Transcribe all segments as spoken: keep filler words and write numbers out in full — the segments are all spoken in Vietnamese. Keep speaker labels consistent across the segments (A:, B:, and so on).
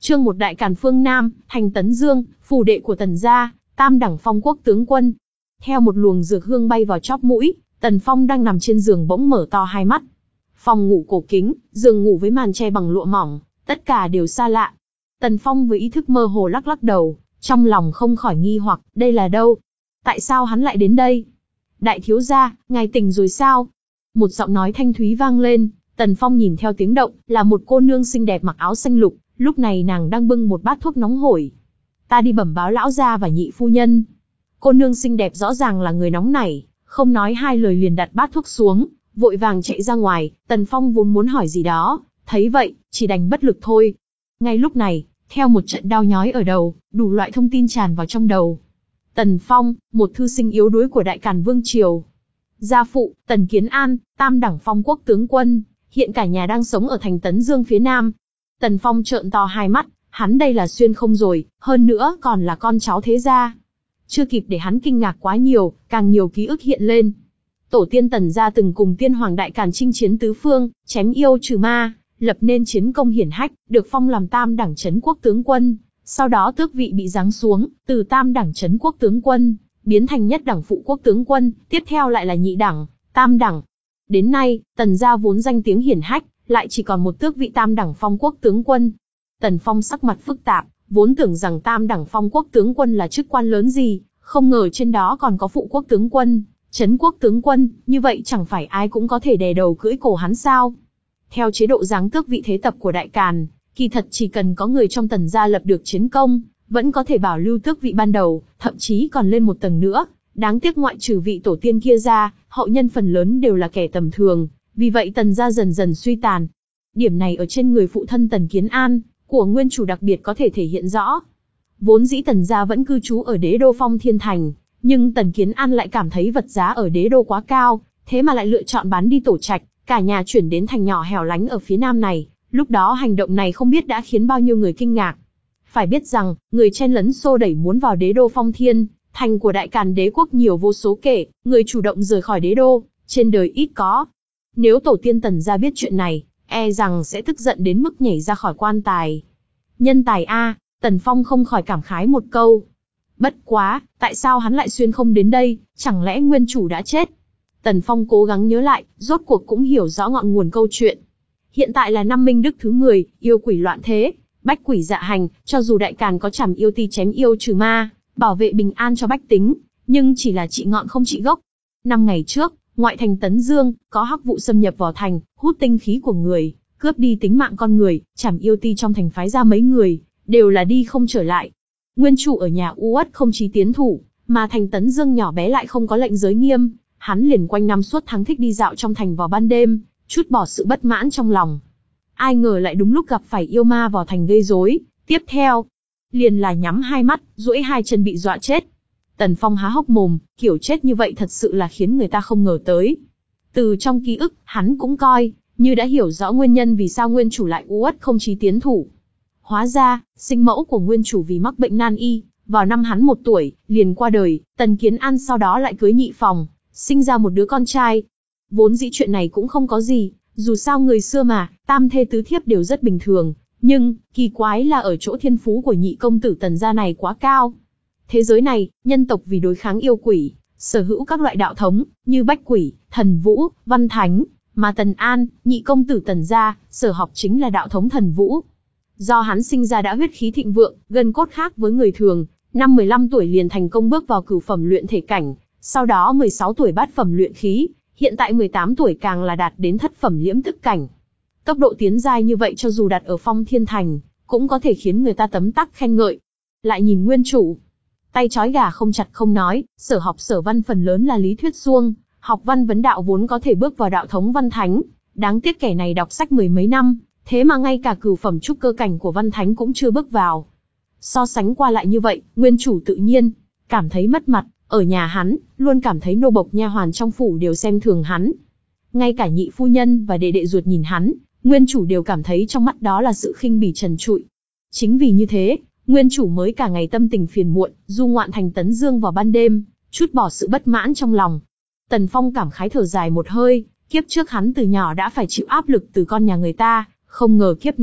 A: Chương một Đại Càn phương Nam, thành Tấn Dương, phủ đệ của Tần gia, tam đẳng phong quốc tướng quân. Theo một luồng dược hương bay vào chóp mũi, Tần Phong đang nằm trên giường bỗng mở to hai mắt. Phòng ngủ cổ kính, giường ngủ với màn che bằng lụa mỏng, tất cả đều xa lạ. Tần Phong với ý thức mơ hồ lắc lắc đầu, trong lòng không khỏi nghi hoặc, đây là đâu? Tại sao hắn lại đến đây? Đại thiếu gia, ngài tỉnh rồi sao? Một giọng nói thanh thúy vang lên, Tần Phong nhìn theo tiếng động, là một cô nương xinh đẹp mặc áo xanh lục, lúc này nàng đang bưng một bát thuốc nóng hổi. Ta đi bẩm báo lão gia và nhị phu nhân. Cô nương xinh đẹp rõ ràng là người nóng nảy, không nói hai lời liền đặt bát thuốc xuống, vội vàng chạy ra ngoài. Tần Phong vốn muốn hỏi gì đó, thấy vậy, chỉ đành bất lực thôi. Ngay lúc này, theo một trận đau nhói ở đầu, đủ loại thông tin tràn vào trong đầu. Tần Phong, một thư sinh yếu đuối của Đại Càn Vương Triều. Gia phụ, Tần Kiến An, tam đẳng phong quốc tướng quân, hiện cả nhà đang sống ở thành Tấn Dương phía Nam. Tần Phong trợn to hai mắt, hắn đây là xuyên không rồi, hơn nữa còn là con cháu thế gia. Chưa kịp để hắn kinh ngạc quá nhiều, càng nhiều ký ức hiện lên. Tổ tiên Tần gia từng cùng tiên hoàng Đại Càn chinh chiến tứ phương, chém yêu trừ ma, lập nên chiến công hiển hách, được phong làm tam đẳng trấn quốc tướng quân. Sau đó tước vị bị giáng xuống, từ tam đẳng trấn quốc tướng quân, biến thành nhất đẳng phụ quốc tướng quân, tiếp theo lại là nhị đẳng, tam đẳng. Đến nay, Tần gia vốn danh tiếng hiển hách, lại chỉ còn một tước vị tam đẳng phong quốc tướng quân. Tần Phong sắc mặt phức tạp, vốn tưởng rằng tam đẳng phong quốc tướng quân là chức quan lớn gì, không ngờ trên đó còn có phụ quốc tướng quân, trấn quốc tướng quân, như vậy chẳng phải ai cũng có thể đè đầu cưỡi cổ hắn sao? Theo chế độ giáng tước vị thế tập của Đại Càn, kỳ thật chỉ cần có người trong Tần gia lập được chiến công, vẫn có thể bảo lưu tước vị ban đầu, thậm chí còn lên một tầng nữa. Đáng tiếc ngoại trừ vị tổ tiên kia ra, hậu nhân phần lớn đều là kẻ tầm thường, vì vậy Tần gia dần dần suy tàn. Điểm này ở trên người phụ thân Tần Kiến An, của nguyên chủ đặc biệt có thể thể hiện rõ. Vốn dĩ Tần gia vẫn cư trú ở đế đô Phong Thiên Thành, nhưng Tần Kiến An lại cảm thấy vật giá ở đế đô quá cao, thế mà lại lựa chọn bán đi tổ trạch, cả nhà chuyển đến thành nhỏ hẻo lánh ở phía nam này. Lúc đó hành động này không biết đã khiến bao nhiêu người kinh ngạc. Phải biết rằng, người chen lấn xô đẩy muốn vào đế đô Phong Thiên Thành của Đại Càn đế quốc nhiều vô số kể, người chủ động rời khỏi đế đô, trên đời ít có. Nếu tổ tiên Tần gia biết chuyện này, e rằng sẽ tức giận đến mức nhảy ra khỏi quan tài. Nhân tài a, Tần Phong không khỏi cảm khái một câu. Bất quá, tại sao hắn lại xuyên không đến đây, chẳng lẽ nguyên chủ đã chết? Tần Phong cố gắng nhớ lại, rốt cuộc cũng hiểu rõ ngọn nguồn câu chuyện. Hiện tại là năm Minh Đức thứ mười, yêu quỷ loạn thế, bách quỷ dạ hành, cho dù Đại Càn có trảm yêu ti chém yêu trừ ma, bảo vệ bình an cho bách tính, nhưng chỉ là trị ngọn không trị gốc. Năm ngày trước, ngoại thành Tấn Dương, có hắc vụ xâm nhập vào thành, hút tinh khí của người, cướp đi tính mạng con người, trảm yêu ti trong thành phái ra mấy người, đều là đi không trở lại. Nguyên chủ ở nhà u uất không chí tiến thủ, mà thành Tấn Dương nhỏ bé lại không có lệnh giới nghiêm, hắn liền quanh năm suốt tháng thích đi dạo trong thành vào ban đêm, chút bỏ sự bất mãn trong lòng. Ai ngờ lại đúng lúc gặp phải yêu ma vào thành gây rối, tiếp theo, liền là nhắm hai mắt, duỗi hai chân bị dọa chết. Tần Phong há hốc mồm, kiểu chết như vậy thật sự là khiến người ta không ngờ tới. Từ trong ký ức, hắn cũng coi như đã hiểu rõ nguyên nhân vì sao nguyên chủ lại u uất không chí tiến thủ. Hóa ra, sinh mẫu của nguyên chủ vì mắc bệnh nan y, vào năm hắn một tuổi, liền qua đời. Tần Kiến An sau đó lại cưới nhị phòng, sinh ra một đứa con trai. Vốn dĩ chuyện này cũng không có gì, dù sao người xưa mà, tam thê tứ thiếp đều rất bình thường. Nhưng, kỳ quái là ở chỗ thiên phú của nhị công tử Tần gia này quá cao. Thế giới này, nhân tộc vì đối kháng yêu quỷ, sở hữu các loại đạo thống, như bách quỷ, thần vũ, văn thánh, mà Tần An, nhị công tử Tần gia, sở học chính là đạo thống thần vũ. Do hắn sinh ra đã huyết khí thịnh vượng, gân cốt khác với người thường, năm mười lăm tuổi liền thành công bước vào cửu phẩm luyện thể cảnh, sau đó mười sáu tuổi bát phẩm luyện khí, hiện tại mười tám tuổi càng là đạt đến thất phẩm liễm tức cảnh. Tốc độ tiến giai như vậy cho dù đặt ở Phong Thiên Thành, cũng có thể khiến người ta tấm tắc khen ngợi. Lại nhìn nguyên chủ, tay trói gà không chặt không nói, sở học sở văn phần lớn là lý thuyết suông, học văn vấn đạo vốn có thể bước vào đạo thống văn thánh, đáng tiếc kẻ này đọc sách mười mấy năm, thế mà ngay cả cửu phẩm trúc cơ cảnh của văn thánh cũng chưa bước vào. So sánh qua lại như vậy, nguyên chủ tự nhiên cảm thấy mất mặt, ở nhà hắn, luôn cảm thấy nô bộc nha hoàn trong phủ đều xem thường hắn. Ngay cả nhị phu nhân và đệ đệ ruột nhìn hắn, nguyên chủ đều cảm thấy trong mắt đó là sự khinh bỉ trần trụi. Chính vì như thế, nguyên chủ mới cả ngày tâm tình phiền muộn, du ngoạn thành Tấn Dương vào ban đêm, chút bỏ sự bất mãn trong lòng. Tần Phong cảm khái thở dài một hơi, kiếp trước hắn từ nhỏ đã phải chịu áp lực từ con nhà người ta, không ngờ kiếp này,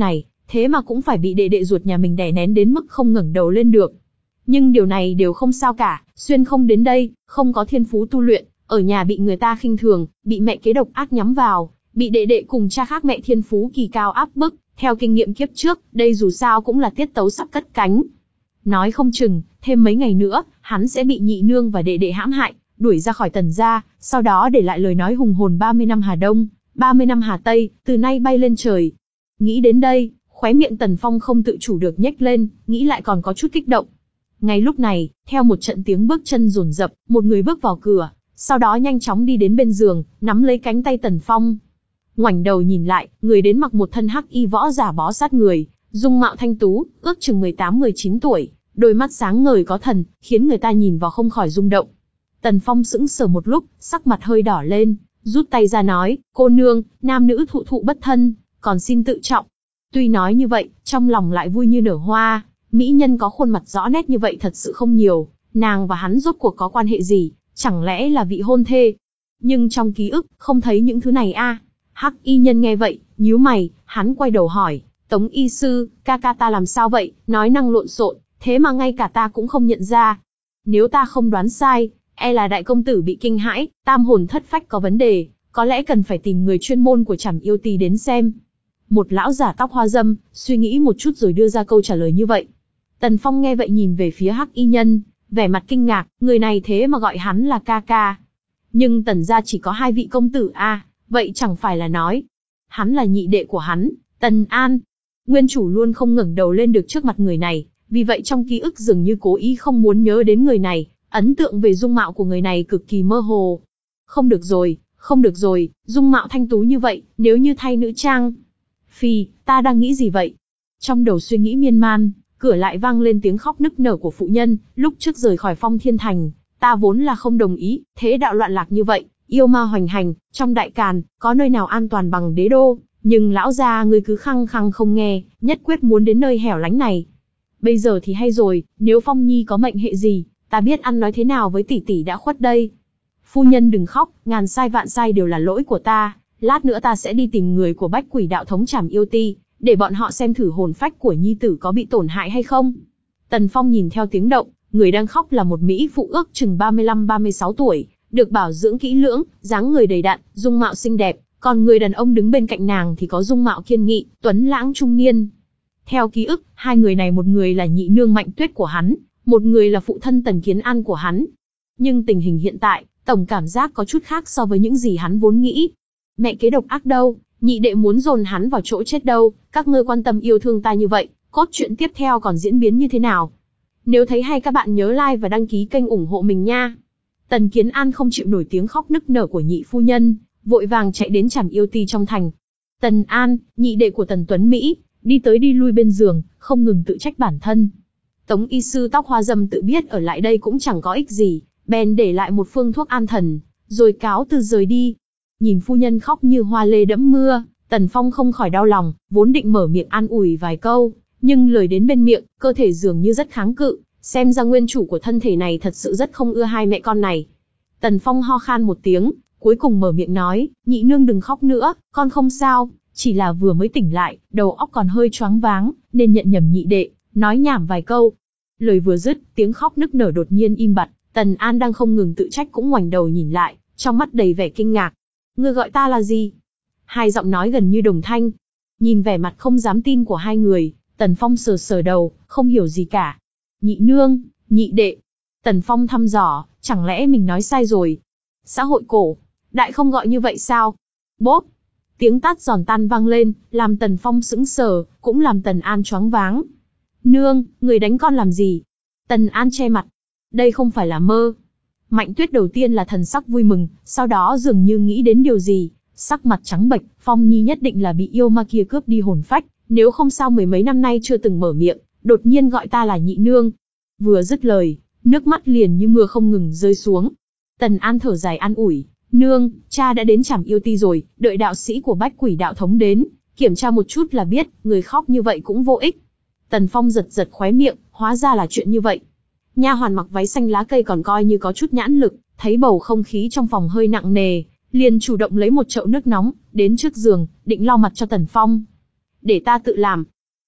A: thế mà cũng phải bị đệ đệ ruột nhà mình đè nén đến mức không ngẩng đầu lên được. Nhưng điều này đều không sao cả, Xuyên không đến đây, không có thiên phú tu luyện, ở nhà bị người ta khinh thường, bị mẹ kế độc ác nhắm vào, bị đệ đệ cùng cha khác mẹ thiên phú kỳ cao áp bức, theo kinh nghiệm kiếp trước, đây dù sao cũng là tiết tấu sắp cất cánh. Nói không chừng, thêm mấy ngày nữa, hắn sẽ bị nhị nương và đệ đệ hãm hại, đuổi ra khỏi Tần gia, sau đó để lại lời nói hùng hồn ba mươi năm Hà Đông, ba mươi năm Hà Tây, từ nay bay lên trời. Nghĩ đến đây, khóe miệng Tần Phong không tự chủ được nhếch lên, nghĩ lại còn có chút kích động. Ngay lúc này, theo một trận tiếng bước chân dồn dập, một người bước vào cửa, sau đó nhanh chóng đi đến bên giường, nắm lấy cánh tay Tần Phong. Ngoảnh đầu nhìn lại, người đến mặc một thân hắc y võ giả bó sát người, dung mạo thanh tú, ước chừng mười tám mười chín tuổi, đôi mắt sáng ngời có thần, khiến người ta nhìn vào không khỏi rung động. Tần Phong sững sờ một lúc, sắc mặt hơi đỏ lên, rút tay ra nói, cô nương, nam nữ thụ thụ bất thân, còn xin tự trọng. Tuy nói như vậy, trong lòng lại vui như nở hoa, mỹ nhân có khuôn mặt rõ nét như vậy thật sự không nhiều, nàng và hắn rốt cuộc có quan hệ gì, chẳng lẽ là vị hôn thê? Nhưng trong ký ức, không thấy những thứ này a. À? Hắc y nhân nghe vậy, nhíu mày, hắn quay đầu hỏi, Tống y sư, ca ca ta làm sao vậy, nói năng lộn xộn, thế mà ngay cả ta cũng không nhận ra. Nếu ta không đoán sai, e là đại công tử bị kinh hãi, tam hồn thất phách có vấn đề, có lẽ cần phải tìm người chuyên môn của Trảm Yêu Tỳ đến xem. Một lão giả tóc hoa râm, suy nghĩ một chút rồi đưa ra câu trả lời như vậy. Tần Phong nghe vậy nhìn về phía Hắc y nhân, vẻ mặt kinh ngạc, người này thế mà gọi hắn là ca ca. Nhưng Tần gia chỉ có hai vị công tử a, à, vậy chẳng phải là nói, hắn là nhị đệ của hắn, Tần An. Nguyên chủ luôn không ngẩng đầu lên được trước mặt người này, vì vậy trong ký ức dường như cố ý không muốn nhớ đến người này, ấn tượng về dung mạo của người này cực kỳ mơ hồ. Không được rồi, không được rồi, dung mạo thanh tú như vậy, nếu như thay nữ trang. Phi, ta đang nghĩ gì vậy? Trong đầu suy nghĩ miên man, cửa lại vang lên tiếng khóc nức nở của phụ nhân, lúc trước rời khỏi Phong Thiên Thành, ta vốn là không đồng ý, thế đạo loạn lạc như vậy, yêu ma hoành hành, trong đại càn, có nơi nào an toàn bằng đế đô, nhưng lão gia ngươi cứ khăng khăng không nghe, nhất quyết muốn đến nơi hẻo lánh này. Bây giờ thì hay rồi, nếu Phong Nhi có mệnh hệ gì, ta biết ăn nói thế nào với tỷ tỷ đã khuất đây. Phu nhân đừng khóc, ngàn sai vạn sai đều là lỗi của ta, lát nữa ta sẽ đi tìm người của Bách Quỷ đạo thống Trảm Yêu Ti, để bọn họ xem thử hồn phách của nhi tử có bị tổn hại hay không. Tần Phong nhìn theo tiếng động, người đang khóc là một mỹ phụ ước chừng ba mươi lăm ba mươi sáu tuổi, được bảo dưỡng kỹ lưỡng, dáng người đầy đặn, dung mạo xinh đẹp, còn người đàn ông đứng bên cạnh nàng thì có dung mạo kiên nghị, tuấn lãng trung niên. Theo ký ức, hai người này một người là nhị nương Mạnh Tuyết của hắn, một người là phụ thân Tần Kiến An của hắn. Nhưng tình hình hiện tại, tổng cảm giác có chút khác so với những gì hắn vốn nghĩ. Mẹ kế độc ác đâu, nhị đệ muốn dồn hắn vào chỗ chết đâu, các ngươi quan tâm yêu thương ta như vậy, cốt truyện tiếp theo còn diễn biến như thế nào? Nếu thấy hay các bạn nhớ like và đăng ký kênh ủng hộ mình nha. Tần Kiến An không chịu nổi tiếng khóc nức nở của nhị phu nhân, vội vàng chạy đến Trảm Yêu Ti trong thành. Tần An, nhị đệ của Tần Tuấn Mỹ, đi tới đi lui bên giường, không ngừng tự trách bản thân. Tống y sư tóc hoa râm tự biết ở lại đây cũng chẳng có ích gì, bèn để lại một phương thuốc an thần, rồi cáo từ rời đi. Nhìn phu nhân khóc như hoa lê đẫm mưa, Tần Phong không khỏi đau lòng, vốn định mở miệng an ủi vài câu, nhưng lời đến bên miệng, cơ thể dường như rất kháng cự, xem ra nguyên chủ của thân thể này thật sự rất không ưa hai mẹ con này. Tần Phong ho khan một tiếng, cuối cùng mở miệng nói, nhị nương đừng khóc nữa, con không sao, chỉ là vừa mới tỉnh lại, đầu óc còn hơi choáng váng, nên nhận nhầm nhị đệ, nói nhảm vài câu. Lời vừa dứt, tiếng khóc nức nở đột nhiên im bặt, Tần An đang không ngừng tự trách cũng ngoảnh đầu nhìn lại, trong mắt đầy vẻ kinh ngạc. Ngươi gọi ta là gì? Hai giọng nói gần như đồng thanh. Nhìn vẻ mặt không dám tin của hai người, Tần Phong sờ sờ đầu, không hiểu gì cả. Nhị nương, nhị đệ. Tần Phong thăm dò, chẳng lẽ mình nói sai rồi? Xã hội cổ, đại không gọi như vậy sao? Bốp! Tiếng tát giòn tan vang lên, làm Tần Phong sững sờ, cũng làm Tần An choáng váng. Nương, người đánh con làm gì? Tần An che mặt. Đây không phải là mơ. Mạnh Tuyết đầu tiên là thần sắc vui mừng, sau đó dường như nghĩ đến điều gì, sắc mặt trắng bệch, Phong Nhi nhất định là bị yêu ma kia cướp đi hồn phách, nếu không sao mười mấy năm nay chưa từng mở miệng, đột nhiên gọi ta là nhị nương. Vừa dứt lời, nước mắt liền như mưa không ngừng rơi xuống. Tần An thở dài an ủi, nương, cha đã đến Trảm Yêu Ti rồi, đợi đạo sĩ của Bách Quỷ đạo thống đến, kiểm tra một chút là biết, người khóc như vậy cũng vô ích. Tần Phong giật giật khóe miệng, hóa ra là chuyện như vậy. Nha hoàn mặc váy xanh lá cây còn coi như có chút nhãn lực, thấy bầu không khí trong phòng hơi nặng nề, liền chủ động lấy một chậu nước nóng, đến trước giường, định lau mặt cho Tần Phong. Để ta tự làm.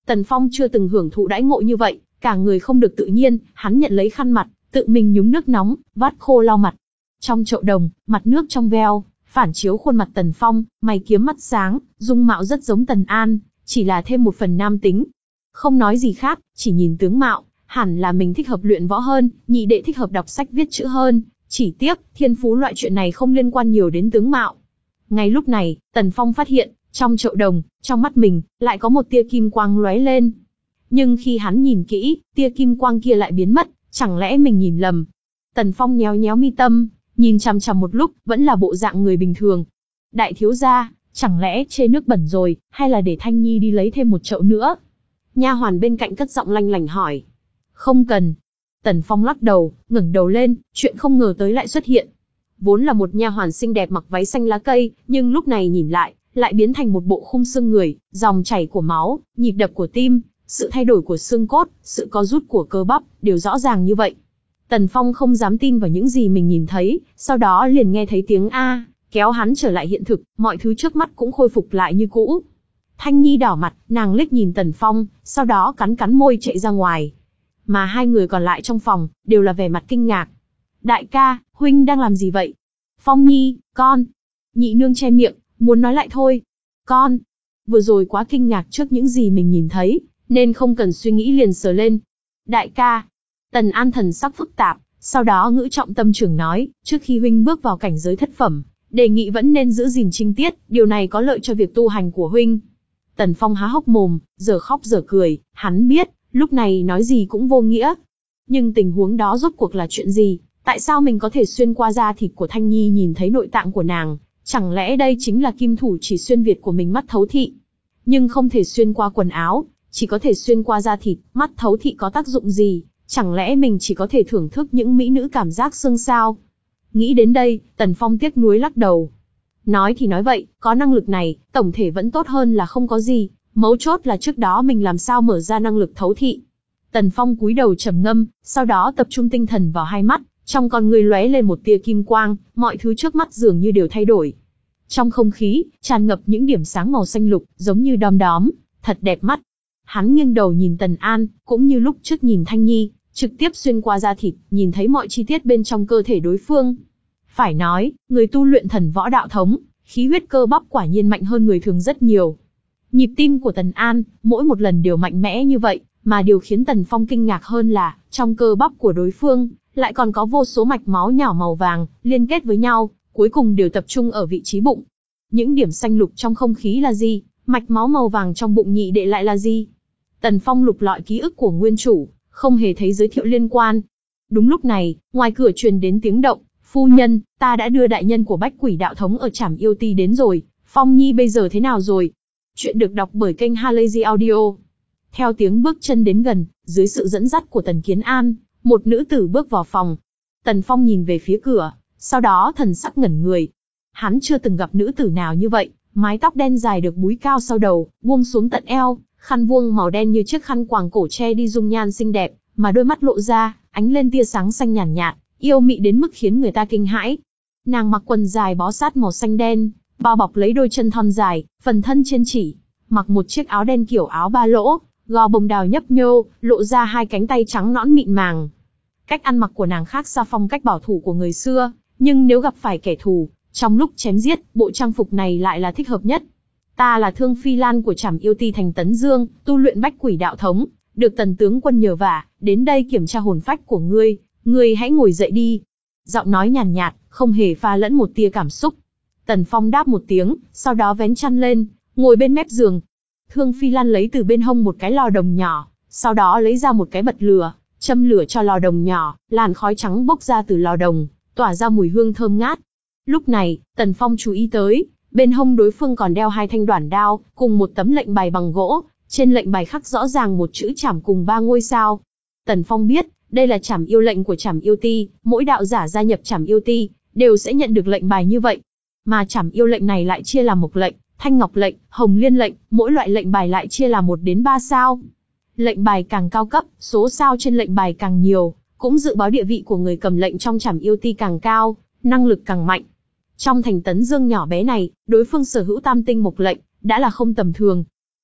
A: Tần Phong chưa từng hưởng thụ đãi ngộ như vậy, cả người không được tự nhiên, hắn nhận lấy khăn mặt, tự mình nhúng nước nóng, vắt khô lau mặt. Trong chậu đồng, mặt nước trong veo, phản chiếu khuôn mặt Tần Phong, mày kiếm mắt sáng, dung mạo rất giống Tần An, chỉ là thêm một phần nam tính. Không nói gì khác, chỉ nhìn tướng mạo, hẳn là mình thích hợp luyện võ hơn, nhị đệ thích hợp đọc sách viết chữ hơn, chỉ tiếc, thiên phú loại chuyện này không liên quan nhiều đến tướng mạo. Ngay lúc này, Tần Phong phát hiện, trong chậu đồng, trong mắt mình, lại có một tia kim quang lóe lên. Nhưng khi hắn nhìn kỹ, tia kim quang kia lại biến mất, chẳng lẽ mình nhìn lầm? Tần Phong nhéo nhéo mi tâm, nhìn chằm chằm một lúc, vẫn là bộ dạng người bình thường. Đại thiếu gia, chẳng lẽ chê nước bẩn rồi, hay là để Thanh Nhi đi lấy thêm một chậu nữa? Nha hoàn bên cạnh cất giọng lanh lảnh hỏi. Không cần. Tần Phong lắc đầu, ngẩng đầu lên, chuyện không ngờ tới lại xuất hiện. Vốn là một nha hoàn xinh đẹp mặc váy xanh lá cây, nhưng lúc này nhìn lại, lại biến thành một bộ khung xương người, dòng chảy của máu, nhịp đập của tim, sự thay đổi của xương cốt, sự co rút của cơ bắp, đều rõ ràng như vậy. Tần Phong không dám tin vào những gì mình nhìn thấy, sau đó liền nghe thấy tiếng A, kéo hắn trở lại hiện thực, mọi thứ trước mắt cũng khôi phục lại như cũ. Thanh Nhi đỏ mặt, nàng liếc nhìn Tần Phong, sau đó cắn cắn môi chạy ra ngoài. Mà hai người còn lại trong phòng, đều là vẻ mặt kinh ngạc. Đại ca, huynh đang làm gì vậy? Phong Nhi, con. Nhị nương che miệng, muốn nói lại thôi. Con. Vừa rồi quá kinh ngạc trước những gì mình nhìn thấy, nên không cần suy nghĩ liền sờ lên. Đại ca. Tần An thần sắc phức tạp, sau đó ngữ trọng tâm trường nói, trước khi huynh bước vào cảnh giới thất phẩm, đề nghị vẫn nên giữ gìn trinh tiết, điều này có lợi cho việc tu hành của huynh. Tần Phong há hốc mồm, giờ khóc giờ cười, hắn biết, lúc này nói gì cũng vô nghĩa. Nhưng tình huống đó rốt cuộc là chuyện gì? Tại sao mình có thể xuyên qua da thịt của Thanh Nhi nhìn thấy nội tạng của nàng? Chẳng lẽ đây chính là kim thủ chỉ xuyên việt của mình mắt thấu thị? Nhưng không thể xuyên qua quần áo, chỉ có thể xuyên qua da thịt, mắt thấu thị có tác dụng gì? Chẳng lẽ mình chỉ có thể thưởng thức những mỹ nữ cảm giác xương sao? Nghĩ đến đây, Tần Phong tiếc nuối lắc đầu. Nói thì nói vậy, có năng lực này, tổng thể vẫn tốt hơn là không có gì, mấu chốt là trước đó mình làm sao mở ra năng lực thấu thị. Tần Phong cúi đầu trầm ngâm, sau đó tập trung tinh thần vào hai mắt, trong con người lóe lên một tia kim quang, mọi thứ trước mắt dường như đều thay đổi. Trong không khí, tràn ngập những điểm sáng màu xanh lục, giống như đom đóm, thật đẹp mắt. Hắn nghiêng đầu nhìn Tần An, cũng như lúc trước nhìn Thanh Nhi, trực tiếp xuyên qua da thịt, nhìn thấy mọi chi tiết bên trong cơ thể đối phương. Phải nói, người tu luyện thần võ đạo thống, khí huyết cơ bắp quả nhiên mạnh hơn người thường rất nhiều. Nhịp tim của Tần An, mỗi một lần đều mạnh mẽ như vậy, mà điều khiến Tần Phong kinh ngạc hơn là, trong cơ bắp của đối phương, lại còn có vô số mạch máu nhỏ màu vàng, liên kết với nhau, cuối cùng đều tập trung ở vị trí bụng. Những điểm xanh lục trong không khí là gì? Mạch máu màu vàng trong bụng nhị đệ lại là gì? Tần Phong lục lọi ký ức của nguyên chủ, không hề thấy giới thiệu liên quan. Đúng lúc này, ngoài cửa truyền đến tiếng động, phu nhân, ta đã đưa đại nhân của Bách Quỷ Đạo Thống ở Trảm Yêu Ti đến rồi, Phong Nhi bây giờ thế nào rồi? Chuyện được đọc bởi kênh Halazy Audio. Theo tiếng bước chân đến gần, dưới sự dẫn dắt của Tần Kiến An, một nữ tử bước vào phòng. Tần Phong nhìn về phía cửa, sau đó thần sắc ngẩn người. Hắn chưa từng gặp nữ tử nào như vậy, mái tóc đen dài được búi cao sau đầu, buông xuống tận eo, khăn vuông màu đen như chiếc khăn quàng cổ che đi dung nhan xinh đẹp, mà đôi mắt lộ ra, ánh lên tia sáng xanh nhàn nhạt, nhạt, yêu mị đến mức khiến người ta kinh hãi. Nàng mặc quần dài bó sát màu xanh đen, bao bọc lấy đôi chân thon dài, phần thân trên chỉ, mặc một chiếc áo đen kiểu áo ba lỗ, gò bồng đào nhấp nhô, lộ ra hai cánh tay trắng nõn mịn màng. Cách ăn mặc của nàng khác xa phong cách bảo thủ của người xưa, nhưng nếu gặp phải kẻ thù, trong lúc chém giết, bộ trang phục này lại là thích hợp nhất. Ta là Thương Phi Lan của Trảm Yêu Ti thành Tấn Dương, tu luyện Bách Quỷ Đạo Thống, được Tần tướng quân nhờ vả, đến đây kiểm tra hồn phách của ngươi, ngươi hãy ngồi dậy đi. Giọng nói nhàn nhạt, không hề pha lẫn một tia cảm xúc. Tần Phong đáp một tiếng, sau đó vén chăn lên, ngồi bên mép giường. Thương Phi Lan lấy từ bên hông một cái lò đồng nhỏ, sau đó lấy ra một cái bật lửa, châm lửa cho lò đồng nhỏ, làn khói trắng bốc ra từ lò đồng, tỏa ra mùi hương thơm ngát. Lúc này, Tần Phong chú ý tới, bên hông đối phương còn đeo hai thanh đoản đao, cùng một tấm lệnh bài bằng gỗ, trên lệnh bài khắc rõ ràng một chữ Trảm cùng ba ngôi sao. Tần Phong biết, đây là Trảm Yêu lệnh của Trảm Yêu Ti, mỗi đạo giả gia nhập Trảm Yêu Ti, đều sẽ nhận được lệnh bài như vậy. Mà Trảm Yêu lệnh này lại chia làm Mộc lệnh, Thanh Ngọc lệnh, Hồng Liên lệnh, mỗi loại lệnh bài lại chia làm một đến ba sao. Lệnh bài càng cao cấp, số sao trên lệnh bài càng nhiều, cũng dự báo địa vị của người cầm lệnh trong Trảm Yêu Ti càng cao, năng lực càng mạnh. Trong thành Tấn Dương nhỏ bé này, đối phương sở hữu tam tinh Mộc lệnh, đã là không tầm thường.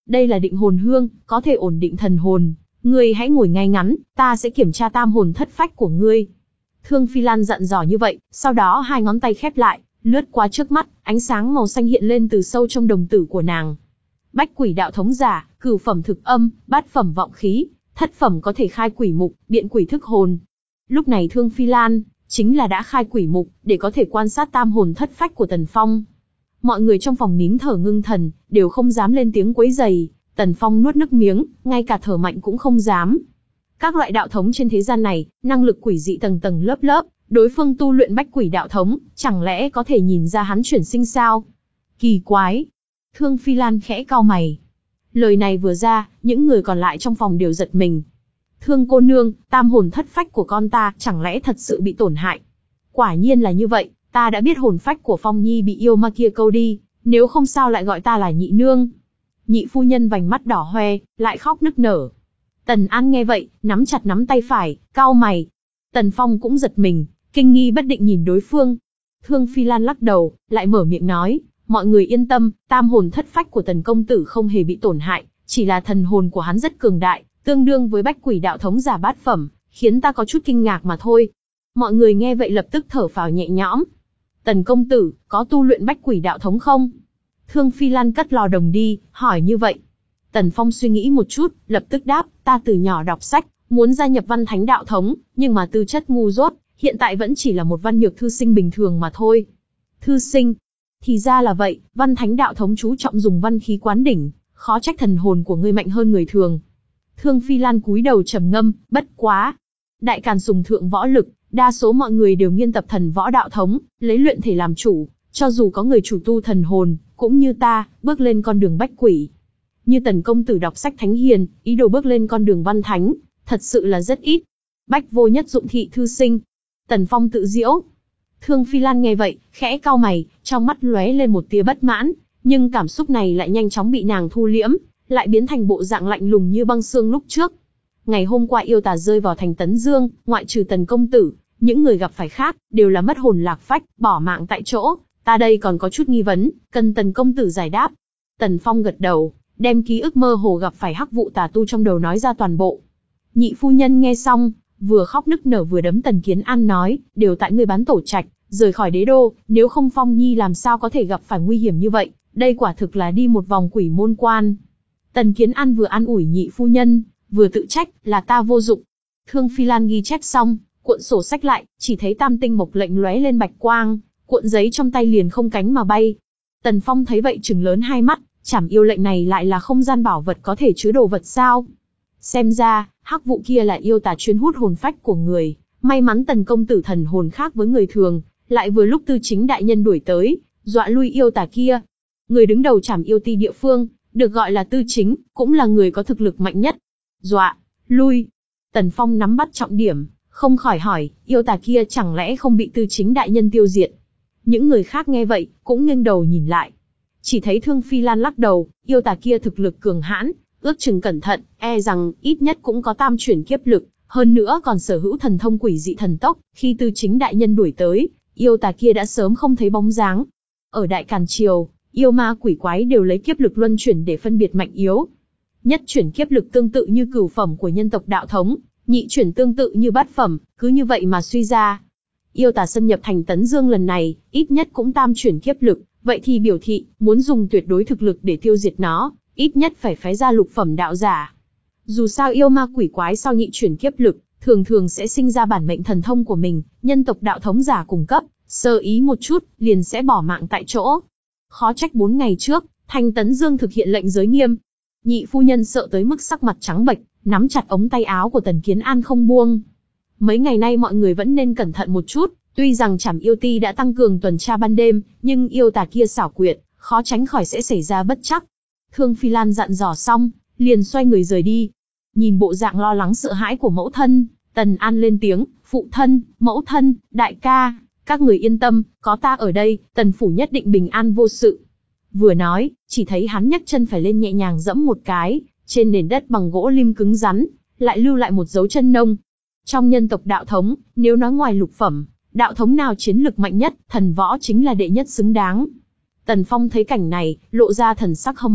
A: Đây là định hồn hương, có thể ổn định thần hồn. Ngươi hãy ngồi ngay ngắn, ta sẽ kiểm tra tam hồn thất phách của ngươi. Thương Phi Lan dặn dò như vậy, sau đó hai ngón tay khép lại, lướt qua trước mắt, ánh sáng màu xanh hiện lên từ sâu trong đồng tử của nàng. Bách quỷ đạo thống giả, cửu phẩm thực âm, bát phẩm vọng khí, thất phẩm có thể khai quỷ mục, biện quỷ thức hồn. Lúc này Thương Phi Lan chính là đã khai quỷ mục, để có thể quan sát tam hồn thất phách của Tần Phong. Mọi người trong phòng nín thở ngưng thần, đều không dám lên tiếng quấy rầy. Tần Phong nuốt nước miếng, ngay cả thở mạnh cũng không dám. Các loại đạo thống trên thế gian này, năng lực quỷ dị tầng tầng lớp lớp, đối phương tu luyện bách quỷ đạo thống, chẳng lẽ có thể nhìn ra hắn chuyển sinh sao? Kỳ quái. Thương Phi Lan khẽ cau mày. Lời này vừa ra, những người còn lại trong phòng đều giật mình. Thương cô nương, tam hồn thất phách của con ta, chẳng lẽ thật sự bị tổn hại? Quả nhiên là như vậy, ta đã biết hồn phách của Phong Nhi bị yêu ma kia câu đi, nếu không sao lại gọi ta là nhị nương. Nhị phu nhân vành mắt đỏ hoe, lại khóc nức nở. Tần An nghe vậy, nắm chặt nắm tay phải, cau mày. Tần Phong cũng giật mình, kinh nghi bất định nhìn đối phương. Thương Phi Lan lắc đầu, lại mở miệng nói, mọi người yên tâm, tam hồn thất phách của Tần công tử không hề bị tổn hại, chỉ là thần hồn của hắn rất cường đại, tương đương với bách quỷ đạo thống giả bát phẩm, khiến ta có chút kinh ngạc mà thôi. Mọi người nghe vậy lập tức thở phào nhẹ nhõm. Tần công tử, có tu luyện bách quỷ đạo thống không? Thương Phi Lan cất lò đồng đi, hỏi như vậy. Tần Phong suy nghĩ một chút, lập tức đáp, ta từ nhỏ đọc sách, muốn gia nhập văn thánh đạo thống, nhưng mà tư chất ngu dốt, hiện tại vẫn chỉ là một văn nhược thư sinh bình thường mà thôi. Thư sinh? Thì ra là vậy, văn thánh đạo thống chú trọng dùng văn khí quán đỉnh, khó trách thần hồn của ngươi mạnh hơn người thường. Thương Phi Lan cúi đầu trầm ngâm, bất quá. Đại Càn sùng thượng võ lực, đa số mọi người đều nghiên tập thần võ đạo thống, lấy luyện thể làm chủ, cho dù có người chủ tu thần hồn, cũng như ta, bước lên con đường bách quỷ. Như Tần công tử đọc sách thánh hiền, ý đồ bước lên con đường văn thánh, thật sự là rất ít. Bách vô nhất dụng thị thư sinh. Tần Phong tự giễu. Thương Phi Lan nghe vậy, khẽ cau mày, trong mắt lóe lên một tia bất mãn, nhưng cảm xúc này lại nhanh chóng bị nàng thu liễm, lại biến thành bộ dạng lạnh lùng như băng xương lúc trước. Ngày hôm qua yêu tà rơi vào thành Tấn Dương, ngoại trừ Tần công tử, những người gặp phải khác, đều là mất hồn lạc phách, bỏ mạng tại chỗ. Ta đây còn có chút nghi vấn, cần Tần công tử giải đáp. Tần Phong gật đầu, đem ký ức mơ hồ gặp phải hắc vụ tà tu trong đầu nói ra toàn bộ. Nhị phu nhân nghe xong, vừa khóc nức nở vừa đấm Tần Kiến An nói, đều tại ngươi bán tổ trạch, rời khỏi đế đô, nếu không Phong Nhi làm sao có thể gặp phải nguy hiểm như vậy, đây quả thực là đi một vòng quỷ môn quan. Tần Kiến An vừa an ủi nhị phu nhân, vừa tự trách, là ta vô dụng. Thương Phi Lan ghi chép xong, cuộn sổ sách lại, chỉ thấy tam tinh mộc lệnh lóe lên bạch quang, cuộn giấy trong tay liền không cánh mà bay. Tần Phong thấy vậy trừng lớn hai mắt, chảm yêu lệnh này lại là không gian bảo vật có thể chứa đồ vật sao? Xem ra, hắc vụ kia là yêu tà chuyên hút hồn phách của người, may mắn Tần công tử thần hồn khác với người thường, lại vừa lúc Tư Chính đại nhân đuổi tới, dọa lui yêu tà kia. Người đứng đầu chảm yêu ti địa phương, được gọi là Tư Chính, cũng là người có thực lực mạnh nhất. Dọa lui? Tần Phong nắm bắt trọng điểm, không khỏi hỏi, yêu tà kia chẳng lẽ không bị Tư Chính đại nhân tiêu diệt? Những người khác nghe vậy, cũng nghiêng đầu nhìn lại. Chỉ thấy Thương Phi Lan lắc đầu, yêu tà kia thực lực cường hãn, ước chừng cẩn thận, e rằng ít nhất cũng có tam chuyển kiếp lực, hơn nữa còn sở hữu thần thông quỷ dị thần tốc, khi Tư Chính đại nhân đuổi tới, yêu tà kia đã sớm không thấy bóng dáng. Ở Đại Càn Triều, yêu ma quỷ quái đều lấy kiếp lực luân chuyển để phân biệt mạnh yếu. Nhất chuyển kiếp lực tương tự như cửu phẩm của nhân tộc đạo thống, nhị chuyển tương tự như bát phẩm, cứ như vậy mà suy ra. Yêu tà xâm nhập thành Tấn Dương lần này, ít nhất cũng tam chuyển kiếp lực, vậy thì biểu thị, muốn dùng tuyệt đối thực lực để tiêu diệt nó, ít nhất phải phái ra lục phẩm đạo giả. Dù sao yêu ma quỷ quái sau nhị chuyển kiếp lực, thường thường sẽ sinh ra bản mệnh thần thông của mình, nhân tộc đạo thống giả cung cấp, sơ ý một chút, liền sẽ bỏ mạng tại chỗ. Khó trách bốn ngày trước, thành Tấn Dương thực hiện lệnh giới nghiêm. Nhị phu nhân sợ tới mức sắc mặt trắng bệch, nắm chặt ống tay áo của Tần Kiến An không buông. Mấy ngày nay mọi người vẫn nên cẩn thận một chút, tuy rằng Trảm Yêu Ti đã tăng cường tuần tra ban đêm, nhưng yêu tà kia xảo quyệt, khó tránh khỏi sẽ xảy ra bất trắc. Thương Phi Lan dặn dò xong, liền xoay người rời đi. Nhìn bộ dạng lo lắng sợ hãi của mẫu thân, Tần An lên tiếng, phụ thân, mẫu thân, đại ca, các người yên tâm, có ta ở đây, Tần phủ nhất định bình an vô sự. Vừa nói, chỉ thấy hắn nhấc chân phải lên nhẹ nhàng dẫm một cái, trên nền đất bằng gỗ lim cứng rắn, lại lưu lại một dấu chân nông. Trong nhân tộc đạo thống, nếu nói ngoài lục phẩm, đạo thống nào chiến lực mạnh nhất, thần võ chính là đệ nhất xứng đáng. Tần Phong thấy cảnh này, lộ ra thần sắc hâm mộ,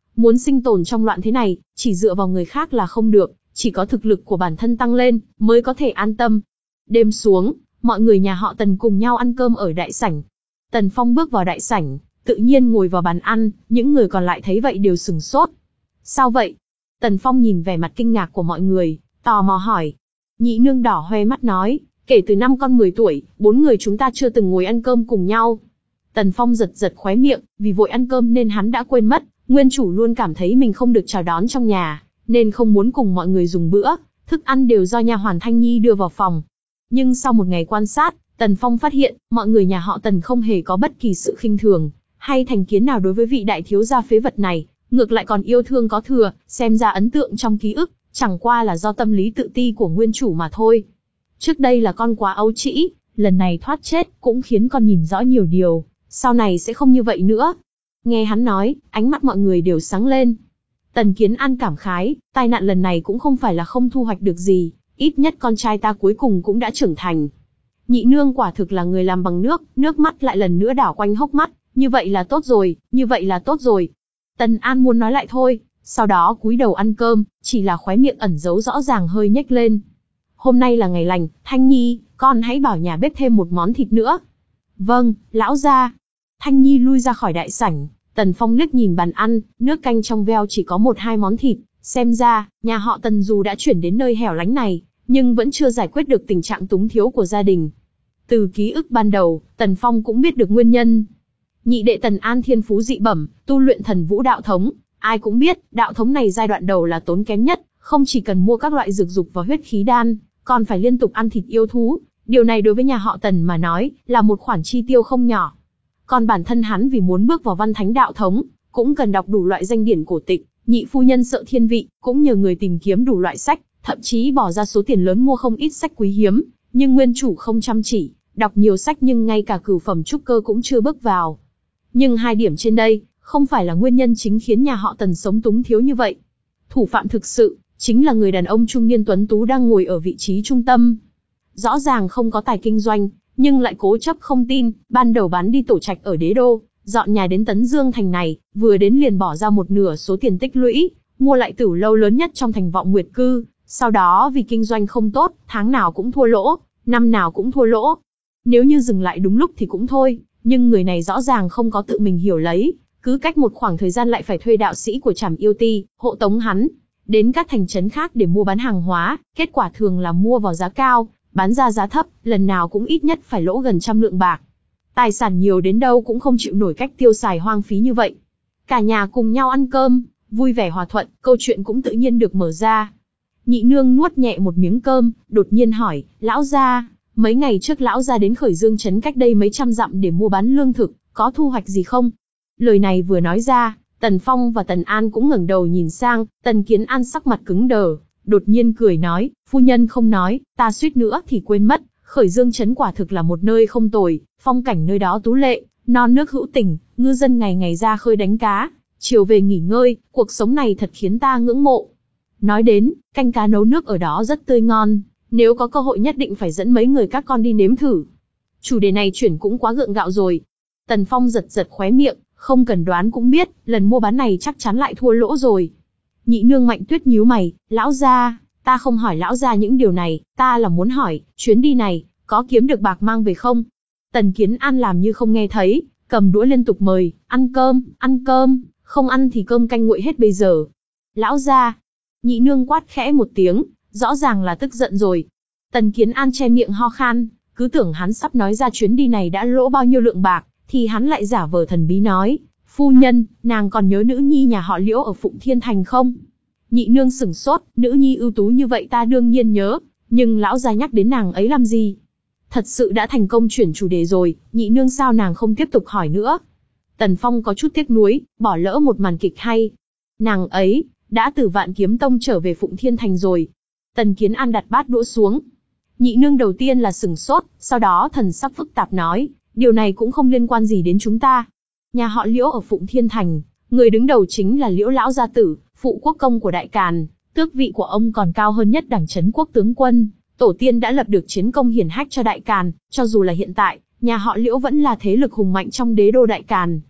A: Muốn sinh tồn trong loạn thế này, chỉ dựa vào người khác là không được, chỉ có thực lực của bản thân tăng lên, mới có thể an tâm. Đêm xuống, mọi người nhà họ Tần cùng nhau ăn cơm ở đại sảnh. Tần Phong bước vào đại sảnh, tự nhiên ngồi vào bàn ăn, những người còn lại thấy vậy đều sửng sốt. Sao vậy? Tần Phong nhìn vẻ mặt kinh ngạc của mọi người, tò mò hỏi. Nhị nương đỏ hoe mắt nói, kể từ năm con mười tuổi, bốn người chúng ta chưa từng ngồi ăn cơm cùng nhau. Tần Phong giật giật khóe miệng, vì vội ăn cơm nên hắn đã quên mất, nguyên chủ luôn cảm thấy mình không được chào đón trong nhà, nên không muốn cùng mọi người dùng bữa, thức ăn đều do nha hoàn Thanh Nhi đưa vào phòng. Nhưng sau một ngày quan sát, Tần Phong phát hiện, mọi người nhà họ Tần không hề có bất kỳ sự khinh thường, hay thành kiến nào đối với vị đại thiếu gia phế vật này, ngược lại còn yêu thương có thừa, xem ra ấn tượng trong ký ức, chẳng qua là do tâm lý tự ti của nguyên chủ mà thôi. Trước đây là con quá ấu trĩ, lần này thoát chết cũng khiến con nhìn rõ nhiều điều, sau này sẽ không như vậy nữa. Nghe hắn nói, ánh mắt mọi người đều sáng lên. Tần Kiến An cảm khái, tai nạn lần này cũng không phải là không thu hoạch được gì, ít nhất con trai ta cuối cùng cũng đã trưởng thành. Nhị nương quả thực là người làm bằng nước, nước mắt lại lần nữa đảo quanh hốc mắt, như vậy là tốt rồi, như vậy là tốt rồi. Tần An muốn nói lại thôi, sau đó cúi đầu ăn cơm, chỉ là khóe miệng ẩn giấu rõ ràng hơi nhếch lên. Hôm nay là ngày lành, Thanh Nhi, con hãy bảo nhà bếp thêm một món thịt nữa. Vâng, lão gia. Thanh Nhi lui ra khỏi đại sảnh, Tần Phong liếc nhìn bàn ăn, nước canh trong veo chỉ có một hai món thịt, xem ra, nhà họ Tần dù đã chuyển đến nơi hẻo lánh này, nhưng vẫn chưa giải quyết được tình trạng túng thiếu của gia đình. Từ ký ức ban đầu, Tần Phong cũng biết được nguyên nhân. Nhị đệ Tần An thiên phú dị bẩm, tu luyện thần vũ đạo thống, ai cũng biết, đạo thống này giai đoạn đầu là tốn kém nhất, không chỉ cần mua các loại dược dục và huyết khí đan, còn phải liên tục ăn thịt yêu thú, điều này đối với nhà họ Tần mà nói, là một khoản chi tiêu không nhỏ. Còn bản thân hắn vì muốn bước vào văn thánh đạo thống, cũng cần đọc đủ loại danh điển cổ tịch, nhị phu nhân Sợ Thiên Vị, cũng nhờ người tìm kiếm đủ loại sách, thậm chí bỏ ra số tiền lớn mua không ít sách quý hiếm, nhưng nguyên chủ không chăm chỉ, đọc nhiều sách nhưng ngay cả cửu phẩm trúc cơ cũng chưa bước vào. Nhưng hai điểm trên đây, không phải là nguyên nhân chính khiến nhà họ Tần sống túng thiếu như vậy. Thủ phạm thực sự, chính là người đàn ông trung niên tuấn tú đang ngồi ở vị trí trung tâm. Rõ ràng không có tài kinh doanh, nhưng lại cố chấp không tin, ban đầu bán đi tổ trạch ở Đế Đô, dọn nhà đến Tấn Dương thành này, vừa đến liền bỏ ra một nửa số tiền tích lũy, mua lại tửu lâu lớn nhất trong thành Vọng Nguyệt Cư, sau đó vì kinh doanh không tốt, tháng nào cũng thua lỗ, năm nào cũng thua lỗ. Nếu như dừng lại đúng lúc thì cũng thôi, nhưng người này rõ ràng không có tự mình hiểu lấy, cứ cách một khoảng thời gian lại phải thuê đạo sĩ của Trảm Yêu Ti, hộ tống hắn đến các thành trấn khác để mua bán hàng hóa, kết quả thường là mua vào giá cao, bán ra giá thấp, lần nào cũng ít nhất phải lỗ gần trăm lượng bạc. Tài sản nhiều đến đâu cũng không chịu nổi cách tiêu xài hoang phí như vậy. Cả nhà cùng nhau ăn cơm, vui vẻ hòa thuận, câu chuyện cũng tự nhiên được mở ra. Nhị nương nuốt nhẹ một miếng cơm, đột nhiên hỏi, lão gia, mấy ngày trước lão gia đến Khởi Dương trấn cách đây mấy trăm dặm để mua bán lương thực, có thu hoạch gì không? Lời này vừa nói ra, Tần Phong và Tần An cũng ngẩng đầu nhìn sang, Tần Kiến An sắc mặt cứng đờ, đột nhiên cười nói, phu nhân không nói, ta suýt nữa thì quên mất, Khởi Dương trấn quả thực là một nơi không tồi, phong cảnh nơi đó tú lệ, non nước hữu tình, ngư dân ngày ngày ra khơi đánh cá, chiều về nghỉ ngơi, cuộc sống này thật khiến ta ngưỡng mộ. Nói đến, canh cá nấu nước ở đó rất tươi ngon, nếu có cơ hội nhất định phải dẫn mấy người các con đi nếm thử. Chủ đề này chuyển cũng quá gượng gạo rồi. Tần Phong giật giật khóe miệng, không cần đoán cũng biết, lần mua bán này chắc chắn lại thua lỗ rồi. Nhị nương Mạnh Tuyết nhíu mày, lão gia, ta không hỏi lão gia những điều này, ta là muốn hỏi, chuyến đi này, có kiếm được bạc mang về không? Tần Kiến An làm như không nghe thấy, cầm đũa liên tục mời, ăn cơm, ăn cơm, không ăn thì cơm canh nguội hết bây giờ. Lão gia, nhị nương quát khẽ một tiếng, rõ ràng là tức giận rồi. Tần Kiến An che miệng ho khan, cứ tưởng hắn sắp nói ra chuyến đi này đã lỗ bao nhiêu lượng bạc, thì hắn lại giả vờ thần bí nói, phu nhân, nàng còn nhớ nữ nhi nhà họ Liễu ở Phụng Thiên Thành không? Nhị nương sửng sốt, nữ nhi ưu tú như vậy ta đương nhiên nhớ, nhưng lão gia nhắc đến nàng ấy làm gì? Thật sự đã thành công chuyển chủ đề rồi, nhị nương sao nàng không tiếp tục hỏi nữa? Tần Phong có chút tiếc nuối, bỏ lỡ một màn kịch hay. Nàng ấy, đã từ Vạn Kiếm Tông trở về Phụng Thiên Thành rồi. Tần Kiến An đặt bát đũa xuống. Nhị nương đầu tiên là sửng sốt, sau đó thần sắc phức tạp nói, điều này cũng không liên quan gì đến chúng ta. Nhà họ Liễu ở Phụng Thiên Thành, người đứng đầu chính là Liễu lão gia tử, phụ quốc công của Đại Càn, tước vị của ông còn cao hơn nhất đẳng trấn quốc tướng quân. Tổ tiên đã lập được chiến công hiển hách cho Đại Càn, cho dù là hiện tại, nhà họ Liễu vẫn là thế lực hùng mạnh trong đế đô Đại Càn.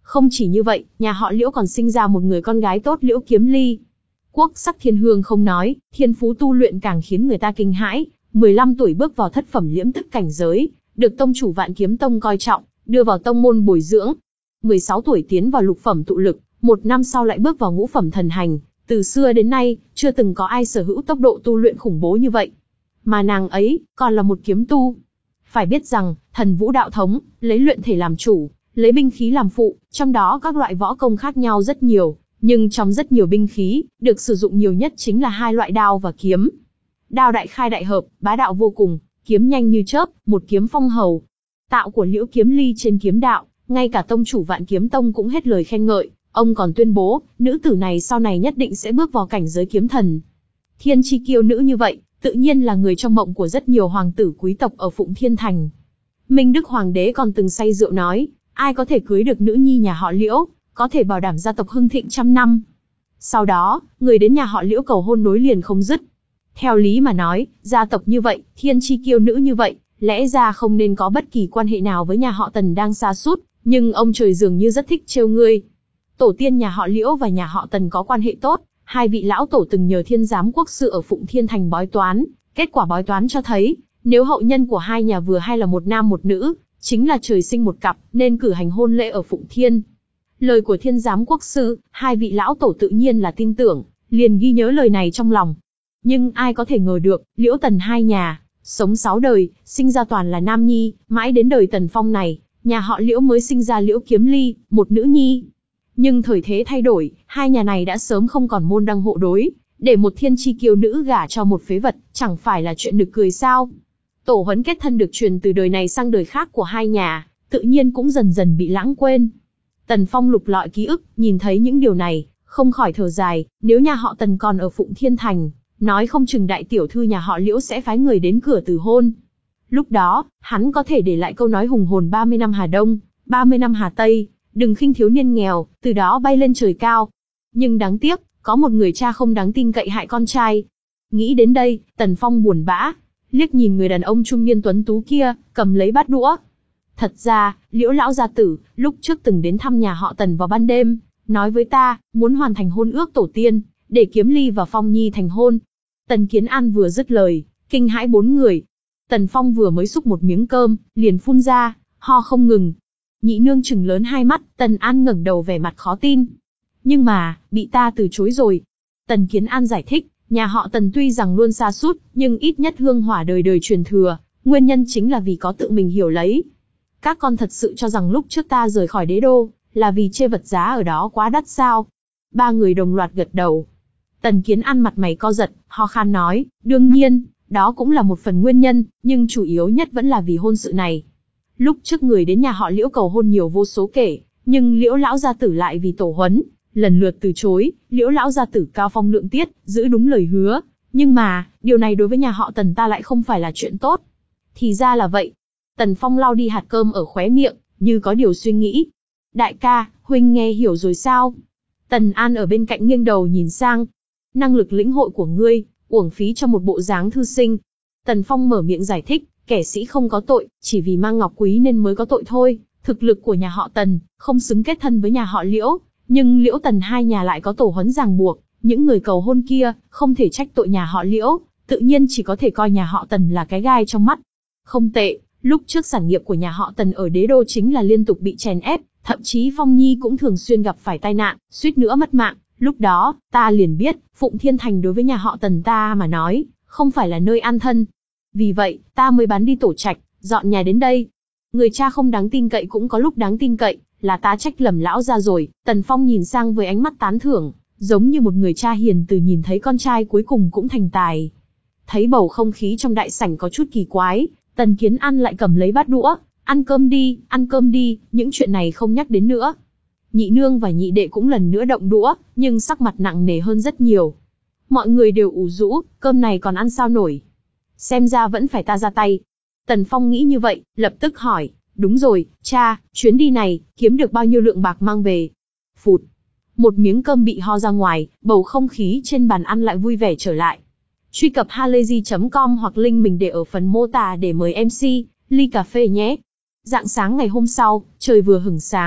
A: Không chỉ như vậy, nhà họ Liễu còn sinh ra một người con gái tốt Liễu Kiếm Ly. Quốc sắc thiên hương không nói, thiên phú tu luyện càng khiến người ta kinh hãi, mười lăm tuổi bước vào thất phẩm liễm tức cảnh giới, được tông chủ Vạn Kiếm Tông coi trọng, đưa vào tông môn bồi dưỡng. mười sáu tuổi tiến vào lục phẩm tụ lực, một năm sau lại bước vào ngũ phẩm thần hành, từ xưa đến nay, chưa từng có ai sở hữu tốc độ tu luyện khủng bố như vậy. Mà nàng ấy, còn là một kiếm tu. Phải biết rằng, thần vũ đạo thống, lấy luyện thể làm chủ, lấy binh khí làm phụ, trong đó các loại võ công khác nhau rất nhiều, nhưng trong rất nhiều binh khí, được sử dụng nhiều nhất chính là hai loại đao và kiếm. Đao đại khai đại hợp, bá đạo vô cùng, kiếm nhanh như chớp, một kiếm phong hầu. Tạo của Liễu Kiếm Ly trên kiếm đạo, ngay cả tông chủ Vạn Kiếm Tông cũng hết lời khen ngợi, ông còn tuyên bố, nữ tử này sau này nhất định sẽ bước vào cảnh giới kiếm thần. Thiên chi kiêu nữ như vậy, tự nhiên là người trong mộng của rất nhiều hoàng tử quý tộc ở Phụng Thiên Thành. Minh Đức Hoàng đế còn từng say rượu nói, ai có thể cưới được nữ nhi nhà họ Liễu, có thể bảo đảm gia tộc hưng thịnh trăm năm. Sau đó, người đến nhà họ Liễu cầu hôn nối liền không dứt. Theo lý mà nói, gia tộc như vậy, thiên chi kiêu nữ như vậy, lẽ ra không nên có bất kỳ quan hệ nào với nhà họ Tần đang sa sút, nhưng ông trời dường như rất thích trêu ngươi. Tổ tiên nhà họ Liễu và nhà họ Tần có quan hệ tốt, hai vị lão tổ từng nhờ Thiên Giám quốc sư ở Phụng Thiên Thành bói toán, kết quả bói toán cho thấy, nếu hậu nhân của hai nhà vừa hay là một nam một nữ, chính là trời sinh một cặp, nên cử hành hôn lễ ở Phụng Thiên. Lời của Thiên Giám quốc sư, hai vị lão tổ tự nhiên là tin tưởng, liền ghi nhớ lời này trong lòng. Nhưng ai có thể ngờ được, Liễu Tần hai nhà, sống sáu đời, sinh ra toàn là nam nhi, mãi đến đời Tần Phong này, nhà họ Liễu mới sinh ra Liễu Kiếm Ly, một nữ nhi. Nhưng thời thế thay đổi, hai nhà này đã sớm không còn môn đăng hộ đối, để một thiên chi kiêu nữ gả cho một phế vật, chẳng phải là chuyện nực cười sao? Tổ huấn kết thân được truyền từ đời này sang đời khác của hai nhà, tự nhiên cũng dần dần bị lãng quên. Tần Phong lục lọi ký ức, nhìn thấy những điều này, không khỏi thở dài, nếu nhà họ Tần còn ở Phụng Thiên Thành, nói không chừng đại tiểu thư nhà họ Liễu sẽ phái người đến cửa từ hôn. Lúc đó, hắn có thể để lại câu nói hùng hồn ba mươi năm Hà Đông, ba mươi năm Hà Tây, đừng khinh thiếu niên nghèo, từ đó bay lên trời cao. Nhưng đáng tiếc, có một người cha không đáng tin cậy hại con trai. Nghĩ đến đây, Tần Phong buồn bã, liếc nhìn người đàn ông trung niên tuấn tú kia, cầm lấy bát đũa. Thật ra, Liễu lão gia tử, lúc trước từng đến thăm nhà họ Tần vào ban đêm, nói với ta, muốn hoàn thành hôn ước tổ tiên, để Kiếm Ly và Phong Nhi thành hôn. Tần Kiến An vừa dứt lời, kinh hãi bốn người. Tần Phong vừa mới xúc một miếng cơm, liền phun ra, ho không ngừng. Nhị nương trừng lớn hai mắt, Tần An ngẩng đầu vẻ mặt khó tin. Nhưng mà, bị ta từ chối rồi. Tần Kiến An giải thích, nhà họ Tần tuy rằng luôn sa sút, nhưng ít nhất hương hỏa đời đời truyền thừa, nguyên nhân chính là vì có tự mình hiểu lấy. Các con thật sự cho rằng lúc trước ta rời khỏi đế đô, là vì chê vật giá ở đó quá đắt sao? Ba người đồng loạt gật đầu. Tần Kiến An mặt mày co giật, ho khan nói, đương nhiên, đó cũng là một phần nguyên nhân, nhưng chủ yếu nhất vẫn là vì hôn sự này. Lúc trước người đến nhà họ Liễu cầu hôn nhiều vô số kể, nhưng Liễu lão gia tử lại vì tổ huấn, lần lượt từ chối. Liễu lão gia tử cao phong lượng tiết, giữ đúng lời hứa, nhưng mà, điều này đối với nhà họ Tần ta lại không phải là chuyện tốt. Thì ra là vậy. Tần Phong lau đi hạt cơm ở khóe miệng, như có điều suy nghĩ. Đại ca, huynh nghe hiểu rồi sao? Tần An ở bên cạnh nghiêng đầu nhìn sang. Năng lực lĩnh hội của ngươi, uổng phí cho một bộ dáng thư sinh. Tần Phong mở miệng giải thích, kẻ sĩ không có tội, chỉ vì mang ngọc quý nên mới có tội thôi. Thực lực của nhà họ Tần, không xứng kết thân với nhà họ Liễu, nhưng Liễu Tần hai nhà lại có tổ huấn ràng buộc. Những người cầu hôn kia, không thể trách tội nhà họ Liễu, tự nhiên chỉ có thể coi nhà họ Tần là cái gai trong mắt. Không tệ, lúc trước sản nghiệp của nhà họ Tần ở đế đô chính là liên tục bị chèn ép, thậm chí Phong Nhi cũng thường xuyên gặp phải tai nạn, suýt nữa mất mạng. Lúc đó, ta liền biết, Phụng Thiên Thành đối với nhà họ Tần ta mà nói, không phải là nơi an thân. Vì vậy, ta mới bán đi tổ trạch, dọn nhà đến đây. Người cha không đáng tin cậy cũng có lúc đáng tin cậy, là ta trách lầm lão ra rồi. Tần Phong nhìn sang với ánh mắt tán thưởng, giống như một người cha hiền từ nhìn thấy con trai cuối cùng cũng thành tài. Thấy bầu không khí trong đại sảnh có chút kỳ quái, Tần Kiến An lại cầm lấy bát đũa, ăn cơm đi, ăn cơm đi, những chuyện này không nhắc đến nữa. Nhị nương và nhị đệ cũng lần nữa động đũa, nhưng sắc mặt nặng nề hơn rất nhiều. Mọi người đều ủ rũ, cơm này còn ăn sao nổi. Xem ra vẫn phải ta ra tay. Tần Phong nghĩ như vậy, lập tức hỏi, đúng rồi, cha, chuyến đi này, kiếm được bao nhiêu lượng bạc mang về? Phụt. Một miếng cơm bị ho ra ngoài, bầu không khí trên bàn ăn lại vui vẻ trở lại. Truy cập halayzi chấm com hoặc link mình để ở phần mô tả để mời em xê, ly cà phê nhé. Rạng sáng ngày hôm sau, trời vừa hửng sáng,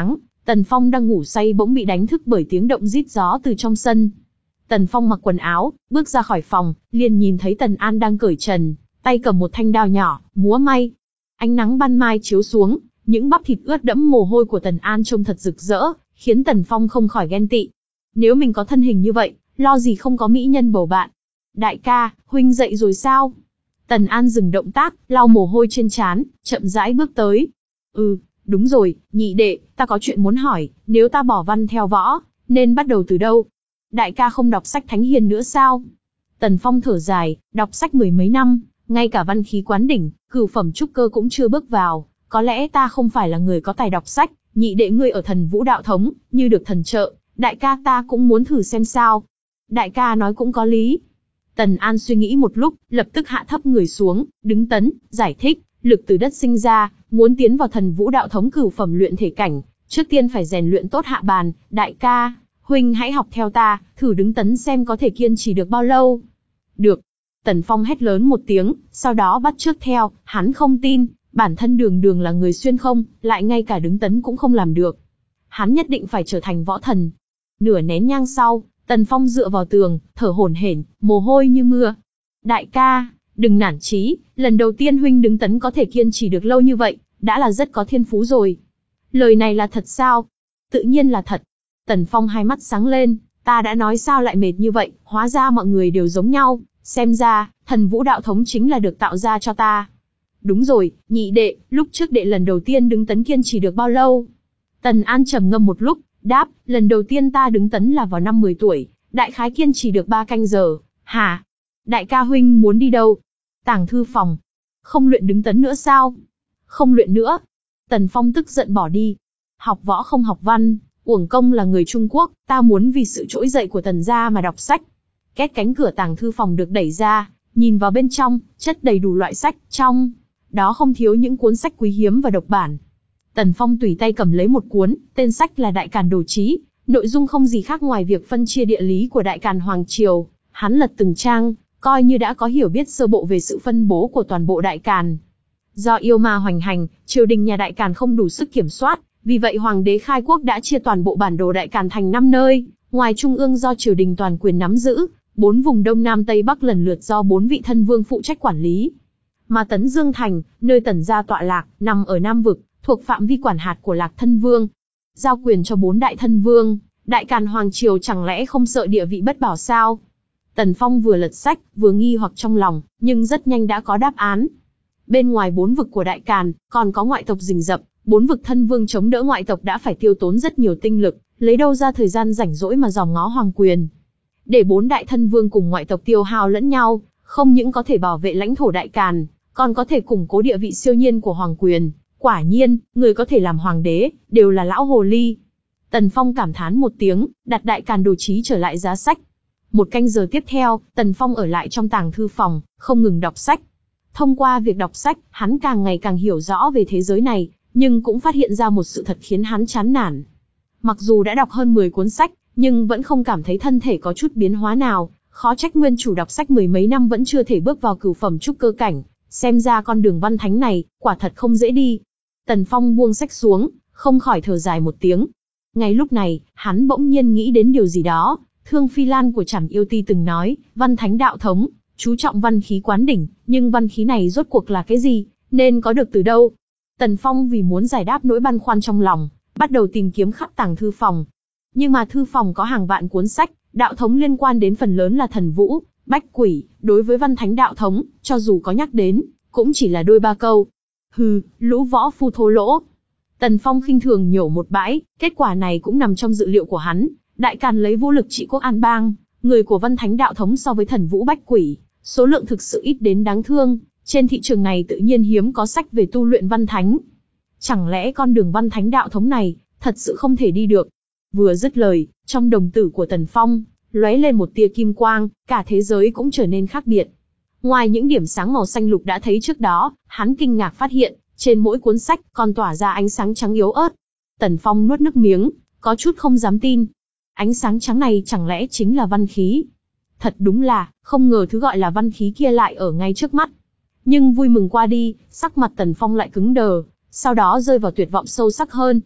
A: Tần Phong đang ngủ say bỗng bị đánh thức bởi tiếng động rít gió từ trong sân. Tần Phong mặc quần áo, bước ra khỏi phòng, liền nhìn thấy Tần An đang cởi trần, tay cầm một thanh đao nhỏ, múa may. Ánh nắng ban mai chiếu xuống, những bắp thịt ướt đẫm mồ hôi của Tần An trông thật rực rỡ, khiến Tần Phong không khỏi ghen tị. Nếu mình có thân hình như vậy, lo gì không có mỹ nhân bầu bạn. Đại ca, huynh dậy rồi sao? Tần An dừng động tác, lau mồ hôi trên trán, chậm rãi bước tới. Ừ, đúng rồi, nhị đệ, ta có chuyện muốn hỏi, nếu ta bỏ văn theo võ, nên bắt đầu từ đâu? Đại ca không đọc sách thánh hiền nữa sao? Tần Phong thở dài, đọc sách mười mấy năm, ngay cả văn khí quán đỉnh, cửu phẩm trúc cơ cũng chưa bước vào, có lẽ ta không phải là người có tài đọc sách, nhị đệ ngươi ở Thần Vũ đạo thống, như được thần trợ, đại ca ta cũng muốn thử xem sao. Đại ca nói cũng có lý. Tần An suy nghĩ một lúc, lập tức hạ thấp người xuống, đứng tấn, giải thích, lực từ đất sinh ra, muốn tiến vào Thần Vũ đạo thống cửu phẩm luyện thể cảnh, trước tiên phải rèn luyện tốt hạ bàn, đại ca, huynh hãy học theo ta, thử đứng tấn xem có thể kiên trì được bao lâu. Được. Tần Phong hét lớn một tiếng, sau đó bắt chước theo, hắn không tin, bản thân đường đường là người xuyên không, lại ngay cả đứng tấn cũng không làm được. Hắn nhất định phải trở thành võ thần. Nửa nén nhang sau, Tần Phong dựa vào tường, thở hổn hển, mồ hôi như mưa. Đại ca, đừng nản chí, lần đầu tiên huynh đứng tấn có thể kiên trì được lâu như vậy, đã là rất có thiên phú rồi. Lời này là thật sao? Tự nhiên là thật. Tần Phong hai mắt sáng lên, ta đã nói sao lại mệt như vậy, hóa ra mọi người đều giống nhau, xem ra, Thần Vũ đạo thống chính là được tạo ra cho ta. Đúng rồi, nhị đệ, lúc trước đệ lần đầu tiên đứng tấn kiên trì được bao lâu? Tần An trầm ngâm một lúc, đáp, lần đầu tiên ta đứng tấn là vào năm mười tuổi, đại khái kiên trì được ba canh giờ. Hả? Đại ca huynh muốn đi đâu? Tàng thư phòng. Không luyện đứng tấn nữa sao? Không luyện nữa. Tần Phong tức giận bỏ đi. Học võ không học văn, uổng công là người Trung Quốc, ta muốn vì sự trỗi dậy của Tần gia mà đọc sách. Két cánh cửa tàng thư phòng được đẩy ra, nhìn vào bên trong, chất đầy đủ loại sách, trong đó không thiếu những cuốn sách quý hiếm và độc bản. Tần Phong tùy tay cầm lấy một cuốn, tên sách là Đại Càn Đồ Chí, nội dung không gì khác ngoài việc phân chia địa lý của Đại Càn Hoàng Triều. Hắn lật từng trang, coi như đã có hiểu biết sơ bộ về sự phân bố của toàn bộ Đại Càn. Do yêu ma hoành hành, triều đình nhà Đại Càn không đủ sức kiểm soát, vì vậy Hoàng đế khai quốc đã chia toàn bộ bản đồ Đại Càn thành năm nơi, ngoài trung ương do triều đình toàn quyền nắm giữ, bốn vùng đông nam tây bắc lần lượt do bốn vị thân vương phụ trách quản lý. Mà Tấn Dương Thành, nơi Tần gia tọa lạc, nằm ở Nam Vực, thuộc phạm vi quản hạt của Lạc Thân Vương. Giao quyền cho bốn đại thân vương, Đại Càn Hoàng Triều chẳng lẽ không sợ địa vị bất bảo sao? Tần Phong vừa lật sách, vừa nghi hoặc trong lòng, nhưng rất nhanh đã có đáp án. Bên ngoài bốn vực của Đại Càn, còn có ngoại tộc rình rập, bốn vực thân vương chống đỡ ngoại tộc đã phải tiêu tốn rất nhiều tinh lực, lấy đâu ra thời gian rảnh rỗi mà dòm ngó hoàng quyền. Để bốn đại thân vương cùng ngoại tộc tiêu hao lẫn nhau, không những có thể bảo vệ lãnh thổ Đại Càn, còn có thể củng cố địa vị siêu nhiên của hoàng quyền. Quả nhiên, người có thể làm hoàng đế, đều là lão hồ ly. Tần Phong cảm thán một tiếng, đặt Đại Càn Đồ Chí trở lại giá sách. Một canh giờ tiếp theo, Tần Phong ở lại trong tàng thư phòng, không ngừng đọc sách. Thông qua việc đọc sách, hắn càng ngày càng hiểu rõ về thế giới này, nhưng cũng phát hiện ra một sự thật khiến hắn chán nản. Mặc dù đã đọc hơn mười cuốn sách, nhưng vẫn không cảm thấy thân thể có chút biến hóa nào, khó trách nguyên chủ đọc sách mười mấy năm vẫn chưa thể bước vào cửu phẩm trúc cơ cảnh, xem ra con đường văn thánh này, quả thật không dễ đi. Tần Phong buông sách xuống, không khỏi thở dài một tiếng. Ngay lúc này, hắn bỗng nhiên nghĩ đến điều gì đó. Thương Phi Lan của Trảm Yêu Ti từng nói, văn thánh đạo thống, chú trọng văn khí quán đỉnh, nhưng văn khí này rốt cuộc là cái gì, nên có được từ đâu? Tần Phong vì muốn giải đáp nỗi băn khoăn trong lòng, bắt đầu tìm kiếm khắp tàng thư phòng. Nhưng mà thư phòng có hàng vạn cuốn sách, đạo thống liên quan đến phần lớn là thần vũ, bách quỷ, đối với văn thánh đạo thống, cho dù có nhắc đến, cũng chỉ là đôi ba câu. Hừ, lũ võ phu thô lỗ. Tần Phong khinh thường nhổ một bãi, kết quả này cũng nằm trong dự liệu của hắn. Đại Càn lấy vũ lực trị quốc an bang, người của văn thánh đạo thống so với thần vũ bách quỷ, số lượng thực sự ít đến đáng thương. Trên thị trường này tự nhiên hiếm có sách về tu luyện văn thánh. Chẳng lẽ con đường văn thánh đạo thống này, thật sự không thể đi được? Vừa dứt lời, trong đồng tử của Tần Phong, lóe lên một tia kim quang, cả thế giới cũng trở nên khác biệt. Ngoài những điểm sáng màu xanh lục đã thấy trước đó, hắn kinh ngạc phát hiện, trên mỗi cuốn sách còn tỏa ra ánh sáng trắng yếu ớt. Tần Phong nuốt nước miếng, có chút không dám tin. Ánh sáng trắng này chẳng lẽ chính là văn khí? Thật đúng là, không ngờ thứ gọi là văn khí kia lại ở ngay trước mắt. Nhưng vui mừng qua đi, sắc mặt Tần Phong lại cứng đờ, sau đó rơi vào tuyệt vọng sâu sắc hơn.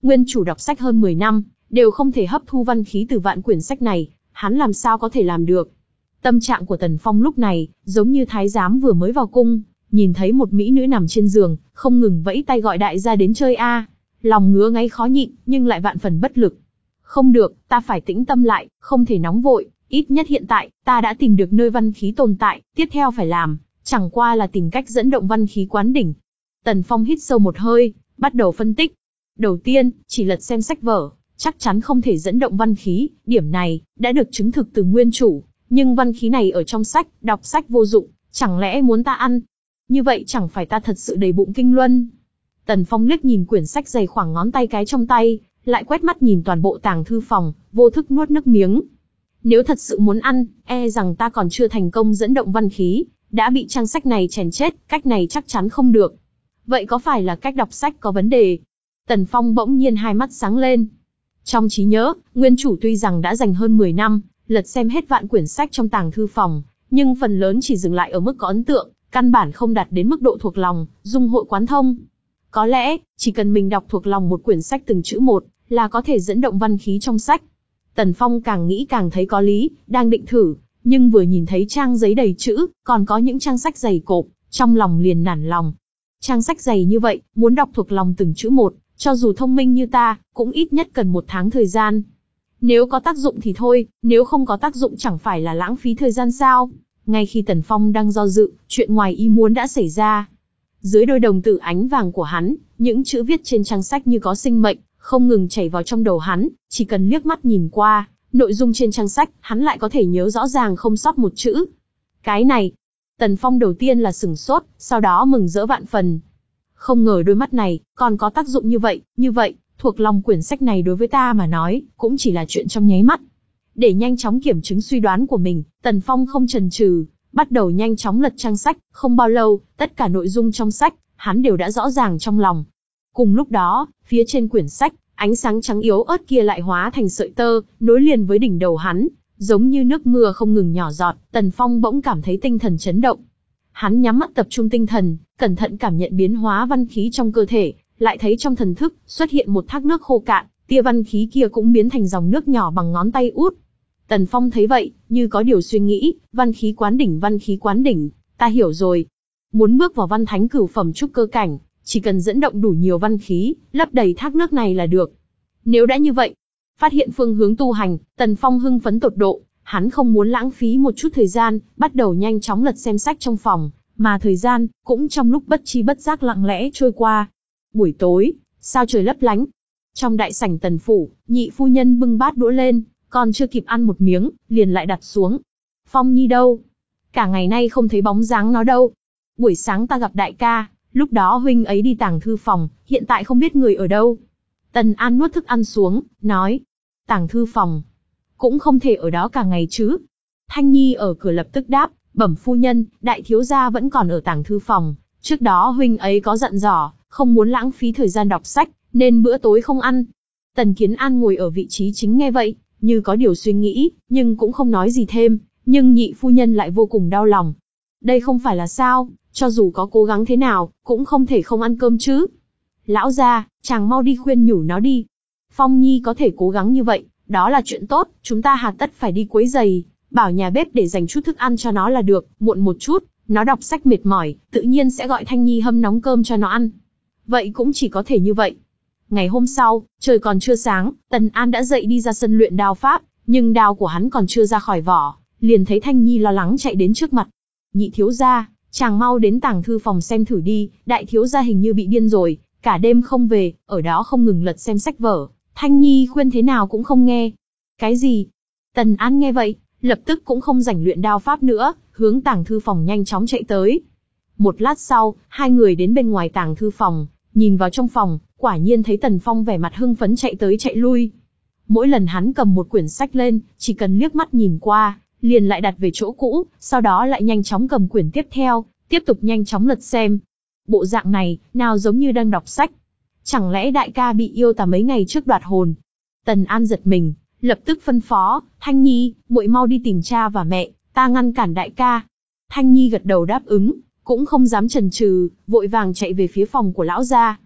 A: Nguyên chủ đọc sách hơn mười năm, đều không thể hấp thu văn khí từ vạn quyển sách này, hắn làm sao có thể làm được. Tâm trạng của Tần Phong lúc này, giống như thái giám vừa mới vào cung, nhìn thấy một mỹ nữ nằm trên giường, không ngừng vẫy tay gọi đại gia đến chơi a. Lòng ngứa ngáy khó nhịn, nhưng lại vạn phần bất lực. Không được, ta phải tĩnh tâm lại, không thể nóng vội, ít nhất hiện tại, ta đã tìm được nơi văn khí tồn tại, tiếp theo phải làm, chẳng qua là tìm cách dẫn động văn khí quán đỉnh. Tần Phong hít sâu một hơi, bắt đầu phân tích. Đầu tiên, chỉ lật xem sách vở, chắc chắn không thể dẫn động văn khí, điểm này, đã được chứng thực từ nguyên chủ, nhưng văn khí này ở trong sách, đọc sách vô dụng, chẳng lẽ muốn ta ăn? Như vậy chẳng phải ta thật sự đầy bụng kinh luân. Tần Phong liếc nhìn quyển sách dày khoảng ngón tay cái trong tay, lại quét mắt nhìn toàn bộ tàng thư phòng, vô thức nuốt nước miếng. Nếu thật sự muốn ăn, e rằng ta còn chưa thành công dẫn động văn khí, đã bị trang sách này chèn chết, cách này chắc chắn không được. Vậy có phải là cách đọc sách có vấn đề? Tần Phong bỗng nhiên hai mắt sáng lên. Trong trí nhớ, nguyên chủ tuy rằng đã dành hơn mười năm, lật xem hết vạn quyển sách trong tàng thư phòng, nhưng phần lớn chỉ dừng lại ở mức có ấn tượng, căn bản không đạt đến mức độ thuộc lòng, dung hội quán thông. Có lẽ, chỉ cần mình đọc thuộc lòng một quyển sách từng chữ một, là có thể dẫn động văn khí trong sách. Tần Phong càng nghĩ càng thấy có lý, đang định thử, nhưng vừa nhìn thấy trang giấy đầy chữ, còn có những trang sách dày cộp, trong lòng liền nản lòng. Trang sách dày như vậy, muốn đọc thuộc lòng từng chữ một, cho dù thông minh như ta, cũng ít nhất cần một tháng thời gian. Nếu có tác dụng thì thôi, nếu không có tác dụng chẳng phải là lãng phí thời gian sao? Ngay khi Tần Phong đang do dự, chuyện ngoài ý muốn đã xảy ra. Dưới đôi đồng tử ánh vàng của hắn, những chữ viết trên trang sách như có sinh mệnh, không ngừng chảy vào trong đầu hắn, chỉ cần liếc mắt nhìn qua, nội dung trên trang sách, hắn lại có thể nhớ rõ ràng không sót một chữ. Cái này, Tần Phong đầu tiên là sửng sốt, sau đó mừng rỡ vạn phần. Không ngờ đôi mắt này, còn có tác dụng như vậy, như vậy, thuộc lòng quyển sách này đối với ta mà nói, cũng chỉ là chuyện trong nháy mắt. Để nhanh chóng kiểm chứng suy đoán của mình, Tần Phong không chần chừ, bắt đầu nhanh chóng lật trang sách, không bao lâu, tất cả nội dung trong sách, hắn đều đã rõ ràng trong lòng. Cùng lúc đó, phía trên quyển sách, ánh sáng trắng yếu ớt kia lại hóa thành sợi tơ, nối liền với đỉnh đầu hắn, giống như nước mưa không ngừng nhỏ giọt, Tần Phong bỗng cảm thấy tinh thần chấn động. Hắn nhắm mắt tập trung tinh thần, cẩn thận cảm nhận biến hóa văn khí trong cơ thể, lại thấy trong thần thức xuất hiện một thác nước khô cạn, tia văn khí kia cũng biến thành dòng nước nhỏ bằng ngón tay út. Tần Phong thấy vậy, như có điều suy nghĩ, văn khí quán đỉnh, văn khí quán đỉnh, ta hiểu rồi. Muốn bước vào văn thánh cửu phẩm trúc cơ cảnh, chỉ cần dẫn động đủ nhiều văn khí, lấp đầy thác nước này là được. Nếu đã như vậy, phát hiện phương hướng tu hành, Tần Phong hưng phấn tột độ, hắn không muốn lãng phí một chút thời gian, bắt đầu nhanh chóng lật xem sách trong phòng, mà thời gian cũng trong lúc bất chi bất giác lặng lẽ trôi qua. Buổi tối, sao trời lấp lánh. Trong đại sảnh Tần phủ, nhị phu nhân bưng bát đũa lên, còn chưa kịp ăn một miếng, liền lại đặt xuống. Phong Nhi đâu? Cả ngày nay không thấy bóng dáng nó đâu. Buổi sáng ta gặp đại ca, lúc đó huynh ấy đi tàng thư phòng, hiện tại không biết người ở đâu. Tần An nuốt thức ăn xuống, nói. Tàng thư phòng. Cũng không thể ở đó cả ngày chứ. Thanh Nhi ở cửa lập tức đáp, bẩm phu nhân, đại thiếu gia vẫn còn ở tàng thư phòng. Trước đó huynh ấy có dặn dò, không muốn lãng phí thời gian đọc sách, nên bữa tối không ăn. Tần Kiến An ngồi ở vị trí chính nghe vậy, như có điều suy nghĩ, nhưng cũng không nói gì thêm, nhưng nhị phu nhân lại vô cùng đau lòng. Đây không phải là sao, cho dù có cố gắng thế nào, cũng không thể không ăn cơm chứ. Lão gia, chàng mau đi khuyên nhủ nó đi. Phong Nhi có thể cố gắng như vậy, đó là chuyện tốt, chúng ta hà tất phải đi quấy giày, bảo nhà bếp để dành chút thức ăn cho nó là được, muộn một chút, nó đọc sách mệt mỏi, tự nhiên sẽ gọi Thanh Nhi hâm nóng cơm cho nó ăn. Vậy cũng chỉ có thể như vậy. Ngày hôm sau, trời còn chưa sáng, Tần An đã dậy đi ra sân luyện đao pháp, nhưng đao của hắn còn chưa ra khỏi vỏ, liền thấy Thanh Nhi lo lắng chạy đến trước mặt. Nhị thiếu gia, chàng mau đến tàng thư phòng xem thử đi, đại thiếu gia hình như bị điên rồi, cả đêm không về, ở đó không ngừng lật xem sách vở. Thanh Nhi khuyên thế nào cũng không nghe. Cái gì? Tần An nghe vậy, lập tức cũng không rảnh luyện đao pháp nữa, hướng tàng thư phòng nhanh chóng chạy tới. Một lát sau, hai người đến bên ngoài tàng thư phòng, nhìn vào trong phòng, quả nhiên thấy Tần Phong vẻ mặt hưng phấn chạy tới chạy lui. Mỗi lần hắn cầm một quyển sách lên, chỉ cần liếc mắt nhìn qua, liền lại đặt về chỗ cũ, sau đó lại nhanh chóng cầm quyển tiếp theo, tiếp tục nhanh chóng lật xem. Bộ dạng này, nào giống như đang đọc sách. Chẳng lẽ đại ca bị yêu tà mấy ngày trước đoạt hồn? Tần An giật mình, lập tức phân phó, Thanh Nhi, muội mau đi tìm cha và mẹ, ta ngăn cản đại ca. Thanh Nhi gật đầu đáp ứng, cũng không dám chần chừ, vội vàng chạy về phía phòng của lão gia.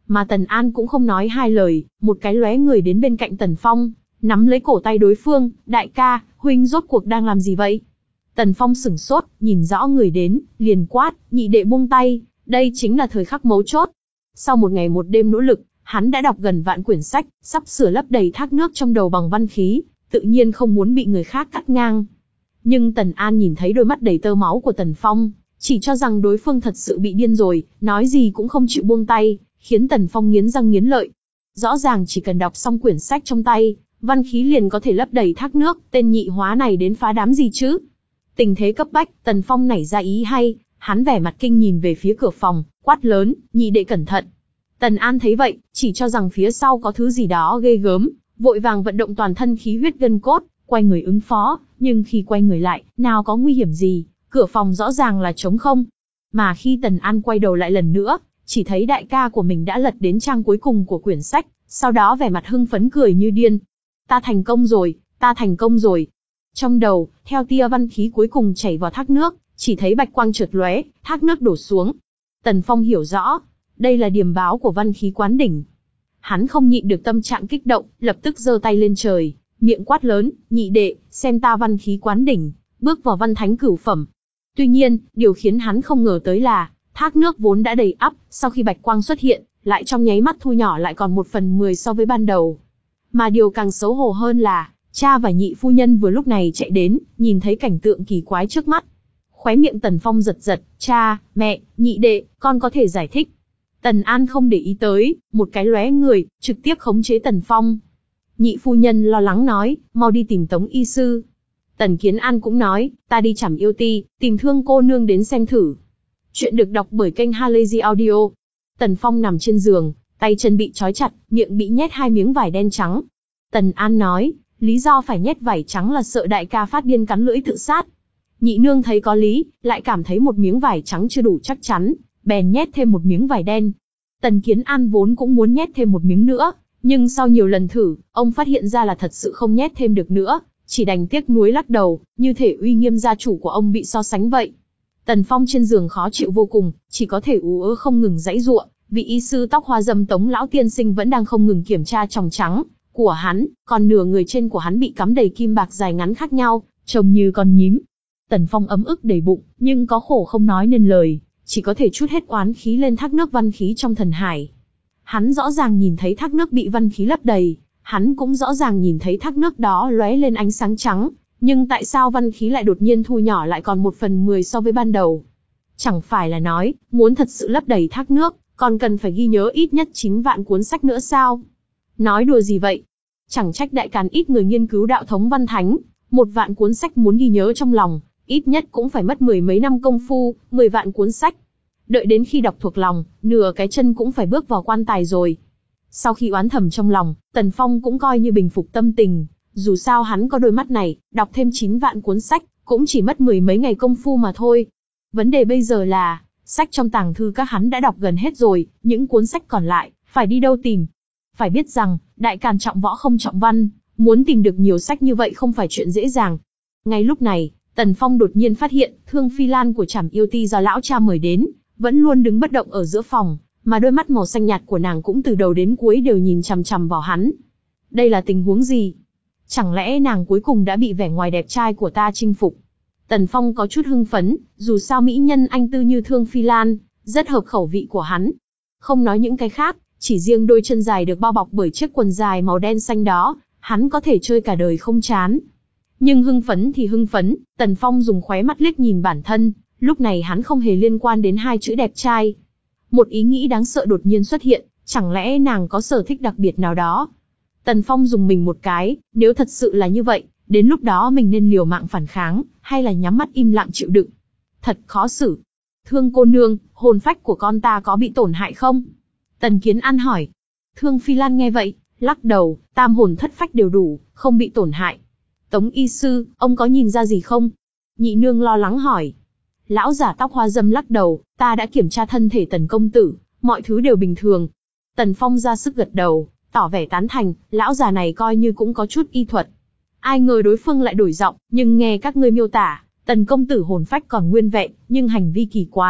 A: Mà Tần An cũng không nói hai lời, một cái lóe người đến bên cạnh Tần Phong, nắm lấy cổ tay đối phương, đại ca, huynh rốt cuộc đang làm gì vậy? Tần Phong sửng sốt, nhìn rõ người đến, liền quát, nhị đệ buông tay, đây chính là thời khắc mấu chốt. Sau một ngày một đêm nỗ lực, hắn đã đọc gần vạn quyển sách, sắp sửa lấp đầy thác nước trong đầu bằng văn khí, tự nhiên không muốn bị người khác cắt ngang. Nhưng Tần An nhìn thấy đôi mắt đầy tơ máu của Tần Phong, chỉ cho rằng đối phương thật sự bị điên rồi, nói gì cũng không chịu buông tay, khiến Tần Phong nghiến răng nghiến lợi. Rõ ràng chỉ cần đọc xong quyển sách trong tay, văn khí liền có thể lấp đầy thác nước, tên nhị hóa này đến phá đám gì chứ? Tình thế cấp bách, Tần Phong nảy ra ý hay, hắn vẻ mặt kinh nhìn về phía cửa phòng, quát lớn, nhị đệ cẩn thận. Tần An thấy vậy, chỉ cho rằng phía sau có thứ gì đó ghê gớm, vội vàng vận động toàn thân khí huyết gân cốt, quay người ứng phó, nhưng khi quay người lại, nào có nguy hiểm gì, cửa phòng rõ ràng là trống không. Mà khi Tần An quay đầu lại lần nữa, chỉ thấy đại ca của mình đã lật đến trang cuối cùng của quyển sách, sau đó vẻ mặt hưng phấn cười như điên. Ta thành công rồi, ta thành công rồi. Trong đầu, theo tia văn khí cuối cùng chảy vào thác nước, chỉ thấy bạch quang chợt lóe, thác nước đổ xuống. Tần Phong hiểu rõ, đây là điềm báo của văn khí quán đỉnh. Hắn không nhịn được tâm trạng kích động, lập tức giơ tay lên trời, miệng quát lớn, nhị đệ, xem ta văn khí quán đỉnh, bước vào văn thánh cửu phẩm. Tuy nhiên, điều khiến hắn không ngờ tới là, thác nước vốn đã đầy ắp, sau khi bạch quang xuất hiện, lại trong nháy mắt thu nhỏ lại còn một phần mười so với ban đầu. Mà điều càng xấu hổ hơn là, cha và nhị phu nhân vừa lúc này chạy đến, nhìn thấy cảnh tượng kỳ quái trước mắt. Khóe miệng Tần Phong giật giật, cha, mẹ, nhị đệ, con có thể giải thích. Tần An không để ý tới, một cái lóe người, trực tiếp khống chế Tần Phong. Nhị phu nhân lo lắng nói, mau đi tìm Tống y sư. Tần Kiến An cũng nói, ta đi chảm yêu ti, tìm Thương cô nương đến xem thử. Chuyện được đọc bởi kênh Halazy Audio. Tần Phong nằm trên giường, tay chân bị trói chặt, miệng bị nhét hai miếng vải đen trắng. Tần An nói, lý do phải nhét vải trắng là sợ đại ca phát điên cắn lưỡi tự sát. Nhị nương thấy có lý, lại cảm thấy một miếng vải trắng chưa đủ chắc chắn, bèn nhét thêm một miếng vải đen. Tần Kiến An vốn cũng muốn nhét thêm một miếng nữa, nhưng sau nhiều lần thử, ông phát hiện ra là thật sự không nhét thêm được nữa, chỉ đành tiếc nuối lắc đầu, như thể uy nghiêm gia chủ của ông bị so sánh vậy. Tần Phong trên giường khó chịu vô cùng, chỉ có thể ú ớ không ngừng giãy giụa, vị y sư tóc hoa dâm Tống lão tiên sinh vẫn đang không ngừng kiểm tra tròng trắng của hắn, còn nửa người trên của hắn bị cắm đầy kim bạc dài ngắn khác nhau, trông như con nhím. Tần Phong ấm ức đầy bụng, nhưng có khổ không nói nên lời, chỉ có thể trút hết oán khí lên thác nước văn khí trong thần hải. Hắn rõ ràng nhìn thấy thác nước bị văn khí lấp đầy, hắn cũng rõ ràng nhìn thấy thác nước đó lóe lên ánh sáng trắng, nhưng tại sao văn khí lại đột nhiên thu nhỏ lại còn một phần mười so với ban đầu? Chẳng phải là nói, muốn thật sự lấp đầy thác nước, còn cần phải ghi nhớ ít nhất chín vạn cuốn sách nữa sao? Nói đùa gì vậy? Chẳng trách đại càn ít người nghiên cứu đạo thống văn thánh, một vạn cuốn sách muốn ghi nhớ trong lòng, ít nhất cũng phải mất mười mấy năm công phu, mười vạn cuốn sách. Đợi đến khi đọc thuộc lòng, nửa cái chân cũng phải bước vào quan tài rồi. Sau khi oán thầm trong lòng, Tần Phong cũng coi như bình phục tâm tình, dù sao hắn có đôi mắt này, đọc thêm chín vạn cuốn sách, cũng chỉ mất mười mấy ngày công phu mà thôi. Vấn đề bây giờ là, sách trong tàng thư các hắn đã đọc gần hết rồi, những cuốn sách còn lại, phải đi đâu tìm? Phải biết rằng, đại càn trọng võ không trọng văn, muốn tìm được nhiều sách như vậy không phải chuyện dễ dàng. Ngay lúc này, Tần Phong đột nhiên phát hiện, Thương Phi Lan của Trảm Yêu Ti do lão cha mời đến, vẫn luôn đứng bất động ở giữa phòng, mà đôi mắt màu xanh nhạt của nàng cũng từ đầu đến cuối đều nhìn chằm chằm vào hắn. Đây là tình huống gì? Chẳng lẽ nàng cuối cùng đã bị vẻ ngoài đẹp trai của ta chinh phục? Tần Phong có chút hưng phấn, dù sao mỹ nhân anh tư như Thương Phi Lan, rất hợp khẩu vị của hắn. Không nói những cái khác, chỉ riêng đôi chân dài được bao bọc bởi chiếc quần dài màu đen xanh đó, hắn có thể chơi cả đời không chán. Nhưng hưng phấn thì hưng phấn, Tần Phong dùng khóe mắt liếc nhìn bản thân, lúc này hắn không hề liên quan đến hai chữ đẹp trai. Một ý nghĩ đáng sợ đột nhiên xuất hiện, chẳng lẽ nàng có sở thích đặc biệt nào đó? Tần Phong dùng mình một cái, nếu thật sự là như vậy, đến lúc đó mình nên liều mạng phản kháng, hay là nhắm mắt im lặng chịu đựng? Thật khó xử. Thương cô nương, hồn phách của con ta có bị tổn hại không? Tần Kiến An hỏi. Thương Phi Lan nghe vậy, lắc đầu, tam hồn thất phách đều đủ, không bị tổn hại. Tống y sư, ông có nhìn ra gì không? Nhị nương lo lắng hỏi. Lão giả tóc hoa dâm lắc đầu, ta đã kiểm tra thân thể Tần công tử, mọi thứ đều bình thường. Tần Phong ra sức gật đầu, tỏ vẻ tán thành, lão già này coi như cũng có chút y thuật. Ai ngờ đối phương lại đổi giọng, nhưng nghe các ngươi miêu tả, Tần công tử hồn phách còn nguyên vẹn, nhưng hành vi kỳ quái,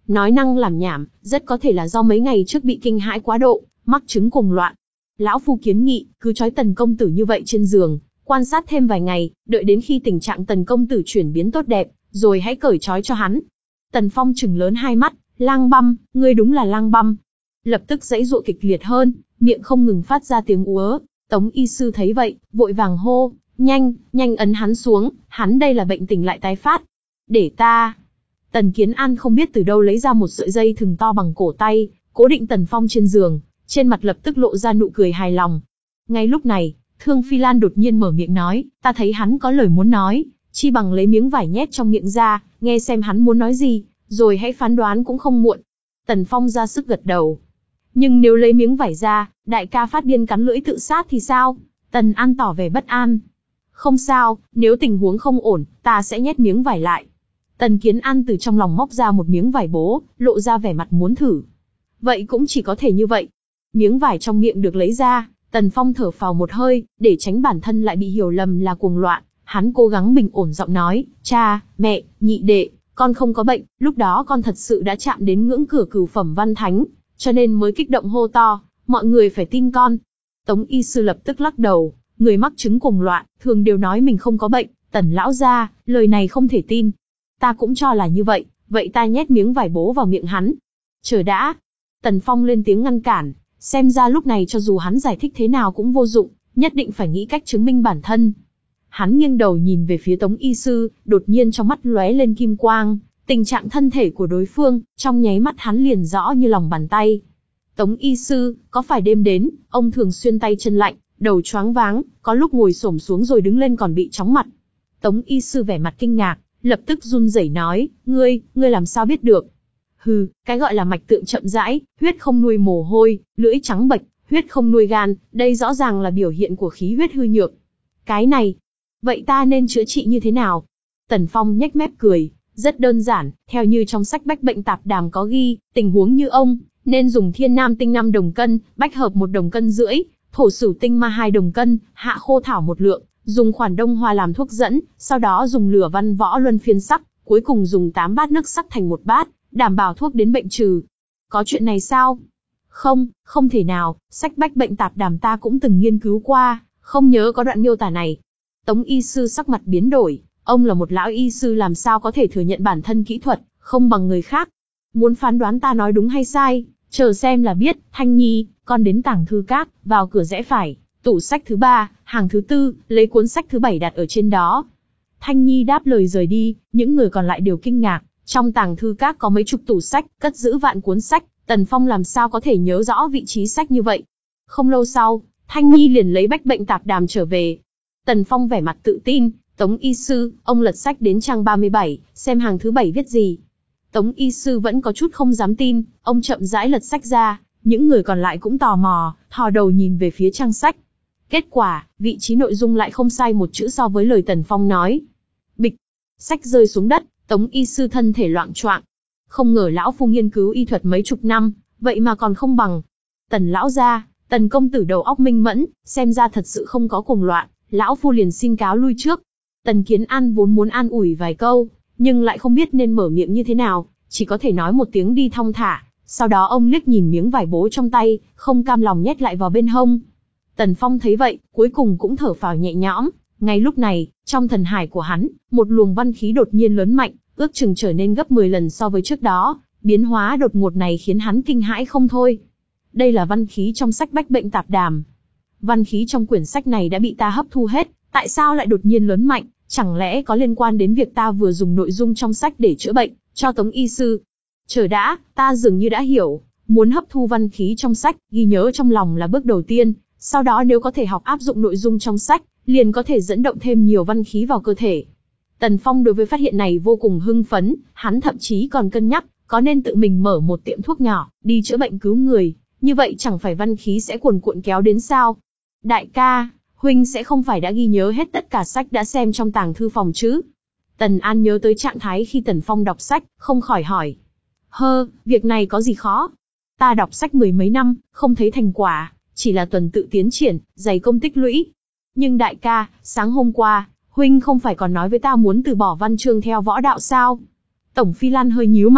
A: nói năng làm nhảm, rất có thể là do mấy ngày trước bị kinh hãi quá độ, mắc chứng cuồng loạn. Lão phu kiến nghị, cứ trói Tần công tử như vậy trên giường, quan sát thêm vài ngày, đợi đến khi tình trạng Tần công tử chuyển biến tốt đẹp, rồi hãy cởi trói cho hắn. Tần Phong trừng lớn hai mắt, lang băm, ngươi đúng là lang băm. Lập tức giãy giụa kịch liệt hơn, miệng không ngừng phát ra tiếng úa. Tống y sư thấy vậy, vội vàng hô, nhanh, nhanh ấn hắn xuống, hắn đây là bệnh tình lại tái phát. Để ta. Tần Kiến An không biết từ đâu lấy ra một sợi dây thừng to bằng cổ tay, cố định Tần Phong trên giường, trên mặt lập tức lộ ra nụ cười hài lòng. Ngay lúc này, Thương Phi Lan đột nhiên mở miệng nói, ta thấy hắn có lời muốn nói, chi bằng lấy miếng vải nhét trong miệng ra, nghe xem hắn muốn nói gì, rồi hãy phán đoán cũng không muộn. Tần Phong ra sức gật đầu. Nhưng nếu lấy miếng vải ra, đại ca phát điên cắn lưỡi tự sát thì sao? Tần An tỏ vẻ bất an. Không sao, nếu tình huống không ổn, ta sẽ nhét miếng vải lại. Tần Kiến An từ trong lòng móc ra một miếng vải bố, lộ ra vẻ mặt muốn thử. Vậy cũng chỉ có thể như vậy. Miếng vải trong miệng được lấy ra, Tần Phong thở phào một hơi, để tránh bản thân lại bị hiểu lầm là cuồng loạn. Hắn cố gắng bình ổn giọng nói, cha, mẹ, nhị đệ, con không có bệnh, lúc đó con thật sự đã chạm đến ngưỡng cửa cửu phẩm văn thánh, cho nên mới kích động hô to, mọi người phải tin con. Tống y sư lập tức lắc đầu, người mắc chứng cuồng loạn, thường đều nói mình không có bệnh, Tần lão gia, lời này không thể tin. Ta cũng cho là như vậy, vậy ta nhét miếng vải bố vào miệng hắn. Chờ đã. Tần Phong lên tiếng ngăn cản, xem ra lúc này cho dù hắn giải thích thế nào cũng vô dụng, nhất định phải nghĩ cách chứng minh bản thân. Hắn nghiêng đầu nhìn về phía Tống y sư, đột nhiên trong mắt lóe lên kim quang, tình trạng thân thể của đối phương, trong nháy mắt hắn liền rõ như lòng bàn tay. Tống y sư, có phải đêm đến, ông thường xuyên tay chân lạnh, đầu choáng váng, có lúc ngồi xổm xuống rồi đứng lên còn bị chóng mặt. Tống y sư vẻ mặt kinh ngạc, lập tức run rẩy nói, ngươi, ngươi làm sao biết được? Hừ, cái gọi là mạch tượng chậm rãi, huyết không nuôi mồ hôi, lưỡi trắng bệch, huyết không nuôi gan, đây rõ ràng là biểu hiện của khí huyết hư nhược. Cái này, vậy ta nên chữa trị như thế nào? Tần Phong nhếch mép cười, rất đơn giản, theo như trong sách Bách Bệnh Tạp Đàm có ghi, tình huống như ông, nên dùng thiên nam tinh năm đồng cân, bách hợp một đồng cân rưỡi, thổ sửu tinh ma hai đồng cân, hạ khô thảo một lượng, dùng khoản đông hoa làm thuốc dẫn, sau đó dùng lửa văn võ luân phiên sắc, cuối cùng dùng tám bát nước sắc thành một bát, đảm bảo thuốc đến bệnh trừ. Có chuyện này sao? Không, không thể nào, sách Bách Bệnh Tạp Đàm ta cũng từng nghiên cứu qua, không nhớ có đoạn miêu tả này. Tống y sư sắc mặt biến đổi, ông là một lão y sư làm sao có thể thừa nhận bản thân kỹ thuật không bằng người khác. Muốn phán đoán ta nói đúng hay sai, chờ xem là biết. Thanh Nhi, con đến tàng thư các, vào cửa rẽ phải, tủ sách thứ ba, hàng thứ tư, lấy cuốn sách thứ bảy đặt ở trên đó. Thanh Nhi đáp lời rời đi, những người còn lại đều kinh ngạc, trong tàng thư các có mấy chục tủ sách, cất giữ vạn cuốn sách, Tần Phong làm sao có thể nhớ rõ vị trí sách như vậy. Không lâu sau, Thanh Nhi liền lấy Bách Bệnh Tạp Đàm trở về. Tần Phong vẻ mặt tự tin, Tống y sư, ông lật sách đến trang ba mươi bảy, xem hàng thứ bảy viết gì. Tống y sư vẫn có chút không dám tin, ông chậm rãi lật sách ra, những người còn lại cũng tò mò, thò đầu nhìn về phía trang sách. Kết quả, vị trí nội dung lại không sai một chữ so với lời Tần Phong nói. Bịch, sách rơi xuống đất, Tống y sư thân thể loạng choạng. Không ngờ lão phu nghiên cứu y thuật mấy chục năm, vậy mà còn không bằng. Tần lão gia, Tần công tử đầu óc minh mẫn, xem ra thật sự không có cuồng loạn, lão phu liền xin cáo lui trước. Tần Kiến An vốn muốn an ủi vài câu, nhưng lại không biết nên mở miệng như thế nào, chỉ có thể nói một tiếng đi thong thả. Sau đó ông liếc nhìn miếng vải bố trong tay, không cam lòng nhét lại vào bên hông. Tần Phong thấy vậy, cuối cùng cũng thở phào nhẹ nhõm. Ngay lúc này, trong thần hải của hắn, một luồng văn khí đột nhiên lớn mạnh, ước chừng trở nên gấp mười lần so với trước đó. Biến hóa đột ngột này khiến hắn kinh hãi không thôi. Đây là văn khí trong sách Bách Bệnh Tạp Đàm. Văn khí trong quyển sách này đã bị ta hấp thu hết, tại sao lại đột nhiên lớn mạnh? Chẳng lẽ có liên quan đến việc ta vừa dùng nội dung trong sách để chữa bệnh, cho Tống y sư? Chờ đã, ta dường như đã hiểu, muốn hấp thu văn khí trong sách, ghi nhớ trong lòng là bước đầu tiên, sau đó nếu có thể học áp dụng nội dung trong sách, liền có thể dẫn động thêm nhiều văn khí vào cơ thể. Tần Phong đối với phát hiện này vô cùng hưng phấn, hắn thậm chí còn cân nhắc, có nên tự mình mở một tiệm thuốc nhỏ, đi chữa bệnh cứu người, như vậy chẳng phải văn khí sẽ cuồn cuộn kéo đến sao? Đại ca, huynh sẽ không phải đã ghi nhớ hết tất cả sách đã xem trong tàng thư phòng chứ? Tần An nhớ tới trạng thái khi Tần Phong đọc sách, không khỏi hỏi. Hơ, việc này có gì khó? Ta đọc sách mười mấy năm, không thấy thành quả, chỉ là tuần tự tiến triển, dày công tích lũy. Nhưng đại ca, sáng hôm qua, huynh không phải còn nói với ta muốn từ bỏ văn chương theo võ đạo sao? Tổng Phi Lan hơi nhíu mày,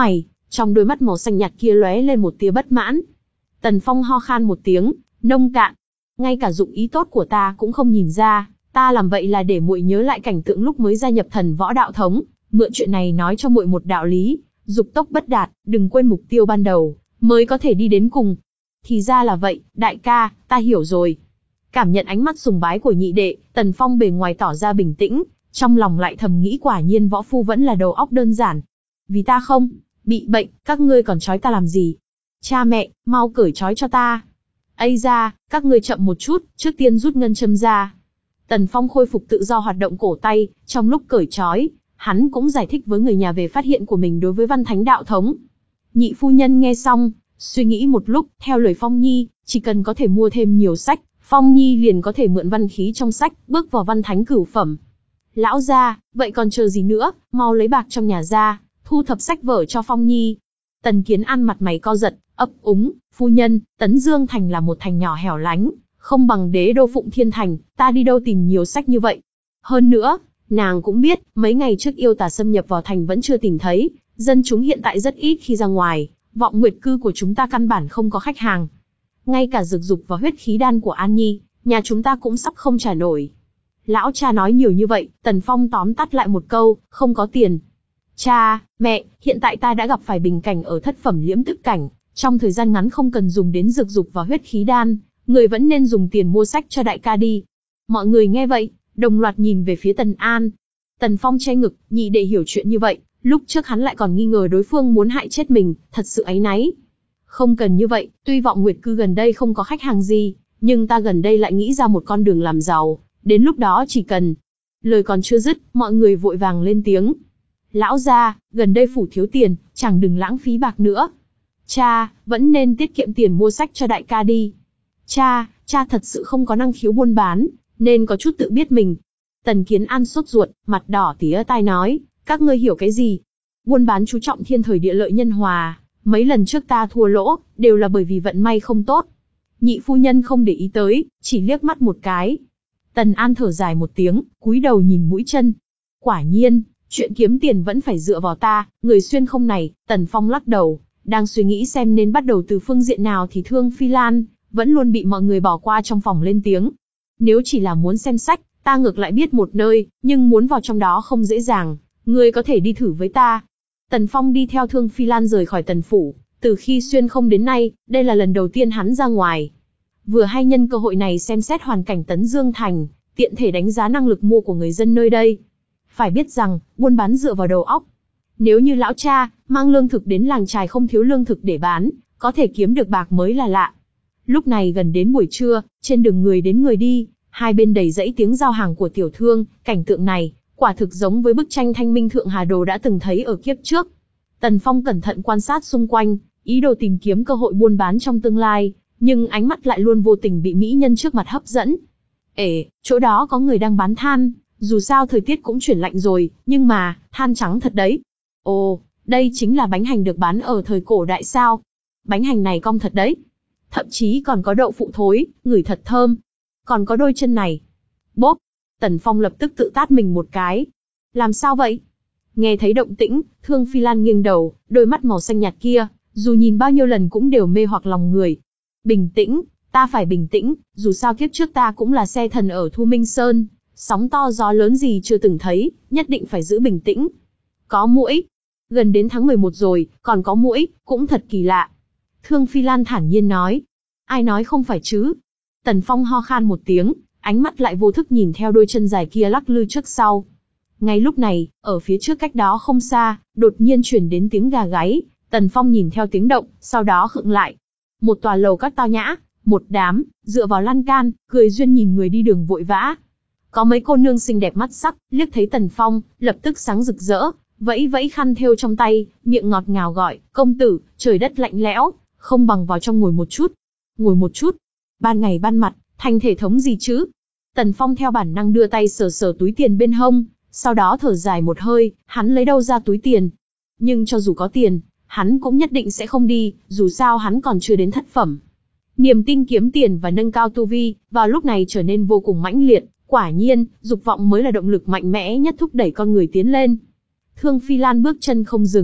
A: Trong đôi mắt màu xanh nhạt kia lóe lên một tia bất mãn. Tần Phong ho khan một tiếng, nông cạn. Ngay cả dụng ý tốt của ta cũng không nhìn ra, ta làm vậy là để muội nhớ lại cảnh tượng lúc mới gia nhập thần võ đạo thống, mượn chuyện này nói cho muội một đạo lý, dục tốc bất đạt, đừng quên mục tiêu ban đầu, mới có thể đi đến cùng. Thì ra là vậy, đại ca, ta hiểu rồi. Cảm nhận ánh mắt sùng bái của nhị đệ, Tần Phong bề ngoài tỏ ra bình tĩnh, trong lòng lại thầm nghĩ quả nhiên võ phu vẫn là đầu óc đơn giản. Vì ta không bị bệnh, các ngươi còn trói ta làm gì? Cha mẹ, mau cởi trói cho ta. Ây da, các ngươi chậm một chút, trước tiên rút ngân châm ra. Tần Phong khôi phục tự do hoạt động cổ tay, trong lúc cởi trói, hắn cũng giải thích với người nhà về phát hiện của mình đối với Văn Thánh đạo thống. Nhị phu nhân nghe xong, suy nghĩ một lúc, theo lời Phong Nhi, chỉ cần có thể mua thêm nhiều sách, Phong Nhi liền có thể mượn văn khí trong sách, bước vào Văn Thánh cửu phẩm. Lão gia, vậy còn chờ gì nữa, mau lấy bạc trong nhà ra, thu thập sách vở cho Phong Nhi. Tần Kiến An mặt mày co giật, ấp úng, phu nhân, Tấn Dương Thành là một thành nhỏ hẻo lánh, không bằng đế đô Phụng Thiên Thành, ta đi đâu tìm nhiều sách như vậy. Hơn nữa, nàng cũng biết, mấy ngày trước yêu tà xâm nhập vào thành vẫn chưa tìm thấy, dân chúng hiện tại rất ít khi ra ngoài, Vọng Nguyệt cư của chúng ta căn bản không có khách hàng. Ngay cả dược dục và huyết khí đan của An Nhi, nhà chúng ta cũng sắp không trả nổi. Lão cha nói nhiều như vậy, Tần Phong tóm tắt lại một câu, không có tiền. Cha, mẹ, hiện tại ta đã gặp phải bình cảnh ở thất phẩm liễm tức cảnh, trong thời gian ngắn không cần dùng đến dược dục và huyết khí đan, người vẫn nên dùng tiền mua sách cho đại ca đi. Mọi người nghe vậy, đồng loạt nhìn về phía Tần An. Tần Phong che ngực, nhị đệ hiểu chuyện như vậy, lúc trước hắn lại còn nghi ngờ đối phương muốn hại chết mình, thật sự áy náy. Không cần như vậy, tuy Vọng Nguyệt cư gần đây không có khách hàng gì, nhưng ta gần đây lại nghĩ ra một con đường làm giàu, đến lúc đó chỉ cần... Lời còn chưa dứt, mọi người vội vàng lên tiếng. Lão gia, gần đây phủ thiếu tiền, chẳng đừng lãng phí bạc nữa. Cha, vẫn nên tiết kiệm tiền mua sách cho đại ca đi. Cha, cha thật sự không có năng khiếu buôn bán, nên có chút tự biết mình. Tần Kiến An sốt ruột, mặt đỏ tía tai nói, các ngươi hiểu cái gì? Buôn bán chú trọng thiên thời địa lợi nhân hòa, mấy lần trước ta thua lỗ, đều là bởi vì vận may không tốt. Nhị phu nhân không để ý tới, chỉ liếc mắt một cái. Tần An thở dài một tiếng, cúi đầu nhìn mũi chân. Quả nhiên, chuyện kiếm tiền vẫn phải dựa vào ta, người xuyên không này. Tần Phong lắc đầu, đang suy nghĩ xem nên bắt đầu từ phương diện nào thì Thương Phi Lan vẫn luôn bị mọi người bỏ qua trong phòng lên tiếng. Nếu chỉ là muốn xem sách, ta ngược lại biết một nơi, nhưng muốn vào trong đó không dễ dàng, ngươi có thể đi thử với ta. Tần Phong đi theo Thương Phi Lan rời khỏi Tần phủ, từ khi xuyên không đến nay, đây là lần đầu tiên hắn ra ngoài. Vừa hay nhân cơ hội này xem xét hoàn cảnh Tấn Dương Thành, tiện thể đánh giá năng lực mua của người dân nơi đây. Phải biết rằng, buôn bán dựa vào đầu óc. Nếu như lão cha, mang lương thực đến làng trài không thiếu lương thực để bán, có thể kiếm được bạc mới là lạ. Lúc này gần đến buổi trưa, trên đường người đến người đi, hai bên đầy dãy tiếng giao hàng của tiểu thương, cảnh tượng này, quả thực giống với bức tranh Thanh Minh Thượng Hà Đồ đã từng thấy ở kiếp trước. Tần Phong cẩn thận quan sát xung quanh, ý đồ tìm kiếm cơ hội buôn bán trong tương lai, nhưng ánh mắt lại luôn vô tình bị mỹ nhân trước mặt hấp dẫn. Ể, chỗ đó có người đang bán than, dù sao thời tiết cũng chuyển lạnh rồi, nhưng mà, than trắng thật đấy. Ồ, đây chính là bánh hành được bán ở thời cổ đại sao? Bánh hành này cong thật đấy. Thậm chí còn có đậu phụ thối, ngửi thật thơm. Còn có đôi chân này. Bốp! Tần Phong lập tức tự tát mình một cái. Làm sao vậy? Nghe thấy động tĩnh, Thương Phi Lan nghiêng đầu, đôi mắt màu xanh nhạt kia, dù nhìn bao nhiêu lần cũng đều mê hoặc lòng người. Bình tĩnh, ta phải bình tĩnh, dù sao kiếp trước ta cũng là xe thần ở Thu Minh Sơn, sóng to gió lớn gì chưa từng thấy, nhất định phải giữ bình tĩnh. Có muỗi. Gần đến tháng mười một rồi, còn có muỗi, cũng thật kỳ lạ. Thương Phi Lan thản nhiên nói. Ai nói không phải chứ? Tần Phong ho khan một tiếng, ánh mắt lại vô thức nhìn theo đôi chân dài kia lắc lư trước sau. Ngay lúc này, ở phía trước cách đó không xa, đột nhiên truyền đến tiếng gà gáy. Tần Phong nhìn theo tiếng động, sau đó khựng lại. Một tòa lầu các tao nhã, một đám, dựa vào lan can, cười duyên nhìn người đi đường vội vã. Có mấy cô nương xinh đẹp mắt sắc, liếc thấy Tần Phong, lập tức sáng rực rỡ, vẫy vẫy khăn thêu trong tay, miệng ngọt ngào gọi, công tử, trời đất lạnh lẽo, không bằng vào trong ngồi một chút. Ngồi một chút? Ban ngày ban mặt, thành thể thống gì chứ? Tần Phong theo bản năng đưa tay sờ sờ túi tiền bên hông, sau đó thở dài một hơi, hắn lấy đâu ra túi tiền. Nhưng cho dù có tiền, hắn cũng nhất định sẽ không đi, dù sao hắn còn chưa đến thất phẩm. Niềm tin kiếm tiền và nâng cao tu vi, vào lúc này trở nên vô cùng mãnh liệt, quả nhiên, dục vọng mới là động lực mạnh mẽ nhất thúc đẩy con người tiến lên. Thương Phi Lan bước chân không dừng,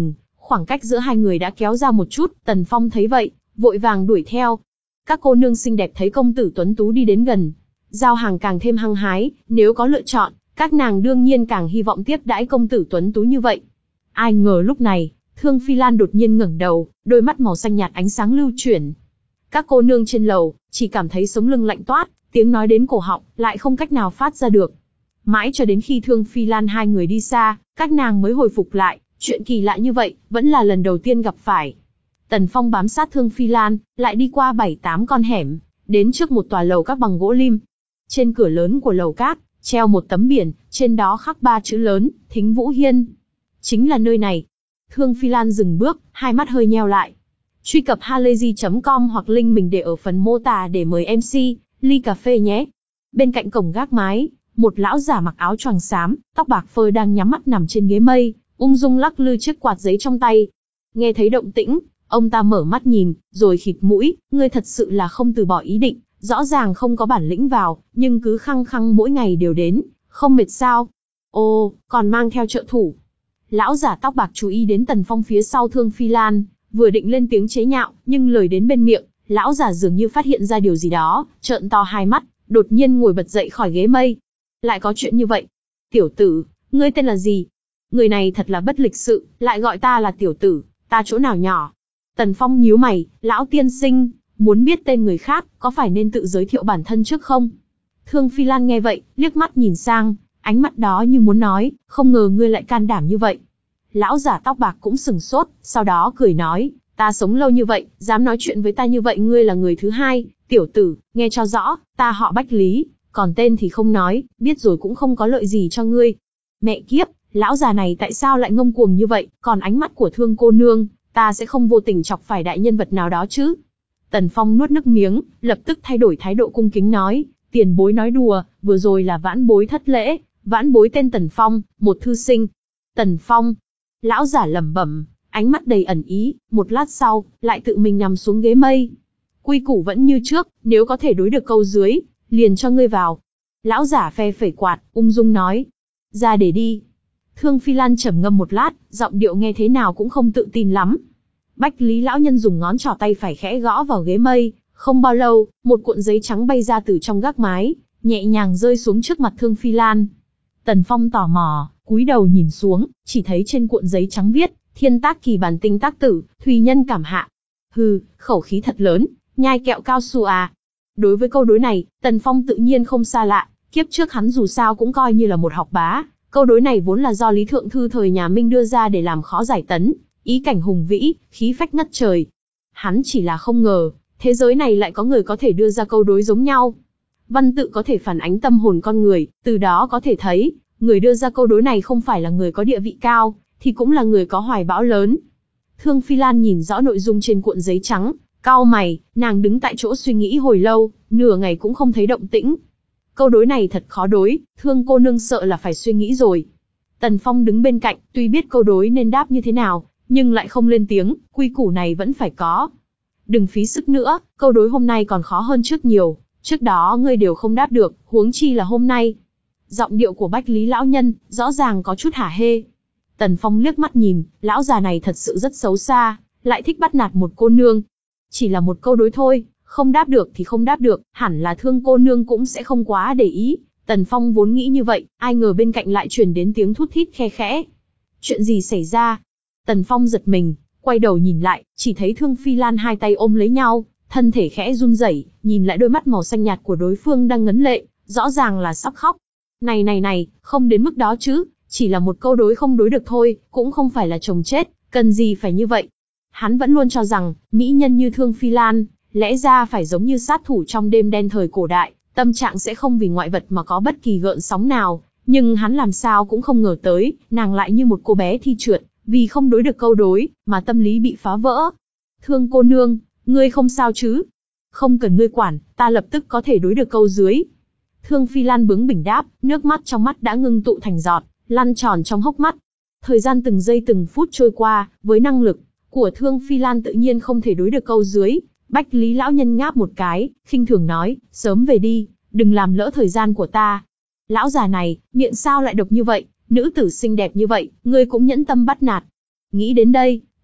A: khoảng cách giữa hai người đã kéo ra một chút, Tần Phong thấy vậy, vội vàng đuổi theo. Các cô nương xinh đẹp thấy công tử tuấn tú đi đến gần, giao hàng càng thêm hăng hái, nếu có lựa chọn, các nàng đương nhiên càng hy vọng tiếp đãi công tử tuấn tú như vậy. Ai ngờ lúc này, Thương Phi Lan đột nhiên ngẩng đầu, đôi mắt màu xanh nhạt ánh sáng lưu chuyển. Các cô nương trên lầu, chỉ cảm thấy sống lưng lạnh toát, tiếng nói đến cổ họng, lại không cách nào phát ra được. Mãi cho đến khi Thương Phi Lan hai người đi xa, các nàng mới hồi phục lại, chuyện kỳ lạ như vậy, vẫn là lần đầu tiên gặp phải. Tần Phong bám sát Thương Phi Lan, lại đi qua bảy tám con hẻm, đến trước một tòa lầu các bằng gỗ lim. Trên cửa lớn của lầu các, treo một tấm biển, trên đó khắc ba chữ lớn, Thính Vũ Hiên. Chính là nơi này. Thương Phi Lan dừng bước, hai mắt hơi nheo lại. Truy cập halayzi chấm com hoặc link mình để ở phần mô tả để mời em xê, ly cà phê nhé. Bên cạnh cổng gác mái, một lão giả mặc áo choàng xám, tóc bạc phơ đang nhắm mắt nằm trên ghế mây, ung dung lắc lư chiếc quạt giấy trong tay. Nghe thấy động tĩnh, ông ta mở mắt nhìn, rồi khịt mũi, ngươi thật sự là không từ bỏ ý định, rõ ràng không có bản lĩnh vào, nhưng cứ khăng khăng mỗi ngày đều đến, không mệt sao? Ồ, còn mang theo trợ thủ. Lão giả tóc bạc chú ý đến Tần Phong phía sau Thương Phi Lan, vừa định lên tiếng chế nhạo, nhưng lời đến bên miệng, lão giả dường như phát hiện ra điều gì đó, trợn to hai mắt, đột nhiên ngồi bật dậy khỏi ghế mây. Lại có chuyện như vậy? Tiểu tử, ngươi tên là gì? Người này thật là bất lịch sự, lại gọi ta là tiểu tử, ta chỗ nào nhỏ? Tần Phong nhíu mày, lão tiên sinh, muốn biết tên người khác, có phải nên tự giới thiệu bản thân trước không? Thương Phi Lan nghe vậy, liếc mắt nhìn sang, ánh mắt đó như muốn nói, không ngờ ngươi lại can đảm như vậy. Lão giả tóc bạc cũng sừng sốt, sau đó cười nói, ta sống lâu như vậy, dám nói chuyện với ta như vậy ngươi là người thứ hai, tiểu tử, nghe cho rõ, ta họ Bách Lý, còn tên thì không nói, biết rồi cũng không có lợi gì cho ngươi. Mẹ kiếp, lão già này tại sao lại ngông cuồng như vậy, còn ánh mắt của Thương cô nương, ta sẽ không vô tình chọc phải đại nhân vật nào đó chứ? Tần Phong nuốt nước miếng, lập tức thay đổi thái độ cung kính nói, tiền bối nói đùa, vừa rồi là vãn bối thất lễ, vãn bối tên Tần Phong, một thư sinh. Tần Phong, lão giả lẩm bẩm, ánh mắt đầy ẩn ý, một lát sau, lại tự mình nằm xuống ghế mây. Quy củ vẫn như trước, nếu có thể đối được câu dưới, liền cho ngươi vào. Lão giả phe phẩy quạt, ung dung nói, ra để đi. Thương Phi Lan trầm ngâm một lát, giọng điệu nghe thế nào cũng không tự tin lắm. Bách Lý lão nhân dùng ngón trỏ tay phải khẽ gõ vào ghế mây, không bao lâu, một cuộn giấy trắng bay ra từ trong gác mái, nhẹ nhàng rơi xuống trước mặt Thương Phi Lan. Tần Phong tò mò, cúi đầu nhìn xuống, chỉ thấy trên cuộn giấy trắng viết, thiên tác kỳ bản tinh tác tử, thùy nhân cảm hạ. Hừ, khẩu khí thật lớn, nhai kẹo cao su à. Đối với câu đối này, Tần Phong tự nhiên không xa lạ, kiếp trước hắn dù sao cũng coi như là một học bá. Câu đối này vốn là do Lý Thượng Thư thời nhà Minh đưa ra để làm khó giải tấn, ý cảnh hùng vĩ, khí phách ngất trời. Hắn chỉ là không ngờ, thế giới này lại có người có thể đưa ra câu đối giống nhau. Văn tự có thể phản ánh tâm hồn con người, từ đó có thể thấy, người đưa ra câu đối này không phải là người có địa vị cao, thì cũng là người có hoài bão lớn. Thương Phi Lan nhìn rõ nội dung trên cuộn giấy trắng, cau mày, nàng đứng tại chỗ suy nghĩ hồi lâu, nửa ngày cũng không thấy động tĩnh. Câu đối này thật khó đối, Thương cô nương sợ là phải suy nghĩ rồi. Tần Phong đứng bên cạnh, tuy biết câu đối nên đáp như thế nào, nhưng lại không lên tiếng, quy củ này vẫn phải có. Đừng phí sức nữa, câu đối hôm nay còn khó hơn trước nhiều, trước đó ngươi đều không đáp được, huống chi là hôm nay. Giọng điệu của Bách Lý lão nhân, rõ ràng có chút hả hê. Tần Phong liếc mắt nhìn, lão già này thật sự rất xấu xa, lại thích bắt nạt một cô nương. Chỉ là một câu đối thôi, không đáp được thì không đáp được, hẳn là Thương cô nương cũng sẽ không quá để ý. Tần Phong vốn nghĩ như vậy, ai ngờ bên cạnh lại truyền đến tiếng thút thít khe khẽ. Chuyện gì xảy ra? Tần Phong giật mình, quay đầu nhìn lại, chỉ thấy Thương Phi Lan hai tay ôm lấy nhau, thân thể khẽ run rẩy, nhìn lại đôi mắt màu xanh nhạt của đối phương đang ngấn lệ, rõ ràng là sắp khóc. Này này này, không đến mức đó chứ, chỉ là một câu đối không đối được thôi, cũng không phải là chồng chết, cần gì phải như vậy. Hắn vẫn luôn cho rằng, mỹ nhân như Thương Phi Lan, lẽ ra phải giống như sát thủ trong đêm đen thời cổ đại, tâm trạng sẽ không vì ngoại vật mà có bất kỳ gợn sóng nào, nhưng hắn làm sao cũng không ngờ tới, nàng lại như một cô bé thi trượt, vì không đối được câu đối, mà tâm lý bị phá vỡ. Thương cô nương, ngươi không sao chứ? Không cần ngươi quản, ta lập tức có thể đối được câu dưới. Thương Phi Lan bướng bỉnh đáp, nước mắt trong mắt đã ngưng tụ thành giọt, lăn tròn trong hốc mắt. Thời gian từng giây từng phút trôi qua, với năng lực của Thương Phi Lan tự nhiên không thể đối được câu dưới. Bách Lý lão nhân ngáp một cái, khinh thường nói, sớm về đi, đừng làm lỡ thời gian của ta. Lão già này, miệng sao lại độc như vậy, nữ tử xinh đẹp như vậy, ngươi cũng nhẫn tâm bắt nạt. Nghĩ đến đây,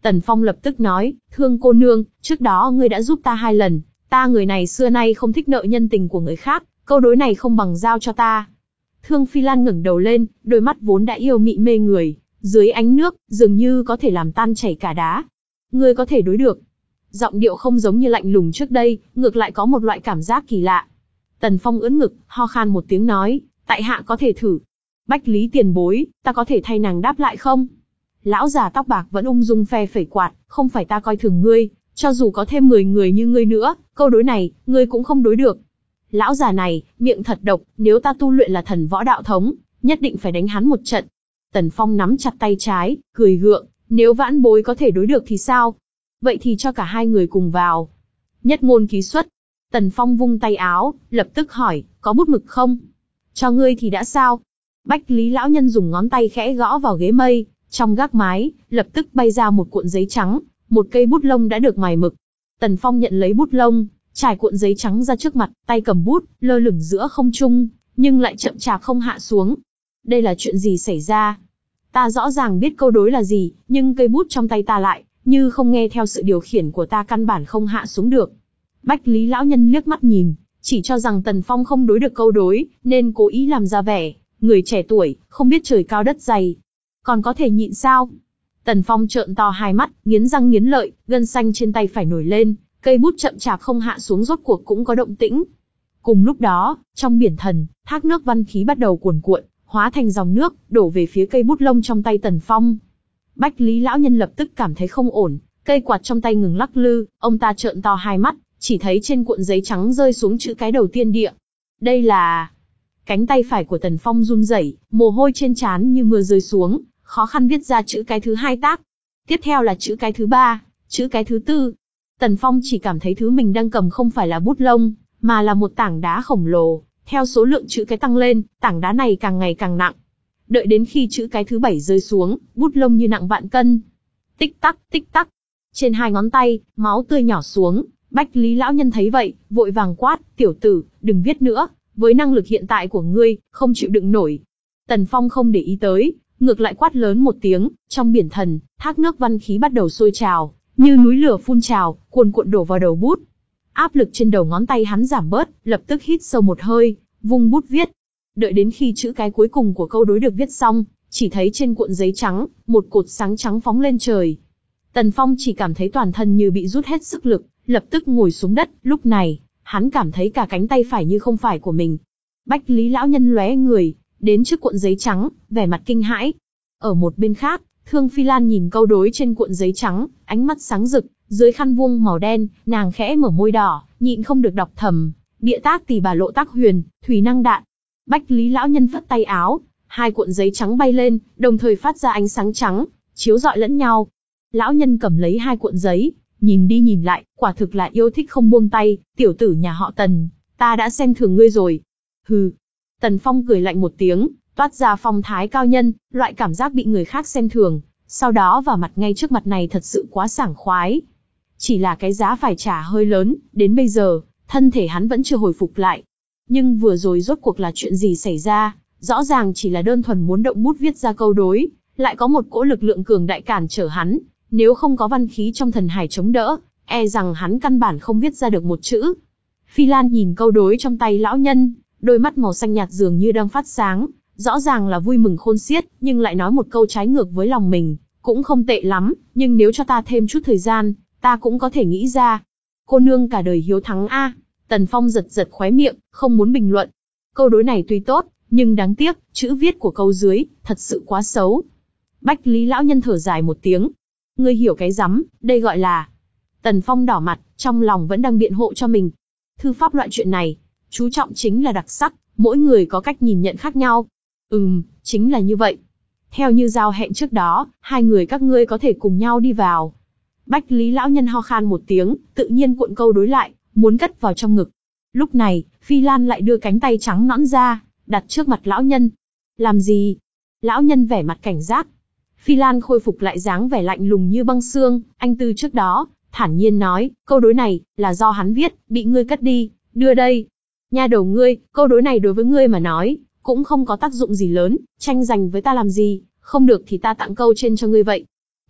A: Tần Phong lập tức nói, Thương cô nương, trước đó ngươi đã giúp ta hai lần, ta người này xưa nay không thích nợ nhân tình của người khác, câu đối này không bằng giao cho ta. Thương Phi Lan ngẩng đầu lên, đôi mắt vốn đã yêu mị mê người, dưới ánh nước, dường như có thể làm tan chảy cả đá. Ngươi có thể đối được. Giọng điệu không giống như lạnh lùng trước đây, ngược lại có một loại cảm giác kỳ lạ. Tần Phong ưỡn ngực, ho khan một tiếng nói, tại hạ có thể thử. Bách Lý tiền bối, ta có thể thay nàng đáp lại không? Lão già tóc bạc vẫn ung dung phe phẩy quạt, không phải ta coi thường ngươi, cho dù có thêm mười người như ngươi nữa, câu đối này, ngươi cũng không đối được. Lão già này, miệng thật độc, nếu ta tu luyện là thần võ đạo thống, nhất định phải đánh hắn một trận. Tần Phong nắm chặt tay trái, cười gượng, nếu vãn bối có thể đối được thì sao? Vậy thì cho cả hai người cùng vào. Nhất ngôn ký xuất. Tần Phong vung tay áo, lập tức hỏi, có bút mực không? Cho ngươi thì đã sao? Bách Lý lão nhân dùng ngón tay khẽ gõ vào ghế mây, trong gác mái, lập tức bay ra một cuộn giấy trắng, một cây bút lông đã được mài mực. Tần Phong nhận lấy bút lông, trải cuộn giấy trắng ra trước mặt, tay cầm bút, lơ lửng giữa không trung, nhưng lại chậm chạp không hạ xuống. Đây là chuyện gì xảy ra? Ta rõ ràng biết câu đối là gì, nhưng cây bút trong tay ta lại, như không nghe theo sự điều khiển của ta, căn bản không hạ xuống được. Bách Lý lão nhân liếc mắt nhìn, chỉ cho rằng Tần Phong không đối được câu đối, nên cố ý làm ra vẻ, người trẻ tuổi, không biết trời cao đất dày. Còn có thể nhịn sao? Tần Phong trợn to hai mắt, nghiến răng nghiến lợi, gân xanh trên tay phải nổi lên, cây bút chậm chạp không hạ xuống rốt cuộc cũng có động tĩnh. Cùng lúc đó, trong biển thần, thác nước văn khí bắt đầu cuồn cuộn, hóa thành dòng nước, đổ về phía cây bút lông trong tay Tần Phong. Bách Lý lão nhân lập tức cảm thấy không ổn, cây quạt trong tay ngừng lắc lư, ông ta trợn to hai mắt, chỉ thấy trên cuộn giấy trắng rơi xuống chữ cái đầu tiên địa. Đây là... Cánh tay phải của Tần Phong run rẩy, mồ hôi trên trán như mưa rơi xuống, khó khăn viết ra chữ cái thứ hai tác. Tiếp theo là chữ cái thứ ba, chữ cái thứ tư. Tần Phong chỉ cảm thấy thứ mình đang cầm không phải là bút lông, mà là một tảng đá khổng lồ. Theo số lượng chữ cái tăng lên, tảng đá này càng ngày càng nặng. Đợi đến khi chữ cái thứ bảy rơi xuống, bút lông như nặng vạn cân. Tích tắc, tích tắc. Trên hai ngón tay, máu tươi nhỏ xuống. Bách Lý lão nhân thấy vậy, vội vàng quát, tiểu tử, đừng viết nữa. Với năng lực hiện tại của ngươi, không chịu đựng nổi. Tần Phong không để ý tới, ngược lại quát lớn một tiếng, trong biển thần, thác nước văn khí bắt đầu sôi trào, như núi lửa phun trào, cuồn cuộn đổ vào đầu bút. Áp lực trên đầu ngón tay hắn giảm bớt, lập tức hít sâu một hơi, vung bút viết. Đợi đến khi chữ cái cuối cùng của câu đối được viết xong, chỉ thấy trên cuộn giấy trắng, một cột sáng trắng phóng lên trời. Tần Phong chỉ cảm thấy toàn thân như bị rút hết sức lực, lập tức ngồi xuống đất. Lúc này, hắn cảm thấy cả cánh tay phải như không phải của mình. Bách Lý lão nhân lóe người, đến trước cuộn giấy trắng, vẻ mặt kinh hãi. Ở một bên khác, Thương Phi Lan nhìn câu đối trên cuộn giấy trắng, ánh mắt sáng rực, dưới khăn vuông màu đen, nàng khẽ mở môi đỏ, nhịn không được đọc thầm, địa tác tỷ bà lộ tác huyền, thủy năng đạn. Bách Lý lão nhân phất tay áo, hai cuộn giấy trắng bay lên, đồng thời phát ra ánh sáng trắng, chiếu rọi lẫn nhau. Lão nhân cầm lấy hai cuộn giấy, nhìn đi nhìn lại, quả thực là yêu thích không buông tay, tiểu tử nhà họ Tần, ta đã xem thường ngươi rồi. Hừ. Tần Phong cười lạnh một tiếng, toát ra phong thái cao nhân, loại cảm giác bị người khác xem thường, sau đó vào mặt ngay trước mặt này thật sự quá sảng khoái. Chỉ là cái giá phải trả hơi lớn, đến bây giờ, thân thể hắn vẫn chưa hồi phục lại. Nhưng vừa rồi rốt cuộc là chuyện gì xảy ra, rõ ràng chỉ là đơn thuần muốn động bút viết ra câu đối, lại có một cỗ lực lượng cường đại cản trở hắn, nếu không có văn khí trong thần hải chống đỡ, e rằng hắn căn bản không viết ra được một chữ. Phi Lan nhìn câu đối trong tay lão nhân, đôi mắt màu xanh nhạt dường như đang phát sáng, rõ ràng là vui mừng khôn xiết, nhưng lại nói một câu trái ngược với lòng mình, cũng không tệ lắm, nhưng nếu cho ta thêm chút thời gian, ta cũng có thể nghĩ ra. Cô nương cả đời hiếu thắng a. Tần Phong giật giật khóe miệng, không muốn bình luận. Câu đối này tuy tốt, nhưng đáng tiếc, chữ viết của câu dưới, thật sự quá xấu. Bách Lý lão nhân thở dài một tiếng. Ngươi hiểu cái rắm, đây gọi là... Tần Phong đỏ mặt, trong lòng vẫn đang biện hộ cho mình. Thư pháp loại chuyện này, chú trọng chính là đặc sắc, mỗi người có cách nhìn nhận khác nhau. Ừm, chính là như vậy. Theo như giao hẹn trước đó, hai người các ngươi có thể cùng nhau đi vào. Bách Lý lão nhân ho khan một tiếng, tự nhiên cuộn câu đối lại, muốn cất vào trong ngực. Lúc này, Phi Lan lại đưa cánh tay trắng nõn ra, đặt trước mặt lão nhân. Làm gì? Lão nhân vẻ mặt cảnh giác. Phi Lan khôi phục lại dáng vẻ lạnh lùng như băng xương, anh tư trước đó, thản nhiên nói, câu đối này, là do hắn viết, bị ngươi cất đi, đưa đây. Nha đầu ngươi, câu đối này đối với ngươi mà nói, cũng không có tác dụng gì lớn, tranh giành với ta làm gì, không được thì ta tặng câu trên cho ngươi vậy.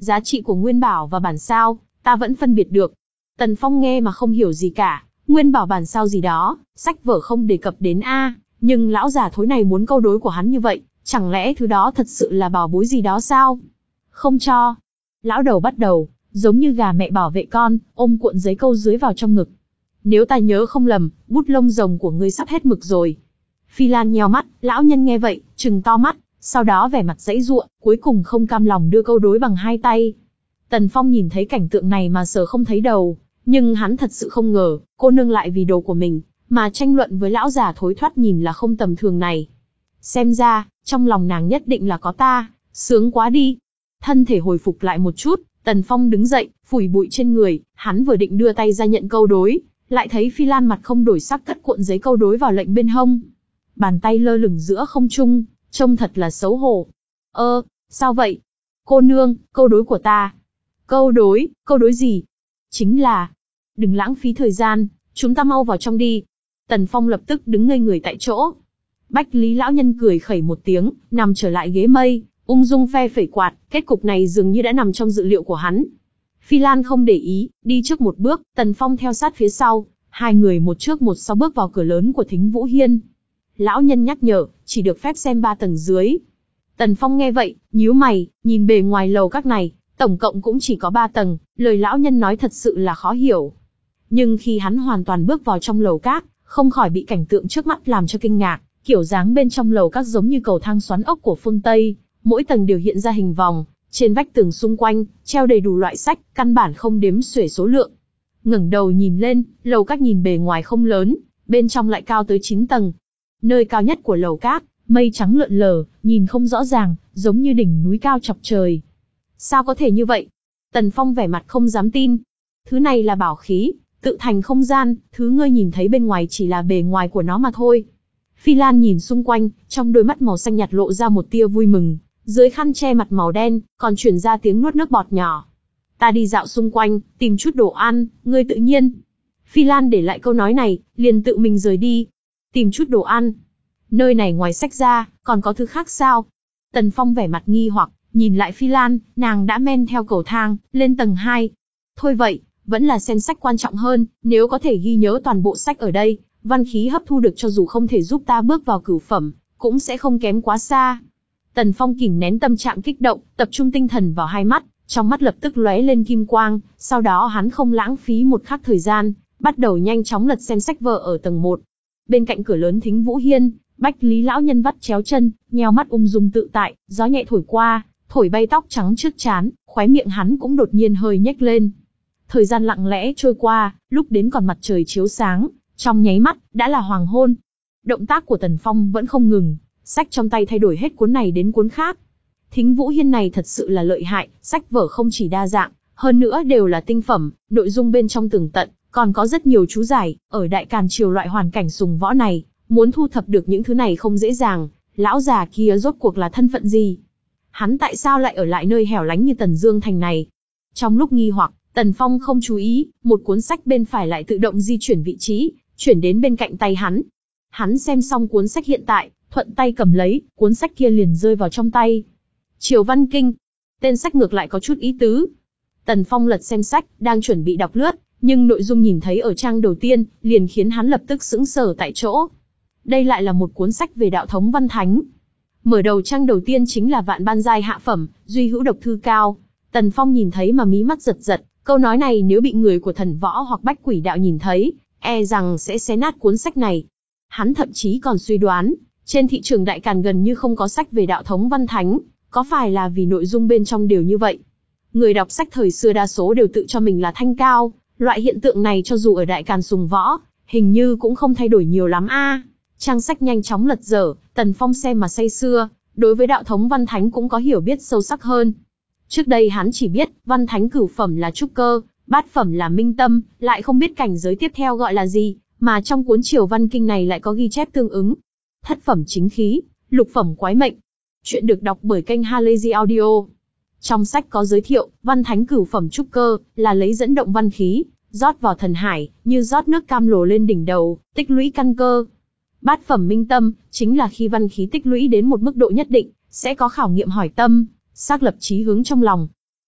A: Giá trị của nguyên bảo và bản sao, ta vẫn phân biệt được. Tần Phong nghe mà không hiểu gì cả, nguyên bảo bản sao gì đó, sách vở không đề cập đến a, nhưng lão già thối này muốn câu đối của hắn như vậy, chẳng lẽ thứ đó thật sự là bảo bối gì đó sao? Không cho. Lão đầu bắt đầu, giống như gà mẹ bảo vệ con, ôm cuộn giấy câu dưới vào trong ngực. Nếu ta nhớ không lầm, bút lông rồng của ngươi sắp hết mực rồi. Phi Lan nheo mắt, lão nhân nghe vậy, trừng to mắt, sau đó vẻ mặt giãy giụa, cuối cùng không cam lòng đưa câu đối bằng hai tay. Tần Phong nhìn thấy cảnh tượng này mà sờ không thấy đầu, nhưng hắn thật sự không ngờ, cô nương lại vì đồ của mình, mà tranh luận với lão già thối thoát nhìn là không tầm thường này. Xem ra, trong lòng nàng nhất định là có ta, sướng quá đi. Thân thể hồi phục lại một chút, Tần Phong đứng dậy, phủi bụi trên người, hắn vừa định đưa tay ra nhận câu đối, lại thấy Phi Lan mặt không đổi sắc cất cuộn giấy câu đối vào lệnh bên hông. Bàn tay lơ lửng giữa không trung, trông thật là xấu hổ. Ơ, sao vậy? Cô nương, câu đối của ta. Câu đối, câu đối gì? Chính là, đừng lãng phí thời gian, chúng ta mau vào trong đi. Tần Phong lập tức đứng ngây người tại chỗ. Bách Lý lão nhân cười khẩy một tiếng, nằm trở lại ghế mây, ung dung phe phẩy quạt, kết cục này dường như đã nằm trong dự liệu của hắn. Phi Lan không để ý, đi trước một bước, Tần Phong theo sát phía sau, hai người một trước một sau bước vào cửa lớn của Thính Vũ Hiên. Lão nhân nhắc nhở, chỉ được phép xem ba tầng dưới. Tần Phong nghe vậy, nhíu mày, nhìn bề ngoài lầu các này, tổng cộng cũng chỉ có ba tầng, lời lão nhân nói thật sự là khó hiểu. Nhưng khi hắn hoàn toàn bước vào trong lầu các, không khỏi bị cảnh tượng trước mắt làm cho kinh ngạc, kiểu dáng bên trong lầu các giống như cầu thang xoắn ốc của phương Tây, mỗi tầng đều hiện ra hình vòng, trên vách tường xung quanh, treo đầy đủ loại sách, căn bản không đếm xuể số lượng. Ngẩng đầu nhìn lên, lầu các nhìn bề ngoài không lớn, bên trong lại cao tới chín tầng. Nơi cao nhất của lầu các, mây trắng lượn lờ, nhìn không rõ ràng, giống như đỉnh núi cao chọc trời. Sao có thể như vậy? Tần Phong vẻ mặt không dám tin. Thứ này là bảo khí, tự thành không gian, thứ ngươi nhìn thấy bên ngoài chỉ là bề ngoài của nó mà thôi. Phi Lan nhìn xung quanh, trong đôi mắt màu xanh nhạt lộ ra một tia vui mừng, dưới khăn che mặt màu đen, còn truyền ra tiếng nuốt nước bọt nhỏ. Ta đi dạo xung quanh, tìm chút đồ ăn, ngươi tự nhiên. Phi Lan để lại câu nói này, liền tự mình rời đi. Tìm chút đồ ăn. Nơi này ngoài sách ra, còn có thứ khác sao? Tần Phong vẻ mặt nghi hoặc, nhìn lại Phi Lan, nàng đã men theo cầu thang, lên tầng hai. Thôi vậy, vẫn là xem sách quan trọng hơn, nếu có thể ghi nhớ toàn bộ sách ở đây, văn khí hấp thu được cho dù không thể giúp ta bước vào cửu phẩm, cũng sẽ không kém quá xa. Tần Phong kìm nén tâm trạng kích động, tập trung tinh thần vào hai mắt, trong mắt lập tức lóe lên kim quang, sau đó hắn không lãng phí một khắc thời gian, bắt đầu nhanh chóng lật xem sách vở ở tầng một. Bên cạnh cửa lớn Thính Vũ Hiên, Bách Lý lão nhân vắt chéo chân, nheo mắt ung dung tự tại, gió nhẹ thổi qua, thổi bay tóc trắng trước trán, khóe miệng hắn cũng đột nhiên hơi nhếch lên. Thời gian lặng lẽ trôi qua, lúc đến còn mặt trời chiếu sáng, trong nháy mắt, đã là hoàng hôn. Động tác của Tần Phong vẫn không ngừng, sách trong tay thay đổi hết cuốn này đến cuốn khác. Thính Vũ Hiên này thật sự là lợi hại, sách vở không chỉ đa dạng, hơn nữa đều là tinh phẩm, nội dung bên trong tường tận, còn có rất nhiều chú giải, ở Đại Càn Triều loại hoàn cảnh sùng võ này, muốn thu thập được những thứ này không dễ dàng, lão già kia rốt cuộc là thân phận gì? Hắn tại sao lại ở lại nơi hẻo lánh như Tần Dương Thành này? Trong lúc nghi hoặc, Tần Phong không chú ý, một cuốn sách bên phải lại tự động di chuyển vị trí, chuyển đến bên cạnh tay hắn. Hắn xem xong cuốn sách hiện tại, thuận tay cầm lấy, cuốn sách kia liền rơi vào trong tay. Triều Văn Kinh. Tên sách ngược lại có chút ý tứ. Tần Phong lật xem sách, đang chuẩn bị đọc lướt, nhưng nội dung nhìn thấy ở trang đầu tiên, liền khiến hắn lập tức sững sờ tại chỗ. Đây lại là một cuốn sách về đạo thống văn thánh. Mở đầu trang đầu tiên chính là vạn ban giai hạ phẩm, duy hữu độc thư cao. Tần Phong nhìn thấy mà mí mắt giật giật, câu nói này nếu bị người của thần võ hoặc bách quỷ đạo nhìn thấy, e rằng sẽ xé nát cuốn sách này. Hắn thậm chí còn suy đoán, trên thị trường Đại Càn gần như không có sách về đạo thống văn thánh, có phải là vì nội dung bên trong đều như vậy? Người đọc sách thời xưa đa số đều tự cho mình là thanh cao, loại hiện tượng này cho dù ở Đại Càn sùng võ, hình như cũng không thay đổi nhiều lắm a. À. Trang sách nhanh chóng lật dở, Tần Phong xem mà say sưa, đối với đạo thống văn thánh cũng có hiểu biết sâu sắc hơn. Trước đây hắn chỉ biết, văn thánh cửu phẩm là trúc cơ, bát phẩm là minh tâm, lại không biết cảnh giới tiếp theo gọi là gì, mà trong cuốn Triều Văn Kinh này lại có ghi chép tương ứng. Thất phẩm chính khí, lục phẩm quái mệnh. Chuyện được đọc bởi kênh Halazy Audio. Trong sách có giới thiệu, văn thánh cửu phẩm trúc cơ, là lấy dẫn động văn khí, rót vào thần hải, như rót nước cam lồ lên đỉnh đầu, tích lũy căn cơ. Bát phẩm minh tâm, chính là khi văn khí tích lũy đến một mức độ nhất định, sẽ có khảo nghiệm hỏi tâm, xác lập chí hướng trong lòng.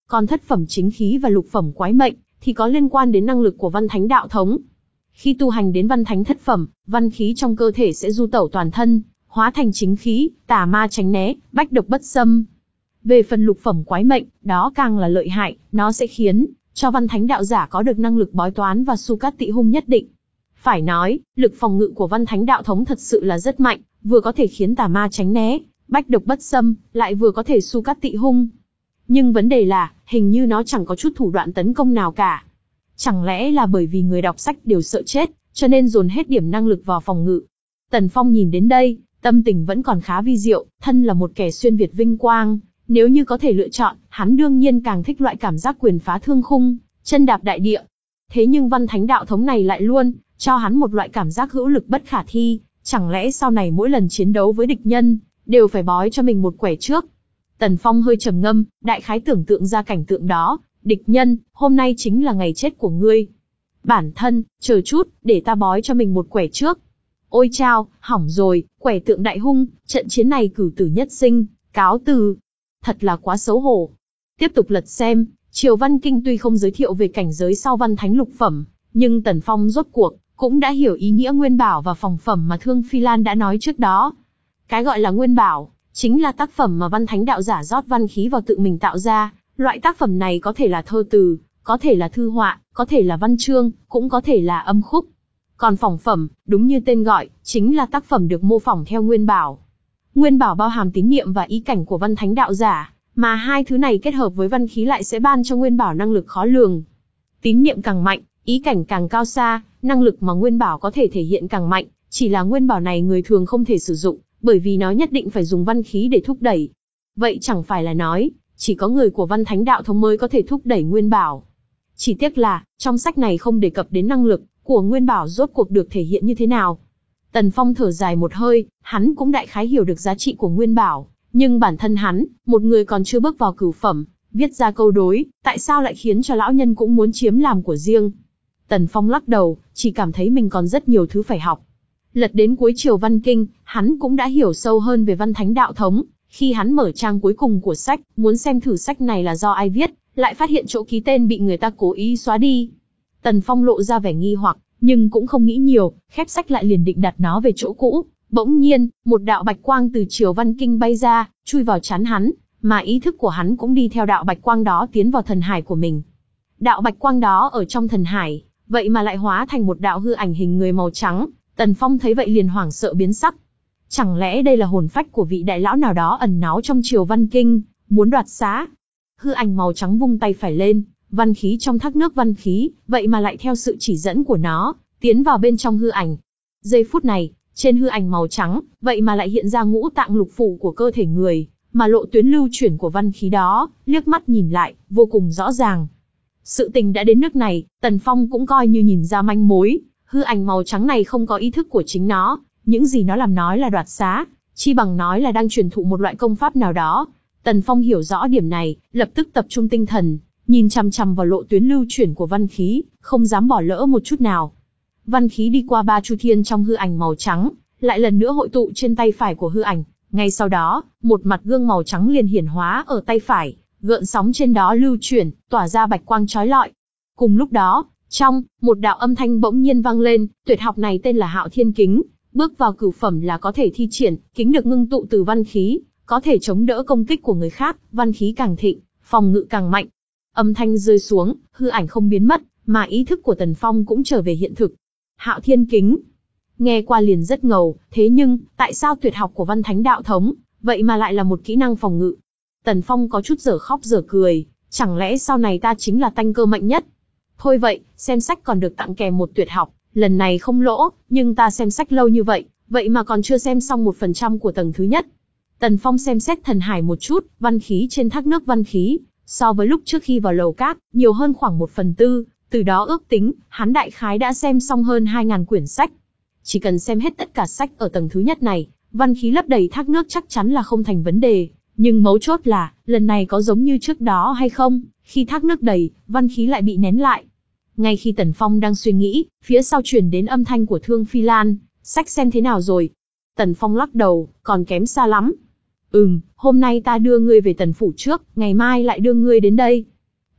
A: Còn thất phẩm chính khí và lục phẩm quái mệnh thì có liên quan đến năng lực của văn thánh đạo thống. Khi tu hành đến văn thánh thất phẩm, văn khí trong cơ thể sẽ du tẩu toàn thân, hóa thành chính khí, tà ma tránh né, bách độc bất xâm. Về phần lục phẩm quái mệnh, đó càng là lợi hại, nó sẽ khiến cho văn thánh đạo giả có được năng lực bói toán và su cát tị hung nhất định. Phải nói, lực phòng ngự của văn thánh đạo thống thật sự là rất mạnh, vừa có thể khiến tà ma tránh né, bách độc bất xâm, lại vừa có thể su cát tị hung. Nhưng vấn đề là, hình như nó chẳng có chút thủ đoạn tấn công nào cả. Chẳng lẽ là bởi vì người đọc sách đều sợ chết, cho nên dồn hết điểm năng lực vào phòng ngự. Tần Phong nhìn đến đây, tâm tình vẫn còn khá vi diệu, thân là một kẻ xuyên Việt vinh quang, nếu như có thể lựa chọn, hắn đương nhiên càng thích loại cảm giác quyền phá thương khung, chân đạp đại địa. Thế nhưng văn thánh đạo thống này lại luôn cho hắn một loại cảm giác hữu lực bất khả thi, chẳng lẽ sau này mỗi lần chiến đấu với địch nhân, đều phải bói cho mình một quẻ trước. Tần Phong hơi trầm ngâm, đại khái tưởng tượng ra cảnh tượng đó, địch nhân, hôm nay chính là ngày chết của ngươi. Bản thân, chờ chút, để ta bói cho mình một quẻ trước. Ôi chao, hỏng rồi, quẻ tượng đại hung, trận chiến này cửu tử nhất sinh, cáo từ. Thật là quá xấu hổ. Tiếp tục lật xem, Triều Văn Kinh tuy không giới thiệu về cảnh giới sau văn thánh lục phẩm, nhưng Tần Phong rốt cuộc cũng đã hiểu ý nghĩa nguyên bảo và phòng phẩm mà Thương Phi Lan đã nói trước đó. Cái gọi là nguyên bảo, chính là tác phẩm mà văn thánh đạo giả rót văn khí vào tự mình tạo ra. Loại tác phẩm này có thể là thơ từ, có thể là thư họa, có thể là văn chương, cũng có thể là âm khúc. Còn phòng phẩm, đúng như tên gọi, chính là tác phẩm được mô phỏng theo nguyên bảo. Nguyên bảo bao hàm tín niệm và ý cảnh của văn thánh đạo giả, mà hai thứ này kết hợp với văn khí lại sẽ ban cho nguyên bảo năng lực khó lường. Tín niệm càng mạnh, ý cảnh càng cao xa, năng lực mà nguyên bảo có thể thể hiện càng mạnh, chỉ là nguyên bảo này người thường không thể sử dụng, bởi vì nó nhất định phải dùng văn khí để thúc đẩy. Vậy chẳng phải là nói, chỉ có người của văn thánh đạo thống mới có thể thúc đẩy nguyên bảo. Chỉ tiếc là, trong sách này không đề cập đến năng lực của nguyên bảo rốt cuộc được thể hiện như thế nào. Tần Phong thở dài một hơi, hắn cũng đại khái hiểu được giá trị của nguyên bảo, nhưng bản thân hắn, một người còn chưa bước vào cửu phẩm, viết ra câu đối, tại sao lại khiến cho lão nhân cũng muốn chiếm làm của riêng. Tần Phong lắc đầu, chỉ cảm thấy mình còn rất nhiều thứ phải học. Lật đến cuối Triều Văn Kinh, hắn cũng đã hiểu sâu hơn về văn thánh đạo thống. Khi hắn mở trang cuối cùng của sách, muốn xem thử sách này là do ai viết, lại phát hiện chỗ ký tên bị người ta cố ý xóa đi. Tần Phong lộ ra vẻ nghi hoặc, nhưng cũng không nghĩ nhiều, khép sách lại liền định đặt nó về chỗ cũ. Bỗng nhiên, một đạo bạch quang từ Triều Văn Kinh bay ra, chui vào trán hắn, mà ý thức của hắn cũng đi theo đạo bạch quang đó tiến vào thần hải của mình. Đạo bạch quang đó ở trong thần hải, vậy mà lại hóa thành một đạo hư ảnh hình người màu trắng. Tần Phong thấy vậy liền hoảng sợ biến sắc. Chẳng lẽ đây là hồn phách của vị đại lão nào đó ẩn náu trong Triều Văn Kinh, muốn đoạt xá? Hư ảnh màu trắng vung tay phải lên, văn khí trong thác nước văn khí, vậy mà lại theo sự chỉ dẫn của nó, tiến vào bên trong hư ảnh. Giây phút này, trên hư ảnh màu trắng, vậy mà lại hiện ra ngũ tạng lục phủ của cơ thể người, mà lộ tuyến lưu chuyển của văn khí đó, liếc mắt nhìn lại, vô cùng rõ ràng. Sự tình đã đến nước này, Tần Phong cũng coi như nhìn ra manh mối, hư ảnh màu trắng này không có ý thức của chính nó, những gì nó làm nói là đoạt xá, chi bằng nói là đang truyền thụ một loại công pháp nào đó. Tần Phong hiểu rõ điểm này, lập tức tập trung tinh thần, nhìn chằm chằm vào lộ tuyến lưu chuyển của văn khí, không dám bỏ lỡ một chút nào. Văn khí đi qua ba chu thiên trong hư ảnh màu trắng, lại lần nữa hội tụ trên tay phải của hư ảnh. Ngay sau đó, một mặt gương màu trắng liền hiển hóa ở tay phải, gợn sóng trên đó lưu chuyển, tỏa ra bạch quang chói lọi. Cùng lúc đó, trong một đạo âm thanh bỗng nhiên vang lên, tuyệt học này tên là Hạo Thiên Kính, bước vào cửu phẩm là có thể thi triển, kính được ngưng tụ từ văn khí, có thể chống đỡ công kích của người khác, văn khí càng thịnh, phòng ngự càng mạnh. Âm thanh rơi xuống, hư ảnh không biến mất, mà ý thức của Tần Phong cũng trở về hiện thực. Hạo Thiên Kính, nghe qua liền rất ngầu, thế nhưng, tại sao tuyệt học của văn thánh đạo thống, vậy mà lại là một kỹ năng phòng ngự? Tần Phong có chút dở khóc dở cười, chẳng lẽ sau này ta chính là tanh cơ mạnh nhất? Thôi vậy, xem sách còn được tặng kèm một tuyệt học, lần này không lỗ, nhưng ta xem sách lâu như vậy, vậy mà còn chưa xem xong một phần trăm của tầng thứ nhất. Tần Phong xem xét thần hải một chút, văn khí trên thác nước văn khí, so với lúc trước khi vào lầu cát, nhiều hơn khoảng một phần tư, từ đó ước tính, hắn đại khái đã xem xong hơn hai nghìn quyển sách. Chỉ cần xem hết tất cả sách ở tầng thứ nhất này, văn khí lấp đầy thác nước chắc chắn là không thành vấn đề. Nhưng mấu chốt là, lần này có giống như trước đó hay không, khi thác nước đầy, văn khí lại bị nén lại. Ngay khi Tần Phong đang suy nghĩ, phía sau truyền đến âm thanh của Thương Phi Lan, sách xem thế nào rồi? Tần Phong lắc đầu, còn kém xa lắm. Ừm, hôm nay ta đưa ngươi về Tần Phủ trước, ngày mai lại đưa ngươi đến đây.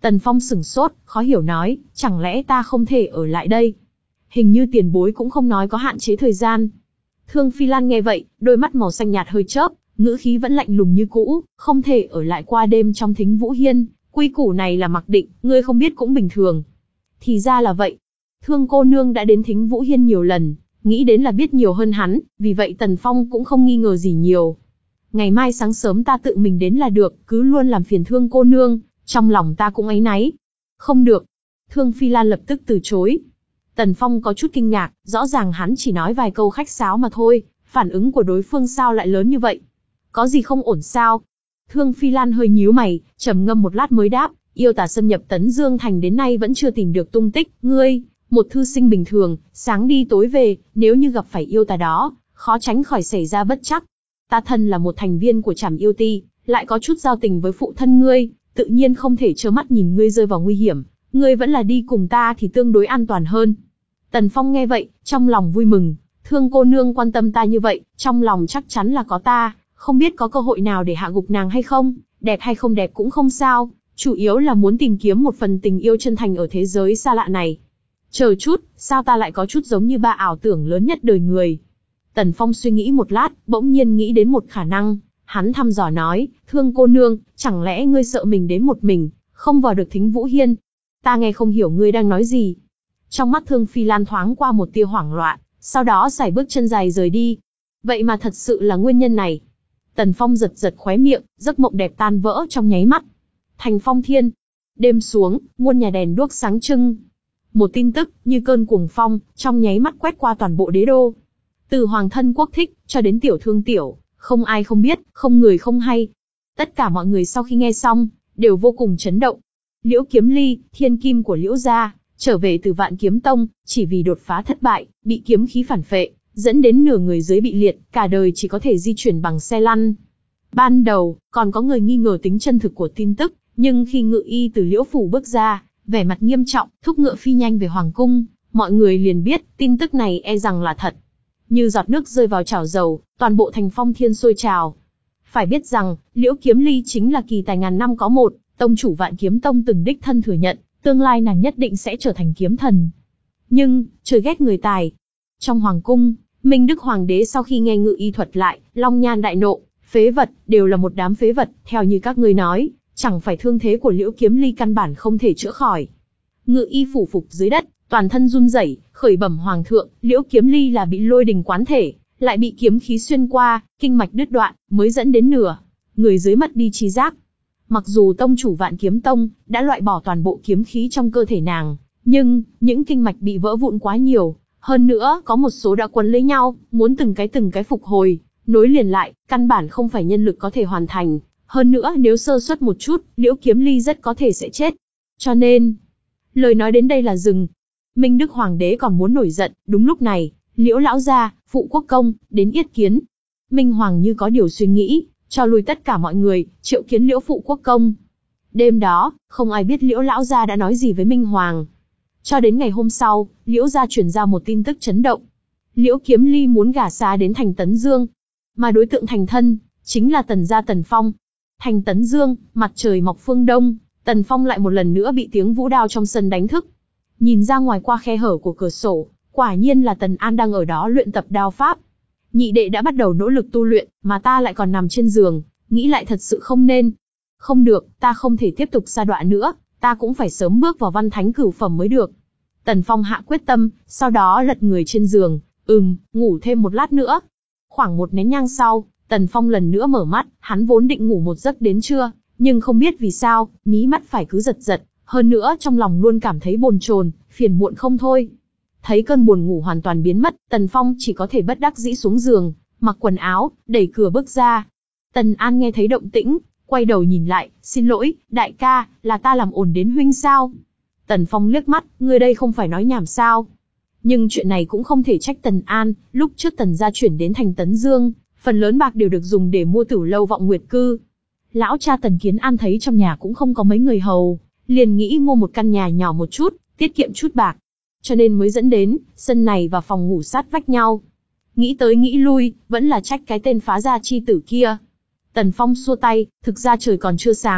A: Tần Phong sửng sốt, khó hiểu nói, chẳng lẽ ta không thể ở lại đây? Hình như tiền bối cũng không nói có hạn chế thời gian. Thương Phi Lan nghe vậy, đôi mắt màu xanh nhạt hơi chớp, ngữ khí vẫn lạnh lùng như cũ, không thể ở lại qua đêm trong Thính Vũ Hiên, quy củ này là mặc định, ngươi không biết cũng bình thường. Thì ra là vậy. Thương cô nương đã đến Thính Vũ Hiên nhiều lần, nghĩ đến là biết nhiều hơn hắn, vì vậy Tần Phong cũng không nghi ngờ gì nhiều. Ngày mai sáng sớm ta tự mình đến là được, cứ luôn làm phiền Thương cô nương, trong lòng ta cũng áy náy. Không được. Thương Phi Lan lập tức từ chối. Tần Phong có chút kinh ngạc, rõ ràng hắn chỉ nói vài câu khách sáo mà thôi, phản ứng của đối phương sao lại lớn như vậy? Có gì không ổn sao? Thương Phi Lan hơi nhíu mày, trầm ngâm một lát mới đáp, yêu tà xâm nhập Tấn Dương Thành đến nay vẫn chưa tìm được tung tích, ngươi, một thư sinh bình thường, sáng đi tối về, nếu như gặp phải yêu tà đó, khó tránh khỏi xảy ra bất trắc. Ta thân là một thành viên của Trảm Yêu Ti, lại có chút giao tình với phụ thân ngươi, tự nhiên không thể trơ mắt nhìn ngươi rơi vào nguy hiểm, ngươi vẫn là đi cùng ta thì tương đối an toàn hơn. Tần Phong nghe vậy, trong lòng vui mừng, Thương cô nương quan tâm ta như vậy, trong lòng chắc chắn là có ta, không biết có cơ hội nào để hạ gục nàng hay không, đẹp hay không đẹp cũng không sao, chủ yếu là muốn tìm kiếm một phần tình yêu chân thành ở thế giới xa lạ này. Chờ chút, sao ta lại có chút giống như ba ảo tưởng lớn nhất đời người? Tần Phong suy nghĩ một lát, bỗng nhiên nghĩ đến một khả năng, hắn thăm dò nói, Thương cô nương, chẳng lẽ ngươi sợ mình đến một mình, không vào được Thính Vũ Hiên? Ta nghe không hiểu ngươi đang nói gì. Trong mắt Thương Phi Lan thoáng qua một tia hoảng loạn, sau đó sải bước chân dài rời đi. Vậy mà thật sự là nguyên nhân này. Tần Phong giật giật khóe miệng, giấc mộng đẹp tan vỡ trong nháy mắt. Thành Phong Thiên. Đêm xuống, muôn nhà đèn đuốc sáng trưng. Một tin tức, như cơn cuồng phong, trong nháy mắt quét qua toàn bộ đế đô. Từ hoàng thân quốc thích, cho đến tiểu thương tiểu, không ai không biết, không người không hay. Tất cả mọi người sau khi nghe xong, đều vô cùng chấn động. Liễu Kiếm Ly, thiên kim của Liễu gia, trở về từ Vạn Kiếm Tông, chỉ vì đột phá thất bại, bị kiếm khí phản phệ, dẫn đến nửa người dưới bị liệt, cả đời chỉ có thể di chuyển bằng xe lăn. Ban đầu, còn có người nghi ngờ tính chân thực của tin tức, nhưng khi Ngự Y từ Liễu phủ bước ra, vẻ mặt nghiêm trọng, thúc ngựa phi nhanh về hoàng cung, mọi người liền biết, tin tức này e rằng là thật. Như giọt nước rơi vào chảo dầu, toàn bộ Thành Phong Thiên sôi trào. Phải biết rằng, Liễu Kiếm Ly chính là kỳ tài ngàn năm có một, tông chủ Vạn Kiếm Tông từng đích thân thừa nhận, tương lai nàng nhất định sẽ trở thành kiếm thần. Nhưng, trời ghét người tài. Trong hoàng cung, Minh Đức Hoàng đế sau khi nghe Ngự Y thuật lại, long nhan đại nộ, phế vật, đều là một đám phế vật, theo như các ngươi nói, chẳng phải thương thế của Liễu Kiếm Ly căn bản không thể chữa khỏi. Ngự Y phủ phục dưới đất, toàn thân run rẩy, khởi bẩm hoàng thượng, Liễu Kiếm Ly là bị lôi đình quán thể, lại bị kiếm khí xuyên qua, kinh mạch đứt đoạn, mới dẫn đến nửa người dưới mất đi trí giác. Mặc dù tông chủ Vạn Kiếm Tông đã loại bỏ toàn bộ kiếm khí trong cơ thể nàng, nhưng những kinh mạch bị vỡ vụn quá nhiều, hơn nữa có một số đã quấn lấy nhau, muốn từng cái từng cái phục hồi, nối liền lại, căn bản không phải nhân lực có thể hoàn thành. Hơn nữa nếu sơ suất một chút, Liễu Kiếm Ly rất có thể sẽ chết. Cho nên, lời nói đến đây là dừng. Minh Đức Hoàng đế còn muốn nổi giận, đúng lúc này, Liễu lão gia, Phụ Quốc công đến yết kiến. Minh Hoàng như có điều suy nghĩ, cho lui tất cả mọi người, triệu kiến Liễu Phụ Quốc công. Đêm đó, không ai biết Liễu lão gia đã nói gì với Minh Hoàng. Cho đến ngày hôm sau, Liễu gia truyền ra một tin tức chấn động. Liễu Kiếm Ly muốn gả xa đến thành Tấn Dương, mà đối tượng thành thân chính là Tần gia Tần Phong. Thành Tấn Dương, mặt trời mọc phương đông, Tần Phong lại một lần nữa bị tiếng vũ đao trong sân đánh thức. Nhìn ra ngoài qua khe hở của cửa sổ, quả nhiên là Tần An đang ở đó luyện tập đao pháp. Nhị đệ đã bắt đầu nỗ lực tu luyện, mà ta lại còn nằm trên giường, nghĩ lại thật sự không nên. Không được, ta không thể tiếp tục sa đọa nữa, ta cũng phải sớm bước vào văn thánh cửu phẩm mới được. Tần Phong hạ quyết tâm, sau đó lật người trên giường, ừm, ngủ thêm một lát nữa. Khoảng một nén nhang sau, Tần Phong lần nữa mở mắt, hắn vốn định ngủ một giấc đến trưa, nhưng không biết vì sao, mí mắt phải cứ giật giật, hơn nữa trong lòng luôn cảm thấy bồn chồn, phiền muộn không thôi. Thấy cơn buồn ngủ hoàn toàn biến mất, Tần Phong chỉ có thể bất đắc dĩ xuống giường, mặc quần áo, đẩy cửa bước ra. Tần An nghe thấy động tĩnh, quay đầu nhìn lại, xin lỗi, đại ca, là ta làm ồn đến huynh sao? Tần Phong liếc mắt, ngươi đây không phải nói nhảm sao? Nhưng chuyện này cũng không thể trách Tần An, lúc trước Tần gia chuyển đến thành Tấn Dương, phần lớn bạc đều được dùng để mua Tử Lâu Vọng Nguyệt Cư. Lão cha Tần Kiến An thấy trong nhà cũng không có mấy người hầu, liền nghĩ mua một căn nhà nhỏ một chút, tiết kiệm chút bạc. Cho nên mới dẫn đến, sân này và phòng ngủ sát vách nhau. Nghĩ tới nghĩ lui, vẫn là trách cái tên phá gia chi tử kia. Tần Phong xua tay, thực ra trời còn chưa sáng,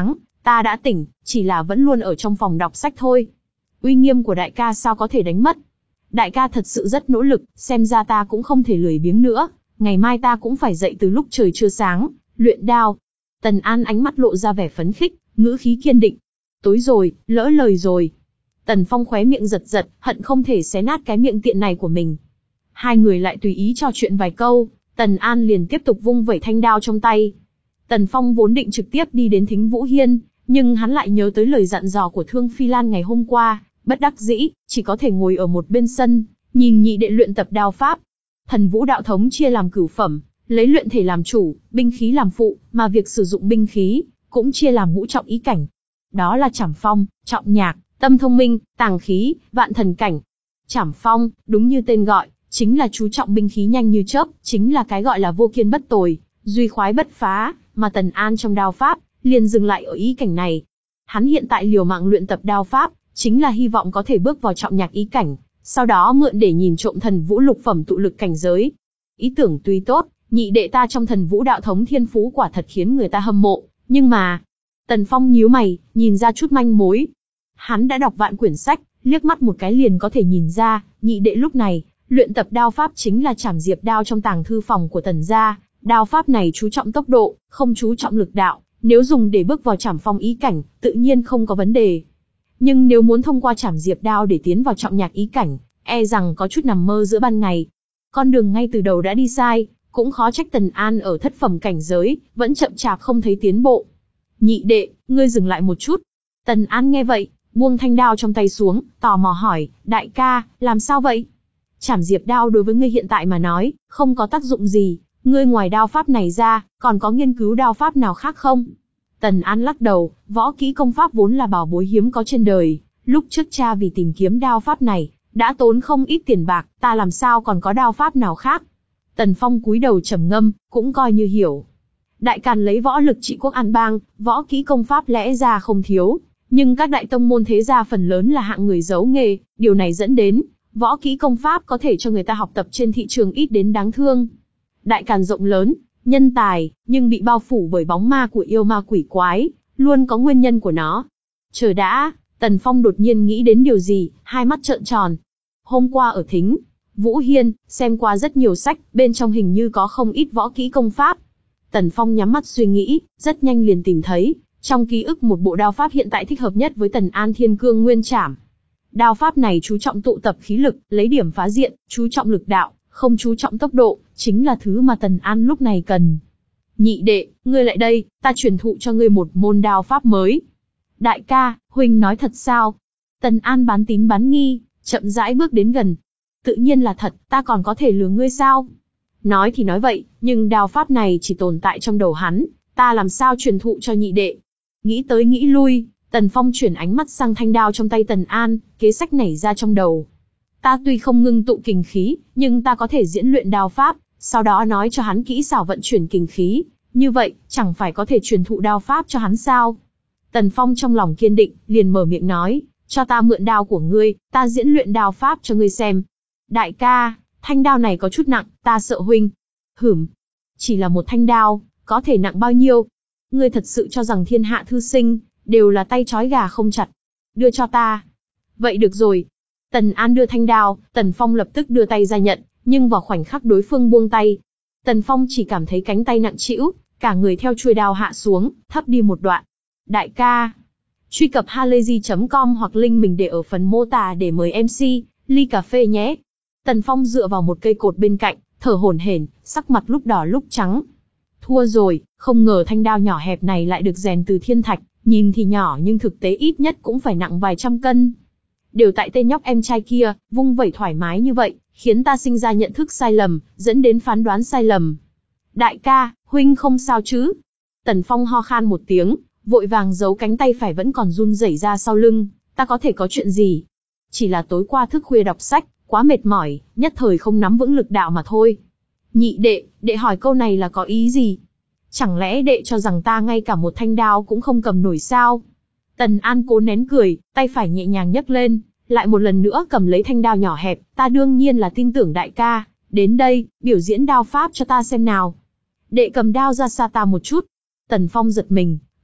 A: Ta đã tỉnh, chỉ là vẫn luôn ở trong phòng đọc sách thôi. Uy nghiêm của đại ca sao có thể đánh mất. Đại ca thật sự rất nỗ lực, xem ra ta cũng không thể lười biếng nữa. Ngày mai ta cũng phải dậy từ lúc trời chưa sáng, luyện đao. Tần An ánh mắt lộ ra vẻ phấn khích, ngữ khí kiên định. Tối rồi, lỡ lời rồi. Tần Phong khóe miệng giật giật, hận không thể xé nát cái miệng tiện này của mình. Hai người lại tùy ý trò chuyện vài câu, Tần An liền tiếp tục vung vẩy thanh đao trong tay. Tần Phong vốn định trực tiếp đi đến Thính Vũ Hiên, nhưng hắn lại nhớ tới lời dặn dò của Thương Phi Lan ngày hôm qua, bất đắc dĩ, chỉ có thể ngồi ở một bên sân, nhìn nhị đệ luyện tập đao pháp. Thần Vũ đạo thống chia làm cửu phẩm, lấy luyện thể làm chủ, binh khí làm phụ, mà việc sử dụng binh khí cũng chia làm ngũ trọng ý cảnh. Đó là Trảm Phong, Trọng Nhạc, Tâm Thông Minh, Tàng Khí, Vạn Thần Cảnh. Trảm Phong, đúng như tên gọi, chính là chú trọng binh khí nhanh như chớp, chính là cái gọi là vô kiên bất tồi, duy khoái bất phá, mà Tần An trong đao pháp liền dừng lại ở ý cảnh này. Hắn hiện tại liều mạng luyện tập đao pháp, chính là hy vọng có thể bước vào Trọng Nhạc ý cảnh, sau đó mượn để nhìn trộm Thần Vũ lục phẩm tụ lực cảnh giới. Ý tưởng tuy tốt, nhị đệ ta trong Thần Vũ đạo thống thiên phú quả thật khiến người ta hâm mộ, nhưng mà... Tần Phong nhíu mày, nhìn ra chút manh mối. Hắn đã đọc vạn quyển sách, liếc mắt một cái liền có thể nhìn ra, nhị đệ lúc này luyện tập đao pháp chính là Trảm Diệp đao trong tàng thư phòng của Tần gia. Đao pháp này chú trọng tốc độ, không chú trọng lực đạo, nếu dùng để bước vào Trảm Phong ý cảnh, tự nhiên không có vấn đề. Nhưng nếu muốn thông qua Trảm Diệp đao để tiến vào Trọng Nhạc ý cảnh, e rằng có chút nằm mơ giữa ban ngày. Con đường ngay từ đầu đã đi sai, cũng khó trách Tần An ở thất phẩm cảnh giới, vẫn chậm chạp không thấy tiến bộ. Nhị đệ, ngươi dừng lại một chút. Tần An nghe vậy, buông thanh đao trong tay xuống, tò mò hỏi, đại ca, làm sao vậy? Trảm Diệp đao đối với ngươi hiện tại mà nói, không có tác dụng gì, ngươi ngoài đao pháp này ra, còn có nghiên cứu đao pháp nào khác không? Tần An lắc đầu, võ kỹ công pháp vốn là bảo bối hiếm có trên đời, lúc trước cha vì tìm kiếm đao pháp này, đã tốn không ít tiền bạc, ta làm sao còn có đao pháp nào khác? Tần Phong cúi đầu trầm ngâm, cũng coi như hiểu. Đại Càn lấy võ lực trị quốc an bang, võ kỹ công pháp lẽ ra không thiếu, nhưng các đại tông môn thế gia phần lớn là hạng người giấu nghề, điều này dẫn đến võ kỹ công pháp có thể cho người ta học tập trên thị trường ít đến đáng thương. Đại Càn rộng lớn, nhân tài, nhưng bị bao phủ bởi bóng ma của yêu ma quỷ quái, luôn có nguyên nhân của nó. Chờ đã, Tần Phong đột nhiên nghĩ đến điều gì, hai mắt trợn tròn. Hôm qua ở Thính Vũ Hiên, xem qua rất nhiều sách, bên trong hình như có không ít võ kỹ công pháp. Tần Phong nhắm mắt suy nghĩ, rất nhanh liền tìm thấy, trong ký ức một bộ đao pháp hiện tại thích hợp nhất với Tần An Thiên Cương Nguyên Trảm. Đao pháp này chú trọng tụ tập khí lực, lấy điểm phá diện, chú trọng lực đạo, không chú trọng tốc độ, chính là thứ mà Tần An lúc này cần. Nhị đệ, ngươi lại đây, ta truyền thụ cho ngươi một môn đao pháp mới. Đại ca, huynh nói thật sao? Tần An bán tín bán nghi, chậm rãi bước đến gần. Tự nhiên là thật, ta còn có thể lừa ngươi sao? Nói thì nói vậy, nhưng đao pháp này chỉ tồn tại trong đầu hắn, ta làm sao truyền thụ cho nhị đệ? Nghĩ tới nghĩ lui, Tần Phong chuyển ánh mắt sang thanh đao trong tay Tần An, kế sách nảy ra trong đầu. Ta tuy không ngưng tụ kình khí, nhưng ta có thể diễn luyện đao pháp, sau đó nói cho hắn kỹ xảo vận chuyển kình khí, như vậy, chẳng phải có thể truyền thụ đao pháp cho hắn sao? Tần Phong trong lòng kiên định, liền mở miệng nói, cho ta mượn đao của ngươi, ta diễn luyện đao pháp cho ngươi xem. Đại ca, thanh đao này có chút nặng, ta sợ huynh. Hửm, chỉ là một thanh đao, có thể nặng bao nhiêu? Ngươi thật sự cho rằng thiên hạ thư sinh đều là tay trói gà không chặt? Đưa cho ta. Vậy được rồi. Tần An đưa thanh đao, Tần Phong lập tức đưa tay ra nhận, nhưng vào khoảnh khắc đối phương buông tay, Tần Phong chỉ cảm thấy cánh tay nặng trĩu, cả người theo chuôi đao hạ xuống, thấp đi một đoạn. Đại ca, truy cập halayzi chấm com hoặc link mình để ở phần mô tả để mời em xê ly cà phê nhé. Tần Phong dựa vào một cây cột bên cạnh, thở hổn hển, sắc mặt lúc đỏ lúc trắng. Thua rồi, không ngờ thanh đao nhỏ hẹp này lại được rèn từ thiên thạch, nhìn thì nhỏ nhưng thực tế ít nhất cũng phải nặng vài trăm cân. Đều tại tên nhóc em trai kia, vung vẩy thoải mái như vậy, khiến ta sinh ra nhận thức sai lầm, dẫn đến phán đoán sai lầm. Đại ca, huynh không sao chứ? Tần Phong ho khan một tiếng, vội vàng giấu cánh tay phải vẫn còn run rẩy ra sau lưng. Ta có thể có chuyện gì? Chỉ là tối qua thức khuya đọc sách, quá mệt mỏi, nhất thời không nắm vững lực đạo mà thôi. Nhị đệ, đệ hỏi câu này là có ý gì? Chẳng lẽ đệ cho rằng ta ngay cả một thanh đao cũng không cầm nổi sao? Tần An cố nén cười, tay phải nhẹ nhàng nhấc lên, lại một lần nữa cầm lấy thanh đao nhỏ hẹp, ta đương nhiên là tin tưởng đại ca, đến đây, biểu diễn đao pháp cho ta xem nào. Đệ cầm đao ra xa ta một chút. Tần Phong giật mình,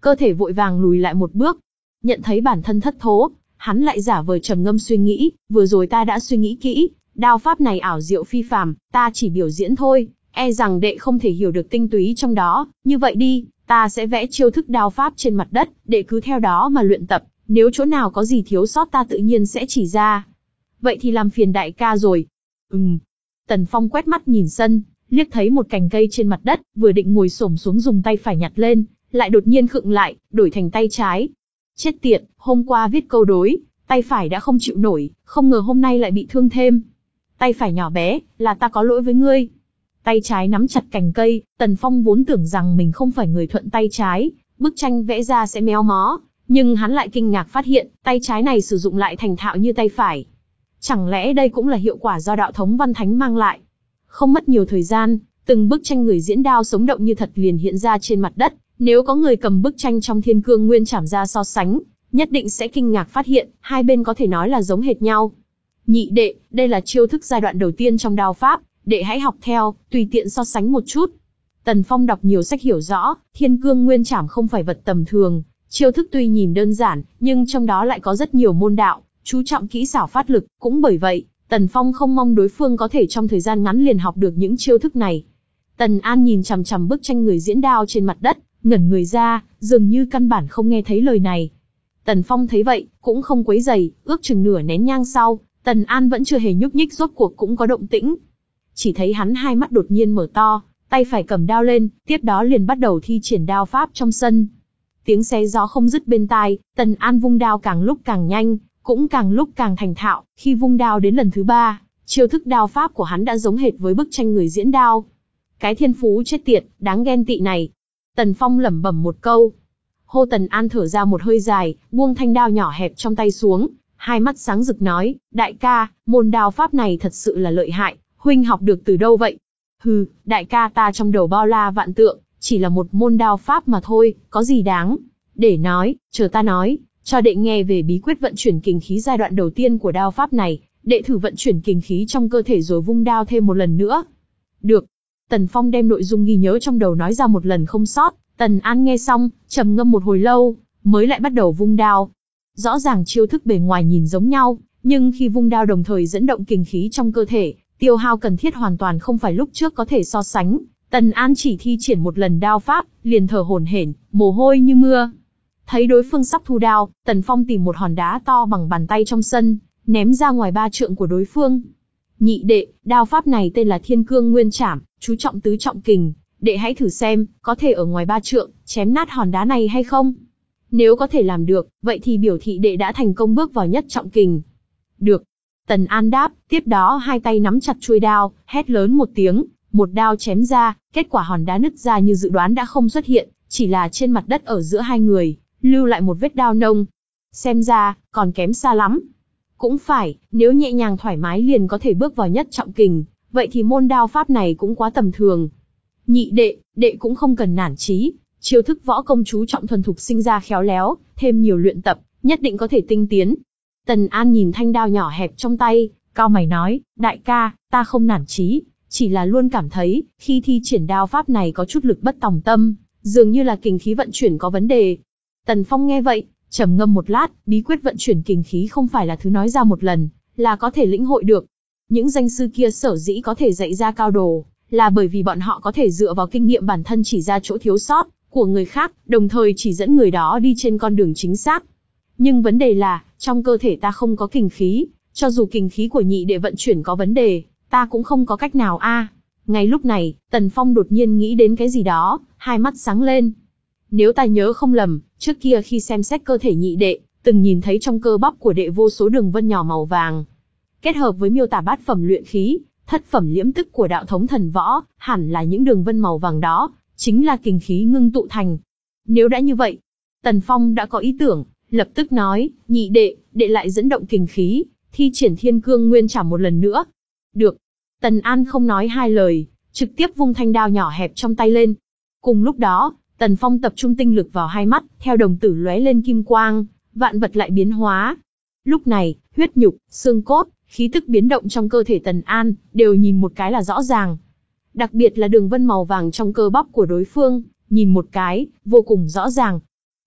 A: cơ thể vội vàng lùi lại một bước. Nhận thấy bản thân thất thố, hắn lại giả vờ trầm ngâm suy nghĩ, vừa rồi ta đã suy nghĩ kỹ, đao pháp này ảo diệu phi phàm, ta chỉ biểu diễn thôi, e rằng đệ không thể hiểu được tinh túy trong đó, như vậy đi, ta sẽ vẽ chiêu thức đao pháp trên mặt đất, đệ cứ theo đó mà luyện tập, nếu chỗ nào có gì thiếu sót ta tự nhiên sẽ chỉ ra. Vậy thì làm phiền đại ca rồi. Ừm. Tần Phong quét mắt nhìn sân, liếc thấy một cành cây trên mặt đất, vừa định ngồi xổm xuống dùng tay phải nhặt lên, lại đột nhiên khựng lại, đổi thành tay trái. Chết tiệt, hôm qua viết câu đối, tay phải đã không chịu nổi, không ngờ hôm nay lại bị thương thêm. Tay phải nhỏ bé, là ta có lỗi với ngươi. Tay trái nắm chặt cành cây, Tần Phong vốn tưởng rằng mình không phải người thuận tay trái, bức tranh vẽ ra sẽ méo mó, nhưng hắn lại kinh ngạc phát hiện, tay trái này sử dụng lại thành thạo như tay phải. Chẳng lẽ đây cũng là hiệu quả do đạo thống văn thánh mang lại? Không mất nhiều thời gian, từng bức tranh người diễn đao sống động như thật liền hiện ra trên mặt đất. Nếu có người cầm bức tranh trong Thiên Cương Nguyên Trảm ra so sánh, nhất định sẽ kinh ngạc phát hiện, hai bên có thể nói là giống hệt nhau. Nhị đệ, đây là chiêu thức giai đoạn đầu tiên trong đao pháp, đệ hãy học theo, tùy tiện so sánh một chút. Tần Phong đọc nhiều sách hiểu rõ, Thiên Cương Nguyên Trảm không phải vật tầm thường, chiêu thức tuy nhìn đơn giản, nhưng trong đó lại có rất nhiều môn đạo, chú trọng kỹ xảo phát lực, cũng bởi vậy, Tần Phong không mong đối phương có thể trong thời gian ngắn liền học được những chiêu thức này. Tần An nhìn chằm chằm bức tranh người diễn đao trên mặt đất, ngẩn người ra, dường như căn bản không nghe thấy lời này. Tần Phong thấy vậy, cũng không quấy giày, ước chừng nửa nén nhang sau, Tần An vẫn chưa hề nhúc nhích, rốt cuộc cũng có động tĩnh. Chỉ thấy hắn hai mắt đột nhiên mở to, tay phải cầm đao lên, tiếp đó liền bắt đầu thi triển đao pháp trong sân. Tiếng xé gió không dứt bên tai, Tần An vung đao càng lúc càng nhanh, cũng càng lúc càng thành thạo, khi vung đao đến lần thứ ba, chiêu thức đao pháp của hắn đã giống hệt với bức tranh người diễn đao. Cái thiên phú chết tiệt, đáng ghen tị này. Tần Phong lẩm bẩm một câu. Hô Tần An thở ra một hơi dài, buông thanh đao nhỏ hẹp trong tay xuống, hai mắt sáng rực nói, đại ca, môn đao pháp này thật sự là lợi hại, huynh học được từ đâu vậy? Hừ, đại ca ta trong đầu bao la vạn tượng, chỉ là một môn đao pháp mà thôi, có gì đáng? Để nói, chờ ta nói, cho đệ nghe về bí quyết vận chuyển kình khí giai đoạn đầu tiên của đao pháp này, đệ thử vận chuyển kình khí trong cơ thể rồi vung đao thêm một lần nữa. Được. Tần Phong đem nội dung ghi nhớ trong đầu nói ra một lần không sót, Tần An nghe xong, trầm ngâm một hồi lâu, mới lại bắt đầu vung đao. Rõ ràng chiêu thức bề ngoài nhìn giống nhau, nhưng khi vung đao đồng thời dẫn động kình khí trong cơ thể, tiêu hao cần thiết hoàn toàn không phải lúc trước có thể so sánh. Tần An chỉ thi triển một lần đao pháp, liền thở hổn hển, mồ hôi như mưa. Thấy đối phương sắp thu đao, Tần Phong tìm một hòn đá to bằng bàn tay trong sân, ném ra ngoài ba trượng của đối phương. Nhị đệ, đao pháp này tên là Thiên Cương Nguyên Trảm, chú trọng tứ trọng kình, đệ hãy thử xem, có thể ở ngoài ba trượng, chém nát hòn đá này hay không? Nếu có thể làm được, vậy thì biểu thị đệ đã thành công bước vào nhất trọng kình. Được. Tần An đáp, tiếp đó hai tay nắm chặt chuôi đao, hét lớn một tiếng, một đao chém ra, kết quả hòn đá nứt ra như dự đoán đã không xuất hiện, chỉ là trên mặt đất ở giữa hai người, lưu lại một vết đao nông. Xem ra, còn kém xa lắm. Cũng phải, nếu nhẹ nhàng thoải mái liền có thể bước vào nhất trọng kình, vậy thì môn đao pháp này cũng quá tầm thường. Nhị đệ, đệ cũng không cần nản chí, chiêu thức võ công chú trọng thuần thục sinh ra khéo léo, thêm nhiều luyện tập, nhất định có thể tinh tiến. Tần An nhìn thanh đao nhỏ hẹp trong tay, cau mày nói, đại ca, ta không nản chí, chỉ là luôn cảm thấy, khi thi triển đao pháp này có chút lực bất tòng tâm, dường như là kình khí vận chuyển có vấn đề. Tần Phong nghe vậy, trầm ngâm một lát, bí quyết vận chuyển kình khí không phải là thứ nói ra một lần, là có thể lĩnh hội được. Những danh sư kia sở dĩ có thể dạy ra cao đồ, là bởi vì bọn họ có thể dựa vào kinh nghiệm bản thân chỉ ra chỗ thiếu sót của người khác, đồng thời chỉ dẫn người đó đi trên con đường chính xác. Nhưng vấn đề là, trong cơ thể ta không có kình khí, cho dù kình khí của nhị đệ vận chuyển có vấn đề, ta cũng không có cách nào a. À. Ngay lúc này, Tần Phong đột nhiên nghĩ đến cái gì đó, hai mắt sáng lên. Nếu ta nhớ không lầm, trước kia khi xem xét cơ thể nhị đệ, từng nhìn thấy trong cơ bắp của đệ vô số đường vân nhỏ màu vàng. Kết hợp với miêu tả bát phẩm luyện khí, thất phẩm liễm tức của đạo thống thần võ, hẳn là những đường vân màu vàng đó, chính là kình khí ngưng tụ thành. Nếu đã như vậy, Tần Phong đã có ý tưởng, lập tức nói, nhị đệ, đệ lại dẫn động kình khí, thi triển Thiên Cương Nguyên Trảm một lần nữa. Được. Tần An không nói hai lời, trực tiếp vung thanh đao nhỏ hẹp trong tay lên. Cùng lúc đó, Tần Phong tập trung tinh lực vào hai mắt, theo đồng tử lóe lên kim quang, vạn vật lại biến hóa. Lúc này, huyết nhục, xương cốt, khí tức biến động trong cơ thể Tần An, đều nhìn một cái là rõ ràng. Đặc biệt là đường vân màu vàng trong cơ bắp của đối phương, nhìn một cái, vô cùng rõ ràng.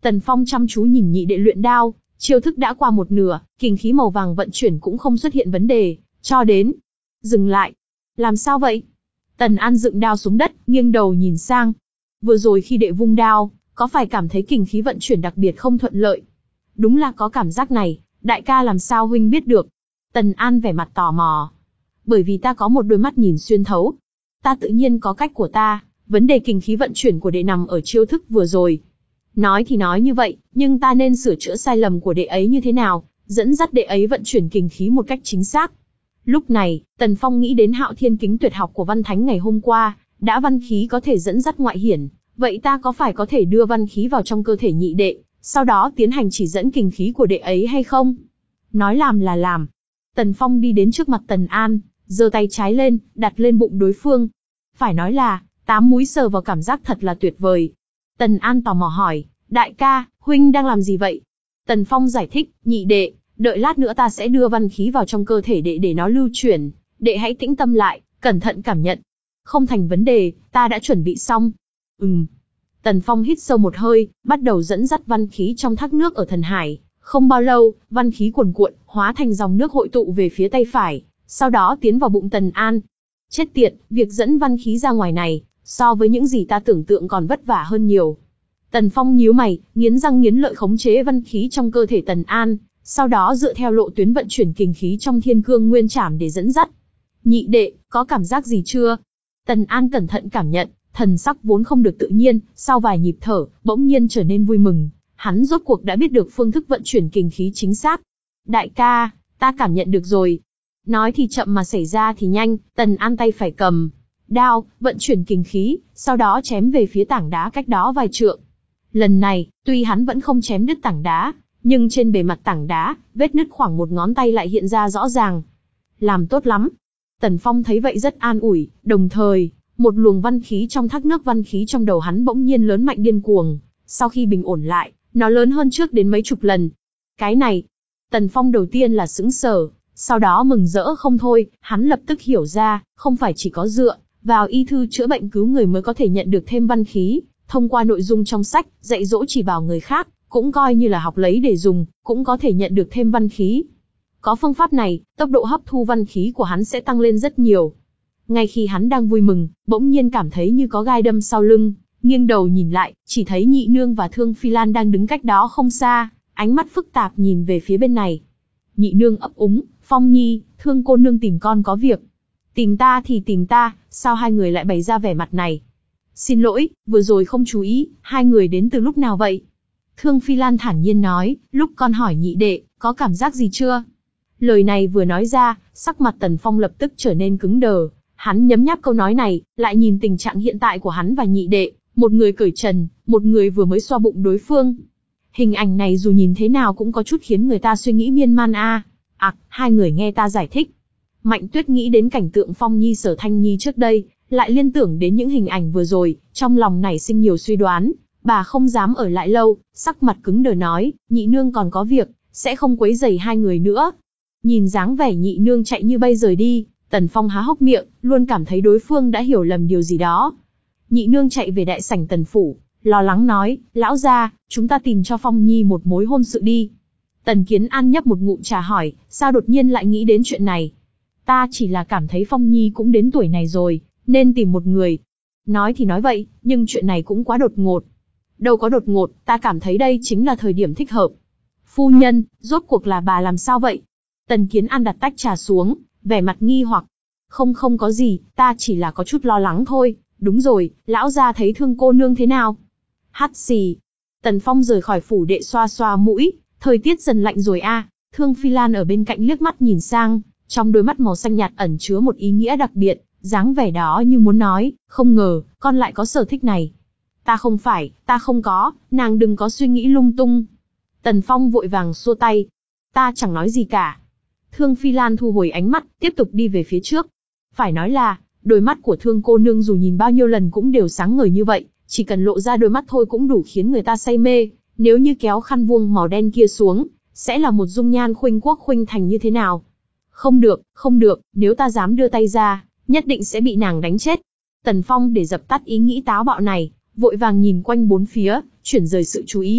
A: Tần Phong chăm chú nhìn nhị đệ luyện đao, chiêu thức đã qua một nửa, kình khí màu vàng vận chuyển cũng không xuất hiện vấn đề, cho đến. Dừng lại. Làm sao vậy? Tần An dựng đao xuống đất, nghiêng đầu nhìn sang. Vừa rồi khi đệ vung đao, có phải cảm thấy kình khí vận chuyển đặc biệt không thuận lợi? Đúng là có cảm giác này, đại ca làm sao huynh biết được? Tần An vẻ mặt tò mò. Bởi vì ta có một đôi mắt nhìn xuyên thấu. Ta tự nhiên có cách của ta, vấn đề kình khí vận chuyển của đệ nằm ở chiêu thức vừa rồi. Nói thì nói như vậy, nhưng ta nên sửa chữa sai lầm của đệ ấy như thế nào, dẫn dắt đệ ấy vận chuyển kình khí một cách chính xác. Lúc này, Tần Phong nghĩ đến Hạo Thiên Kính tuyệt học của Văn Thánh ngày hôm qua, đã văn khí có thể dẫn dắt ngoại hiển, vậy ta có phải có thể đưa văn khí vào trong cơ thể nhị đệ, sau đó tiến hành chỉ dẫn kình khí của đệ ấy hay không? Nói làm là làm. Tần Phong đi đến trước mặt Tần An, giơ tay trái lên, đặt lên bụng đối phương. Phải nói là, tám múi sờ vào cảm giác thật là tuyệt vời. Tần An tò mò hỏi, đại ca, huynh đang làm gì vậy? Tần Phong giải thích, nhị đệ, đợi lát nữa ta sẽ đưa văn khí vào trong cơ thể đệ để nó lưu chuyển, đệ hãy tĩnh tâm lại, cẩn thận cảm nhận. Không thành vấn đề, ta đã chuẩn bị xong. Ừm. Tần Phong hít sâu một hơi, bắt đầu dẫn dắt văn khí trong thác nước ở thần hải. Không bao lâu, văn khí cuồn cuộn, hóa thành dòng nước hội tụ về phía tay phải, sau đó tiến vào bụng Tần An. Chết tiệt, việc dẫn văn khí ra ngoài này, so với những gì ta tưởng tượng còn vất vả hơn nhiều. Tần Phong nhíu mày, nghiến răng nghiến lợi khống chế văn khí trong cơ thể Tần An, sau đó dựa theo lộ tuyến vận chuyển kình khí trong Thiên Cương Nguyên Trảm để dẫn dắt. Nhị đệ, có cảm giác gì chưa? Tần An cẩn thận cảm nhận, thần sắc vốn không được tự nhiên, sau vài nhịp thở, bỗng nhiên trở nên vui mừng. Hắn rốt cuộc đã biết được phương thức vận chuyển kình khí chính xác. Đại ca, ta cảm nhận được rồi. Nói thì chậm mà xảy ra thì nhanh, Tần An tay phải cầm đao, vận chuyển kình khí, sau đó chém về phía tảng đá cách đó vài trượng. Lần này, tuy hắn vẫn không chém đứt tảng đá, nhưng trên bề mặt tảng đá, vết nứt khoảng một ngón tay lại hiện ra rõ ràng. Làm tốt lắm. Tần Phong thấy vậy rất an ủi, đồng thời, một luồng văn khí trong thác nước văn khí trong đầu hắn bỗng nhiên lớn mạnh điên cuồng. Sau khi bình ổn lại, nó lớn hơn trước đến mấy chục lần. Cái này, Tần Phong đầu tiên là sững sờ, sau đó mừng rỡ không thôi, hắn lập tức hiểu ra, không phải chỉ có dựa vào y thư chữa bệnh cứu người mới có thể nhận được thêm văn khí, thông qua nội dung trong sách, dạy dỗ chỉ bảo người khác, cũng coi như là học lấy để dùng, cũng có thể nhận được thêm văn khí. Có phương pháp này, tốc độ hấp thu văn khí của hắn sẽ tăng lên rất nhiều. Ngay khi hắn đang vui mừng, bỗng nhiên cảm thấy như có gai đâm sau lưng, nghiêng đầu nhìn lại, chỉ thấy Nhị Nương và Thương Phi Lan đang đứng cách đó không xa, ánh mắt phức tạp nhìn về phía bên này. Nhị Nương ấp úng, Phong Nhi, Thương cô nương tìm con có việc. Tìm ta thì tìm ta, sao hai người lại bày ra vẻ mặt này? Xin lỗi, vừa rồi không chú ý, hai người đến từ lúc nào vậy? Thương Phi Lan thản nhiên nói, lúc con hỏi nhị đệ, có cảm giác gì chưa? Lời này vừa nói ra, sắc mặt Tần Phong lập tức trở nên cứng đờ. Hắn nhấm nháp câu nói này, lại nhìn tình trạng hiện tại của hắn và nhị đệ, một người cởi trần, một người vừa mới xoa bụng đối phương. Hình ảnh này dù nhìn thế nào cũng có chút khiến người ta suy nghĩ miên man a. À. À, hai người nghe ta giải thích. Mạnh Tuyết nghĩ đến cảnh tượng Phong Nhi Sở Thanh Nhi trước đây, lại liên tưởng đến những hình ảnh vừa rồi, trong lòng nảy sinh nhiều suy đoán. Bà không dám ở lại lâu, sắc mặt cứng đờ nói, nhị nương còn có việc, sẽ không quấy rầy hai người nữa. Nhìn dáng vẻ nhị nương chạy như bay rời đi, Tần Phong há hốc miệng, luôn cảm thấy đối phương đã hiểu lầm điều gì đó. Nhị nương chạy về đại sảnh Tần phủ, lo lắng nói, lão gia, chúng ta tìm cho Phong Nhi một mối hôn sự đi. Tần Kiến An nhấp một ngụm trà hỏi, sao đột nhiên lại nghĩ đến chuyện này? Ta chỉ là cảm thấy Phong Nhi cũng đến tuổi này rồi, nên tìm một người. Nói thì nói vậy, nhưng chuyện này cũng quá đột ngột. Đâu có đột ngột, ta cảm thấy đây chính là thời điểm thích hợp. Phu nhân, rốt cuộc là bà làm sao vậy? Tần Kiến An đặt tách trà xuống, vẻ mặt nghi hoặc. Không không có gì, ta chỉ là có chút lo lắng thôi. Đúng rồi, lão gia thấy Thương cô nương thế nào? Hắt xì. Tần Phong rời khỏi phủ đệ xoa xoa mũi, thời tiết dần lạnh rồi a. À. Thương Phi Lan ở bên cạnh liếc mắt nhìn sang, trong đôi mắt màu xanh nhạt ẩn chứa một ý nghĩa đặc biệt, dáng vẻ đó như muốn nói, không ngờ, con lại có sở thích này. Ta không phải, ta không có, nàng đừng có suy nghĩ lung tung. Tần Phong vội vàng xua tay. Ta chẳng nói gì cả. Thương Phi Lan thu hồi ánh mắt, tiếp tục đi về phía trước. Phải nói là, đôi mắt của Thương cô nương dù nhìn bao nhiêu lần cũng đều sáng ngời như vậy, chỉ cần lộ ra đôi mắt thôi cũng đủ khiến người ta say mê. Nếu như kéo khăn vuông màu đen kia xuống, sẽ là một dung nhan khuynh quốc khuynh thành như thế nào? Không được, không được, nếu ta dám đưa tay ra, nhất định sẽ bị nàng đánh chết. Tần Phong để dập tắt ý nghĩ táo bạo này, vội vàng nhìn quanh bốn phía, chuyển rời sự chú ý.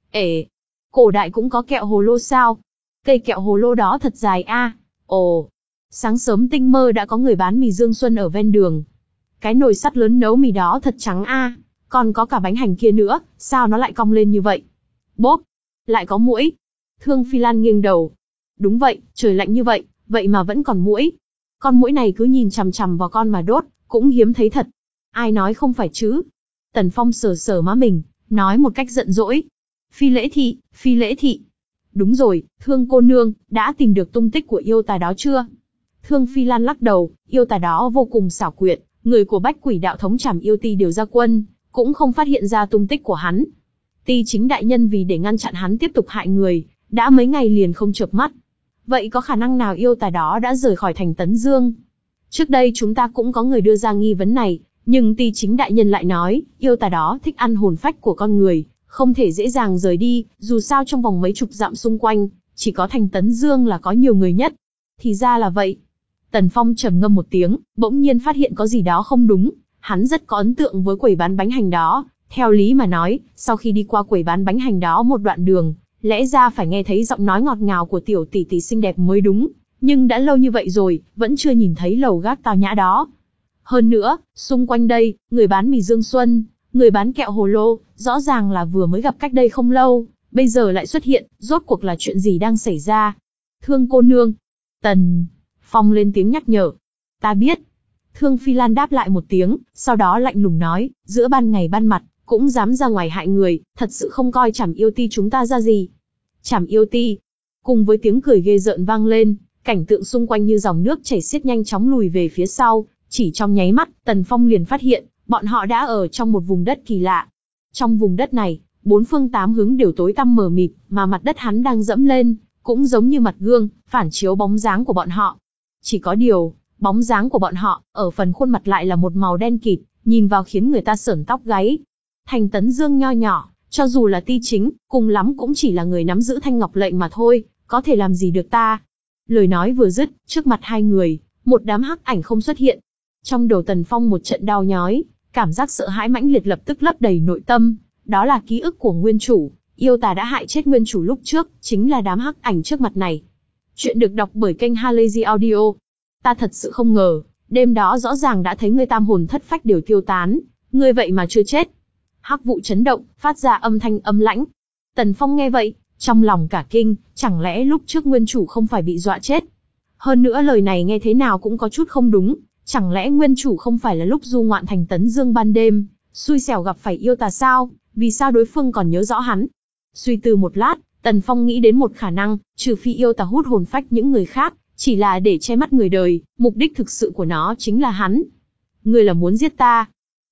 A: Ể, cổ đại cũng có kẹo hồ lô sao? Cây kẹo hồ lô đó thật dài a. Ồ, sáng sớm tinh mơ đã có người bán mì Dương Xuân ở ven đường. Cái nồi sắt lớn nấu mì đó thật trắng a. Còn có cả bánh hành kia nữa, sao nó lại cong lên như vậy? Bốp, lại có muỗi. Thương Phi Lan nghiêng đầu. Đúng vậy, trời lạnh như vậy, vậy mà vẫn còn muỗi. Con muỗi này cứ nhìn chằm chằm vào con mà đốt, cũng hiếm thấy thật. Ai nói không phải chứ? Tần Phong sờ sờ má mình, nói một cách giận dỗi. Phi Lễ Thị, Phi Lễ Thị. Đúng rồi, Thương cô nương, đã tìm được tung tích của yêu tà đó chưa? Thương Phi Lan lắc đầu, yêu tà đó vô cùng xảo quyệt, người của Bách Quỷ đạo thống Trảm Yêu Ti đều ra quân, cũng không phát hiện ra tung tích của hắn. Ti chính đại nhân vì để ngăn chặn hắn tiếp tục hại người, đã mấy ngày liền không chợp mắt. Vậy có khả năng nào yêu tà đó đã rời khỏi thành Tấn Dương? Trước đây chúng ta cũng có người đưa ra nghi vấn này, nhưng Ti chính đại nhân lại nói, yêu tà đó thích ăn hồn phách của con người, không thể dễ dàng rời đi, dù sao trong vòng mấy chục dặm xung quanh, chỉ có thành Tấn Dương là có nhiều người nhất. Thì ra là vậy. Tần Phong trầm ngâm một tiếng, bỗng nhiên phát hiện có gì đó không đúng, hắn rất có ấn tượng với quầy bán bánh hành đó. Theo lý mà nói, sau khi đi qua quầy bán bánh hành đó một đoạn đường, lẽ ra phải nghe thấy giọng nói ngọt ngào của tiểu tỷ tỷ xinh đẹp mới đúng, nhưng đã lâu như vậy rồi, vẫn chưa nhìn thấy lầu gác tao nhã đó. Hơn nữa, xung quanh đây, người bán mì Dương Xuân, người bán kẹo hồ lô, rõ ràng là vừa mới gặp cách đây không lâu, bây giờ lại xuất hiện, rốt cuộc là chuyện gì đang xảy ra? Thương cô nương. Tần Phong lên tiếng nhắc nhở. Ta biết. Thương Phi Lan đáp lại một tiếng, sau đó lạnh lùng nói, giữa ban ngày ban mặt, cũng dám ra ngoài hại người, thật sự không coi Trảm Yêu Ti chúng ta ra gì. Trảm Yêu Ti. Cùng với tiếng cười ghê rợn vang lên, cảnh tượng xung quanh như dòng nước chảy xiết nhanh chóng lùi về phía sau, chỉ trong nháy mắt, Tần Phong liền phát hiện, bọn họ đã ở trong một vùng đất kỳ lạ. Trong vùng đất này, bốn phương tám hướng đều tối tăm mờ mịt, mà mặt đất hắn đang dẫm lên, cũng giống như mặt gương, phản chiếu bóng dáng của bọn họ. Chỉ có điều, bóng dáng của bọn họ, ở phần khuôn mặt lại là một màu đen kịt, nhìn vào khiến người ta sởn tóc gáy. Thành Tấn Dương nho nhỏ, cho dù là ti chính, cùng lắm cũng chỉ là người nắm giữ thanh ngọc lệnh mà thôi, có thể làm gì được ta. Lời nói vừa dứt, trước mặt hai người, một đám hắc ảnh không xuất hiện. Trong đầu Tần Phong một trận đau nhói, cảm giác sợ hãi mãnh liệt lập tức lấp đầy nội tâm, đó là ký ức của nguyên chủ, yêu tà đã hại chết nguyên chủ lúc trước, chính là đám hắc ảnh trước mặt này. Chuyện được đọc bởi kênh Halazy Audio. Ta thật sự không ngờ, đêm đó rõ ràng đã thấy ngươi tam hồn thất phách đều tiêu tán, ngươi vậy mà chưa chết. Hắc vụ chấn động, phát ra âm thanh âm lãnh. Tần Phong nghe vậy, trong lòng cả kinh, chẳng lẽ lúc trước nguyên chủ không phải bị dọa chết? Hơn nữa lời này nghe thế nào cũng có chút không đúng, chẳng lẽ nguyên chủ không phải là lúc du ngoạn thành Tấn Dương ban đêm, xui xẻo gặp phải yêu tà sao? Vì sao đối phương còn nhớ rõ hắn? Suy tư một lát, Tần Phong nghĩ đến một khả năng, trừ phi yêu tà hút hồn phách những người khác, chỉ là để che mắt người đời, mục đích thực sự của nó chính là hắn. Ngươi là muốn giết ta?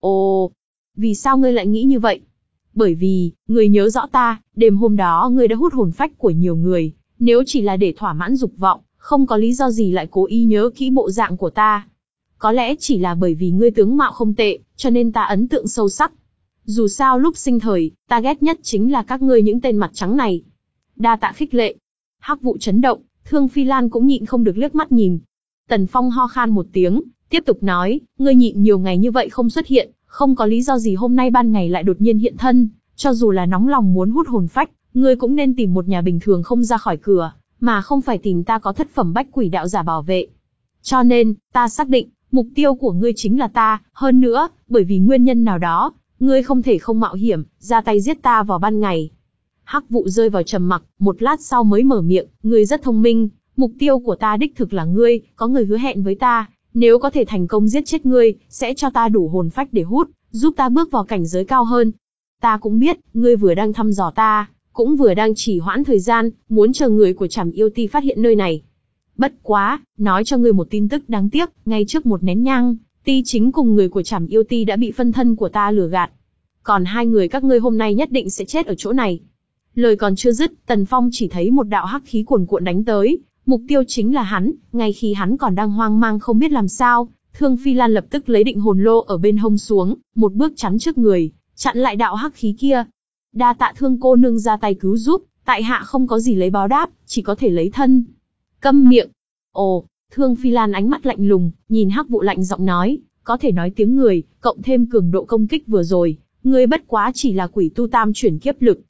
A: Ồ, vì sao ngươi lại nghĩ như vậy? Bởi vì, ngươi nhớ rõ ta, đêm hôm đó ngươi đã hút hồn phách của nhiều người, nếu chỉ là để thỏa mãn dục vọng, không có lý do gì lại cố ý nhớ kỹ bộ dạng của ta. Có lẽ chỉ là bởi vì ngươi tướng mạo không tệ, cho nên ta ấn tượng sâu sắc. Dù sao lúc sinh thời, ta ghét nhất chính là các ngươi những tên mặt trắng này. Đa tạ khích lệ. Hắc vụ chấn động, Thương Phi Lan cũng nhịn không được liếc mắt nhìn. Tần Phong ho khan một tiếng, tiếp tục nói, ngươi nhịn nhiều ngày như vậy không xuất hiện, không có lý do gì hôm nay ban ngày lại đột nhiên hiện thân, cho dù là nóng lòng muốn hút hồn phách, ngươi cũng nên tìm một nhà bình thường không ra khỏi cửa, mà không phải tìm ta có thất phẩm Bách Quỷ đạo giả bảo vệ. Cho nên, ta xác định, mục tiêu của ngươi chính là ta, hơn nữa, bởi vì nguyên nhân nào đó, ngươi không thể không mạo hiểm, ra tay giết ta vào ban ngày. Hắc vụ rơi vào trầm mặc, một lát sau mới mở miệng, ngươi rất thông minh, mục tiêu của ta đích thực là ngươi, có người hứa hẹn với ta, nếu có thể thành công giết chết ngươi, sẽ cho ta đủ hồn phách để hút, giúp ta bước vào cảnh giới cao hơn. Ta cũng biết, ngươi vừa đang thăm dò ta, cũng vừa đang trì hoãn thời gian, muốn chờ người của Trảm Yêu Ti phát hiện nơi này. Bất quá, nói cho ngươi một tin tức đáng tiếc, ngay trước một nén nhang, Ti chính cùng người của Trảm Yêu Ti đã bị phân thân của ta lừa gạt. Còn hai người các ngươi hôm nay nhất định sẽ chết ở chỗ này. Lời còn chưa dứt, Tần Phong chỉ thấy một đạo hắc khí cuồn cuộn đánh tới, mục tiêu chính là hắn, ngay khi hắn còn đang hoang mang không biết làm sao, Thương Phi Lan lập tức lấy định hồn lô ở bên hông xuống, một bước chắn trước người, chặn lại đạo hắc khí kia. Đa tạ Thương cô nương ra tay cứu giúp, tại hạ không có gì lấy báo đáp, chỉ có thể lấy thân. Câm miệng. Ồ, Thương Phi Lan ánh mắt lạnh lùng, nhìn hắc vụ lạnh giọng nói, có thể nói tiếng người, cộng thêm cường độ công kích vừa rồi, ngươi bất quá chỉ là quỷ tu tam chuyển kiếp lực,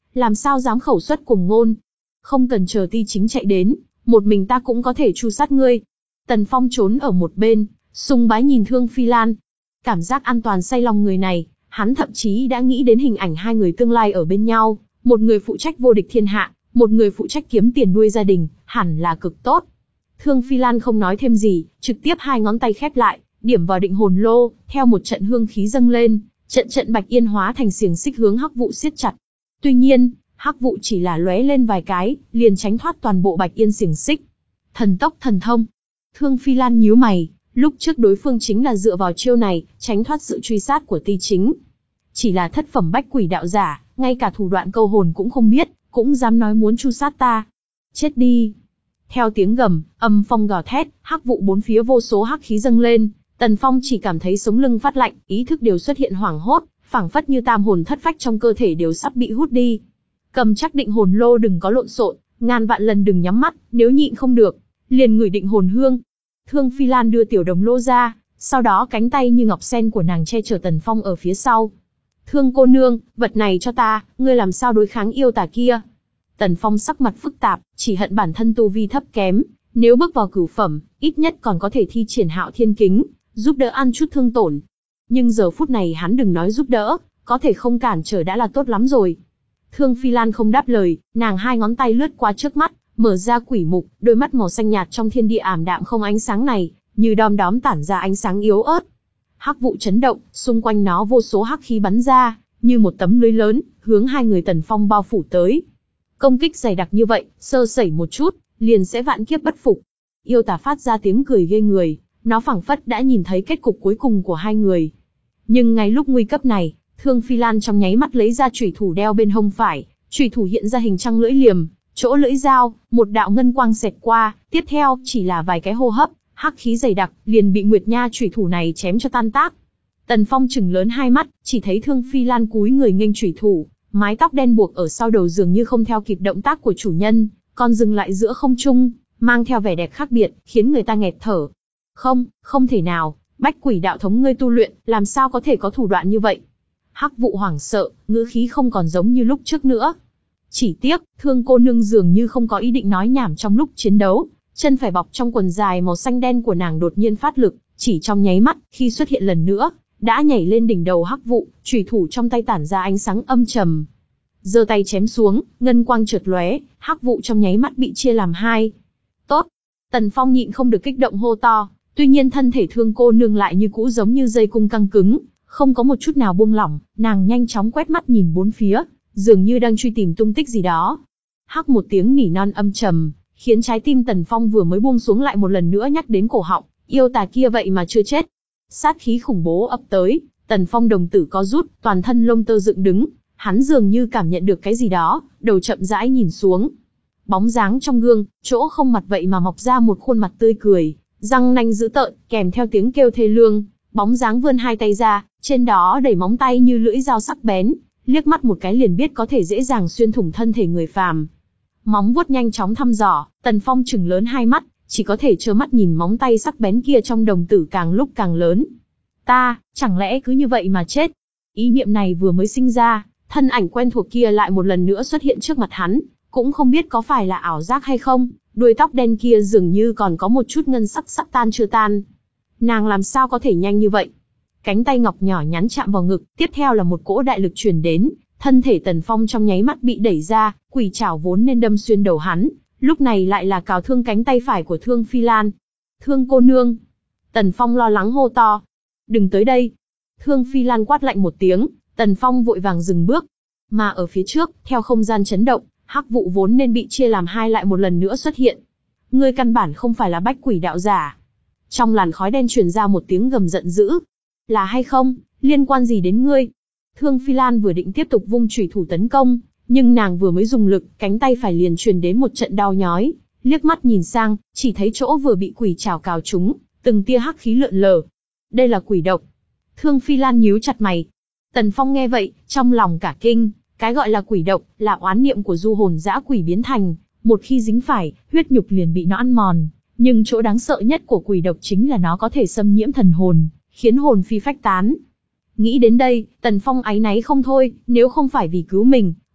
A: làm sao dám khẩu xuất cuồng ngôn. Không cần chờ Ti Chính chạy đến, một mình ta cũng có thể tru sát ngươi. Tần Phong trốn ở một bên, sùng bái nhìn Thương Phi Lan. Cảm giác an toàn say lòng người này, hắn thậm chí đã nghĩ đến hình ảnh hai người tương lai ở bên nhau, một người phụ trách vô địch thiên hạ, một người phụ trách kiếm tiền nuôi gia đình, hẳn là cực tốt. Thương Phi Lan không nói thêm gì, trực tiếp hai ngón tay khép lại, điểm vào định hồn lô, theo một trận hương khí dâng lên, trận trận bạch yên hóa thành xiềng xích hướng Hắc Vụ siết chặt. Tuy nhiên, Hắc Vụ chỉ là lóe lên vài cái, liền tránh thoát toàn bộ bạch yên xiềng xích. Thần tốc thần thông. Thương Phi Lan nhíu mày, lúc trước đối phương chính là dựa vào chiêu này, tránh thoát sự truy sát của Ti Chính. Chỉ là thất phẩm bách quỷ đạo giả, ngay cả thủ đoạn câu hồn cũng không biết, cũng dám nói muốn tru sát ta. Chết đi. Theo tiếng gầm, âm phong gào thét, hắc vụ bốn phía vô số hắc khí dâng lên, Tần Phong chỉ cảm thấy sống lưng phát lạnh, ý thức đều xuất hiện hoảng hốt, phảng phất như tam hồn thất phách trong cơ thể đều sắp bị hút đi. Cầm chắc định hồn lô đừng có lộn xộn, ngàn vạn lần đừng nhắm mắt, nếu nhịn không được, liền ngửi định hồn hương. Thương Phi Lan đưa tiểu đồng lô ra, sau đó cánh tay như ngọc sen của nàng che chở Tần Phong ở phía sau. Thương cô nương, vật này cho ta, ngươi làm sao đối kháng yêu tà kia? Tần Phong sắc mặt phức tạp, chỉ hận bản thân tu vi thấp kém, nếu bước vào cửu phẩm, ít nhất còn có thể thi triển Hạo Thiên Kính, giúp đỡ ăn chút thương tổn. Nhưng giờ phút này hắn đừng nói giúp đỡ, có thể không cản trở đã là tốt lắm rồi. Thương Phi Lan không đáp lời, nàng hai ngón tay lướt qua trước mắt, mở ra quỷ mục, đôi mắt màu xanh nhạt trong thiên địa ảm đạm không ánh sáng này, như đom đóm tản ra ánh sáng yếu ớt. Hắc vụ chấn động, xung quanh nó vô số hắc khí bắn ra, như một tấm lưới lớn, hướng hai người Tần Phong bao phủ tới. Công kích dày đặc như vậy, sơ sẩy một chút, liền sẽ vạn kiếp bất phục. Yêu tà phát ra tiếng cười ghê người, nó phảng phất đã nhìn thấy kết cục cuối cùng của hai người. Nhưng ngay lúc nguy cấp này, Thương Phi Lan trong nháy mắt lấy ra chủy thủ đeo bên hông phải, chủy thủ hiện ra hình trăng lưỡi liềm, chỗ lưỡi dao, một đạo ngân quang xẹt qua, tiếp theo chỉ là vài cái hô hấp, hắc khí dày đặc liền bị Nguyệt Nha chủy thủ này chém cho tan tác. Tần Phong chừng lớn hai mắt, chỉ thấy Thương Phi Lan cúi người nghênh chủy thủ, mái tóc đen buộc ở sau đầu dường như không theo kịp động tác của chủ nhân, còn dừng lại giữa không trung, mang theo vẻ đẹp khác biệt, khiến người ta nghẹt thở. Không, không thể nào, bách quỷ đạo thống ngươi tu luyện, làm sao có thể có thủ đoạn như vậy? Hắc vụ hoảng sợ, ngữ khí không còn giống như lúc trước nữa. Chỉ tiếc, Thương cô nương dường như không có ý định nói nhảm trong lúc chiến đấu, chân phải bọc trong quần dài màu xanh đen của nàng đột nhiên phát lực, chỉ trong nháy mắt, khi xuất hiện lần nữa, đã nhảy lên đỉnh đầu hắc vụ, chủy thủ trong tay tản ra ánh sáng âm trầm. Giơ tay chém xuống, ngân quang chợt lóe, hắc vụ trong nháy mắt bị chia làm hai. Tốt! Tần Phong nhịn không được kích động hô to, tuy nhiên thân thể Thương cô nương lại như cũ giống như dây cung căng cứng, không có một chút nào buông lỏng, nàng nhanh chóng quét mắt nhìn bốn phía, dường như đang truy tìm tung tích gì đó. Hắc một tiếng nỉ non âm trầm, khiến trái tim Tần Phong vừa mới buông xuống lại một lần nữa nhắc đến cổ họng, yêu tà kia vậy mà chưa chết. Sát khí khủng bố ập tới, Tần Phong đồng tử co rút, toàn thân lông tơ dựng đứng, hắn dường như cảm nhận được cái gì đó, đầu chậm rãi nhìn xuống. Bóng dáng trong gương, chỗ không mặt vậy mà mọc ra một khuôn mặt tươi cười, răng nanh dữ tợn, kèm theo tiếng kêu thê lương, bóng dáng vươn hai tay ra, trên đó đầy móng tay như lưỡi dao sắc bén, liếc mắt một cái liền biết có thể dễ dàng xuyên thủng thân thể người phàm. Móng vuốt nhanh chóng thăm dò, Tần Phong trừng lớn hai mắt, chỉ có thể trơ mắt nhìn móng tay sắc bén kia trong đồng tử càng lúc càng lớn. Ta, chẳng lẽ cứ như vậy mà chết? Ý niệm này vừa mới sinh ra, thân ảnh quen thuộc kia lại một lần nữa xuất hiện trước mặt hắn, cũng không biết có phải là ảo giác hay không, đuôi tóc đen kia dường như còn có một chút ngân sắc sắc tan chưa tan. Nàng làm sao có thể nhanh như vậy? Cánh tay ngọc nhỏ nhắn chạm vào ngực, tiếp theo là một cỗ đại lực truyền đến, thân thể Tần Phong trong nháy mắt bị đẩy ra, quỷ trảo vốn nên đâm xuyên đầu hắn, lúc này lại là cào thương cánh tay phải của Thương Phi Lan. Thương cô nương! Tần Phong lo lắng hô to. Đừng tới đây! Thương Phi Lan quát lạnh một tiếng, Tần Phong vội vàng dừng bước. Mà ở phía trước, theo không gian chấn động, hắc vụ vốn nên bị chia làm hai lại một lần nữa xuất hiện. Ngươi căn bản không phải là bách quỷ đạo giả. Trong làn khói đen truyền ra một tiếng gầm giận dữ. Là hay không, liên quan gì đến ngươi? Thương Phi Lan vừa định tiếp tục vung chủy thủ tấn công, nhưng nàng vừa mới dùng lực, cánh tay phải liền truyền đến một trận đau nhói, liếc mắt nhìn sang, chỉ thấy chỗ vừa bị quỷ trảo cào trúng, từng tia hắc khí lượn lờ. Đây là quỷ độc. Thương Phi Lan nhíu chặt mày. Tần Phong nghe vậy, trong lòng cả kinh, cái gọi là quỷ độc, là oán niệm của du hồn dã quỷ biến thành, một khi dính phải, huyết nhục liền bị nó ăn mòn, nhưng chỗ đáng sợ nhất của quỷ độc chính là nó có thể xâm nhiễm thần hồn, khiến hồn phi phách tán. Nghĩ đến đây, Tần Phong áy náy không thôi, nếu không phải vì cứu mình,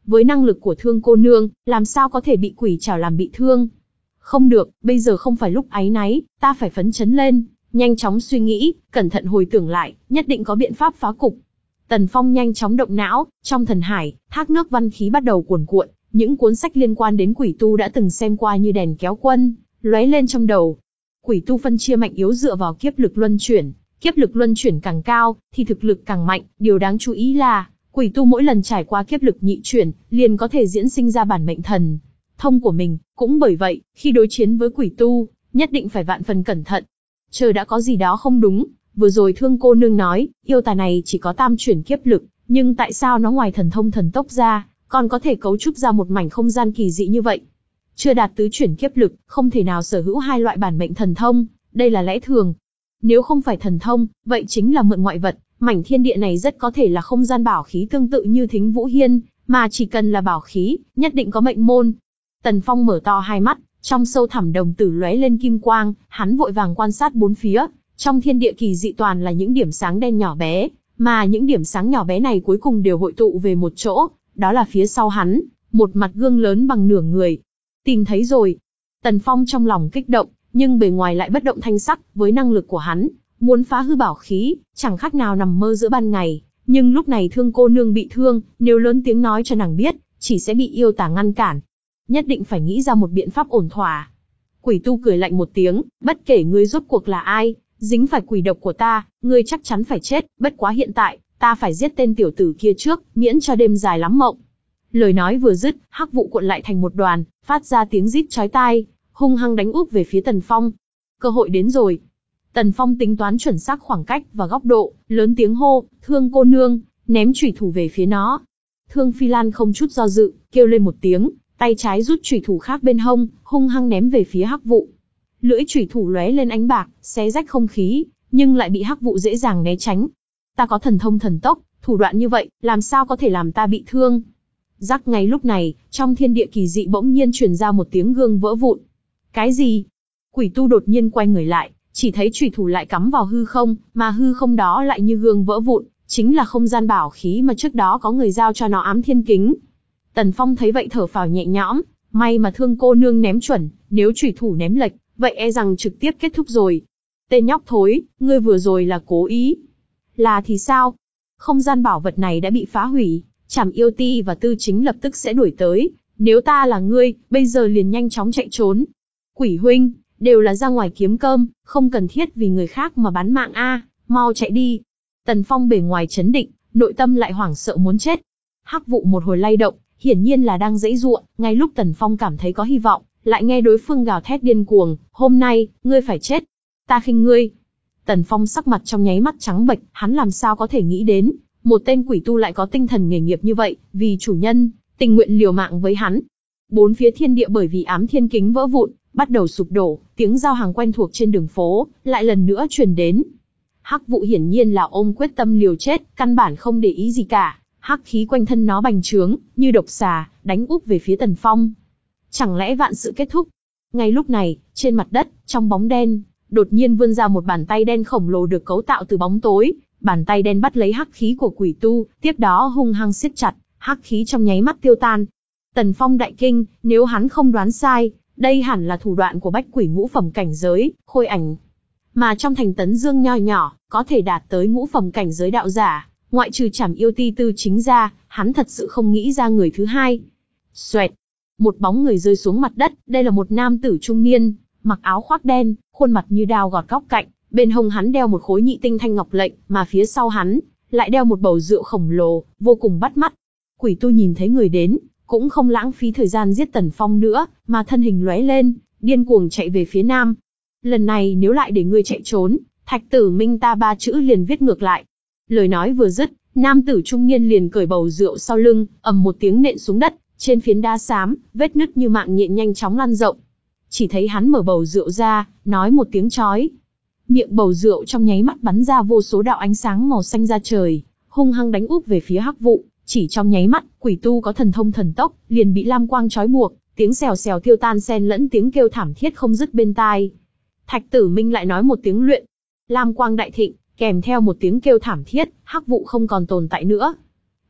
A: với năng lực của Thương cô nương, làm sao có thể bị quỷ trảo làm bị thương. Không được, bây giờ không phải lúc áy náy, ta phải phấn chấn lên, nhanh chóng suy nghĩ, cẩn thận hồi tưởng lại, nhất định có biện pháp phá cục. Tần Phong nhanh chóng động não, trong thần hải, thác nước văn khí bắt đầu cuồn cuộn, những cuốn sách liên quan đến quỷ tu đã từng xem qua như đèn kéo quân, lóe lên trong đầu. Quỷ tu phân chia mạnh yếu dựa vào kiếp lực luân chuyển, kiếp lực luân chuyển càng cao, thì thực lực càng mạnh, điều đáng chú ý là, quỷ tu mỗi lần trải qua kiếp lực nhị chuyển, liền có thể diễn sinh ra bản mệnh thần thông của mình, cũng bởi vậy, khi đối chiến với quỷ tu, nhất định phải vạn phần cẩn thận. Chờ đã có gì đó không đúng, vừa rồi Thương cô nương nói, yêu tà này chỉ có tam chuyển kiếp lực, nhưng tại sao nó ngoài thần thông thần tốc ra, còn có thể cấu trúc ra một mảnh không gian kỳ dị như vậy? Chưa đạt tứ chuyển kiếp lực, không thể nào sở hữu hai loại bản mệnh thần thông, đây là lẽ thường. Nếu không phải thần thông, vậy chính là mượn ngoại vật, mảnh thiên địa này rất có thể là không gian bảo khí tương tự như Thính Vũ Hiên, mà chỉ cần là bảo khí, nhất định có mệnh môn. Tần Phong mở to hai mắt, trong sâu thẳm đồng tử lóe lên kim quang, hắn vội vàng quan sát bốn phía, trong thiên địa kỳ dị toàn là những điểm sáng đen nhỏ bé, mà những điểm sáng nhỏ bé này cuối cùng đều hội tụ về một chỗ, đó là phía sau hắn, một mặt gương lớn bằng nửa người. Tìm thấy rồi. Tần Phong trong lòng kích động, nhưng bề ngoài lại bất động thanh sắc, với năng lực của hắn, muốn phá hư bảo khí, chẳng khác nào nằm mơ giữa ban ngày, nhưng lúc này Thương cô nương bị thương, nếu lớn tiếng nói cho nàng biết, chỉ sẽ bị yêu tà ngăn cản. Nhất định phải nghĩ ra một biện pháp ổn thỏa. Quỷ tu cười lạnh một tiếng, bất kể ngươi rốt cuộc là ai, dính phải quỷ độc của ta, ngươi chắc chắn phải chết, bất quá hiện tại, ta phải giết tên tiểu tử kia trước, miễn cho đêm dài lắm mộng. Lời nói vừa dứt, hắc vụ cuộn lại thành một đoàn, phát ra tiếng rít chói tai, hung hăng đánh úp về phía Tần Phong. Cơ hội đến rồi. Tần Phong tính toán chuẩn xác khoảng cách và góc độ, lớn tiếng hô, Thương cô nương, ném chủy thủ về phía nó. Thương Phi Lan không chút do dự, kêu lên một tiếng, tay trái rút chủy thủ khác bên hông, hung hăng ném về phía hắc vụ. Lưỡi chủy thủ lóe lên ánh bạc, xé rách không khí, nhưng lại bị hắc vụ dễ dàng né tránh. Ta có thần thông thần tốc, thủ đoạn như vậy, làm sao có thể làm ta bị thương? Rắc ngay lúc này, trong thiên địa kỳ dị bỗng nhiên truyền ra một tiếng gương vỡ vụn. Cái gì? Quỷ tu đột nhiên quay người lại, chỉ thấy chủy thủ lại cắm vào hư không, mà hư không đó lại như gương vỡ vụn, chính là không gian bảo khí mà trước đó có người giao cho nó Ám Thiên Kính. Tần Phong thấy vậy thở phào nhẹ nhõm, may mà Thương cô nương ném chuẩn, nếu chủy thủ ném lệch, vậy e rằng trực tiếp kết thúc rồi. Tên nhóc thối, ngươi vừa rồi là cố ý. Là thì sao? Không gian bảo vật này đã bị phá hủy, Trảm Yêu Ti và Tư Chính lập tức sẽ đuổi tới, nếu ta là ngươi, bây giờ liền nhanh chóng chạy trốn. Quỷ huynh, đều là ra ngoài kiếm cơm, không cần thiết vì người khác mà bán mạng a, mau chạy đi. Tần Phong bề ngoài chấn định, nội tâm lại hoảng sợ muốn chết. Hắc vụ một hồi lay động, hiển nhiên là đang giãy giụa, ngay lúc Tần Phong cảm thấy có hy vọng, lại nghe đối phương gào thét điên cuồng, hôm nay, ngươi phải chết. Ta khinh ngươi. Tần Phong sắc mặt trong nháy mắt trắng bệch, hắn làm sao có thể nghĩ đến, một tên quỷ tu lại có tinh thần nghề nghiệp như vậy, vì chủ nhân, tình nguyện liều mạng với hắn. Bốn phía thiên địa bởi vì Ám Thiên Kính vỡ vụn, bắt đầu sụp đổ, tiếng giao hàng quen thuộc trên đường phố, lại lần nữa truyền đến. Hắc vụ hiển nhiên là ôm quyết tâm liều chết, căn bản không để ý gì cả, hắc khí quanh thân nó bành trướng, như độc xà, đánh úp về phía Tần Phong. Chẳng lẽ vạn sự kết thúc? Ngay lúc này, trên mặt đất, trong bóng đen, đột nhiên vươn ra một bàn tay đen khổng lồ được cấu tạo từ bóng tối, bàn tay đen bắt lấy hắc khí của quỷ tu, tiếp đó hung hăng siết chặt, hắc khí trong nháy mắt tiêu tan. Tần Phong đại kinh, nếu hắn không đoán sai, đây hẳn là thủ đoạn của bách quỷ ngũ phẩm cảnh giới, Khôi Ảnh. Mà trong thành Tấn Dương nho nhỏ, có thể đạt tới ngũ phẩm cảnh giới đạo giả, ngoại trừ Trảm Yêu Ti Tư Chính ra, hắn thật sự không nghĩ ra người thứ hai. Xoẹt, một bóng người rơi xuống mặt đất, đây là một nam tử trung niên, mặc áo khoác đen, khuôn mặt như đao gọt góc cạnh, bên hông hắn đeo một khối nhị tinh thanh ngọc lệnh, mà phía sau hắn lại đeo một bầu rượu khổng lồ, vô cùng bắt mắt. Quỷ tu nhìn thấy người đến, cũng không lãng phí thời gian giết Tần Phong nữa, mà thân hình lóe lên, điên cuồng chạy về phía nam. Lần này nếu lại để ngươi chạy trốn, Thạch Tử Minh ta ba chữ liền viết ngược lại. Lời nói vừa dứt, nam tử trung niên liền cởi bầu rượu sau lưng, ầm một tiếng nện xuống đất, trên phiến đá xám, vết nứt như mạng nhện nhanh chóng lan rộng. Chỉ thấy hắn mở bầu rượu ra, nói một tiếng chói. Miệng bầu rượu trong nháy mắt bắn ra vô số đạo ánh sáng màu xanh ra trời, hung hăng đánh úp về phía hắc vụ. Chỉ trong nháy mắt, quỷ tu có thần thông thần tốc, liền bị lam quang trói buộc, tiếng xèo xèo tiêu tan xen lẫn tiếng kêu thảm thiết không dứt bên tai. Thạch Tử Minh lại nói một tiếng luyện, lam quang đại thịnh, kèm theo một tiếng kêu thảm thiết, hắc vụ không còn tồn tại nữa.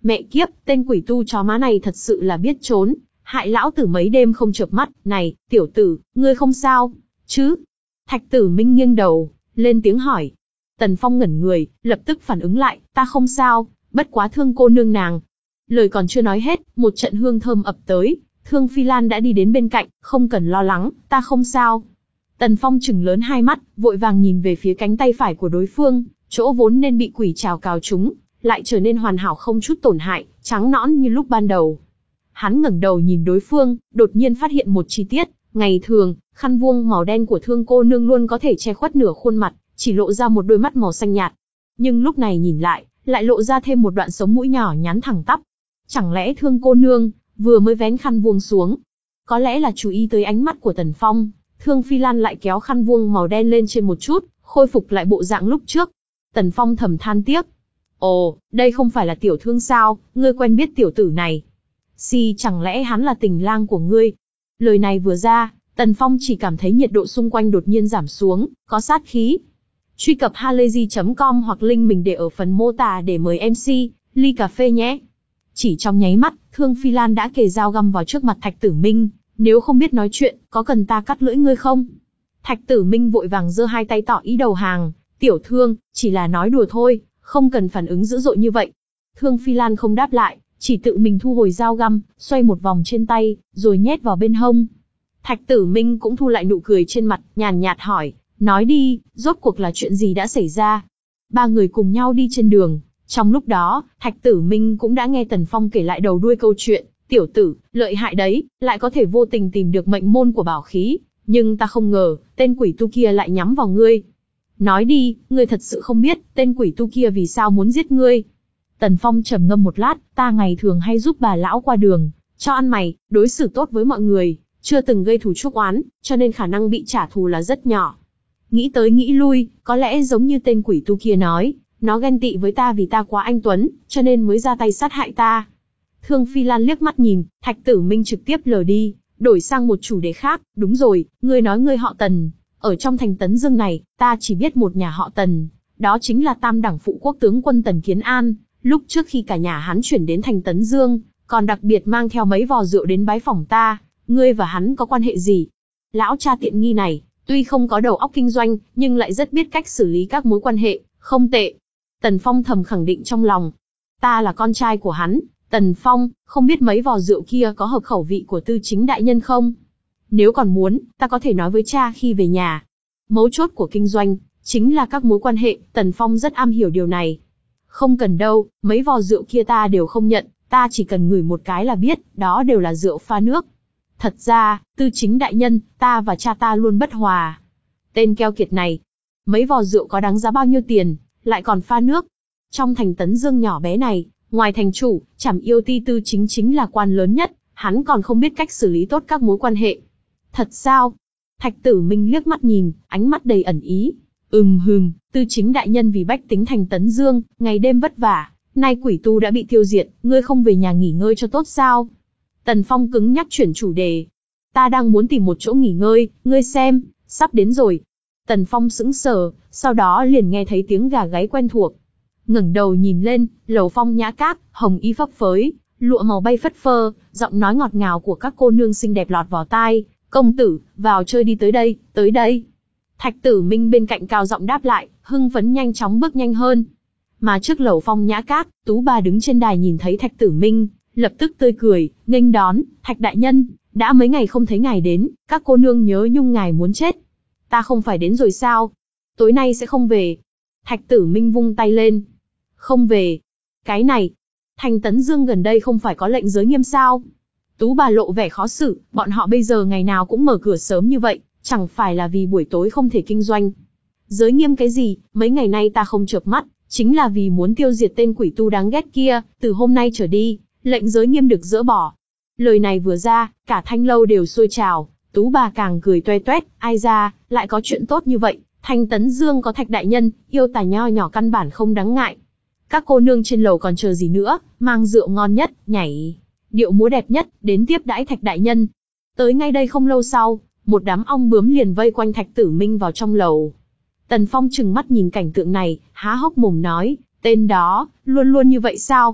A: Mẹ kiếp, tên quỷ tu chó má này thật sự là biết trốn, hại lão tử mấy đêm không chợp mắt. Này, tiểu tử, ngươi không sao chứ? Thạch Tử Minh nghiêng đầu, lên tiếng hỏi. Tần Phong ngẩn người, lập tức phản ứng lại, ta không sao, bất quá thương cô nương nàng. Lời còn chưa nói hết, một trận hương thơm ập tới, Thương Phi Lan đã đi đến bên cạnh, không cần lo lắng, ta không sao. Tần Phong trừng lớn hai mắt, vội vàng nhìn về phía cánh tay phải của đối phương, chỗ vốn nên bị quỷ trảo cào trúng, lại trở nên hoàn hảo không chút tổn hại, trắng nõn như lúc ban đầu. Hắn ngẩng đầu nhìn đối phương, đột nhiên phát hiện một chi tiết, ngày thường, khăn vuông màu đen của Thương cô nương luôn có thể che khuất nửa khuôn mặt, chỉ lộ ra một đôi mắt màu xanh nhạt. Nhưng lúc này nhìn lại, lại lộ ra thêm một đoạn sống mũi nhỏ nhắn thẳng tắp. Chẳng lẽ Thương cô nương vừa mới vén khăn vuông xuống? Có lẽ là chú ý tới ánh mắt của Tần Phong, Thương Phi Lan lại kéo khăn vuông màu đen lên trên một chút, khôi phục lại bộ dạng lúc trước. Tần Phong thầm than tiếc. Ồ, đây không phải là tiểu Thương sao, ngươi quen biết tiểu tử này. Si, chẳng lẽ hắn là tình lang của ngươi? Lời này vừa ra, Tần Phong chỉ cảm thấy nhiệt độ xung quanh đột nhiên giảm xuống, có sát khí. Truy cập halayzi chấm com hoặc link mình để ở phần mô tả để mời em xê, ly cà phê nhé. Chỉ trong nháy mắt, Thương Phi Lan đã kề dao găm vào trước mặt Thạch Tử Minh. Nếu không biết nói chuyện, có cần ta cắt lưỡi ngươi không? Thạch Tử Minh vội vàng giơ hai tay tỏ ý đầu hàng. Tiểu Thương, chỉ là nói đùa thôi, không cần phản ứng dữ dội như vậy. Thương Phi Lan không đáp lại, chỉ tự mình thu hồi dao găm, xoay một vòng trên tay, rồi nhét vào bên hông. Thạch Tử Minh cũng thu lại nụ cười trên mặt, nhàn nhạt hỏi, nói đi, rốt cuộc là chuyện gì đã xảy ra? Ba người cùng nhau đi trên đường, trong lúc đó, Thạch Tử Minh cũng đã nghe Tần Phong kể lại đầu đuôi câu chuyện. Tiểu tử, lợi hại đấy, lại có thể vô tình tìm được mệnh môn của bảo khí, nhưng ta không ngờ, tên quỷ tu kia lại nhắm vào ngươi. Nói đi, ngươi thật sự không biết, tên quỷ tu kia vì sao muốn giết ngươi. Tần Phong trầm ngâm một lát, ta ngày thường hay giúp bà lão qua đường, cho ăn mày, đối xử tốt với mọi người, chưa từng gây thù chuốc oán, cho nên khả năng bị trả thù là rất nhỏ. Nghĩ tới nghĩ lui, có lẽ giống như tên quỷ tu kia nói, nó ghen tị với ta vì ta quá anh tuấn, cho nên mới ra tay sát hại ta. Thương Phi Lan liếc mắt nhìn, Thạch Tử Minh trực tiếp lờ đi, đổi sang một chủ đề khác. Đúng rồi, ngươi nói ngươi họ Tần, ở trong thành Tấn Dương này, ta chỉ biết một nhà họ Tần, đó chính là Tam đẳng phụ quốc tướng quân Tần Kiến An. Lúc trước khi cả nhà hắn chuyển đến thành Tấn Dương, còn đặc biệt mang theo mấy vò rượu đến bái phỏng ta. Ngươi và hắn có quan hệ gì? Lão cha tiện nghi này, tuy không có đầu óc kinh doanh, nhưng lại rất biết cách xử lý các mối quan hệ, không tệ. Tần Phong thầm khẳng định trong lòng. Ta là con trai của hắn. Tần Phong, không biết mấy vò rượu kia có hợp khẩu vị của Tư Chính đại nhân không? Nếu còn muốn, ta có thể nói với cha khi về nhà. Mấu chốt của kinh doanh, chính là các mối quan hệ, Tần Phong rất am hiểu điều này. Không cần đâu, mấy vò rượu kia ta đều không nhận, ta chỉ cần ngửi một cái là biết, đó đều là rượu pha nước. Thật ra, Tư Chính đại nhân, ta và cha ta luôn bất hòa. Tên keo kiệt này, mấy vò rượu có đáng giá bao nhiêu tiền, lại còn pha nước. Trong thành Tấn Dương nhỏ bé này, ngoài thành chủ, Trảm Yêu Ti Tư Chính chính là quan lớn nhất, hắn còn không biết cách xử lý tốt các mối quan hệ. Thật sao? Thạch Tử Minh liếc mắt nhìn, ánh mắt đầy ẩn ý. Ừm hừm, Tư Chính đại nhân vì bách tính thành Tấn Dương, ngày đêm vất vả, nay quỷ tu đã bị tiêu diệt, ngươi không về nhà nghỉ ngơi cho tốt sao? Tần Phong cứng nhắc chuyển chủ đề. Ta đang muốn tìm một chỗ nghỉ ngơi, ngươi xem, sắp đến rồi. Tần Phong sững sờ, sau đó liền nghe thấy tiếng gà gáy quen thuộc. Ngẩng đầu nhìn lên, lầu phong nhã cát, hồng y phấp phới, lụa màu bay phất phơ, giọng nói ngọt ngào của các cô nương xinh đẹp lọt vào tai. Công tử, vào chơi đi, tới đây, tới đây. Thạch Tử Minh bên cạnh cao giọng đáp lại, hưng phấn nhanh chóng bước nhanh hơn. Mà trước lầu phong nhã cát, Tú bà đứng trên đài nhìn thấy Thạch Tử Minh, lập tức tươi cười, nghênh đón. Thạch đại nhân, đã mấy ngày không thấy ngài đến, các cô nương nhớ nhung ngài muốn chết. Ta không phải đến rồi sao? Tối nay sẽ không về. Thạch Tử Minh vung tay lên. Không về. Cái này, thành Tấn Dương gần đây không phải có lệnh giới nghiêm sao? Tú bà lộ vẻ khó xử, bọn họ bây giờ ngày nào cũng mở cửa sớm như vậy, chẳng phải là vì buổi tối không thể kinh doanh. Giới nghiêm cái gì, mấy ngày nay ta không chợp mắt, chính là vì muốn tiêu diệt tên quỷ tu đáng ghét kia, từ hôm nay trở đi, lệnh giới nghiêm được dỡ bỏ. Lời này vừa ra, cả thanh lâu đều sôi trào, Tú bà càng cười toe toét, ai ra, lại có chuyện tốt như vậy, thành Tấn Dương có Thạch đại nhân, yêu tài nho nhỏ căn bản không đáng ngại. Các cô nương trên lầu còn chờ gì nữa, mang rượu ngon nhất, nhảy điệu múa đẹp nhất, đến tiếp đãi Thạch đại nhân. Tới ngay đây không lâu sau, một đám ong bướm liền vây quanh Thạch Tử Minh vào trong lầu. Tần Phong trừng mắt nhìn cảnh tượng này, há hốc mồm nói, tên đó, luôn luôn như vậy sao?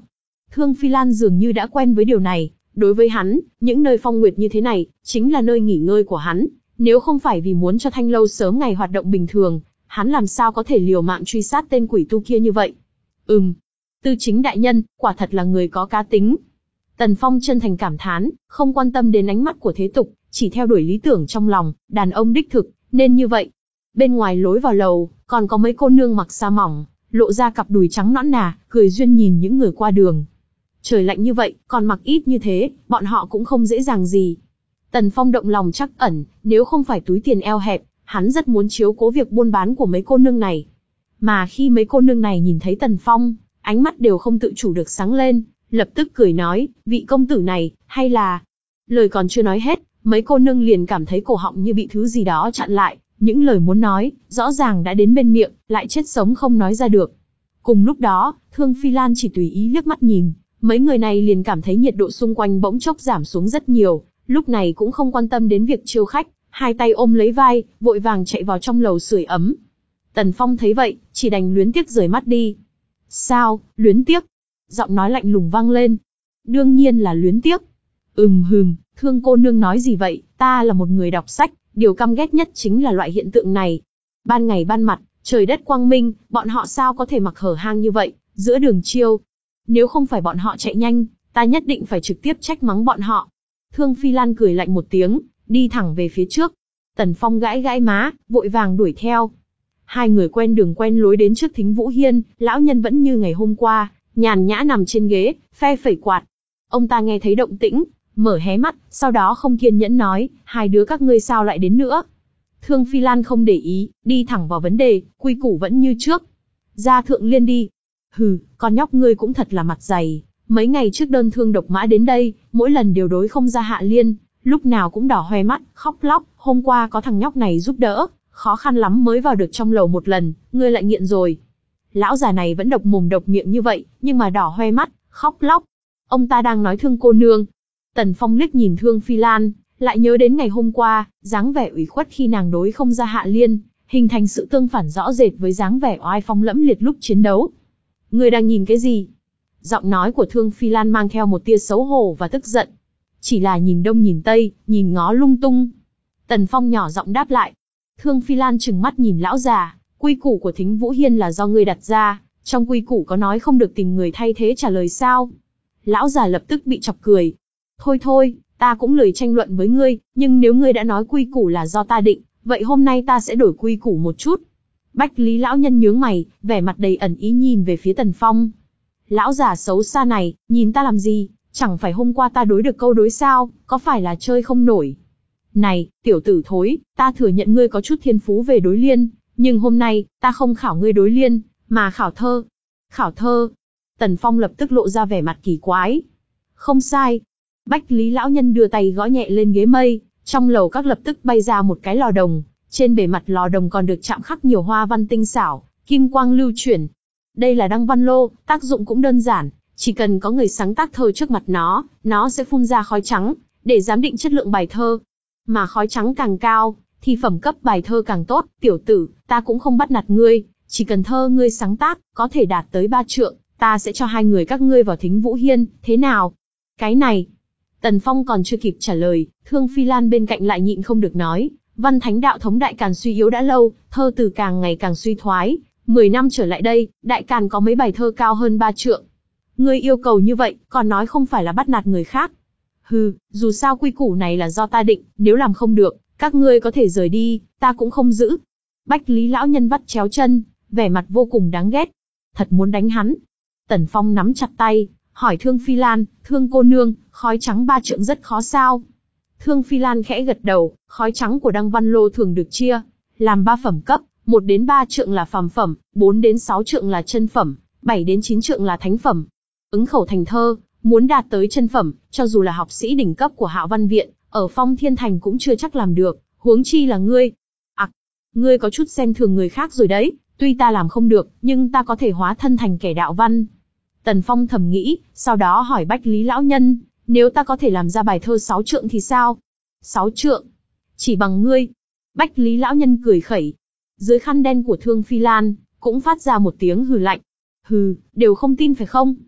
A: Thương Phi Lan dường như đã quen với điều này, đối với hắn, những nơi phong nguyệt như thế này, chính là nơi nghỉ ngơi của hắn, nếu không phải vì muốn cho thanh lâu sớm ngày hoạt động bình thường, hắn làm sao có thể liều mạng truy sát tên quỷ tu kia như vậy. Ừm, Tư Chính đại nhân, quả thật là người có cá tính. Tần Phong chân thành cảm thán, không quan tâm đến ánh mắt của thế tục, chỉ theo đuổi lý tưởng trong lòng, đàn ông đích thực, nên như vậy. Bên ngoài lối vào lầu, còn có mấy cô nương mặc sa mỏng, lộ ra cặp đùi trắng nõn nà, cười duyên nhìn những người qua đường. Trời lạnh như vậy, còn mặc ít như thế, bọn họ cũng không dễ dàng gì. Tần Phong động lòng trắc ẩn, nếu không phải túi tiền eo hẹp, hắn rất muốn chiếu cố việc buôn bán của mấy cô nương này. Mà khi mấy cô nương này nhìn thấy Tần Phong, ánh mắt đều không tự chủ được sáng lên, lập tức cười nói, vị công tử này, hay là... Lời còn chưa nói hết, mấy cô nương liền cảm thấy cổ họng như bị thứ gì đó chặn lại, những lời muốn nói, rõ ràng đã đến bên miệng, lại chết sống không nói ra được. Cùng lúc đó, Thương Phi Lan chỉ tùy ý liếc mắt nhìn, mấy người này liền cảm thấy nhiệt độ xung quanh bỗng chốc giảm xuống rất nhiều, lúc này cũng không quan tâm đến việc chiêu khách, hai tay ôm lấy vai, vội vàng chạy vào trong lầu sưởi ấm. Tần Phong thấy vậy, chỉ đành luyến tiếc rời mắt đi. Sao, luyến tiếc? Giọng nói lạnh lùng vang lên. Đương nhiên là luyến tiếc. Ừm hừm, Thương cô nương nói gì vậy, ta là một người đọc sách, điều căm ghét nhất chính là loại hiện tượng này. Ban ngày ban mặt, trời đất quang minh, bọn họ sao có thể mặc hở hang như vậy, giữa đường chiêu. Nếu không phải bọn họ chạy nhanh, ta nhất định phải trực tiếp trách mắng bọn họ. Thương Phi Lan cười lạnh một tiếng, đi thẳng về phía trước. Tần Phong gãi gãi má, vội vàng đuổi theo. Hai người quen đường quen lối đến trước Thính Vũ Hiên, lão nhân vẫn như ngày hôm qua, nhàn nhã nằm trên ghế, phe phẩy quạt. Ông ta nghe thấy động tĩnh, mở hé mắt, sau đó không kiên nhẫn nói, hai đứa các ngươi sao lại đến nữa? Thương Phi Lan không để ý, đi thẳng vào vấn đề, quy củ vẫn như trước. Ra Thượng Liên đi. Hừ, con nhóc ngươi cũng thật là mặt dày. Mấy ngày trước đơn thương độc mã đến đây, mỗi lần đều đối không ra Hạ Liên, lúc nào cũng đỏ hoe mắt, khóc lóc. Hôm qua có thằng nhóc này giúp đỡ, khó khăn lắm mới vào được trong lầu một lần, ngươi lại nghiện rồi. Lão già này vẫn độc mồm độc miệng như vậy, nhưng mà đỏ hoe mắt, khóc lóc. Ông ta đang nói Thương cô nương. Tần Phong liếc nhìn Thương Phi Lan, lại nhớ đến ngày hôm qua, dáng vẻ ủy khuất khi nàng đối không ra Hạ Liên, hình thành sự tương phản rõ rệt với dáng vẻ oai phong lẫm liệt lúc chiến đấu. Ngươi đang nhìn cái gì? Giọng nói của Thương Phi Lan mang theo một tia xấu hổ và tức giận. Chỉ là nhìn đông nhìn tây, nhìn ngó lung tung. Tần Phong nhỏ giọng đáp lại. Thương Phi Lan trừng mắt nhìn lão già, quy củ của Thính Vũ Hiên là do ngươi đặt ra, trong quy củ có nói không được tìm người thay thế trả lời sao? Lão già lập tức bị chọc cười. Thôi thôi, ta cũng lười tranh luận với ngươi, nhưng nếu ngươi đã nói quy củ là do ta định, vậy hôm nay ta sẽ đổi quy củ một chút. Bách Lý lão nhân nhướng mày, vẻ mặt đầy ẩn ý nhìn về phía Tần Phong. Lão già xấu xa này, nhìn ta làm gì, chẳng phải hôm qua ta đối được câu đối sao, có phải là chơi không nổi. Này, tiểu tử thối, ta thừa nhận ngươi có chút thiên phú về đối liên, nhưng hôm nay, ta không khảo ngươi đối liên, mà khảo thơ. Khảo thơ. Tần Phong lập tức lộ ra vẻ mặt kỳ quái. Không sai. Bách Lý lão nhân đưa tay gõ nhẹ lên ghế mây, trong lầu các lập tức bay ra một cái lò đồng, trên bề mặt lò đồng còn được chạm khắc nhiều hoa văn tinh xảo, kim quang lưu chuyển. Đây là đăng văn lô, tác dụng cũng đơn giản, chỉ cần có người sáng tác thơ trước mặt nó, nó sẽ phun ra khói trắng, để giám định chất lượng bài thơ. Mà khói trắng càng cao, thì phẩm cấp bài thơ càng tốt. Tiểu tử, ta cũng không bắt nạt ngươi, chỉ cần thơ ngươi sáng tác, có thể đạt tới ba trượng, ta sẽ cho hai người các ngươi vào Thính Vũ Hiên, thế nào? Cái này... Tần Phong còn chưa kịp trả lời, Thương Phi Lan bên cạnh lại nhịn không được nói, văn thánh đạo thống Đại Càn suy yếu đã lâu, thơ từ càng ngày càng suy thoái, mười năm trở lại đây, Đại Càn có mấy bài thơ cao hơn ba trượng. Ngươi yêu cầu như vậy, còn nói không phải là bắt nạt người khác. Hừ, dù sao quy củ này là do ta định, nếu làm không được, các ngươi có thể rời đi, ta cũng không giữ. Bách Lý lão nhân vắt chéo chân, vẻ mặt vô cùng đáng ghét. Thật muốn đánh hắn. Tần Phong nắm chặt tay, hỏi Thương Phi Lan, Thương cô nương, khói trắng ba trượng rất khó sao? Thương Phi Lan khẽ gật đầu, khói trắng của đăng văn lô thường được chia làm ba phẩm cấp, một đến ba trượng là phàm phẩm, bốn đến sáu trượng là chân phẩm, bảy đến chín trượng là thánh phẩm. Ứng khẩu thành thơ, muốn đạt tới chân phẩm, cho dù là học sĩ đỉnh cấp của Hạo Văn Viện, ở Phong Thiên Thành cũng chưa chắc làm được, huống chi là ngươi. À, ngươi có chút xem thường người khác rồi đấy, tuy ta làm không được, nhưng ta có thể hóa thân thành kẻ đạo văn. Tần Phong thầm nghĩ, sau đó hỏi Bách Lý lão nhân, nếu ta có thể làm ra bài thơ sáu trượng thì sao? Sáu trượng? Chỉ bằng ngươi. Bách Lý lão nhân cười khẩy. Dưới khăn đen của Thương Phi Lan, cũng phát ra một tiếng hừ lạnh. Hừ, đều không tin phải không?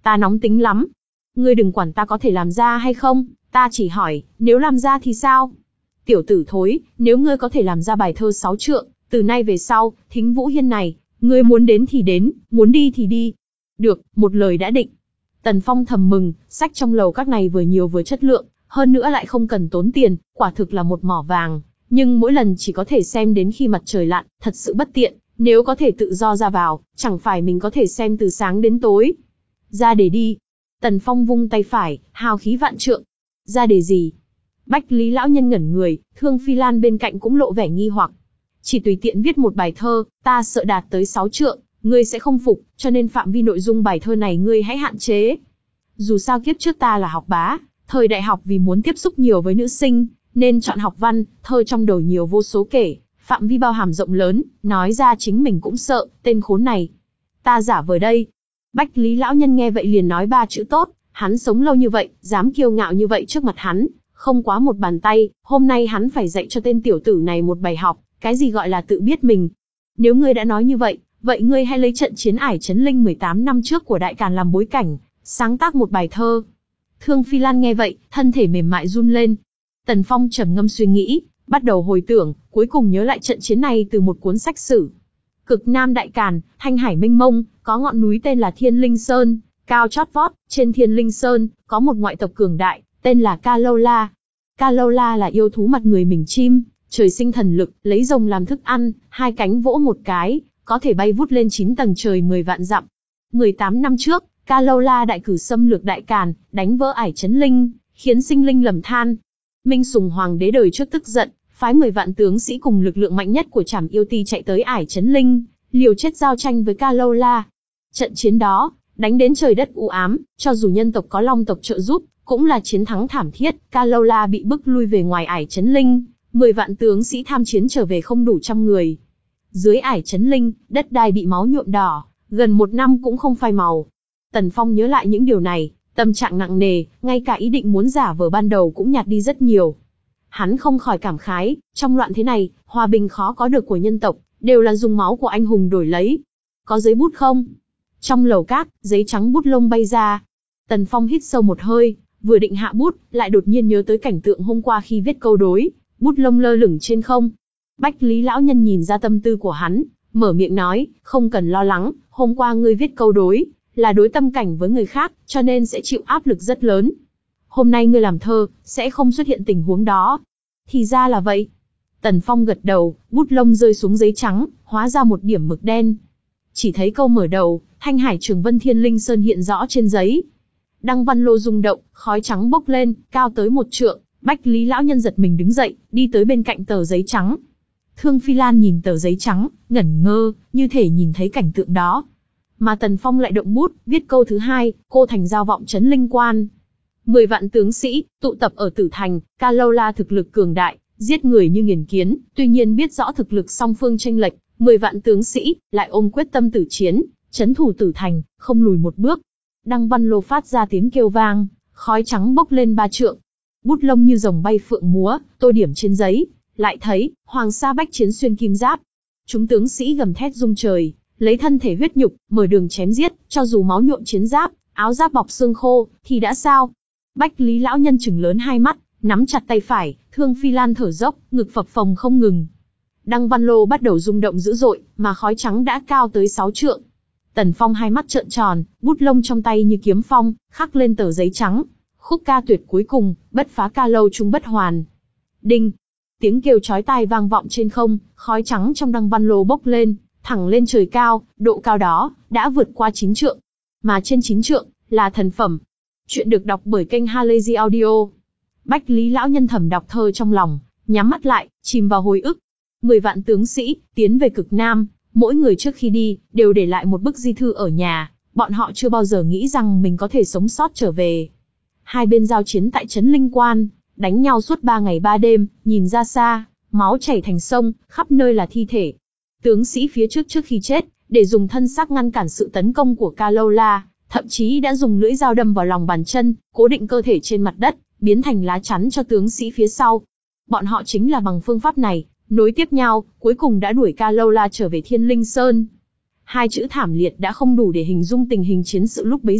A: Ta nóng tính lắm. Ngươi đừng quản ta có thể làm ra hay không, ta chỉ hỏi, nếu làm ra thì sao? Tiểu tử thối, nếu ngươi có thể làm ra bài thơ sáu trượng, từ nay về sau, Thính Vũ Hiên này, ngươi muốn đến thì đến, muốn đi thì đi. Được, một lời đã định. Tần Phong thầm mừng, sách trong lầu các này vừa nhiều vừa chất lượng, hơn nữa lại không cần tốn tiền, quả thực là một mỏ vàng. Nhưng mỗi lần chỉ có thể xem đến khi mặt trời lặn, thật sự bất tiện. Nếu có thể tự do ra vào, chẳng phải mình có thể xem từ sáng đến tối. Ra để đi. Tần Phong vung tay phải, hào khí vạn trượng. Ra để gì? Bách Lý lão nhân ngẩn người, Thương Phi Lan bên cạnh cũng lộ vẻ nghi hoặc. Chỉ tùy tiện viết một bài thơ, ta sợ đạt tới sáu trượng, ngươi sẽ không phục, cho nên phạm vi nội dung bài thơ này ngươi hãy hạn chế. Dù sao kiếp trước ta là học bá, thời đại học vì muốn tiếp xúc nhiều với nữ sinh, nên chọn học văn, thơ trong đầu nhiều vô số kể, phạm vi bao hàm rộng lớn, nói ra chính mình cũng sợ, tên khốn này. Ta giả vờ đây. Bách Lý lão nhân nghe vậy liền nói ba chữ tốt, hắn sống lâu như vậy, dám kiêu ngạo như vậy trước mặt hắn, không quá một bàn tay, hôm nay hắn phải dạy cho tên tiểu tử này một bài học, cái gì gọi là tự biết mình. Nếu ngươi đã nói như vậy, vậy ngươi hãy lấy trận chiến Ải Chấn Linh mười tám năm trước của Đại Càn làm bối cảnh, sáng tác một bài thơ. Thương Phi Lan nghe vậy, thân thể mềm mại run lên. Tần Phong trầm ngâm suy nghĩ, bắt đầu hồi tưởng, cuối cùng nhớ lại trận chiến này từ một cuốn sách sử. Cực Nam Đại Càn, Thanh Hải mênh mông, có ngọn núi tên là Thiên Linh Sơn, cao chót vót, trên Thiên Linh Sơn, có một ngoại tộc cường đại, tên là Ca Lâu La. Ca Lâu La là yêu thú mặt người mình chim, trời sinh thần lực, lấy rồng làm thức ăn, hai cánh vỗ một cái, có thể bay vút lên chín tầng trời mười vạn dặm. mười tám năm trước, Ca Lâu La đại cử xâm lược Đại Càn, đánh vỡ Ải Chấn Linh, khiến sinh linh lầm than. Minh Sùng Hoàng đế đời trước tức giận, phái mười vạn tướng sĩ cùng lực lượng mạnh nhất của Trảm Yêu Ti chạy tới Ải Chấn Linh, liều chết giao tranh với Ca Lâu La. Trận chiến đó, đánh đến trời đất u ám, cho dù nhân tộc có Long tộc trợ giúp, cũng là chiến thắng thảm thiết. Ca Lâu La bị bức lui về ngoài Ải Chấn Linh, mười vạn tướng sĩ tham chiến trở về không đủ trăm người. Dưới Ải Chấn Linh, đất đai bị máu nhuộm đỏ, gần một năm cũng không phai màu. Tần Phong nhớ lại những điều này, tâm trạng nặng nề, ngay cả ý định muốn giả vờ ban đầu cũng nhạt đi rất nhiều. Hắn không khỏi cảm khái, trong loạn thế này, hòa bình khó có được của nhân tộc, đều là dùng máu của anh hùng đổi lấy. Có giấy bút không? Trong lầu cát, giấy trắng bút lông bay ra. Tần Phong hít sâu một hơi, vừa định hạ bút, lại đột nhiên nhớ tới cảnh tượng hôm qua khi viết câu đối, bút lông lơ lửng trên không. Bách Lý lão nhân nhìn ra tâm tư của hắn, mở miệng nói, không cần lo lắng, hôm qua ngươi viết câu đối, là đối tâm cảnh với người khác, cho nên sẽ chịu áp lực rất lớn. Hôm nay ngươi làm thơ, sẽ không xuất hiện tình huống đó. Thì ra là vậy. Tần Phong gật đầu, bút lông rơi xuống giấy trắng, hóa ra một điểm mực đen. Chỉ thấy câu mở đầu, Thanh Hải Trường Vân Thiên Linh Sơn hiện rõ trên giấy. Đăng văn lô rung động, khói trắng bốc lên, cao tới một trượng. Bách Lý lão nhân giật mình đứng dậy, đi tới bên cạnh tờ giấy trắng. Thương Phi Lan nhìn tờ giấy trắng, ngẩn ngơ, như thể nhìn thấy cảnh tượng đó. Mà Tần Phong lại động bút, viết câu thứ hai, cô thành giao vọng trấn linh quan. Mười vạn tướng sĩ, tụ tập ở Tử Thành, Ca Lâu La thực lực cường đại, giết người như nghiền kiến, tuy nhiên biết rõ thực lực song phương chênh lệch, mười vạn tướng sĩ, lại ôm quyết tâm tử chiến, trấn thủ Tử Thành, không lùi một bước. Đăng văn lô phát ra tiếng kêu vang, khói trắng bốc lên ba trượng. Bút lông như rồng bay phượng múa, tô điểm trên giấy, lại thấy, Hoàng Sa bách chiến xuyên kim giáp. Chúng tướng sĩ gầm thét rung trời, lấy thân thể huyết nhục, mở đường chém giết, cho dù máu nhuộm chiến giáp, áo giáp bọc xương khô, thì đã sao? Bách Lý lão nhân trừng lớn hai mắt, nắm chặt tay phải, Thương Phi Lan thở dốc, ngực phập phồng không ngừng. Đăng văn lô bắt đầu rung động dữ dội, mà khói trắng đã cao tới sáu trượng. Tần Phong hai mắt trợn tròn, bút lông trong tay như kiếm phong, khắc lên tờ giấy trắng. Khúc ca tuyệt cuối cùng, bất phá ca lâu trung bất hoàn. Đinh! Tiếng kêu chói tai vang vọng trên không, khói trắng trong đăng văn lô bốc lên, thẳng lên trời cao, độ cao đó, đã vượt qua chín trượng. Mà trên chín trượng, là thần phẩm. Chuyện được đọc bởi kênh Halazy Audio. Bách Lý lão nhân thầm đọc thơ trong lòng, nhắm mắt lại, chìm vào hồi ức. Mười vạn tướng sĩ, tiến về cực Nam, mỗi người trước khi đi, đều để lại một bức di thư ở nhà, bọn họ chưa bao giờ nghĩ rằng mình có thể sống sót trở về. Hai bên giao chiến tại Trấn Linh Quan, đánh nhau suốt ba ngày ba đêm, nhìn ra xa, máu chảy thành sông, khắp nơi là thi thể. Tướng sĩ phía trước trước khi chết, để dùng thân xác ngăn cản sự tấn công của Ca Lâu La, thậm chí đã dùng lưỡi dao đâm vào lòng bàn chân, cố định cơ thể trên mặt đất, biến thành lá chắn cho tướng sĩ phía sau. Bọn họ chính là bằng phương pháp này, nối tiếp nhau, cuối cùng đã đuổi Ca Lâu La trở về Thiên Linh Sơn. Hai chữ thảm liệt đã không đủ để hình dung tình hình chiến sự lúc bấy giờ,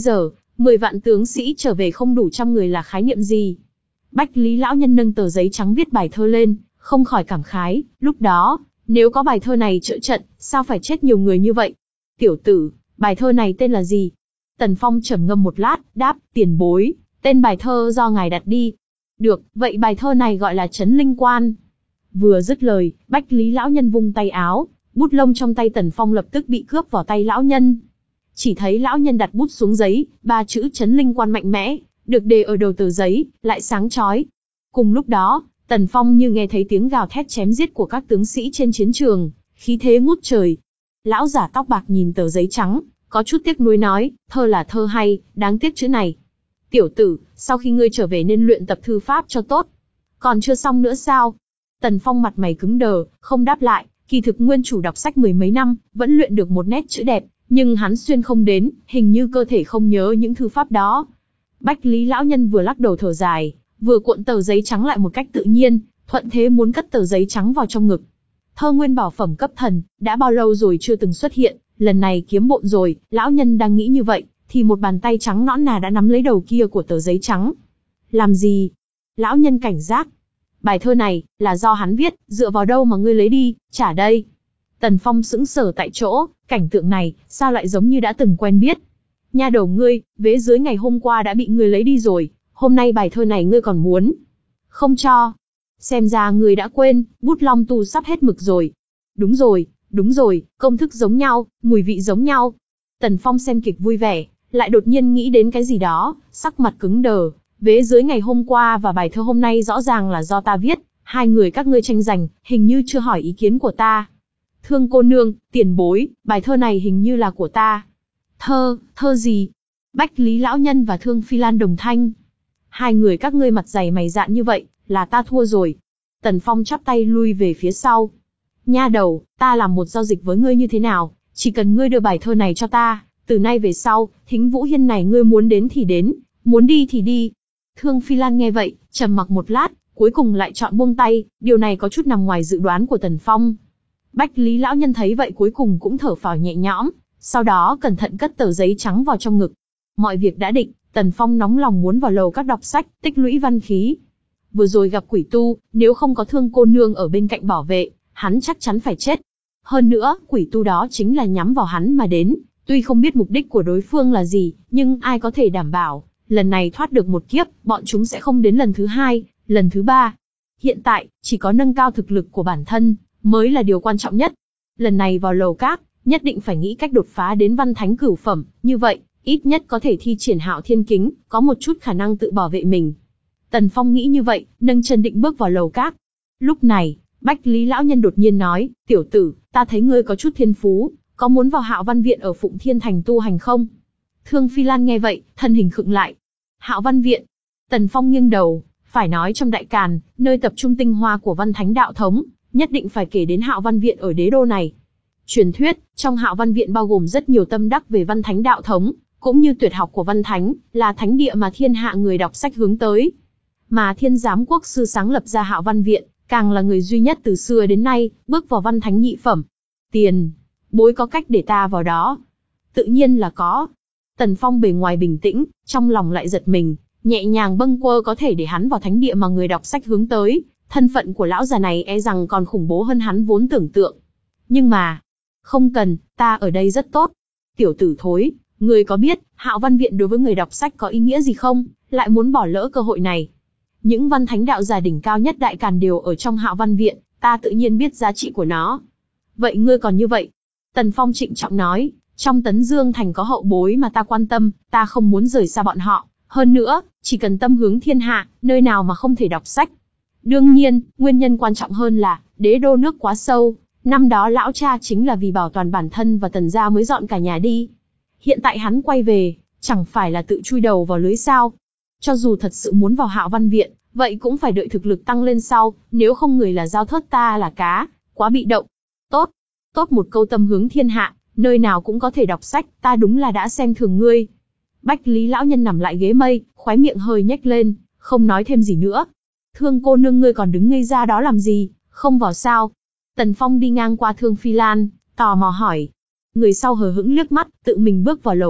A: Mười vạn tướng sĩ trở về không đủ trăm người là khái niệm gì? Bách Lý lão nhân nâng tờ giấy trắng viết bài thơ lên, không khỏi cảm khái, lúc đó, nếu có bài thơ này trợ trận, sao phải chết nhiều người như vậy? Tiểu tử, bài thơ này tên là gì? Tần Phong trầm ngâm một lát, đáp, tiền bối, tên bài thơ do ngài đặt đi. Được, vậy bài thơ này gọi là Trấn Linh Quan. Vừa dứt lời, Bách Lý lão nhân vung tay áo, bút lông trong tay Tần Phong lập tức bị cướp vào tay lão nhân. Chỉ thấy lão nhân đặt bút xuống giấy, ba chữ Trấn Linh Quan mạnh mẽ, được đề ở đầu tờ giấy, lại sáng chói. Cùng lúc đó, Tần Phong như nghe thấy tiếng gào thét chém giết của các tướng sĩ trên chiến trường, khí thế ngút trời. Lão giả tóc bạc nhìn tờ giấy trắng, có chút tiếc nuối nói, thơ là thơ hay, đáng tiếc chữ này. Tiểu tử, sau khi ngươi trở về nên luyện tập thư pháp cho tốt. Còn chưa xong nữa sao? Tần Phong mặt mày cứng đờ, không đáp lại, kỳ thực nguyên chủ đọc sách mười mấy năm, vẫn luyện được một nét chữ đẹp, nhưng hắn xuyên không đến, hình như cơ thể không nhớ những thư pháp đó. Bách Lý lão nhân vừa lắc đầu thở dài, vừa cuộn tờ giấy trắng lại một cách tự nhiên, thuận thế muốn cất tờ giấy trắng vào trong ngực. Thơ nguyên bảo phẩm cấp thần, đã bao lâu rồi chưa từng xuất hiện, lần này kiếm bộn rồi, lão nhân đang nghĩ như vậy, thì một bàn tay trắng nõn nà đã nắm lấy đầu kia của tờ giấy trắng. Làm gì? Lão nhân cảnh giác. Bài thơ này, là do hắn viết, dựa vào đâu mà ngươi lấy đi, trả đây. Tần Phong sững sờ tại chỗ, cảnh tượng này, sao lại giống như đã từng quen biết. Nha đầu ngươi, vế dưới ngày hôm qua đã bị ngươi lấy đi rồi, hôm nay bài thơ này ngươi còn muốn không cho. Xem ra ngươi đã quên, bút long tu sắp hết mực rồi. Đúng rồi, đúng rồi, công thức giống nhau, mùi vị giống nhau. Tần Phong xem kịch vui vẻ, lại đột nhiên nghĩ đến cái gì đó, sắc mặt cứng đờ. Vế dưới ngày hôm qua và bài thơ hôm nay rõ ràng là do ta viết, hai người các ngươi tranh giành, hình như chưa hỏi ý kiến của ta. Thương cô nương, tiền bối, bài thơ này hình như là của ta. Thơ, thơ gì? Bách Lý lão nhân và Thương Phi Lan đồng thanh. Hai người các ngươi mặt dày mày dạn như vậy, là ta thua rồi. Tần Phong chắp tay lui về phía sau. Nha đầu, ta làm một giao dịch với ngươi như thế nào, chỉ cần ngươi đưa bài thơ này cho ta, từ nay về sau, Thính Vũ Hiên này ngươi muốn đến thì đến, muốn đi thì đi. Thương Phi Lan nghe vậy, trầm mặc một lát, cuối cùng lại chọn buông tay, điều này có chút nằm ngoài dự đoán của Tần Phong. Bách Lý lão nhân thấy vậy cuối cùng cũng thở phào nhẹ nhõm, sau đó cẩn thận cất tờ giấy trắng vào trong ngực. Mọi việc đã định, Tần Phong nóng lòng muốn vào lầu các đọc sách, tích lũy văn khí. Vừa rồi gặp quỷ tu, nếu không có Thương cô nương ở bên cạnh bảo vệ, hắn chắc chắn phải chết. Hơn nữa, quỷ tu đó chính là nhắm vào hắn mà đến, tuy không biết mục đích của đối phương là gì, nhưng ai có thể đảm bảo, lần này thoát được một kiếp, bọn chúng sẽ không đến lần thứ hai, lần thứ ba. Hiện tại, chỉ có nâng cao thực lực của bản thân, mới là điều quan trọng nhất. Lần này vào lầu các, nhất định phải nghĩ cách đột phá đến văn thánh cửu phẩm, như vậy, ít nhất có thể thi triển Hạo Thiên Kính, có một chút khả năng tự bảo vệ mình. Tần Phong nghĩ như vậy, nâng chân định bước vào lầu các. Lúc này, Bách Lý lão nhân đột nhiên nói, tiểu tử, ta thấy ngươi có chút thiên phú, có muốn vào Hạo Văn Viện ở Phụng Thiên Thành tu hành không? Thương Phi Lan nghe vậy, thân hình khựng lại. Hạo Văn Viện. Tần Phong nghiêng đầu, phải nói trong Đại Càn, nơi tập trung tinh hoa của văn thánh đạo thống, nhất định phải kể đến Hạo Văn Viện ở đế đô này. Truyền thuyết, trong Hạo Văn Viện bao gồm rất nhiều tâm đắc về văn thánh đạo thống, cũng như tuyệt học của văn thánh, là thánh địa mà thiên hạ người đọc sách hướng tới. Mà Thiên Giám Quốc sư sáng lập ra Hạo Văn Viện, càng là người duy nhất từ xưa đến nay, bước vào văn thánh nhị phẩm. Tiền bối có cách để ta vào đó? Tự nhiên là có. Tần Phong bề ngoài bình tĩnh, trong lòng lại giật mình, nhẹ nhàng bâng quơ có thể để hắn vào thánh địa mà người đọc sách hướng tới, thân phận của lão già này e rằng còn khủng bố hơn hắn vốn tưởng tượng. Nhưng mà, không cần, ta ở đây rất tốt. Tiểu tử thối, ngươi có biết, Hạo Văn Viện đối với người đọc sách có ý nghĩa gì không, lại muốn bỏ lỡ cơ hội này. Những văn thánh đạo giả đỉnh cao nhất Đại Càn đều ở trong Hạo Văn Viện, ta tự nhiên biết giá trị của nó. Vậy ngươi còn như vậy? Tần Phong trịnh trọng nói, trong Tấn Dương Thành có hậu bối mà ta quan tâm, ta không muốn rời xa bọn họ. Hơn nữa, chỉ cần tâm hướng thiên hạ, nơi nào mà không thể đọc sách. Đương nhiên, nguyên nhân quan trọng hơn là, đế đô nước quá sâu, năm đó lão cha chính là vì bảo toàn bản thân và Tần gia mới dọn cả nhà đi. Hiện tại hắn quay về, chẳng phải là tự chui đầu vào lưới sao? Cho dù thật sự muốn vào Hạo Văn Viện, vậy cũng phải đợi thực lực tăng lên sau, nếu không người là dao thớt ta là cá, quá bị động. Tốt, tốt một câu tâm hướng thiên hạ, nơi nào cũng có thể đọc sách, ta đúng là đã xem thường ngươi. Bách Lý lão nhân nằm lại ghế mây, khóe miệng hơi nhếch lên, không nói thêm gì nữa. Thương cô nương ngươi còn đứng ngây ra đó làm gì, không vào sao? Tần Phong đi ngang qua Thương Phi Lan, tò mò hỏi. Người sau hờ hững liếc mắt, tự mình bước vào lầu các,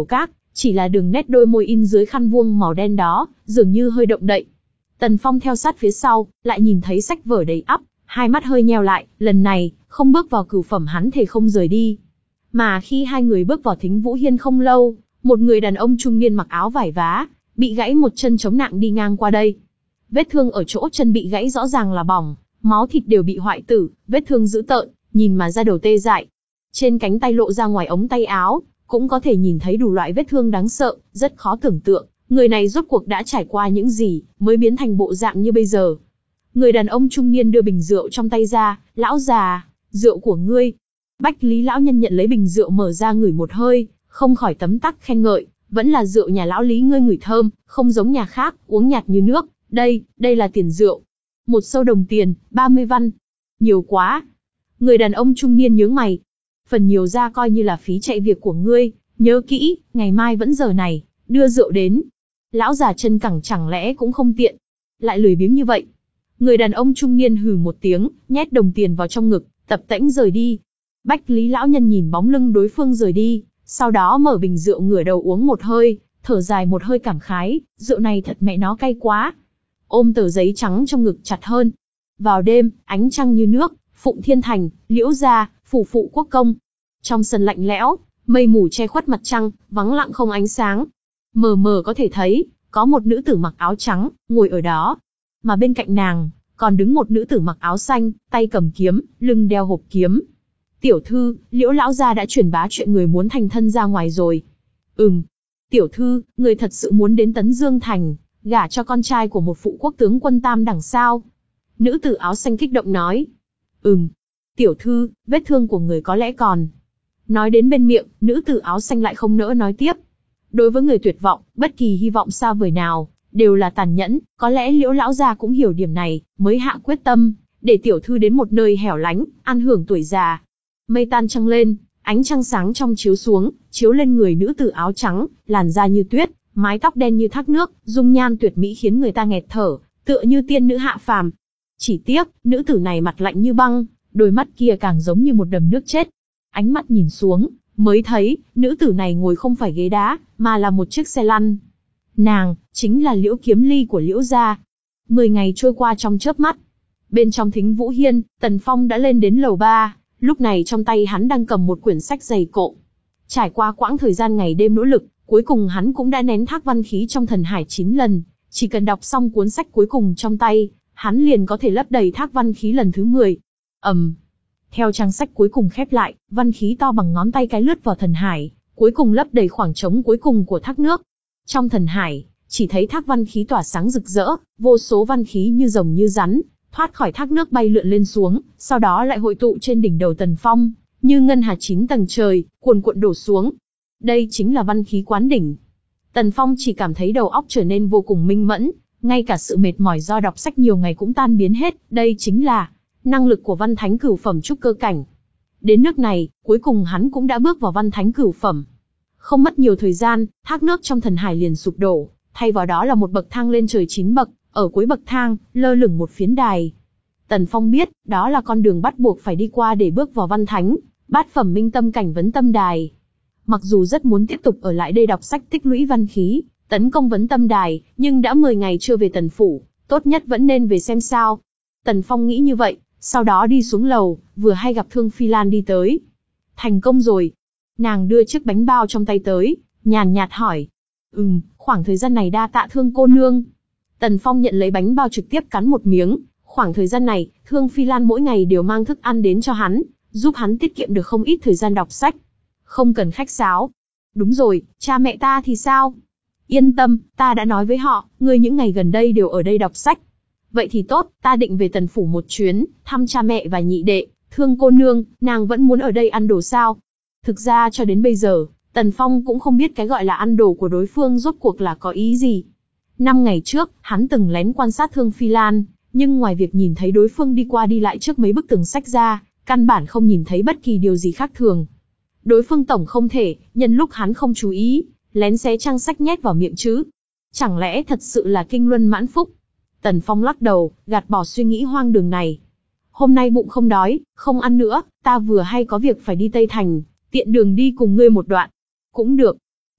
A: Chỉ là đường nét đôi môi in dưới khăn vuông màu đen đó, dường như hơi động đậy. Tần Phong theo sát phía sau, lại nhìn thấy sách vở đầy ắp, hai mắt hơi nheo lại, lần này, không bước vào cửu phẩm hắn thề không rời đi. Mà khi hai người bước vào Thính Vũ Hiên không lâu, một người đàn ông trung niên mặc áo vải vá, bị gãy một chân chống nặng đi ngang qua đây. Vết thương ở chỗ chân bị gãy rõ ràng là bỏng, máu thịt đều bị hoại tử, vết thương dữ tợn, nhìn mà da đầu tê dại. Trên cánh tay lộ ra ngoài ống tay áo, cũng có thể nhìn thấy đủ loại vết thương đáng sợ, rất khó tưởng tượng, người này rốt cuộc đã trải qua những gì, mới biến thành bộ dạng như bây giờ. Người đàn ông trung niên đưa bình rượu trong tay ra, lão già, rượu của ngươi. Bách Lý lão nhân nhận lấy bình rượu mở ra ngửi một hơi, không khỏi tấm tắc khen ngợi, vẫn là rượu nhà lão Lý ngươi ngửi thơm, không giống nhà khác, uống nhạt như nước, đây, đây là tiền rượu. Một sâu đồng tiền, ba mươi văn. Nhiều quá. Người đàn ông trung niên nhướng mày. Phần nhiều ra coi như là phí chạy việc của ngươi, nhớ kỹ, ngày mai vẫn giờ này, đưa rượu đến. Lão già chân cẳng chẳng lẽ cũng không tiện, lại lười biếng như vậy. Người đàn ông trung niên hừ một tiếng, nhét đồng tiền vào trong ngực, tập tễnh rời đi. Bách Lý lão nhân nhìn bóng lưng đối phương rời đi, sau đó mở bình rượu ngửa đầu uống một hơi, thở dài một hơi cảm khái, rượu này thật mẹ nó cay quá. Ôm tờ giấy trắng trong ngực chặt hơn. Vào đêm, ánh trăng như nước, Phụng Thiên Thành, Liễu gia, phủ phụ quốc công. Trong sân lạnh lẽo, mây mù che khuất mặt trăng, vắng lặng không ánh sáng. Mờ mờ có thể thấy, có một nữ tử mặc áo trắng, ngồi ở đó. Mà bên cạnh nàng, còn đứng một nữ tử mặc áo xanh, tay cầm kiếm, lưng đeo hộp kiếm. Tiểu thư, Liễu lão gia đã truyền bá chuyện người muốn thành thân ra ngoài rồi. Ừm. Tiểu thư, người thật sự muốn đến Tấn Dương Thành, gả cho con trai của một phụ quốc tướng quân tam đẳng sao? Nữ tử áo xanh kích động nói. Ừm. Tiểu thư, vết thương của người có lẽ còn. Nói đến bên miệng, nữ tử áo xanh lại không nỡ nói tiếp. Đối với người tuyệt vọng, bất kỳ hy vọng xa vời nào, đều là tàn nhẫn, có lẽ Liễu lão gia cũng hiểu điểm này, mới hạ quyết tâm, để tiểu thư đến một nơi hẻo lánh, an hưởng tuổi già. Mây tan trăng lên, ánh trăng sáng trong chiếu xuống, chiếu lên người nữ tử áo trắng, làn da như tuyết, mái tóc đen như thác nước, dung nhan tuyệt mỹ khiến người ta nghẹt thở, tựa như tiên nữ hạ phàm. Chỉ tiếc, nữ tử này mặt lạnh như băng, đôi mắt kia càng giống như một đầm nước chết. Ánh mắt nhìn xuống, mới thấy, nữ tử này ngồi không phải ghế đá, mà là một chiếc xe lăn. Nàng, chính là Liễu Kiếm Ly của Liễu gia. Mười ngày trôi qua trong chớp mắt. Bên trong Thính Vũ Hiên, Tần Phong đã lên đến lầu ba, lúc này trong tay hắn đang cầm một quyển sách dày cộm. Trải qua quãng thời gian ngày đêm nỗ lực, cuối cùng hắn cũng đã nén thác văn khí trong thần hải chín lần, chỉ cần đọc xong cuốn sách cuối cùng trong tay, hắn liền có thể lấp đầy thác văn khí lần thứ mười. Ầm. Um. Theo trang sách cuối cùng khép lại, văn khí to bằng ngón tay cái lướt vào thần hải, cuối cùng lấp đầy khoảng trống cuối cùng của thác nước. Trong thần hải, chỉ thấy thác văn khí tỏa sáng rực rỡ, vô số văn khí như rồng như rắn, thoát khỏi thác nước bay lượn lên xuống, sau đó lại hội tụ trên đỉnh đầu Tần Phong, như ngân hà chín tầng trời, cuồn cuộn đổ xuống. Đây chính là văn khí quán đỉnh. Tần Phong chỉ cảm thấy đầu óc trở nên vô cùng minh mẫn, ngay cả sự mệt mỏi do đọc sách nhiều ngày cũng tan biến hết, đây chính là năng lực của văn thánh cửu phẩm trúc cơ cảnh. Đến nước này, cuối cùng hắn cũng đã bước vào văn thánh cửu phẩm. Không mất nhiều thời gian, thác nước trong thần hải liền sụp đổ, thay vào đó là một bậc thang lên trời chín bậc, ở cuối bậc thang, lơ lửng một phiến đài. Tần Phong biết, đó là con đường bắt buộc phải đi qua để bước vào văn thánh, bát phẩm minh tâm cảnh vấn tâm đài. Mặc dù rất muốn tiếp tục ở lại đây đọc sách tích lũy văn khí, tấn công vấn tâm đài, nhưng đã mười ngày chưa về Tần phủ, tốt nhất vẫn nên về xem sao. Tần Phong nghĩ như vậy, sau đó đi xuống lầu, vừa hay gặp Thương Phi Lan đi tới. Thành công rồi. Nàng đưa chiếc bánh bao trong tay tới, nhàn nhạt hỏi. Ừm, khoảng thời gian này đa tạ Thương cô nương. Tần Phong nhận lấy bánh bao trực tiếp cắn một miếng. Khoảng thời gian này, Thương Phi Lan mỗi ngày đều mang thức ăn đến cho hắn, giúp hắn tiết kiệm được không ít thời gian đọc sách. Không cần khách sáo. Đúng rồi, cha mẹ ta thì sao? Yên tâm, ta đã nói với họ, ngươi những ngày gần đây đều ở đây đọc sách. Vậy thì tốt, ta định về Tần phủ một chuyến, thăm cha mẹ và nhị đệ. Thương cô nương, nàng vẫn muốn ở đây ăn đồ sao? Thực ra cho đến bây giờ, Tần Phong cũng không biết cái gọi là ăn đồ của đối phương rốt cuộc là có ý gì. Năm ngày trước, hắn từng lén quan sát Thương Phi Lan, nhưng ngoài việc nhìn thấy đối phương đi qua đi lại trước mấy bức tường sách ra, căn bản không nhìn thấy bất kỳ điều gì khác thường. Đối phương tổng không thể, nhân lúc hắn không chú ý, lén xé trang sách nhét vào miệng chứ. Chẳng lẽ thật sự là kinh luân mãn phúc? Tần Phong lắc đầu, gạt bỏ suy nghĩ hoang đường này. Hôm nay bụng không đói, không ăn nữa, ta vừa hay có việc phải đi Tây Thành, tiện đường đi cùng ngươi một đoạn. Cũng được.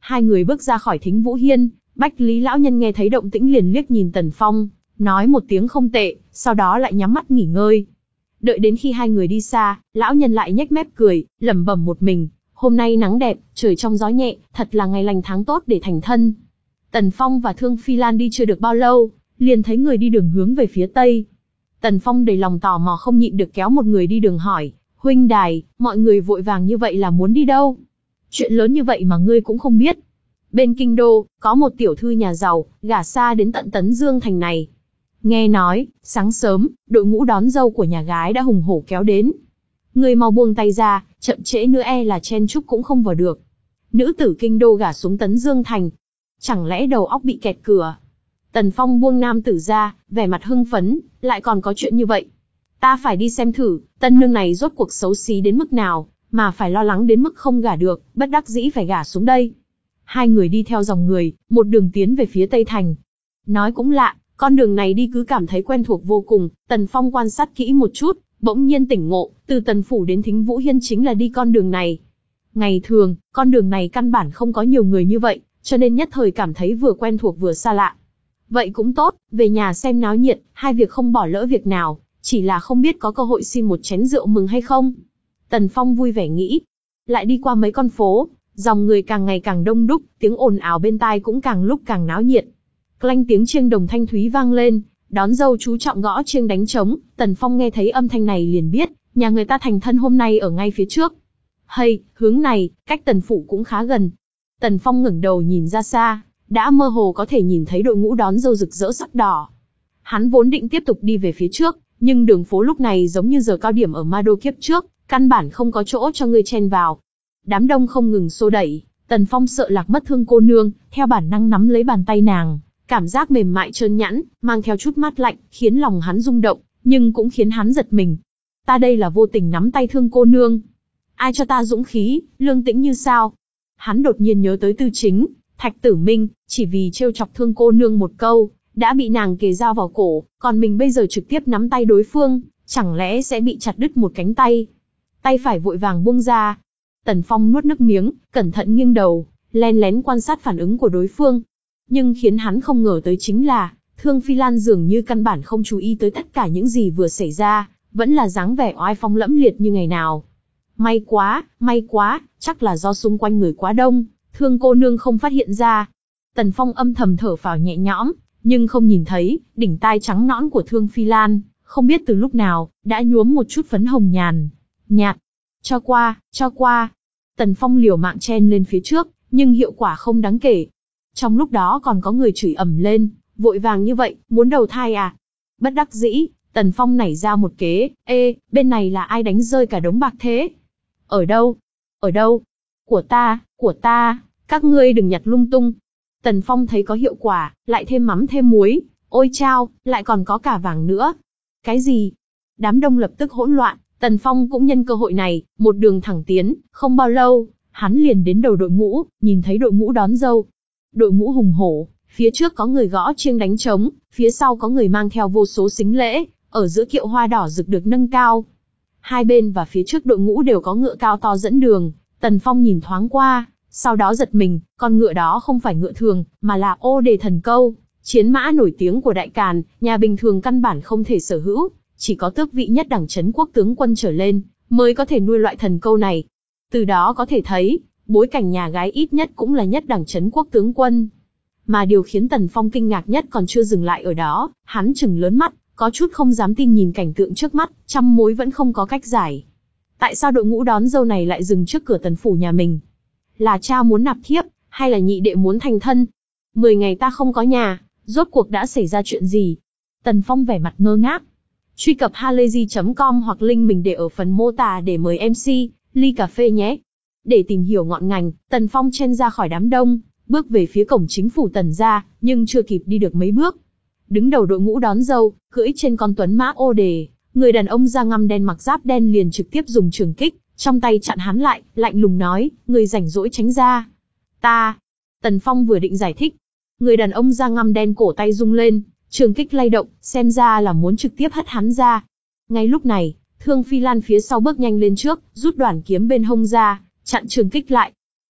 A: Hai người bước ra khỏi Thính Vũ Hiên, Bách Lý lão nhân nghe thấy động tĩnh liền liếc nhìn Tần Phong, nói một tiếng không tệ, sau đó lại nhắm mắt nghỉ ngơi. Đợi đến khi hai người đi xa, lão nhân lại nhếch mép cười, lẩm bẩm một mình, hôm nay nắng đẹp, trời trong gió nhẹ, thật là ngày lành tháng tốt để thành thân. Tần Phong và Thương Phi Lan đi chưa được bao lâu, liền thấy người đi đường hướng về phía tây. Tần Phong đầy lòng tò mò không nhịn được kéo một người đi đường hỏi, huynh đài, mọi người vội vàng như vậy là muốn đi đâu? Chuyện lớn như vậy mà ngươi cũng không biết. Bên kinh đô, có một tiểu thư nhà giàu, gả xa đến tận Tấn Dương thành này. Nghe nói, sáng sớm, đội ngũ đón dâu của nhà gái đã hùng hổ kéo đến. Ngươi mau buông tay ra, chậm trễ nữa e là chen chúc cũng không vào được. Nữ tử kinh đô gả xuống Tấn Dương thành. Chẳng lẽ đầu óc bị kẹt cửa? Tần Phong buông nam tử ra, vẻ mặt hưng phấn, lại còn có chuyện như vậy. Ta phải đi xem thử, tân nương này rốt cuộc xấu xí đến mức nào, mà phải lo lắng đến mức không gả được, bất đắc dĩ phải gả xuống đây. Hai người đi theo dòng người, một đường tiến về phía Tây Thành. Nói cũng lạ, con đường này đi cứ cảm thấy quen thuộc vô cùng, Tần Phong quan sát kỹ một chút, bỗng nhiên tỉnh ngộ, từ Tần Phủ đến Thính Vũ Hiên chính là đi con đường này. Ngày thường, con đường này căn bản không có nhiều người như vậy, cho nên nhất thời cảm thấy vừa quen thuộc vừa xa lạ. Vậy cũng tốt, về nhà xem náo nhiệt, hai việc không bỏ lỡ việc nào, chỉ là không biết có cơ hội xin một chén rượu mừng hay không. Tần Phong vui vẻ nghĩ. Lại đi qua mấy con phố, dòng người càng ngày càng đông đúc, tiếng ồn ào bên tai cũng càng lúc càng náo nhiệt. Clanh tiếng chiêng đồng thanh thúy vang lên, đón dâu chú trọng gõ chiêng đánh trống, Tần Phong nghe thấy âm thanh này liền biết, nhà người ta thành thân hôm nay ở ngay phía trước. Hay, hướng này, cách Tần Phủ cũng khá gần. Tần Phong ngẩng đầu nhìn ra xa, đã mơ hồ có thể nhìn thấy đội ngũ đón dâu rực rỡ sắc đỏ. Hắn vốn định tiếp tục đi về phía trước, nhưng đường phố lúc này giống như giờ cao điểm ở Ma Đô kiếp trước, căn bản không có chỗ cho người chen vào. Đám đông không ngừng xô đẩy, Tần Phong sợ lạc mất Thương cô nương, theo bản năng nắm lấy bàn tay nàng, cảm giác mềm mại trơn nhẵn, mang theo chút mát lạnh, khiến lòng hắn rung động, nhưng cũng khiến hắn giật mình. Ta đây là vô tình nắm tay Thương cô nương. Ai cho ta dũng khí, lương tĩnh như sao? Hắn đột nhiên nhớ tới Tư Chính, Thạch Tử Minh, chỉ vì trêu chọc Thương cô nương một câu, đã bị nàng kề dao vào cổ, còn mình bây giờ trực tiếp nắm tay đối phương, chẳng lẽ sẽ bị chặt đứt một cánh tay? Tay phải vội vàng buông ra. Tần Phong nuốt nước miếng, cẩn thận nghiêng đầu, len lén quan sát phản ứng của đối phương. Nhưng khiến hắn không ngờ tới chính là, Thương Phi Lan dường như căn bản không chú ý tới tất cả những gì vừa xảy ra, vẫn là dáng vẻ oai phong lẫm liệt như ngày nào. May quá, may quá, chắc là do xung quanh người quá đông, Thương cô nương không phát hiện ra. Tần Phong âm thầm thở phào nhẹ nhõm, nhưng không nhìn thấy, đỉnh tai trắng nõn của Thương Phi Lan, không biết từ lúc nào, đã nhuốm một chút phấn hồng nhàn, nhạt. Cho qua, cho qua. Tần Phong liều mạng chen lên phía trước, nhưng hiệu quả không đáng kể. Trong lúc đó còn có người chửi ầm lên, vội vàng như vậy, muốn đầu thai à? Bất đắc dĩ, Tần Phong nảy ra một kế, ê, bên này là ai đánh rơi cả đống bạc thế? Ở đâu? Ở đâu? Của ta, của ta, các ngươi đừng nhặt lung tung. Tần Phong thấy có hiệu quả, lại thêm mắm thêm muối, ôi chao, lại còn có cả vàng nữa. Cái gì? Đám đông lập tức hỗn loạn, Tần Phong cũng nhân cơ hội này, một đường thẳng tiến, không bao lâu, hắn liền đến đầu đội ngũ, nhìn thấy đội ngũ đón dâu. Đội ngũ hùng hổ, phía trước có người gõ chiêng đánh trống, phía sau có người mang theo vô số sính lễ, ở giữa kiệu hoa đỏ rực được nâng cao. Hai bên và phía trước đội ngũ đều có ngựa cao to dẫn đường, Tần Phong nhìn thoáng qua, sau đó giật mình, con ngựa đó không phải ngựa thường, mà là Ô Đề Thần Câu, chiến mã nổi tiếng của Đại Càn, nhà bình thường căn bản không thể sở hữu, chỉ có tước vị nhất đẳng trấn quốc tướng quân trở lên, mới có thể nuôi loại thần câu này. Từ đó có thể thấy, bối cảnh nhà gái ít nhất cũng là nhất đẳng trấn quốc tướng quân. Mà điều khiến Tần Phong kinh ngạc nhất còn chưa dừng lại ở đó, hắn trừng lớn mắt, có chút không dám tin nhìn cảnh tượng trước mắt, trăm mối vẫn không có cách giải. Tại sao đội ngũ đón dâu này lại dừng trước cửa Tần Phủ nhà mình? Là cha muốn nạp thiếp, hay là nhị đệ muốn thành thân? Mười ngày ta không có nhà, rốt cuộc đã xảy ra chuyện gì? Tần Phong vẻ mặt ngơ ngác. Truy cập halayzi chấm com hoặc link mình để ở phần mô tả để mời em xê, ly cà phê nhé. Để tìm hiểu ngọn ngành, Tần Phong chen ra khỏi đám đông, bước về phía cổng chính phủ Tần gia, nhưng chưa kịp đi được mấy bước. Đứng đầu đội ngũ đón dâu, cưỡi trên con tuấn mã Ô Đề, người đàn ông da ngăm đen mặc giáp đen liền trực tiếp dùng trường kích, trong tay chặn hắn lại, lạnh lùng nói, người rảnh rỗi tránh ra. Ta. Tần Phong vừa định giải thích. Người đàn ông da ngăm đen cổ tay rung lên, trường kích lay động, xem ra là muốn trực tiếp hất hắn ra. Ngay lúc này, Thương Phi Lan phía sau bước nhanh lên trước, rút đoạn kiếm bên hông ra, chặn trường kích lại.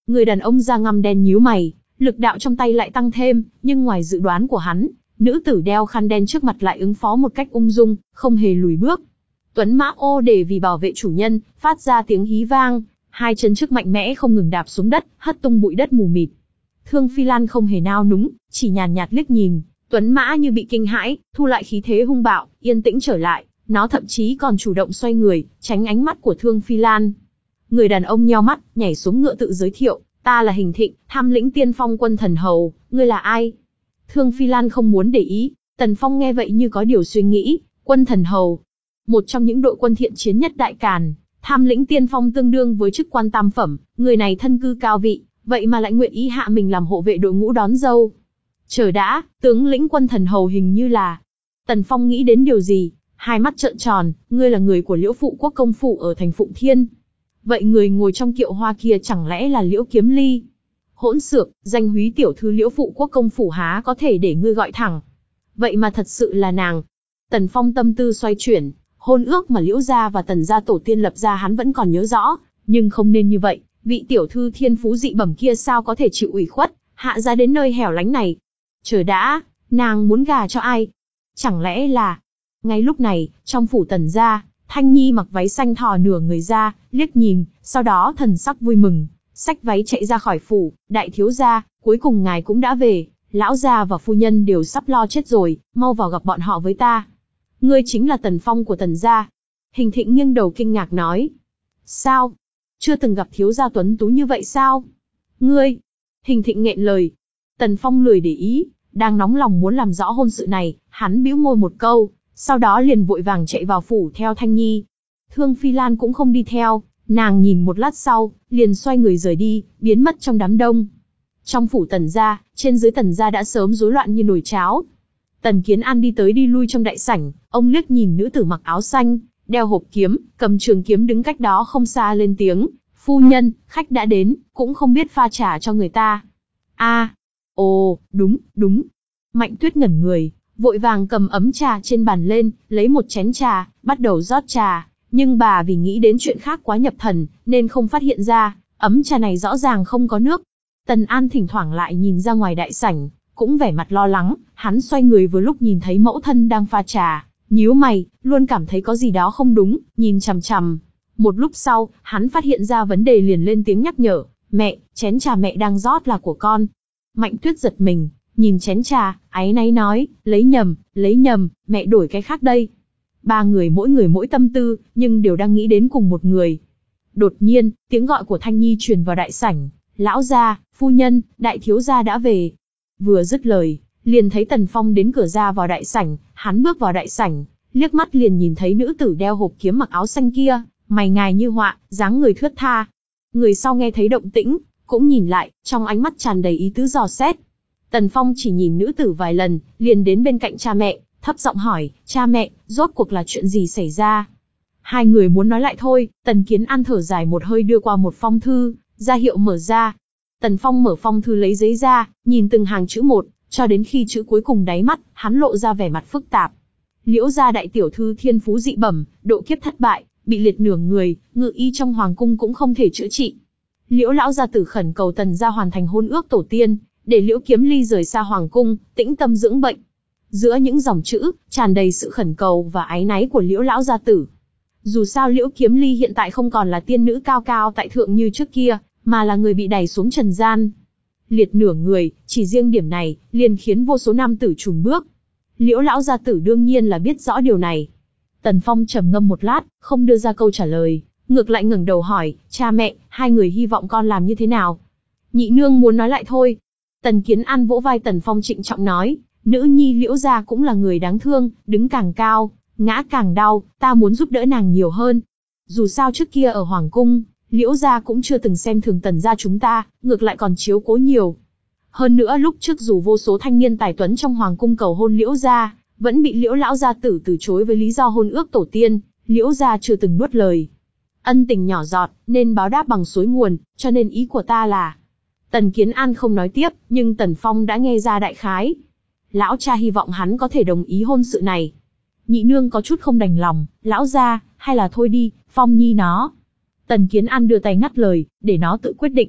A: Người đàn ông da ngăm đen nhíu mày, lực đạo trong tay lại tăng thêm, nhưng ngoài dự đoán của hắn, nữ tử đeo khăn đen trước mặt lại ứng phó một cách ung dung, không hề lùi bước. Tuấn mã ô để vì bảo vệ chủ nhân, phát ra tiếng hí vang, hai chân trước mạnh mẽ không ngừng đạp xuống đất, hất tung bụi đất mù mịt. Thương Phi Lan không hề nao núng, chỉ nhàn nhạt liếc nhìn, Tuấn mã như bị kinh hãi, thu lại khí thế hung bạo, yên tĩnh trở lại, nó thậm chí còn chủ động xoay người, tránh ánh mắt của Thương Phi Lan. Người đàn ông nheo mắt, nhảy xuống ngựa tự giới thiệu, ta là Hình Thịnh, tham lĩnh tiên phong quân thần hầu, ngươi là ai? Thương Phi Lan không muốn để ý, Tần Phong nghe vậy như có điều suy nghĩ, quân thần hầu. Một trong những đội quân thiện chiến nhất Đại Càn, tham lĩnh tiên phong tương đương với chức quan tam phẩm, người này thân cư cao vị, vậy mà lại nguyện ý hạ mình làm hộ vệ đội ngũ đón dâu. Chờ đã, tướng lĩnh quân thần hầu hình như là... Tần Phong nghĩ đến điều gì, hai mắt trợn tròn, ngươi là người của Liễu Phụ Quốc công phủ ở thành Phụng Thiên. Vậy người ngồi trong kiệu hoa kia chẳng lẽ là Liễu Kiếm Ly? Hỗn xược, danh húy tiểu thư Liễu Phụ Quốc công phủ há có thể để ngươi gọi thẳng. Vậy mà thật sự là nàng. Tần Phong tâm tư xoay chuyển, hôn ước mà Liễu gia và Tần gia tổ tiên lập ra hắn vẫn còn nhớ rõ, nhưng không nên như vậy, vị tiểu thư thiên phú dị bẩm kia sao có thể chịu ủy khuất, hạ ra đến nơi hẻo lánh này. Chờ đã, nàng muốn gả cho ai? Chẳng lẽ là... Ngay lúc này, trong phủ Tần gia, Thanh Nhi mặc váy xanh thò nửa người ra, liếc nhìn, sau đó thần sắc vui mừng, xách váy chạy ra khỏi phủ, đại thiếu gia, cuối cùng ngài cũng đã về, lão gia và phu nhân đều sắp lo chết rồi, mau vào gặp bọn họ với ta. Ngươi chính là Tần Phong của Tần gia. Hình Thịnh nghiêng đầu kinh ngạc nói. Sao? Chưa từng gặp thiếu gia tuấn tú như vậy sao? Ngươi! Hình Thịnh nghẹn lời. Tần Phong lười để ý, đang nóng lòng muốn làm rõ hôn sự này, hắn bĩu môi một câu, sau đó liền vội vàng chạy vào phủ theo Thanh Nhi. Thương Phi Lan cũng không đi theo, nàng nhìn một lát sau, liền xoay người rời đi, biến mất trong đám đông. Trong phủ Tần gia, trên dưới Tần gia đã sớm rối loạn như nồi cháo. Tần Kiến An đi tới đi lui trong đại sảnh, ông liếc nhìn nữ tử mặc áo xanh, đeo hộp kiếm, cầm trường kiếm đứng cách đó không xa lên tiếng, phu nhân, khách đã đến, cũng không biết pha trà cho người ta. A, à, ồ, đúng, đúng. Mạnh Tuyết ngẩn người, vội vàng cầm ấm trà trên bàn lên, lấy một chén trà, bắt đầu rót trà, nhưng bà vì nghĩ đến chuyện khác quá nhập thần, nên không phát hiện ra, ấm trà này rõ ràng không có nước. Tần An thỉnh thoảng lại nhìn ra ngoài đại sảnh, cũng vẻ mặt lo lắng, hắn xoay người vừa lúc nhìn thấy mẫu thân đang pha trà, nhíu mày, luôn cảm thấy có gì đó không đúng, nhìn chằm chằm. Một lúc sau, hắn phát hiện ra vấn đề liền lên tiếng nhắc nhở, mẹ, chén trà mẹ đang rót là của con. Mạnh Tuyết giật mình, nhìn chén trà, áy náy nói, lấy nhầm, lấy nhầm, mẹ đổi cái khác đây. Ba người mỗi người mỗi tâm tư, nhưng đều đang nghĩ đến cùng một người. Đột nhiên, tiếng gọi của Thanh Nhi truyền vào đại sảnh, lão gia, phu nhân, đại thiếu gia đã về. Vừa dứt lời, liền thấy Tần Phong đến cửa ra vào đại sảnh, hắn bước vào đại sảnh, liếc mắt liền nhìn thấy nữ tử đeo hộp kiếm mặc áo xanh kia, mày ngài như họa, dáng người thướt tha. Người sau nghe thấy động tĩnh, cũng nhìn lại, trong ánh mắt tràn đầy ý tứ dò xét. Tần Phong chỉ nhìn nữ tử vài lần, liền đến bên cạnh cha mẹ, thấp giọng hỏi, cha mẹ, rốt cuộc là chuyện gì xảy ra? Hai người muốn nói lại thôi, Tần Kiến An thở dài một hơi đưa qua một phong thư, ra hiệu mở ra. Tần Phong mở phong thư lấy giấy ra, nhìn từng hàng chữ một, cho đến khi chữ cuối cùng đáy mắt, hắn lộ ra vẻ mặt phức tạp. Liễu gia đại tiểu thư thiên phú dị bẩm, độ kiếp thất bại, bị liệt nửa người, ngự y trong hoàng cung cũng không thể chữa trị. Liễu lão gia tử khẩn cầu Tần gia hoàn thành hôn ước tổ tiên, để Liễu Kiếm Ly rời xa hoàng cung, tĩnh tâm dưỡng bệnh. Giữa những dòng chữ, tràn đầy sự khẩn cầu và áy náy của Liễu lão gia tử. Dù sao Liễu Kiếm Ly hiện tại không còn là tiên nữ cao cao tại thượng như trước kia, mà là người bị đày xuống trần gian. Liệt nửa người, chỉ riêng điểm này, liền khiến vô số nam tử chùn bước. Liễu lão gia tử đương nhiên là biết rõ điều này. Tần Phong trầm ngâm một lát, không đưa ra câu trả lời, ngược lại ngẩng đầu hỏi, cha mẹ, hai người hy vọng con làm như thế nào? Nhị nương muốn nói lại thôi. Tần Kiến An vỗ vai Tần Phong trịnh trọng nói, nữ nhi Liễu gia cũng là người đáng thương, đứng càng cao, ngã càng đau, ta muốn giúp đỡ nàng nhiều hơn. Dù sao trước kia ở hoàng cung, Liễu gia cũng chưa từng xem thường Tần gia chúng ta, ngược lại còn chiếu cố nhiều. Hơn nữa lúc trước dù vô số thanh niên tài tuấn trong hoàng cung cầu hôn Liễu gia, vẫn bị Liễu lão gia tử từ chối với lý do hôn ước tổ tiên, Liễu gia chưa từng nuốt lời. Ân tình nhỏ giọt, nên báo đáp bằng suối nguồn, cho nên ý của ta là... Tần Kiến An không nói tiếp, nhưng Tần Phong đã nghe ra đại khái. Lão cha hy vọng hắn có thể đồng ý hôn sự này. Nhị nương có chút không đành lòng, lão gia, hay là thôi đi, Phong Nhi nó. Tần Kiến An đưa tay ngắt lời, để nó tự quyết định.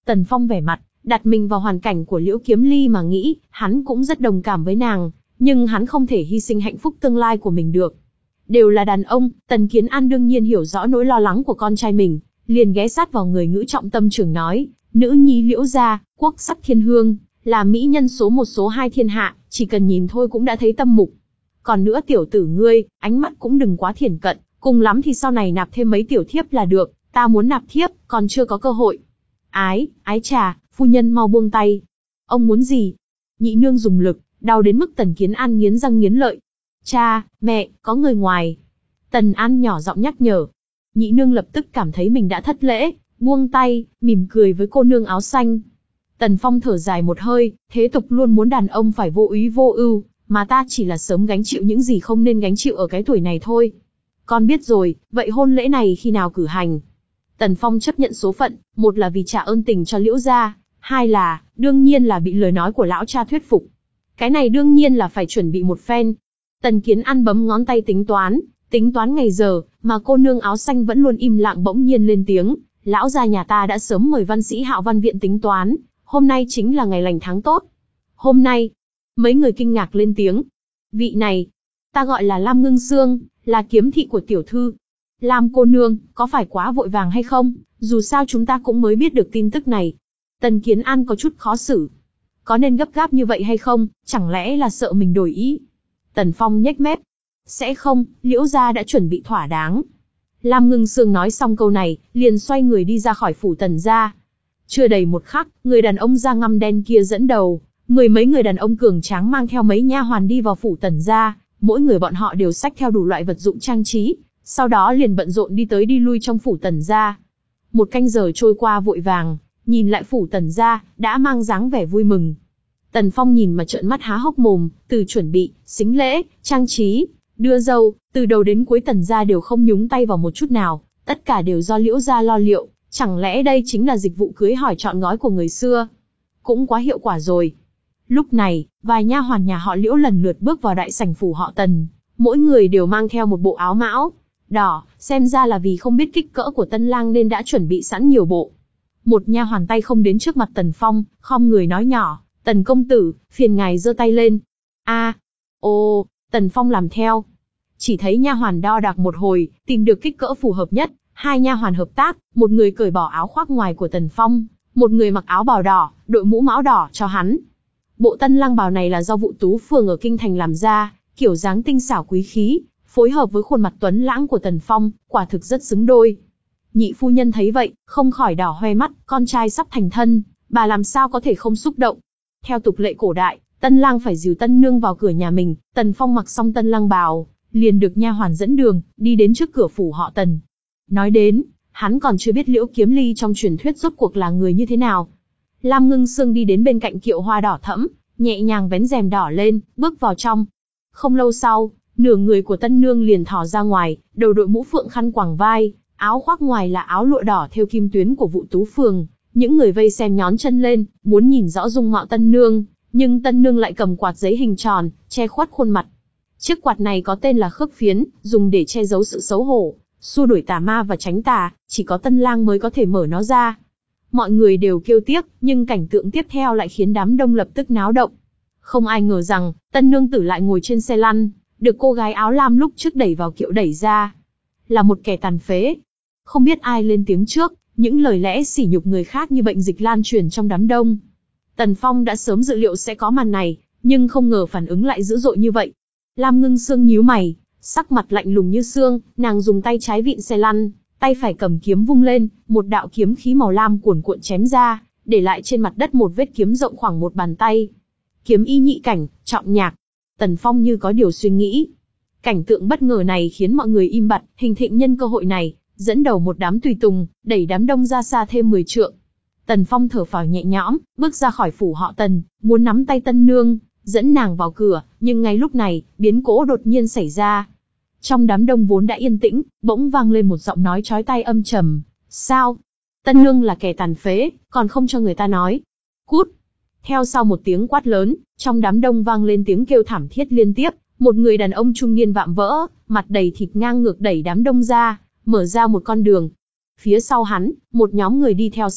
A: Tần Phong vẻ mặt, đặt mình vào hoàn cảnh của Liễu Kiếm Ly mà nghĩ, hắn cũng rất đồng cảm với nàng, nhưng hắn không thể hy sinh hạnh phúc tương lai của mình được. Đều là đàn ông, Tần Kiến An đương nhiên hiểu rõ nỗi lo lắng của con trai mình, liền ghé sát vào người Ngữ Trọng Tâm Trường nói, nữ nhi Liễu gia, quốc sắc thiên hương, là mỹ nhân số một số hai thiên hạ, chỉ cần nhìn thôi cũng đã thấy tâm mục. Còn nữa tiểu tử ngươi, ánh mắt cũng đừng quá thiển cận, cùng lắm thì sau này nạp thêm mấy tiểu thiếp là được, ta muốn nạp thiếp, còn chưa có cơ hội. Ái, ái trà, phu nhân mau buông tay. Ông muốn gì? Nhị nương dùng lực, đau đến mức Tần Kiến An nghiến răng nghiến lợi. Cha, mẹ, có người ngoài. Tần An nhỏ giọng nhắc nhở. Nhị nương lập tức cảm thấy mình đã thất lễ, buông tay, mỉm cười với cô nương áo xanh. Tần Phong thở dài một hơi, thế tục luôn muốn đàn ông phải vô úy vô ưu, mà ta chỉ là sớm gánh chịu những gì không nên gánh chịu ở cái tuổi này thôi. Con biết rồi, vậy hôn lễ này khi nào cử hành? Tần Phong chấp nhận số phận, một là vì trả ơn tình cho Liễu gia, hai là, đương nhiên là bị lời nói của lão cha thuyết phục. Cái này đương nhiên là phải chuẩn bị một phen. Tần Kiến An bấm ngón tay tính toán, tính toán ngày giờ, mà cô nương áo xanh vẫn luôn im lặng bỗng nhiên lên tiếng, lão gia nhà ta đã sớm mời văn sĩ Hạo Văn viện tính toán, hôm nay chính là ngày lành tháng tốt. Hôm nay, mấy người kinh ngạc lên tiếng. Vị này, ta gọi là Lam Ngưng Sương, là kiếm thị của tiểu thư. Lam cô nương, có phải quá vội vàng hay không? Dù sao chúng ta cũng mới biết được tin tức này. Tần Kiến An có chút khó xử. Có nên gấp gáp như vậy hay không? Chẳng lẽ là sợ mình đổi ý? Tần Phong nhếch mép. Sẽ không, Liễu gia đã chuẩn bị thỏa đáng. Lam Ngưng Sương nói xong câu này, liền xoay người đi ra khỏi phủ Tần gia. Chưa đầy một khắc, người đàn ông da ngăm đen kia dẫn đầu, mười mấy người đàn ông cường tráng mang theo mấy nha hoàn đi vào phủ Tần gia, mỗi người bọn họ đều xách theo đủ loại vật dụng trang trí, sau đó liền bận rộn đi tới đi lui trong phủ Tần gia. Một canh giờ trôi qua vội vàng, nhìn lại phủ Tần gia, đã mang dáng vẻ vui mừng. Tần Phong nhìn mà trợn mắt há hốc mồm, từ chuẩn bị, sính lễ, trang trí, đưa dâu, từ đầu đến cuối Tần gia đều không nhúng tay vào một chút nào, tất cả đều do Liễu gia lo liệu, chẳng lẽ đây chính là dịch vụ cưới hỏi chọn gói của người xưa? Cũng quá hiệu quả rồi. Lúc này, vài nha hoàn nhà họ Liễu lần lượt bước vào đại sảnh phủ họ Tần, mỗi người đều mang theo một bộ áo mão đỏ, xem ra là vì không biết kích cỡ của tân lang nên đã chuẩn bị sẵn nhiều bộ. Một nha hoàn tay không đến trước mặt Tần Phong, khom người nói nhỏ, Tần công tử, phiền ngài giơ tay lên. A, ô, Tần Phong làm theo. Chỉ thấy nha hoàn đo đạc một hồi, tìm được kích cỡ phù hợp nhất, hai nha hoàn hợp tác, một người cởi bỏ áo khoác ngoài của Tần Phong, một người mặc áo bào đỏ, đội mũ mão đỏ cho hắn. Bộ tân lang bào này là do Vụ Tú Phường ở kinh thành làm ra, kiểu dáng tinh xảo quý khí, phối hợp với khuôn mặt tuấn lãng của Tần Phong, quả thực rất xứng đôi. Nhị phu nhân thấy vậy, không khỏi đỏ hoe mắt, con trai sắp thành thân, bà làm sao có thể không xúc động. Theo tục lệ cổ đại, tân lang phải dìu tân nương vào cửa nhà mình, Tần Phong mặc xong tân lang bào, liền được nha hoàn dẫn đường, đi đến trước cửa phủ họ Tần. Nói đến, hắn còn chưa biết Liễu Kiếm Ly trong truyền thuyết rốt cuộc là người như thế nào. Lam Ngưng Sương đi đến bên cạnh kiệu hoa đỏ thẫm, nhẹ nhàng vén rèm đỏ lên, bước vào trong. Không lâu sau, nửa người của tân nương liền thò ra ngoài, đầu đội mũ phượng khăn quàng vai, áo khoác ngoài là áo lụa đỏ thêu kim tuyến của Vụ Tú Phường. Những người vây xem nhón chân lên, muốn nhìn rõ dung mạo tân nương, nhưng tân nương lại cầm quạt giấy hình tròn, che khuất khuôn mặt. Chiếc quạt này có tên là khước phiến, dùng để che giấu sự xấu hổ, xua đuổi tà ma và tránh tà, chỉ có tân lang mới có thể mở nó ra. Mọi người đều kêu tiếc, nhưng cảnh tượng tiếp theo lại khiến đám đông lập tức náo động. Không ai ngờ rằng, tân nương tử lại ngồi trên xe lăn, được cô gái áo lam lúc trước đẩy vào kiệu đẩy ra. Là một kẻ tàn phế. Không biết ai lên tiếng trước, những lời lẽ sỉ nhục người khác như bệnh dịch lan truyền trong đám đông. Tần Phong đã sớm dự liệu sẽ có màn này, nhưng không ngờ phản ứng lại dữ dội như vậy. Lam Ngưng Sương nhíu mày, sắc mặt lạnh lùng như xương, nàng dùng tay trái vịn xe lăn, tay phải cầm kiếm vung lên, một đạo kiếm khí màu lam cuồn cuộn chém ra, để lại trên mặt đất một vết kiếm rộng khoảng một bàn tay. Kiếm y nhị cảnh, trọng nhạc. Tần Phong như có điều suy nghĩ. Cảnh tượng bất ngờ này khiến mọi người im bặt, Hình Thịnh nhân cơ hội này, dẫn đầu một đám tùy tùng, đẩy đám đông ra xa thêm mười trượng. Tần Phong thở phào nhẹ nhõm, bước ra khỏi phủ họ Tần, muốn nắm tay tân nương, dẫn nàng vào cửa, nhưng ngay lúc này, biến cố đột nhiên xảy ra. Trong đám đông vốn đã yên tĩnh, bỗng vang lên một giọng nói chói tai âm trầm. Sao? Tân nương là kẻ tàn phế, còn không cho người ta nói. Cút! Theo sau một tiếng quát lớn, trong đám đông vang lên tiếng kêu thảm thiết liên tiếp, một người đàn ông trung niên vạm vỡ, mặt đầy thịt ngang ngược đẩy đám đông ra, mở ra một con đường. Phía sau hắn, một nhóm người đi theo sát,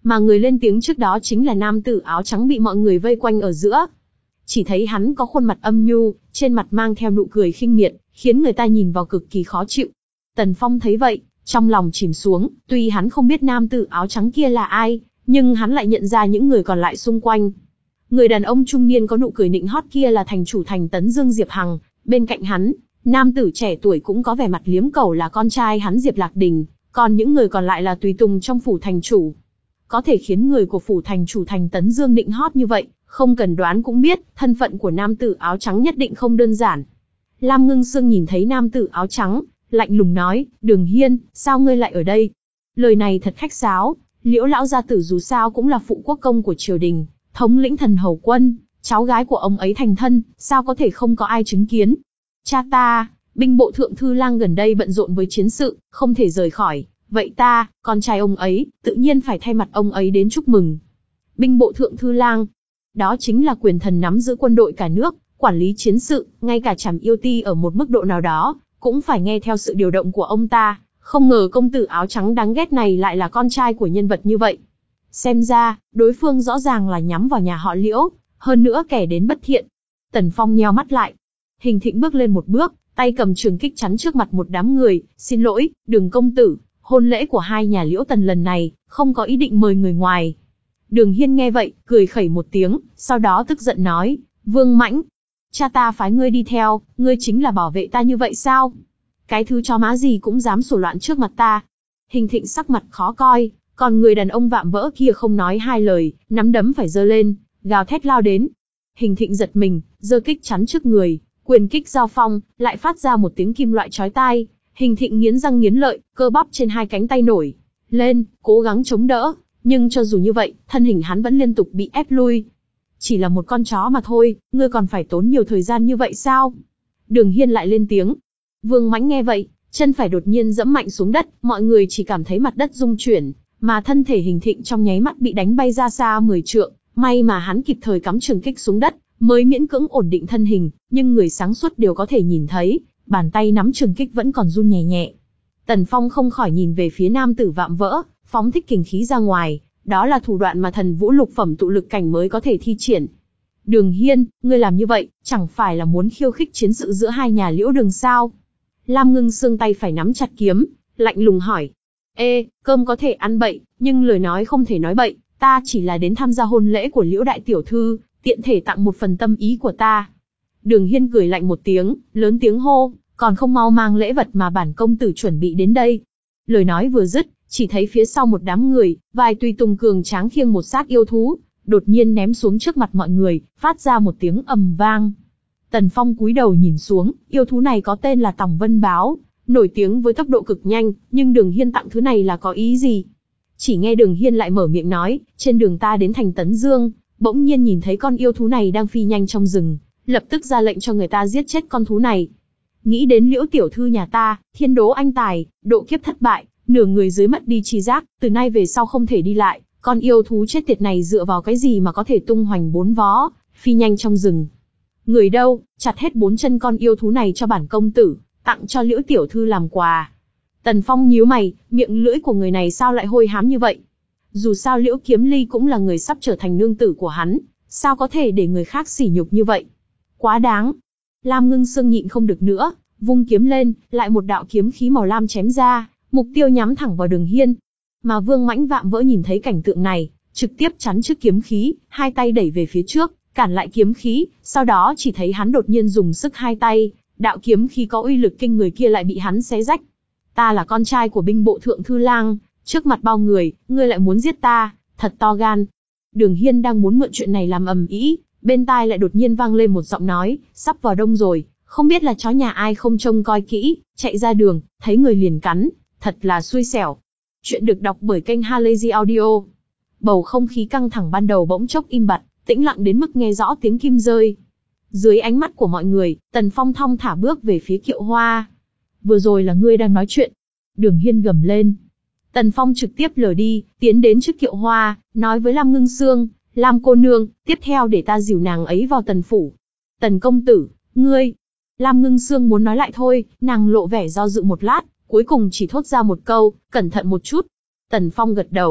A: Mà người lên tiếng trước đó chính là nam tử áo trắng bị mọi người vây quanh ở giữa. Chỉ thấy hắn có khuôn mặt âm nhu, trên mặt mang theo nụ cười khinh miệt, khiến người ta nhìn vào cực kỳ khó chịu. Tần Phong thấy vậy, trong lòng chìm xuống, tuy hắn không biết nam tử áo trắng kia là ai, nhưng hắn lại nhận ra những người còn lại xung quanh. Người đàn ông trung niên có nụ cười nịnh hót kia là thành chủ thành Tấn Dương Diệp Hằng, bên cạnh hắn, nam tử trẻ tuổi cũng có vẻ mặt liếm cầu là con trai hắn Diệp Lạc Đình, còn những người còn lại là tùy tùng trong phủ thành chủ. Có thể khiến người của phủ thành chủ thành Tấn Dương nịnh hót như vậy, không cần đoán cũng biết, thân phận của nam tử áo trắng nhất định không đơn giản. Lam Ngưng Sương nhìn thấy nam tử áo trắng, lạnh lùng nói, Đường Hiên, sao ngươi lại ở đây? Lời này thật khách sáo, Liễu lão gia tử dù sao cũng là phụ quốc công của triều đình, thống lĩnh thần hầu quân, cháu gái của ông ấy thành thân, sao có thể không có ai chứng kiến? Cha ta, binh bộ thượng thư lang gần đây bận rộn với chiến sự, không thể rời khỏi, vậy ta, con trai ông ấy, tự nhiên phải thay mặt ông ấy đến chúc mừng. Binh bộ thượng thư lang, đó chính là quyền thần nắm giữ quân đội cả nước, quản lý chiến sự, ngay cả Trảm Yêu Ti ở một mức độ nào đó, cũng phải nghe theo sự điều động của ông ta. Không ngờ công tử áo trắng đáng ghét này lại là con trai của nhân vật như vậy. Xem ra, đối phương rõ ràng là nhắm vào nhà họ Liễu, hơn nữa kẻ đến bất thiện. Tần Phong nheo mắt lại. Hình Thịnh bước lên một bước, tay cầm trường kích chắn trước mặt một đám người, xin lỗi, Đường công tử, hôn lễ của hai nhà Liễu Tần lần này, không có ý định mời người ngoài. Đường Hiên nghe vậy, cười khẩy một tiếng, sau đó tức giận nói, Vương Mãnh, cha ta phái ngươi đi theo, ngươi chính là bảo vệ ta như vậy sao? Cái thứ chó má gì cũng dám sổ loạn trước mặt ta. Hình Thịnh sắc mặt khó coi, còn người đàn ông vạm vỡ kia không nói hai lời, nắm đấm phải giơ lên, gào thét lao đến. Hình Thịnh giật mình, giơ kích chắn trước người, quyền kích giao phong, lại phát ra một tiếng kim loại chói tai. Hình Thịnh nghiến răng nghiến lợi, cơ bắp trên hai cánh tay nổi lên, cố gắng chống đỡ, nhưng cho dù như vậy, thân hình hắn vẫn liên tục bị ép lui. Chỉ là một con chó mà thôi, ngươi còn phải tốn nhiều thời gian như vậy sao? Đường Hiên lại lên tiếng. Vương Mãnh nghe vậy, chân phải đột nhiên giẫm mạnh xuống đất, mọi người chỉ cảm thấy mặt đất rung chuyển, mà thân thể Hình Thịnh trong nháy mắt bị đánh bay ra xa mười trượng, may mà hắn kịp thời cắm trường kích xuống đất, mới miễn cưỡng ổn định thân hình, nhưng người sáng suốt đều có thể nhìn thấy, bàn tay nắm trường kích vẫn còn run nhẹ nhẹ. Tần Phong không khỏi nhìn về phía nam tử vạm vỡ, phóng thích kình khí ra ngoài, đó là thủ đoạn mà thần vũ lục phẩm tụ lực cảnh mới có thể thi triển. Đường Hiên, ngươi làm như vậy, chẳng phải là muốn khiêu khích chiến sự giữa hai nhà Liễu Đường sao? Lam Ngưng Sương tay phải nắm chặt kiếm, lạnh lùng hỏi. Ê, cơm có thể ăn bậy, nhưng lời nói không thể nói bậy, ta chỉ là đến tham gia hôn lễ của Liễu đại tiểu thư, tiện thể tặng một phần tâm ý của ta. Đường Hiên cười lạnh một tiếng, lớn tiếng hô, còn không mau mang lễ vật mà bản công tử chuẩn bị đến đây. Lời nói vừa dứt, chỉ thấy phía sau một đám người, vài tùy tùng cường tráng khiêng một xác yêu thú, đột nhiên ném xuống trước mặt mọi người, phát ra một tiếng ầm vang. Tần Phong cúi đầu nhìn xuống, yêu thú này có tên là Tòng Vân Báo, nổi tiếng với tốc độ cực nhanh, nhưng Đường Hiên tặng thứ này là có ý gì? Chỉ nghe Đường Hiên lại mở miệng nói, trên đường ta đến thành Tấn Dương, bỗng nhiên nhìn thấy con yêu thú này đang phi nhanh trong rừng, lập tức ra lệnh cho người ta giết chết con thú này. Nghĩ đến Liễu tiểu thư nhà ta, thiên đố anh tài, độ kiếp thất bại, nửa người dưới mất đi chi giác, từ nay về sau không thể đi lại, con yêu thú chết tiệt này dựa vào cái gì mà có thể tung hoành bốn vó, phi nhanh trong rừng. Người đâu, chặt hết bốn chân con yêu thú này cho bản công tử, tặng cho Liễu tiểu thư làm quà. Tần Phong nhíu mày, miệng lưỡi của người này sao lại hôi hám như vậy? Dù sao Liễu Kiếm Ly cũng là người sắp trở thành nương tử của hắn, sao có thể để người khác sỉ nhục như vậy? Quá đáng. Lam Ngưng Sương nhịn không được nữa, vung kiếm lên, lại một đạo kiếm khí màu lam chém ra, mục tiêu nhắm thẳng vào Đường Hiên. Mà Vương Mãnh vạm vỡ nhìn thấy cảnh tượng này, trực tiếp chắn trước kiếm khí, hai tay đẩy về phía trước, cản lại kiếm khí, sau đó chỉ thấy hắn đột nhiên dùng sức hai tay, đạo kiếm khí có uy lực kinh người kia lại bị hắn xé rách. Ta là con trai của binh bộ thượng thư lang, trước mặt bao người, ngươi lại muốn giết ta, thật to gan. Đường Hiên đang muốn mượn chuyện này làm ầm ĩ, bên tai lại đột nhiên vang lên một giọng nói, sắp vào đông rồi, không biết là chó nhà ai không trông coi kỹ, chạy ra đường, thấy người liền cắn, thật là xui xẻo. Chuyện được đọc bởi kênh Halazy Audio. Bầu không khí căng thẳng ban đầu bỗng chốc im bặt, tĩnh lặng đến mức nghe rõ tiếng kim rơi. Dưới ánh mắt của mọi người, Tần Phong thong thả bước về phía Kiệu Hoa. Vừa rồi là ngươi đang nói chuyện. Đường Hiên gầm lên. Tần Phong trực tiếp lờ đi, tiến đến trước Kiệu Hoa, nói với Lam Ngưng Sương, Lam cô nương, tiếp theo để ta dìu nàng ấy vào Tần phủ. Tần công tử, ngươi. Lam Ngưng Sương muốn nói lại thôi, nàng lộ vẻ do dự một lát, cuối cùng chỉ thốt ra một câu, cẩn thận một chút. Tần Phong gật đầu,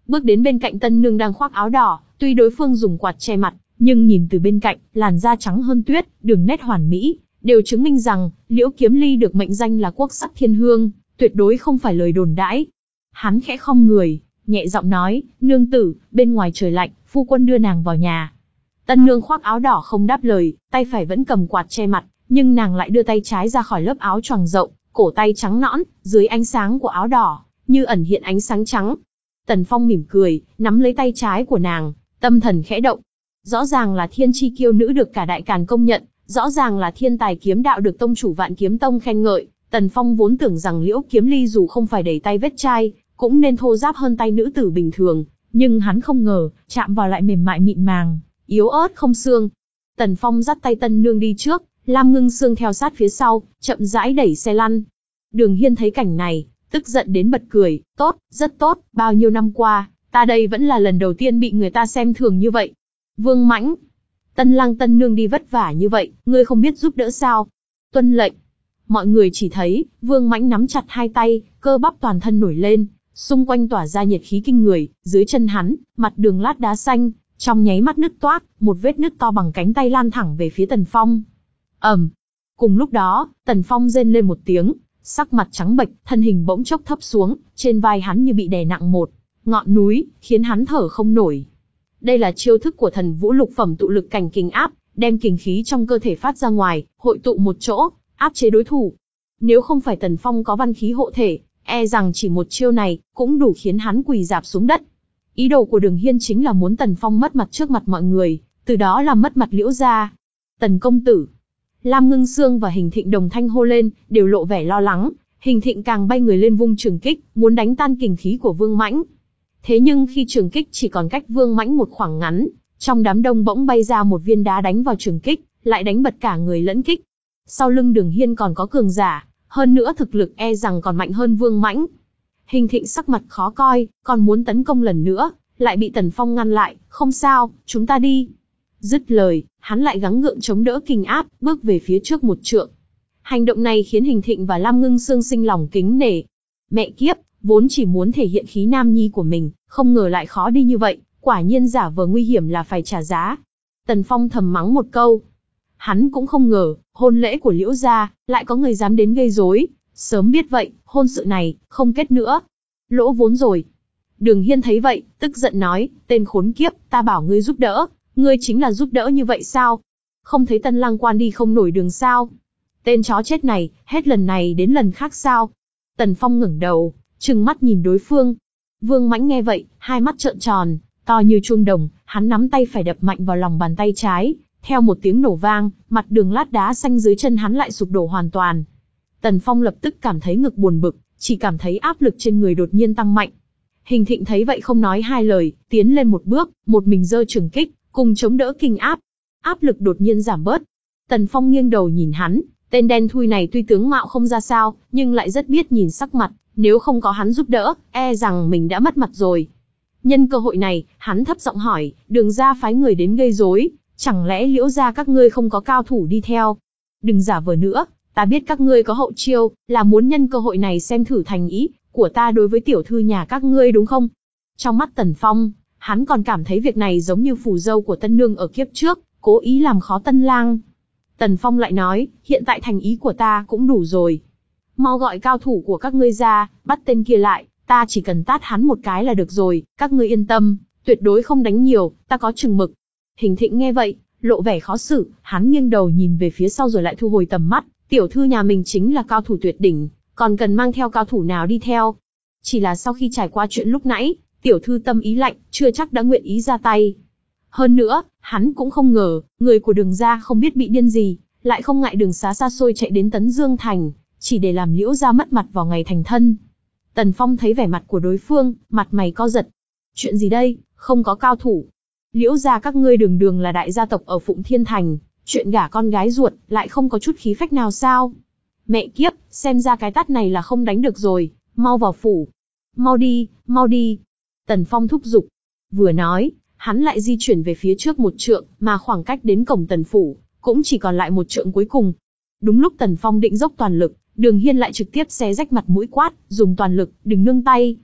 A: bước đến bên cạnh Tân Nương đang khoác áo đỏ, tuy đối phương dùng quạt che mặt, nhưng nhìn từ bên cạnh, làn da trắng hơn tuyết, đường nét hoàn mỹ, đều chứng minh rằng, Liễu Kiếm Ly được mệnh danh là quốc sắc thiên hương, tuyệt đối không phải lời đồn đãi. Hắn khẽ khom người, nhẹ giọng nói, nương tử, bên ngoài trời lạnh, phu quân đưa nàng vào nhà. Tân Nương khoác áo đỏ không đáp lời, tay phải vẫn cầm quạt che mặt, nhưng nàng lại đưa tay trái ra khỏi lớp áo choàng rộng, cổ tay trắng nõn, dưới ánh sáng của áo đỏ, như ẩn hiện ánh sáng trắng. Tần Phong mỉm cười, nắm lấy tay trái của nàng, tâm thần khẽ động. Rõ ràng là thiên chi kiêu nữ được cả Đại Càn công nhận, rõ ràng là thiên tài kiếm đạo được tông chủ Vạn Kiếm Tông khen ngợi. Tần Phong vốn tưởng rằng Liễu Kiếm Ly dù không phải đầy tay vết chai, cũng nên thô ráp hơn tay nữ tử bình thường, nhưng hắn không ngờ, chạm vào lại mềm mại mịn màng, yếu ớt không xương. Tần Phong dắt tay Tân Nương đi trước, Lam Ngưng Sương theo sát phía sau, chậm rãi đẩy xe lăn. Đường Hiên thấy cảnh này, tức giận đến bật cười, tốt, rất tốt, bao nhiêu năm qua, ta đây vẫn là lần đầu tiên bị người ta xem thường như vậy. Vương Mãnh, Tân Lang Tân Nương đi vất vả như vậy, ngươi không biết giúp đỡ sao? Tuân lệnh. Mọi người chỉ thấy, Vương Mãnh nắm chặt hai tay, cơ bắp toàn thân nổi lên, xung quanh tỏa ra nhiệt khí kinh người, dưới chân hắn, mặt đường lát đá xanh, trong nháy mắt nứt toác, một vết nứt to bằng cánh tay lan thẳng về phía Tần Phong. ầm. Cùng lúc đó, Tần Phong rên lên một tiếng, sắc mặt trắng bệch, thân hình bỗng chốc thấp xuống, trên vai hắn như bị đè nặng một ngọn núi, khiến hắn thở không nổi. Đây là chiêu thức của thần vũ lục phẩm tụ lực cảnh kình áp, đem kình khí trong cơ thể phát ra ngoài, hội tụ một chỗ, áp chế đối thủ. Nếu không phải Tần Phong có văn khí hộ thể, e rằng chỉ một chiêu này cũng đủ khiến hắn quỳ rạp xuống đất. Ý đồ của Đường Hiên chính là muốn Tần Phong mất mặt trước mặt mọi người, từ đó làm mất mặt Liễu gia. Tần công tử. Lam Ngưng Sương và Hình Thịnh đồng thanh hô lên, đều lộ vẻ lo lắng. Hình Thịnh càng bay người lên vung trường kích, muốn đánh tan kình khí của Vương Mãnh. Thế nhưng khi trường kích chỉ còn cách Vương Mãnh một khoảng ngắn, trong đám đông bỗng bay ra một viên đá đánh vào trường kích, lại đánh bật cả người lẫn kích. Sau lưng Đường Hiên còn có cường giả, hơn nữa thực lực e rằng còn mạnh hơn Vương Mãnh. Hình Thịnh sắc mặt khó coi, còn muốn tấn công lần nữa, lại bị Tần Phong ngăn lại, không sao, chúng ta đi. Dứt lời, hắn lại gắng gượng chống đỡ kình áp, bước về phía trước một trượng. Hành động này khiến Hình Thịnh và Lam Ngưng Sương sinh lòng kính nể. Mẹ kiếp, vốn chỉ muốn thể hiện khí nam nhi của mình, không ngờ lại khó đi như vậy, quả nhiên giả vờ nguy hiểm là phải trả giá. Tần Phong thầm mắng một câu. Hắn cũng không ngờ, hôn lễ của Liễu gia, lại có người dám đến gây rối. Sớm biết vậy, hôn sự này, không kết nữa. Lỗ vốn rồi. Đường Hiên thấy vậy, tức giận nói, tên khốn kiếp, ta bảo ngươi giúp đỡ, ngươi chính là giúp đỡ như vậy sao? Không thấy Tân Lang Quan đi không nổi đường sao? Tên chó chết này, hết lần này đến lần khác sao? Tần Phong ngẩng đầu, trừng mắt nhìn đối phương. Vương Mãnh nghe vậy, hai mắt trợn tròn, to như chuông đồng, hắn nắm tay phải đập mạnh vào lòng bàn tay trái, theo một tiếng nổ vang, mặt đường lát đá xanh dưới chân hắn lại sụp đổ hoàn toàn. Tần Phong lập tức cảm thấy ngực buồn bực, chỉ cảm thấy áp lực trên người đột nhiên tăng mạnh. Hình Thịnh thấy vậy không nói hai lời, tiến lên một bước, một mình giơ trường kích, cùng chống đỡ kình áp. Áp lực đột nhiên giảm bớt. Tần Phong nghiêng đầu nhìn hắn, tên đen thui này tuy tướng mạo không ra sao, nhưng lại rất biết nhìn sắc mặt, nếu không có hắn giúp đỡ, e rằng mình đã mất mặt rồi. Nhân cơ hội này, hắn thấp giọng hỏi, Đường gia phái người đến gây rối, chẳng lẽ Liễu gia các ngươi không có cao thủ đi theo? Đừng giả vờ nữa, ta biết các ngươi có hậu chiêu, là muốn nhân cơ hội này xem thử thành ý của ta đối với tiểu thư nhà các ngươi đúng không? Trong mắt Tần Phong, hắn còn cảm thấy việc này giống như phù dâu của Tân Nương ở kiếp trước, cố ý làm khó Tân Lang. Tần Phong lại nói, hiện tại thành ý của ta cũng đủ rồi. Mau gọi cao thủ của các ngươi ra, bắt tên kia lại, ta chỉ cần tát hắn một cái là được rồi, các ngươi yên tâm, tuyệt đối không đánh nhiều, ta có chừng mực. Hình Thịnh nghe vậy, lộ vẻ khó xử, hắn nghiêng đầu nhìn về phía sau rồi lại thu hồi tầm mắt, tiểu thư nhà mình chính là cao thủ tuyệt đỉnh, còn cần mang theo cao thủ nào đi theo. Chỉ là sau khi trải qua chuyện lúc nãy, tiểu thư tâm ý lạnh, chưa chắc đã nguyện ý ra tay. Hơn nữa, hắn cũng không ngờ, người của Đường gia không biết bị điên gì, lại không ngại đường xá xa xôi chạy đến Tấn Dương Thành, chỉ để làm Liễu gia mất mặt vào ngày thành thân. Tần Phong thấy vẻ mặt của đối phương, mặt mày co giật. Chuyện gì đây, không có cao thủ. Liễu gia các ngươi đường đường là đại gia tộc ở Phụng Thiên Thành, chuyện gả con gái ruột, lại không có chút khí phách nào sao? Mẹ kiếp, xem ra cái tát này là không đánh được rồi, mau vào phủ. Mau đi, mau đi. Tần Phong thúc giục. Vừa nói, hắn lại di chuyển về phía trước một trượng, mà khoảng cách đến cổng Tần phủ, cũng chỉ còn lại một trượng cuối cùng. Đúng lúc Tần Phong định dốc toàn lực, Đường Hiên lại trực tiếp xé rách mặt mũi quát, dùng toàn lực, đừng nương tay.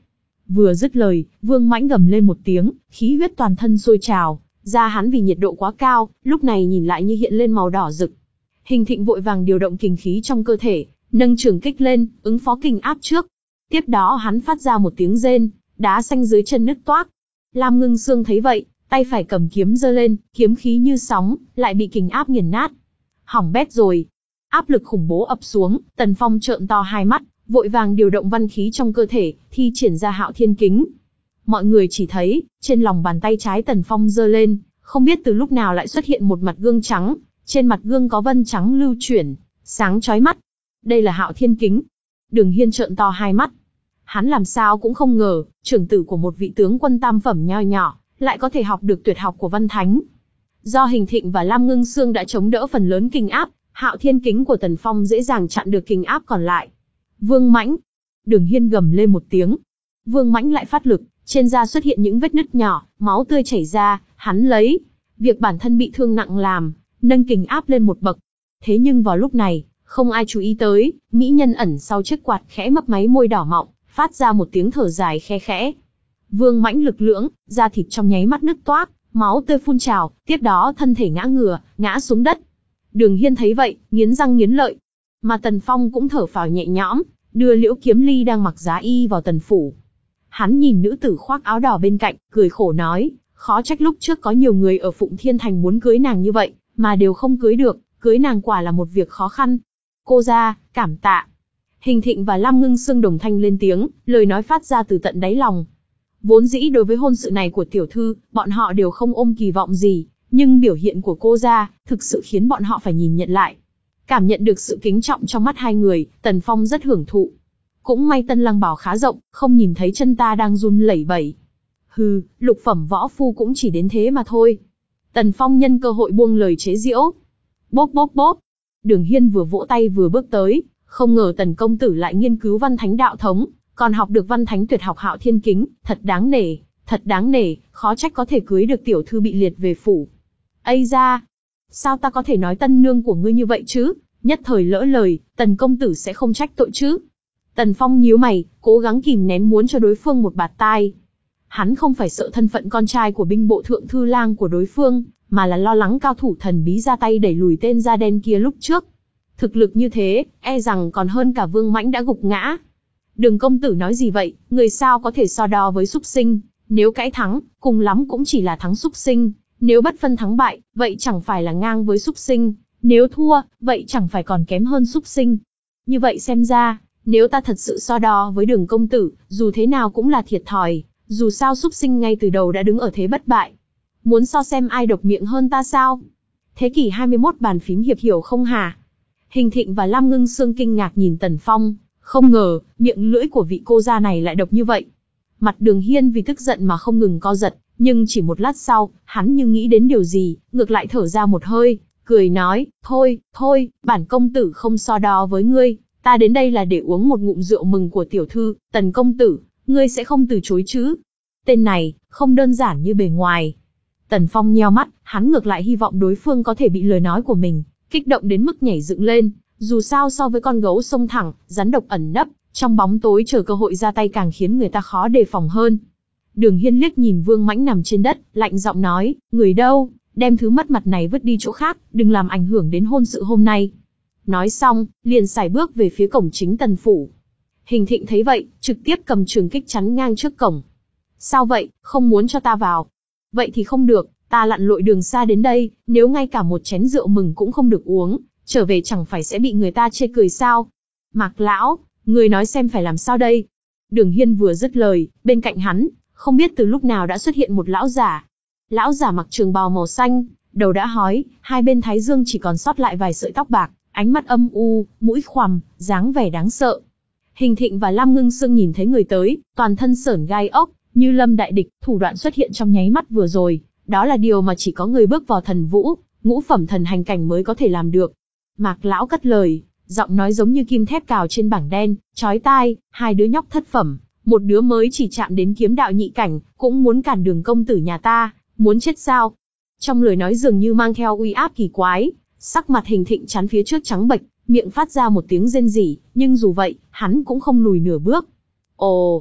A: Vừa dứt lời, Vương Mãnh gầm lên một tiếng, khí huyết toàn thân sôi trào, da hắn vì nhiệt độ quá cao, lúc này nhìn lại như hiện lên màu đỏ rực. Hình Thịnh vội vàng điều động kình khí trong cơ thể, nâng trường kích lên, ứng phó kình áp trước. Tiếp đó hắn phát ra một tiếng rên, đá xanh dưới chân nứt toác. Lam Ngưng Xương thấy vậy, tay phải cầm kiếm giơ lên, kiếm khí như sóng, lại bị kình áp nghiền nát. Hỏng bét rồi. Áp lực khủng bố ập xuống, Tần Phong trợn to hai mắt, vội vàng điều động văn khí trong cơ thể, thi triển ra Hạo Thiên Kính. Mọi người chỉ thấy, trên lòng bàn tay trái Tần Phong giơ lên, không biết từ lúc nào lại xuất hiện một mặt gương trắng, trên mặt gương có vân trắng lưu chuyển, sáng chói mắt. Đây là Hạo Thiên Kính. Đường Hiên trợn to hai mắt. Hắn làm sao cũng không ngờ, trưởng tử của một vị tướng quân tam phẩm nho nhỏ, lại có thể học được tuyệt học của Văn Thánh. Do Hình Thịnh và Lam Ngưng Xương đã chống đỡ phần lớn kình áp, Hạo Thiên Kính của Tần Phong dễ dàng chặn được kình áp còn lại. Vương Mãnh! Đường Hiên gầm lên một tiếng. Vương Mãnh lại phát lực, trên da xuất hiện những vết nứt nhỏ, máu tươi chảy ra, hắn lấy việc bản thân bị thương nặng làm, nâng kình áp lên một bậc. Thế nhưng vào lúc này, không ai chú ý tới, mỹ nhân ẩn sau chiếc quạt khẽ mấp máy môi đỏ mọng, phát ra một tiếng thở dài khe khẽ. Vương Mãnh lực lưỡng, da thịt trong nháy mắt nứt toác, máu tươi phun trào, tiếp đó thân thể ngã ngửa, ngã xuống đất. Đường Hiên thấy vậy, nghiến răng nghiến lợi. Mà Tần Phong cũng thở phào nhẹ nhõm, đưa Liễu Kiếm Ly đang mặc giá y vào tần phủ. Hắn nhìn nữ tử khoác áo đỏ bên cạnh, cười khổ nói, khó trách lúc trước có nhiều người ở Phụng Thiên Thành muốn cưới nàng như vậy, mà đều không cưới được, cưới nàng quả là một việc khó khăn. Cô gia, cảm tạ. Hình Thịnh và Lam Ngưng Xương đồng thanh lên tiếng, lời nói phát ra từ tận đáy lòng. Vốn dĩ đối với hôn sự này của tiểu thư, bọn họ đều không ôm kỳ vọng gì, nhưng biểu hiện của cô gia thực sự khiến bọn họ phải nhìn nhận lại. Cảm nhận được sự kính trọng trong mắt hai người, Tần Phong rất hưởng thụ. Cũng may Tân Lăng Bảo khá rộng, không nhìn thấy chân ta đang run lẩy bẩy. Hừ, lục phẩm võ phu cũng chỉ đến thế mà thôi. Tần Phong nhân cơ hội buông lời chế giễu. Bốp bốp bốp. Đường Hiên vừa vỗ tay vừa bước tới, không ngờ Tần công tử lại nghiên cứu Văn Thánh đạo thống, còn học được Văn Thánh tuyệt học Hạo Thiên Kính, thật đáng nể, thật đáng nể, khó trách có thể cưới được tiểu thư bị liệt về phủ. Ây da, sao ta có thể nói tân nương của ngươi như vậy chứ? Nhất thời lỡ lời, Tần công tử sẽ không trách tội chứ? Tần Phong nhíu mày, cố gắng kìm nén muốn cho đối phương một bạt tai. Hắn không phải sợ thân phận con trai của binh bộ thượng thư lang của đối phương, mà là lo lắng cao thủ thần bí ra tay đẩy lùi tên da đen kia lúc trước. Thực lực như thế, e rằng còn hơn cả Vương Mãnh đã gục ngã. Đường công tử nói gì vậy, người sao có thể so đo với súc sinh, nếu cãi thắng, cùng lắm cũng chỉ là thắng súc sinh, nếu bất phân thắng bại, vậy chẳng phải là ngang với súc sinh, nếu thua, vậy chẳng phải còn kém hơn súc sinh. Như vậy xem ra, nếu ta thật sự so đo với Đường công tử, dù thế nào cũng là thiệt thòi, dù sao súc sinh ngay từ đầu đã đứng ở thế bất bại. Muốn so xem ai độc miệng hơn ta sao? Thế kỷ hai mươi mốt bàn phím hiệp hiểu không hả? Hình Thịnh và Lam Ngưng Xương kinh ngạc nhìn Tần Phong, không ngờ, miệng lưỡi của vị cô gia này lại độc như vậy. Mặt Đường Hiên vì tức giận mà không ngừng co giật, nhưng chỉ một lát sau, hắn như nghĩ đến điều gì, ngược lại thở ra một hơi, cười nói, thôi, thôi, bản công tử không so đo với ngươi, ta đến đây là để uống một ngụm rượu mừng của tiểu thư, Tần công tử, ngươi sẽ không từ chối chứ? Tên này, không đơn giản như bề ngoài. Tần Phong nheo mắt, hắn ngược lại hy vọng đối phương có thể bị lời nói của mình kích động đến mức nhảy dựng lên, dù sao so với con gấu xông thẳng, rắn độc ẩn nấp, trong bóng tối chờ cơ hội ra tay càng khiến người ta khó đề phòng hơn. Đường Hiên liếc nhìn Vương Mãnh nằm trên đất, lạnh giọng nói, người đâu, đem thứ mất mặt này vứt đi chỗ khác, đừng làm ảnh hưởng đến hôn sự hôm nay. Nói xong, liền sải bước về phía cổng chính Tần phủ. Hình Thịnh thấy vậy, trực tiếp cầm trường kích chắn ngang trước cổng. Sao vậy, không muốn cho ta vào? Vậy thì không được, ta lặn lội đường xa đến đây, nếu ngay cả một chén rượu mừng cũng không được uống, trở về chẳng phải sẽ bị người ta chê cười sao? Mạc lão, người nói xem phải làm sao đây? Đường Hiên vừa dứt lời, bên cạnh hắn, không biết từ lúc nào đã xuất hiện một lão giả. Lão giả mặc trường bào màu xanh, đầu đã hói, hai bên thái dương chỉ còn sót lại vài sợi tóc bạc, ánh mắt âm u, mũi khoằm, dáng vẻ đáng sợ. Hình Thịnh và Lam Ngưng Xương nhìn thấy người tới, toàn thân sởn gai ốc, như lâm đại địch, thủ đoạn xuất hiện trong nháy mắt vừa rồi, đó là điều mà chỉ có người bước vào thần vũ, ngũ phẩm thần hành cảnh mới có thể làm được. Mạc lão cất lời, giọng nói giống như kim thép cào trên bảng đen, chói tai, hai đứa nhóc thất phẩm, một đứa mới chỉ chạm đến kiếm đạo nhị cảnh, cũng muốn cản Đường công tử nhà ta, muốn chết sao? Trong lời nói dường như mang theo uy áp kỳ quái, sắc mặt Hình Thịnh chắn phía trước trắng bệch, miệng phát ra một tiếng rên rỉ, nhưng dù vậy, hắn cũng không lùi nửa bước. Ồ,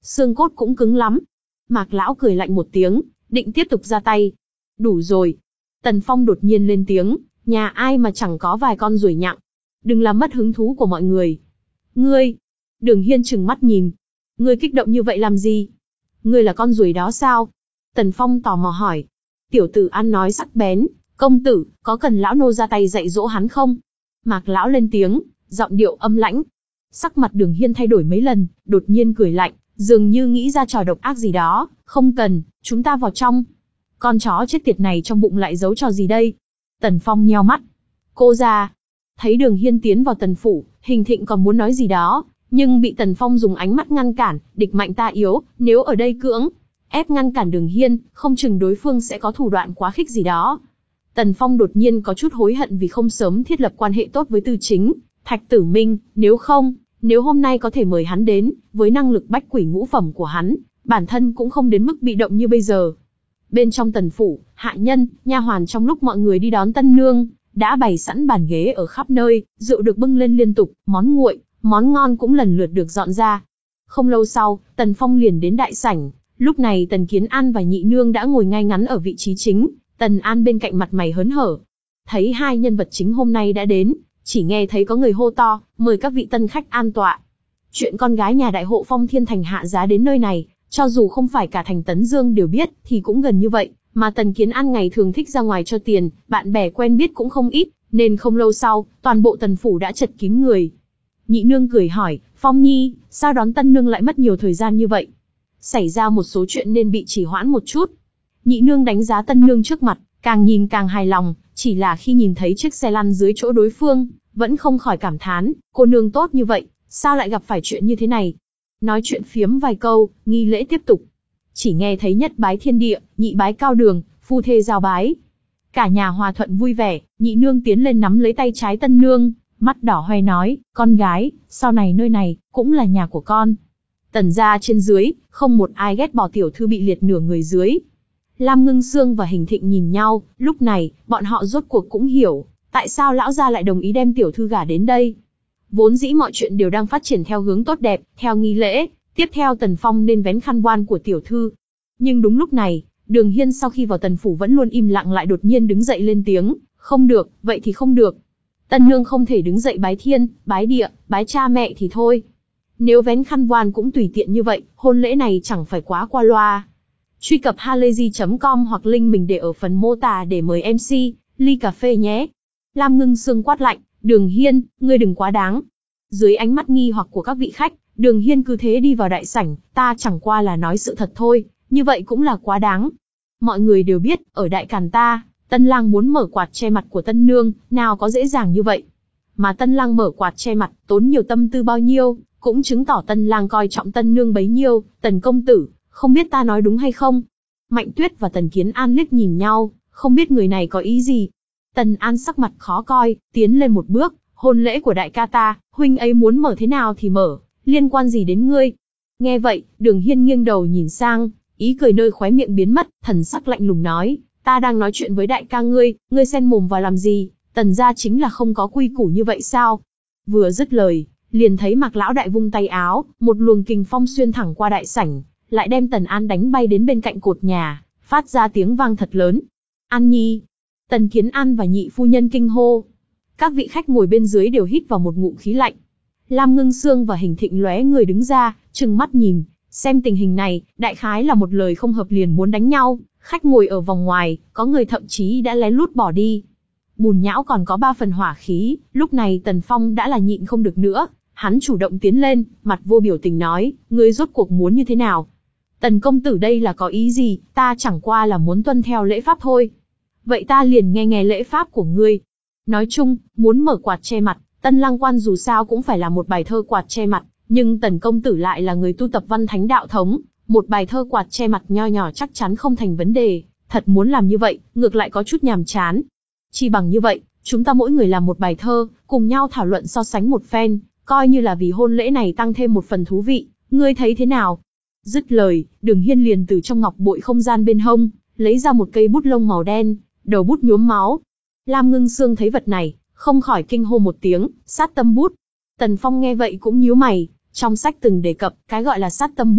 A: xương cốt cũng cứng lắm. Mạc lão cười lạnh một tiếng, định tiếp tục ra tay. Đủ rồi. Tần Phong đột nhiên lên tiếng, nhà ai mà chẳng có vài con ruồi nhặng. Đừng làm mất hứng thú của mọi người. Ngươi. Đường Hiên trừng mắt nhìn. Ngươi kích động như vậy làm gì? Ngươi là con ruồi đó sao? Tần Phong tò mò hỏi. Tiểu tử ăn nói sắc bén, công tử, có cần lão nô ra tay dạy dỗ hắn không? Mạc lão lên tiếng, giọng điệu âm lãnh. Sắc mặt Đường Hiên thay đổi mấy lần, đột nhiên cười lạnh, dường như nghĩ ra trò độc ác gì đó. Không cần, chúng ta vào trong. Con chó chết tiệt này trong bụng lại giấu trò gì đây? Tần Phong nheo mắt. Cô ra. Thấy Đường Hiên tiến vào tần phủ, Hình Thịnh còn muốn nói gì đó, nhưng bị Tần Phong dùng ánh mắt ngăn cản. Địch mạnh ta yếu, nếu ở đây cưỡng ép ngăn cản Đường Hiên, không chừng đối phương sẽ có thủ đoạn quá khích gì đó. Tần Phong đột nhiên có chút hối hận vì không sớm thiết lập quan hệ tốt với Tư Chính, Thạch Tử Minh, nếu không, nếu hôm nay có thể mời hắn đến, với năng lực bách quỷ ngũ phẩm của hắn, bản thân cũng không đến mức bị động như bây giờ. Bên trong tần phủ, hạ nhân, nha hoàn trong lúc mọi người đi đón tân nương, đã bày sẵn bàn ghế ở khắp nơi, rượu được bưng lên liên tục, món nguội, món ngon cũng lần lượt được dọn ra. Không lâu sau, Tần Phong liền đến đại sảnh, lúc này Tần Kiến An và Nhị Nương đã ngồi ngay ngắn ở vị trí chính, Tần An bên cạnh mặt mày hớn hở. Thấy hai nhân vật chính hôm nay đã đến, chỉ nghe thấy có người hô to, mời các vị tân khách an tọa. Chuyện con gái nhà đại hộ Phong Thiên Thành hạ giá đến nơi này, cho dù không phải cả thành Tấn Dương đều biết, thì cũng gần như vậy, mà Tần Kiến An ngày thường thích ra ngoài cho tiền, bạn bè quen biết cũng không ít, nên không lâu sau, toàn bộ tần phủ đã chật kín người. Nhị Nương cười hỏi, Phong Nhi, sao đón tân nương lại mất nhiều thời gian như vậy? Xảy ra một số chuyện nên bị trì hoãn một chút. Nhị Nương đánh giá tân nương trước mặt, càng nhìn càng hài lòng, chỉ là khi nhìn thấy chiếc xe lăn dưới chỗ đối phương, vẫn không khỏi cảm thán, cô nương tốt như vậy, sao lại gặp phải chuyện như thế này? Nói chuyện phiếm vài câu, nghi lễ tiếp tục. Chỉ nghe thấy nhất bái thiên địa, nhị bái cao đường, phu thê giao bái. Cả nhà hòa thuận vui vẻ, Nhị Nương tiến lên nắm lấy tay trái tân nương, mắt đỏ hoe nói, con gái, sau này nơi này, cũng là nhà của con. Tần gia trên dưới, không một ai ghét bỏ tiểu thư bị liệt nửa người dưới. Lam Ngưng Sương và Hình Thịnh nhìn nhau, lúc này, bọn họ rốt cuộc cũng hiểu, tại sao lão gia lại đồng ý đem tiểu thư gả đến đây. Vốn dĩ mọi chuyện đều đang phát triển theo hướng tốt đẹp, theo nghi lễ, tiếp theo Tần Phong nên vén khăn voan của tiểu thư. Nhưng đúng lúc này, Đường Hiên sau khi vào tần phủ vẫn luôn im lặng lại đột nhiên đứng dậy lên tiếng, không được, vậy thì không được. Tân nương không thể đứng dậy bái thiên, bái địa, bái cha mẹ thì thôi. Nếu vén khăn voan cũng tùy tiện như vậy, hôn lễ này chẳng phải quá qua loa. Truy cập halayzi chấm com hoặc link mình để ở phần mô tả để mời em xê, ly cà phê nhé. Lam Ngưng Sương quát lạnh, Đường Hiên, ngươi đừng quá đáng. Dưới ánh mắt nghi hoặc của các vị khách, Đường Hiên cứ thế đi vào đại sảnh, ta chẳng qua là nói sự thật thôi, như vậy cũng là quá đáng. Mọi người đều biết, ở đại càn ta, tân lang muốn mở quạt che mặt của tân nương, nào có dễ dàng như vậy. Mà tân lang mở quạt che mặt, tốn nhiều tâm tư bao nhiêu, cũng chứng tỏ tân lang coi trọng tân nương bấy nhiêu. Tần công tử, không biết ta nói đúng hay không? Mạnh Tuyết và Tần Kiến An liếc nhìn nhau, không biết người này có ý gì. Tần An sắc mặt khó coi, tiến lên một bước, hôn lễ của đại ca ta, huynh ấy muốn mở thế nào thì mở, liên quan gì đến ngươi? Nghe vậy, Đường Hiên nghiêng đầu nhìn sang, ý cười nơi khóe miệng biến mất, thần sắc lạnh lùng nói, ta đang nói chuyện với đại ca ngươi, ngươi xen mồm vào làm gì? Tần gia chính là không có quy củ như vậy sao? Vừa dứt lời, liền thấy Mạc lão đại vung tay áo, một luồng kình phong xuyên thẳng qua đại sảnh, lại đem Tần An đánh bay đến bên cạnh cột nhà, phát ra tiếng vang thật lớn. An Nhi, Tần Kiến An và nhị phu nhân kinh hô. Các vị khách ngồi bên dưới đều hít vào một ngụm khí lạnh. Lam Ngưng Sương và Hình Thịnh lóe người đứng ra, trừng mắt nhìn, xem tình hình này, đại khái là một lời không hợp liền muốn đánh nhau. Khách ngồi ở vòng ngoài, có người thậm chí đã lén lút bỏ đi. Bùn Nhão còn có ba phần hỏa khí, lúc này Tần Phong đã là nhịn không được nữa, hắn chủ động tiến lên, mặt vô biểu tình nói, ngươi rốt cuộc muốn như thế nào? Tần công tử đây là có ý gì, ta chẳng qua là muốn tuân theo lễ pháp thôi. Vậy ta liền nghe nghe lễ pháp của ngươi. Nói chung, muốn mở quạt che mặt, Tân Lang Quan dù sao cũng phải là một bài thơ quạt che mặt, nhưng Tần công tử lại là người tu tập văn thánh đạo thống, một bài thơ quạt che mặt nho nhỏ chắc chắn không thành vấn đề, thật muốn làm như vậy, ngược lại có chút nhàm chán. Chỉ bằng như vậy, chúng ta mỗi người làm một bài thơ, cùng nhau thảo luận so sánh một phen, coi như là vì hôn lễ này tăng thêm một phần thú vị, ngươi thấy thế nào? Dứt lời, Đường Hiên liền từ trong ngọc bội không gian bên hông, lấy ra một cây bút lông màu đen, đầu bút nhuốm máu. Lam Ngưng Sương thấy vật này, không khỏi kinh hô một tiếng, sát tâm bút. Tần Phong nghe vậy cũng nhíu mày, trong sách từng đề cập, cái gọi là sát tâm bút,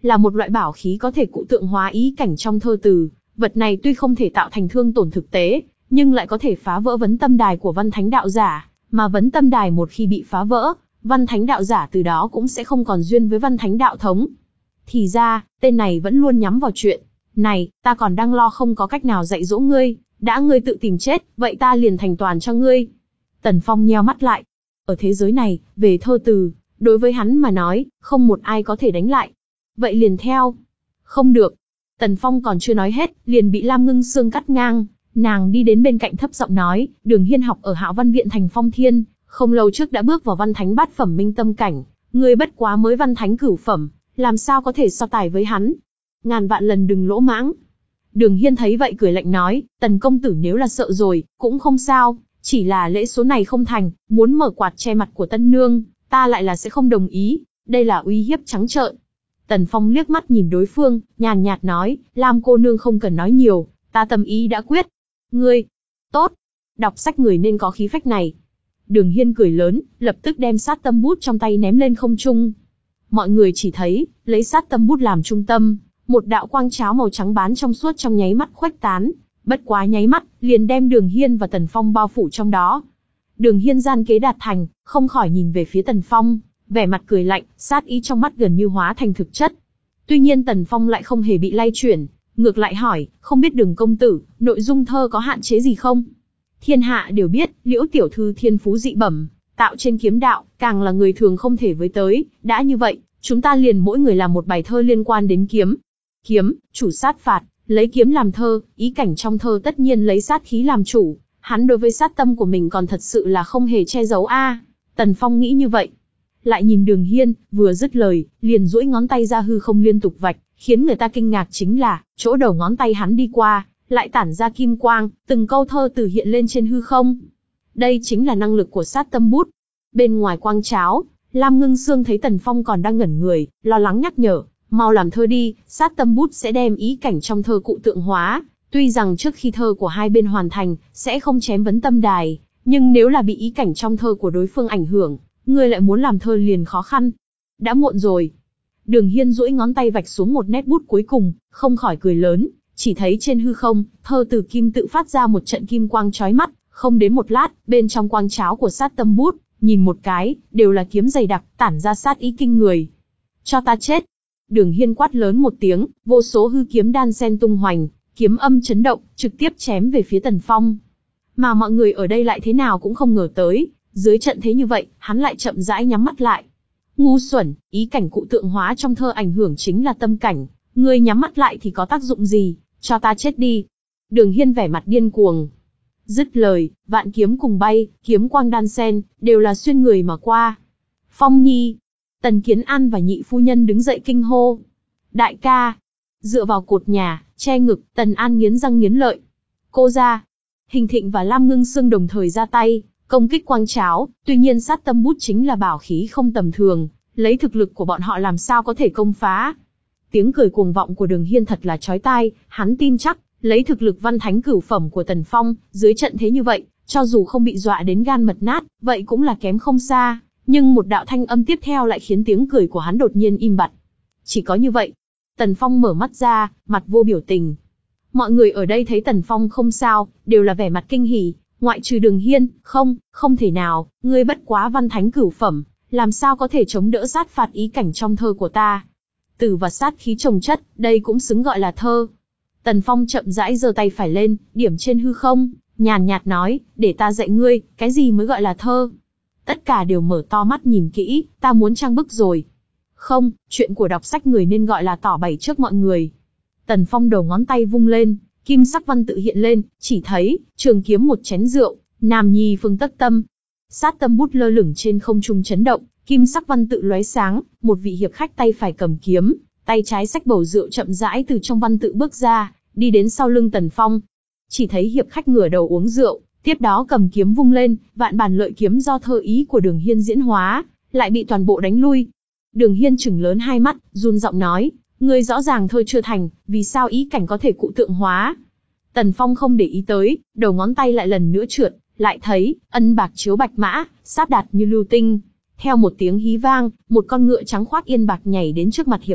A: là một loại bảo khí có thể cụ tượng hóa ý cảnh trong thơ từ. Vật này tuy không thể tạo thành thương tổn thực tế, nhưng lại có thể phá vỡ vấn tâm đài của văn thánh đạo giả, mà vấn tâm đài một khi bị phá vỡ, văn thánh đạo giả từ đó cũng sẽ không còn duyên với văn thánh đạo thống. Thì ra, tên này vẫn luôn nhắm vào chuyện này, ta còn đang lo không có cách nào dạy dỗ ngươi, đã ngươi tự tìm chết, vậy ta liền thành toàn cho ngươi. Tần Phong nheo mắt lại. Ở thế giới này, về thơ từ, đối với hắn mà nói, không một ai có thể đánh lại. Vậy liền theo. Không được. Tần Phong còn chưa nói hết, liền bị Lam Ngưng Sương cắt ngang. Nàng đi đến bên cạnh thấp giọng nói, Đường Hiên học ở Hạo Văn Viện thành Phong Thiên, không lâu trước đã bước vào văn thánh bát phẩm minh tâm cảnh. Ngươi bất quá mới văn thánh cửu phẩm, làm sao có thể so tài với hắn? Ngàn vạn lần đừng lỗ mãng. Đường Hiên thấy vậy cười lạnh nói, Tần công tử nếu là sợ rồi, cũng không sao, chỉ là lễ số này không thành, muốn mở quạt che mặt của tân nương, ta lại là sẽ không đồng ý, đây là uy hiếp trắng trợn. Tần Phong liếc mắt nhìn đối phương, nhàn nhạt nói, Lam cô nương không cần nói nhiều, ta tâm ý đã quyết. Ngươi, tốt, đọc sách người nên có khí phách này. Đường Hiên cười lớn, lập tức đem sát tâm bút trong tay ném lên không trung. Mọi người chỉ thấy, lấy sát tâm bút làm trung tâm, một đạo quang cháo màu trắng bán trong suốt trong nháy mắt khuếch tán, bất quá nháy mắt, liền đem Đường Hiên và Tần Phong bao phủ trong đó. Đường Hiên gian kế đạt thành, không khỏi nhìn về phía Tần Phong, vẻ mặt cười lạnh, sát ý trong mắt gần như hóa thành thực chất. Tuy nhiên Tần Phong lại không hề bị lay chuyển, ngược lại hỏi, không biết Đường công tử, nội dung thơ có hạn chế gì không? Thiên hạ đều biết, Liễu tiểu thư thiên phú dị bẩm, tạo trên kiếm đạo, càng là người thường không thể với tới, đã như vậy, chúng ta liền mỗi người làm một bài thơ liên quan đến kiếm. Kiếm, chủ sát phạt, lấy kiếm làm thơ, ý cảnh trong thơ tất nhiên lấy sát khí làm chủ, hắn đối với sát tâm của mình còn thật sự là không hề che giấu a. À, Tần Phong nghĩ như vậy. Lại nhìn Đường Hiên, vừa dứt lời, liền duỗi ngón tay ra hư không liên tục vạch, khiến người ta kinh ngạc chính là, chỗ đầu ngón tay hắn đi qua, lại tản ra kim quang, từng câu thơ từ hiện lên trên hư không. Đây chính là năng lực của sát tâm bút. Bên ngoài quang cháo, Lam Ngưng Sương thấy Tần Phong còn đang ngẩn người, lo lắng nhắc nhở, mau làm thơ đi, sát tâm bút sẽ đem ý cảnh trong thơ cụ tượng hóa. Tuy rằng trước khi thơ của hai bên hoàn thành, sẽ không chém vấn tâm đài, nhưng nếu là bị ý cảnh trong thơ của đối phương ảnh hưởng, ngươi lại muốn làm thơ liền khó khăn. Đã muộn rồi. Đường Hiên duỗi ngón tay vạch xuống một nét bút cuối cùng, không khỏi cười lớn, chỉ thấy trên hư không, thơ từ kim tự phát ra một trận kim quang chói mắt, không đến một lát, bên trong quang cháo của sát tâm bút, nhìn một cái, đều là kiếm dày đặc, tản ra sát ý kinh người. Cho ta chết. Đường Hiên quát lớn một tiếng, vô số hư kiếm đan sen tung hoành, kiếm âm chấn động, trực tiếp chém về phía Tần Phong. Mà mọi người ở đây lại thế nào cũng không ngờ tới, dưới trận thế như vậy, hắn lại chậm rãi nhắm mắt lại. Ngu xuẩn, ý cảnh cụ tượng hóa trong thơ ảnh hưởng chính là tâm cảnh, ngươi nhắm mắt lại thì có tác dụng gì, cho ta chết đi. Đường Hiên vẻ mặt điên cuồng. Dứt lời, vạn kiếm cùng bay, kiếm quang đan sen, đều là xuyên người mà qua. Phong Nhi. Tần Kiến An và nhị phu nhân đứng dậy kinh hô. Đại ca. Dựa vào cột nhà, che ngực, Tần An nghiến răng nghiến lợi. Cô ra. Hình Thịnh và Lam Ngưng Sương đồng thời ra tay, công kích quang cháo, tuy nhiên sát tâm bút chính là bảo khí không tầm thường, lấy thực lực của bọn họ làm sao có thể công phá. Tiếng cười cuồng vọng của Đường Hiên thật là chói tai, hắn tin chắc, lấy thực lực văn thánh cửu phẩm của Tần Phong, dưới trận thế như vậy, cho dù không bị dọa đến gan mật nát, vậy cũng là kém không xa. Nhưng một đạo thanh âm tiếp theo lại khiến tiếng cười của hắn đột nhiên im bặt. Chỉ có như vậy. Tần Phong mở mắt ra, mặt vô biểu tình. Mọi người ở đây thấy Tần Phong không sao, đều là vẻ mặt kinh hỉ, ngoại trừ Đường Hiên, không, không thể nào, ngươi bất quá văn thánh cửu phẩm, làm sao có thể chống đỡ sát phạt ý cảnh trong thơ của ta. Tử và sát khí chồng chất, đây cũng xứng gọi là thơ. Tần Phong chậm rãi giơ tay phải lên, điểm trên hư không, nhàn nhạt nói, để ta dạy ngươi, cái gì mới gọi là thơ. Tất cả đều mở to mắt nhìn kỹ, ta muốn trang bức rồi. Không, chuyện của đọc sách người nên gọi là tỏ bày trước mọi người. Tần Phong đầu ngón tay vung lên, kim sắc văn tự hiện lên, chỉ thấy, trường kiếm một chén rượu, nam nhi phương tất tâm. Sát tâm bút lơ lửng trên không trung chấn động, kim sắc văn tự lóe sáng, một vị hiệp khách tay phải cầm kiếm, tay trái xách bầu rượu chậm rãi từ trong văn tự bước ra, đi đến sau lưng Tần Phong. Chỉ thấy hiệp khách ngửa đầu uống rượu, tiếp đó cầm kiếm vung lên, vạn bản lợi kiếm do thơ ý của Đường Hiên diễn hóa, lại bị toàn bộ đánh lui. Đường Hiên trừng lớn hai mắt, run giọng nói, ngươi rõ ràng thơ chưa thành, vì sao ý cảnh có thể cụ tượng hóa? Tần Phong không để ý tới, đầu ngón tay lại lần nữa trượt, lại thấy, ân bạc chiếu bạch mã, sát đạt như lưu tinh. Theo một tiếng hí vang, một con ngựa trắng khoác yên bạc nhảy đến trước mặt hiệp khách,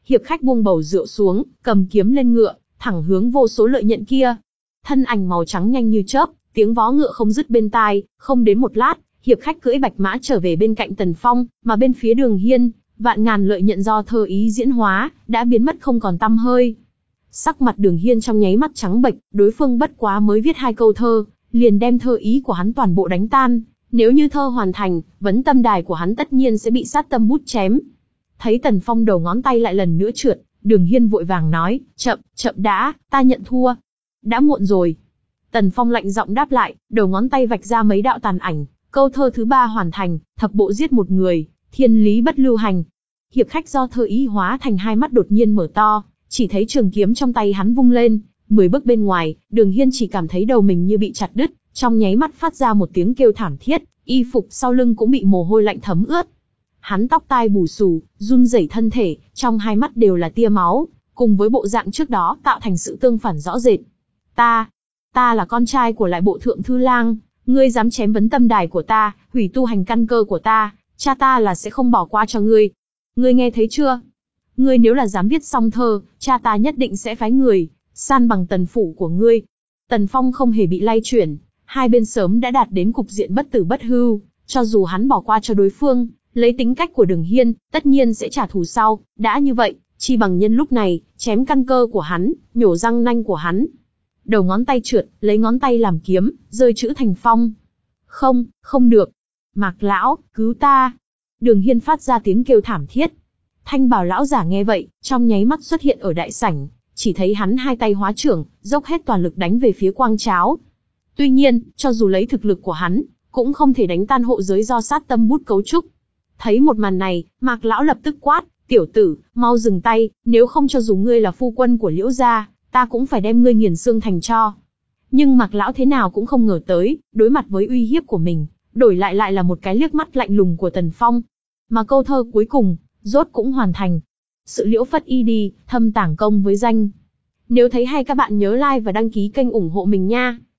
A: hiệp khách buông bầu rượu xuống, cầm kiếm lên ngựa, thẳng hướng vô số lợi nhận kia. Thân ảnh màu trắng nhanh như chớp, tiếng vó ngựa không dứt bên tai, không đến một lát, hiệp khách cưỡi bạch mã trở về bên cạnh Tần Phong, mà bên phía Đường Hiên, vạn ngàn lợi nhận do thơ ý diễn hóa, đã biến mất không còn tăm hơi. Sắc mặt Đường Hiên trong nháy mắt trắng bệch, đối phương bất quá mới viết hai câu thơ, liền đem thơ ý của hắn toàn bộ đánh tan. Nếu như thơ hoàn thành, vấn tâm đài của hắn tất nhiên sẽ bị sát tâm bút chém. Thấy Tần Phong đầu ngón tay lại lần nữa trượt, Đường Hiên vội vàng nói, chậm, chậm đã, ta nhận thua. Đã muộn rồi. Tần Phong lạnh giọng đáp lại, đầu ngón tay vạch ra mấy đạo tàn ảnh, câu thơ thứ ba hoàn thành, thập bộ giết một người, thiên lý bất lưu hành. Hiệp khách do thơ ý hóa thành hai mắt đột nhiên mở to, chỉ thấy trường kiếm trong tay hắn vung lên, mười bước bên ngoài, Đường Hiên chỉ cảm thấy đầu mình như bị chặt đứt, trong nháy mắt phát ra một tiếng kêu thảm thiết, y phục sau lưng cũng bị mồ hôi lạnh thấm ướt. Hắn tóc tai bù xù, run rẩy thân thể, trong hai mắt đều là tia máu, cùng với bộ dạng trước đó tạo thành sự tương phản rõ rệt. Ta, ta là con trai của lại bộ thượng thư lang, ngươi dám chém vấn tâm đài của ta, hủy tu hành căn cơ của ta, cha ta là sẽ không bỏ qua cho ngươi. Ngươi nghe thấy chưa? Ngươi nếu là dám viết xong thơ, cha ta nhất định sẽ phái người, san bằng tần phủ của ngươi. Tần Phong không hề bị lay chuyển, hai bên sớm đã đạt đến cục diện bất tử bất hưu, cho dù hắn bỏ qua cho đối phương, lấy tính cách của Đường Hiên, tất nhiên sẽ trả thù sau, đã như vậy, chi bằng nhân lúc này, chém căn cơ của hắn, nhổ răng nanh của hắn. Đầu ngón tay trượt, lấy ngón tay làm kiếm, rơi chữ thành phong. Không, không được. Mạc lão, cứu ta. Đường Hiên phát ra tiếng kêu thảm thiết. Thanh bào lão giả nghe vậy, trong nháy mắt xuất hiện ở đại sảnh, chỉ thấy hắn hai tay hóa trưởng, dốc hết toàn lực đánh về phía Quang Cháo. Tuy nhiên, cho dù lấy thực lực của hắn, cũng không thể đánh tan hộ giới do sát tâm bút cấu trúc. Thấy một màn này, Mạc lão lập tức quát, tiểu tử, mau dừng tay, nếu không cho dù ngươi là phu quân của Liễu gia, ta cũng phải đem ngươi nghiền xương thành tro. Nhưng Mạc lão thế nào cũng không ngờ tới, đối mặt với uy hiếp của mình, đổi lại lại là một cái liếc mắt lạnh lùng của Tần Phong. Mà câu thơ cuối cùng, rốt cũng hoàn thành. Sự liễu phất y đi, thâm tảng công với danh. Nếu thấy hay các bạn nhớ like và đăng ký kênh ủng hộ mình nha.